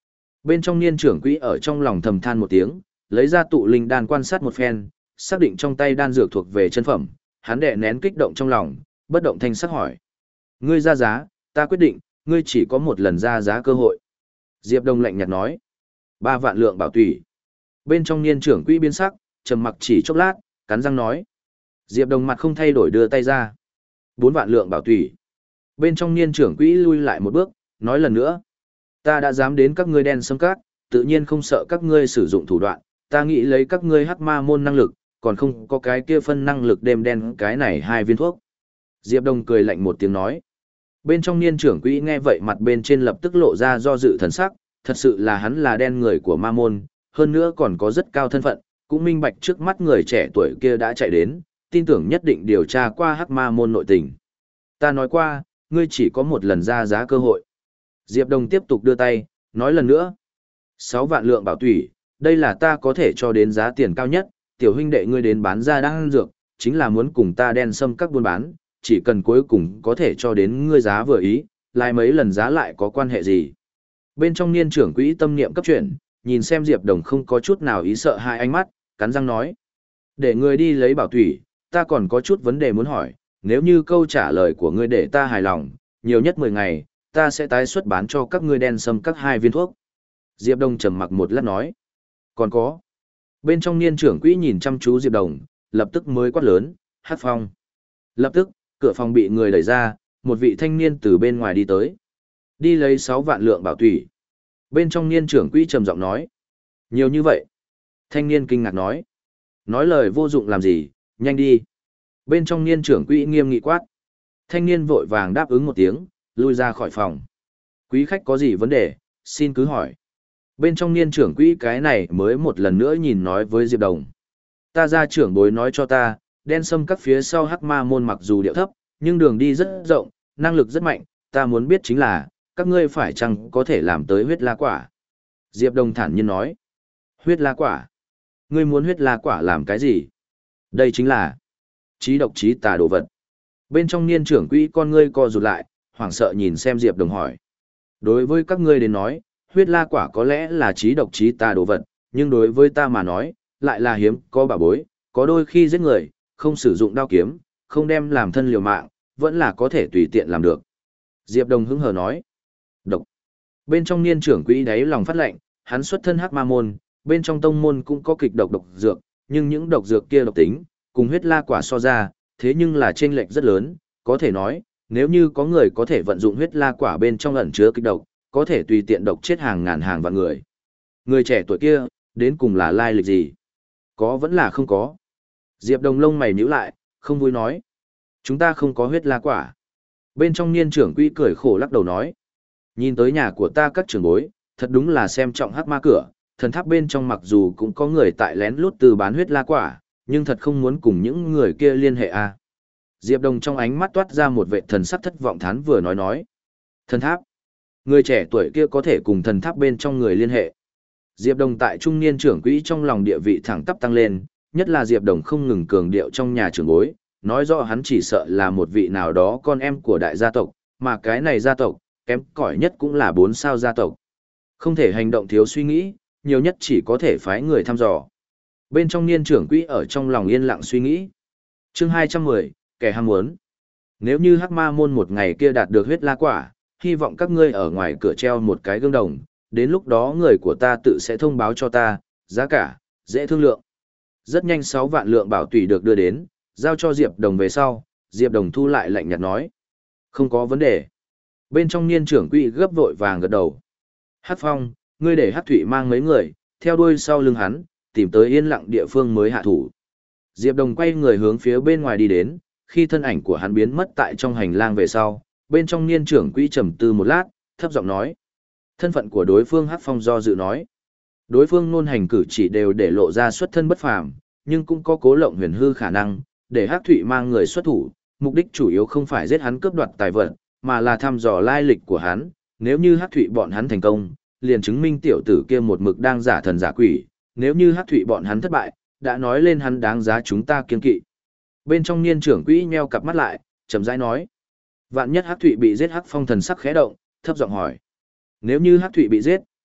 Bên trong niên trưởng quỹ ở trong lòng thầm than một tiếng, lấy ra tụ linh đan quan sát một phen, xác định trong tay đan dược thuộc về chân phẩm, hắn đè nén kích động trong lòng, bất động thanh sắc hỏi. Ngươi ra giá, ta quyết định, ngươi chỉ có một lần ra giá cơ hội. Diệp Đông lạnh nhạt nói. Ba vạn lượng bảo tùy. Bên trong niên trưởng quỹ biến sắc, trầm mặc chỉ chốc lát, cắn răng nói. Diệp Đông mặt không thay đổi đưa tay ra. Bốn vạn lượng bảo tùy. Bên trong niên trưởng quỹ lui lại một bước, nói lần nữa. Ta đã dám đến các ngươi đen sâm cát, tự nhiên không sợ các ngươi sử dụng thủ đoạn, ta nghĩ lấy các ngươi hắc ma môn năng lực, còn không có cái kia phân năng lực đêm đen cái này hai viên thuốc. Diệp Đông cười lạnh một tiếng nói. Bên trong niên trưởng quỹ nghe vậy mặt bên trên lập tức lộ ra do dự thần sắc, thật sự là hắn là đen người của ma môn, hơn nữa còn có rất cao thân phận, cũng minh bạch trước mắt người trẻ tuổi kia đã chạy đến, tin tưởng nhất định điều tra qua hắc ma môn nội tình. Ta nói qua, ngươi chỉ có một lần ra giá cơ hội. Diệp Đông tiếp tục đưa tay, nói lần nữa. Sáu vạn lượng bảo tùy, đây là ta có thể cho đến giá tiền cao nhất, tiểu huynh đệ ngươi đến bán ra đan dược, chính là muốn cùng ta đen sâm các buôn bán, chỉ cần cuối cùng có thể cho đến ngươi giá vừa ý, lại mấy lần giá lại có quan hệ gì. Bên trong niên trưởng quỹ tâm niệm cấp chuyển, nhìn xem Diệp Đồng không có chút nào ý sợ hai ánh mắt, cắn răng nói. Để ngươi đi lấy bảo tùy, ta còn có chút vấn đề muốn hỏi, nếu như câu trả lời của ngươi để ta hài lòng, nhiều nhất mười ngày, ta sẽ tái xuất bán cho các ngươi đen sâm các hai viên thuốc. Diệp Đồng trầm mặc một lát nói. Còn có. Bên trong niên trưởng quỹ nhìn chăm chú Diệp Đồng, lập tức mới quát lớn, hát phong. Lập tức, cửa phòng bị người đẩy ra, một vị thanh niên từ bên ngoài đi tới. Đi lấy sáu vạn lượng bảo tùy. Bên trong niên trưởng quỹ trầm giọng nói. Nhiều như vậy. Thanh niên kinh ngạc nói. Nói lời vô dụng làm gì, nhanh đi. Bên trong niên trưởng quỹ nghiêm nghị quát. Thanh niên vội vàng đáp ứng một tiếng, lui ra khỏi phòng. Quý khách có gì vấn đề, xin cứ hỏi. Bên trong niên trưởng quỹ cái này mới một lần nữa nhìn nói với Diệp Đồng. Ta ra trưởng bối nói cho ta, đen sâm các phía sau hắc ma môn mặc dù điệu thấp, nhưng đường đi rất rộng, năng lực rất mạnh, ta muốn biết chính là, các ngươi phải chăng có thể làm tới huyết la quả. Diệp Đồng thản nhiên nói. Huyết la quả? Ngươi muốn huyết la quả làm cái gì? Đây chính là trí độc trí tà đồ vật. Bên trong niên trưởng quỹ con ngươi co rụt lại, hoảng sợ nhìn xem Diệp Đồng hỏi. Đối với các ngươi đến nói, huyết la quả có lẽ là trí độc trí tà đồ vật, nhưng đối với ta mà nói, lại là hiếm có bảo bối, có đôi khi giết người, không sử dụng đao kiếm, không đem làm thân liều mạng, vẫn là có thể tùy tiện làm được. Diệp Đồng hứng hờ nói. Độc. Bên trong niên trưởng quỹ đáy lòng phát lệnh, hắn xuất thân hắc ma môn, bên trong tông môn cũng có kịch độc độc dược, nhưng những độc dược kia độc tính, cùng huyết la quả so ra, thế nhưng là chênh lệch rất lớn, có thể nói, nếu như có người có thể vận dụng huyết la quả bên trong ẩn chứa kịch độc, có thể tùy tiện độc chết hàng ngàn hàng vạn người. Người trẻ tuổi kia, đến cùng là lai lịch gì? Có vẫn là không có. Diệp Đồng lông mày nhíu lại, không vui nói. Chúng ta không có huyết la quả. Bên trong niên trưởng quỹ cười khổ lắc đầu nói. Nhìn tới nhà của ta các trưởng bối, thật đúng là xem trọng hắc ma cửa, thần tháp bên trong mặc dù cũng có người tại lén lút từ bán huyết la quả, nhưng thật không muốn cùng những người kia liên hệ à. Diệp Đồng trong ánh mắt toát ra một vệ thần sắc thất vọng thán vừa nói nói. Thần tháp. Người trẻ tuổi kia có thể cùng thần tháp bên trong người liên hệ. Diệp Đồng tại trung niên trưởng quỹ trong lòng địa vị thẳng tắp tăng lên, nhất là Diệp Đồng không ngừng cường điệu trong nhà trưởng bối, nói rõ hắn chỉ sợ là một vị nào đó con em của đại gia tộc, mà cái này gia tộc, kém cỏi nhất cũng là bốn sao gia tộc. Không thể hành động thiếu suy nghĩ, nhiều nhất chỉ có thể phái người thăm dò. Bên trong niên trưởng quỹ ở trong lòng yên lặng suy nghĩ. Chương hai trăm mười, kẻ ham muốn. Nếu như hắc ma môn một ngày kia đạt được huyết la quả, hy vọng các ngươi ở ngoài cửa treo một cái gương đồng, đến lúc đó người của ta tự sẽ thông báo cho ta, giá cả, dễ thương lượng. Rất nhanh sáu vạn lượng bảo tùy được đưa đến, giao cho Diệp Đồng về sau, Diệp Đồng thu lại lạnh nhạt nói. Không có vấn đề. Bên trong niên trưởng quỹ gấp vội vàng gật đầu. Hát Phong, ngươi để Hát Thụy mang mấy người, theo đuôi sau lưng hắn, tìm tới yên lặng địa phương mới hạ thủ. Diệp Đồng quay người hướng phía bên ngoài đi đến, khi thân ảnh của hắn biến mất tại trong hành lang về sau, bên trong niên trưởng quỹ trầm tư một lát, thấp giọng nói. Thân phận của đối phương Hát Phong do dự nói. Đối phương nôn hành cử chỉ đều để lộ ra xuất thân bất phàm, nhưng cũng có cố lộng huyền hư khả năng, để Hát Thụy mang người xuất thủ, mục đích chủ yếu không phải giết hắn cướp đoạt tài vật, mà là thăm dò lai lịch của hắn, nếu như Hát Thụy bọn hắn thành công, liền chứng minh tiểu tử kia một mực đang giả thần giả quỷ, nếu như Hát Thụy bọn hắn thất bại, đã nói lên hắn đáng giá chúng ta kiêng kỵ. Bên trong niên trưởng quỹ nheo cặp mắt lại, chậm rãi nói. Vạn nhất Hát Thụy bị giết, Hắc Phong thần sắc khẽ động, thấp giọng hỏi. Nếu như Hát Thụy bị giết,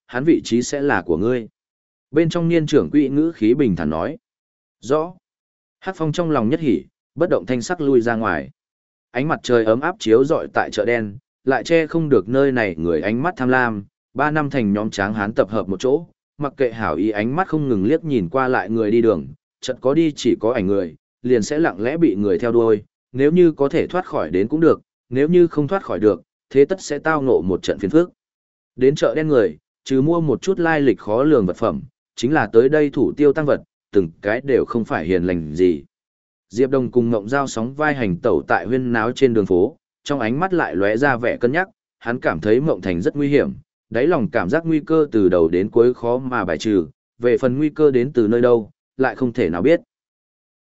hắn vị trí sẽ là của ngươi. Bên trong niên trưởng quỹ ngữ khí bình thản nói. Rõ. Hắc Phong trong lòng nhất hỉ, bất động thanh sắc lui ra ngoài. Ánh mặt trời ấm áp chiếu rọi tại chợ đen, lại che không được nơi này người ánh mắt tham lam, ba năm thành nhóm tráng hán tập hợp một chỗ, mặc kệ hảo ý ánh mắt không ngừng liếc nhìn qua lại người đi đường, chợt có đi chỉ có ảnh người, liền sẽ lặng lẽ bị người theo đuôi, nếu như có thể thoát khỏi đến cũng được, nếu như không thoát khỏi được, thế tất sẽ tao ngộ một trận phiền phức. Đến chợ đen người, trừ mua một chút lai lịch khó lường vật phẩm, chính là tới đây thủ tiêu tăng vật, từng cái đều không phải hiền lành gì. Diệp Đông cùng Ngộng Giao sóng vai hành tẩu tại huyên náo trên đường phố, trong ánh mắt lại lóe ra vẻ cân nhắc, hắn cảm thấy Mộng Thành rất nguy hiểm, đáy lòng cảm giác nguy cơ từ đầu đến cuối khó mà bài trừ, về phần nguy cơ đến từ nơi đâu, lại không thể nào biết.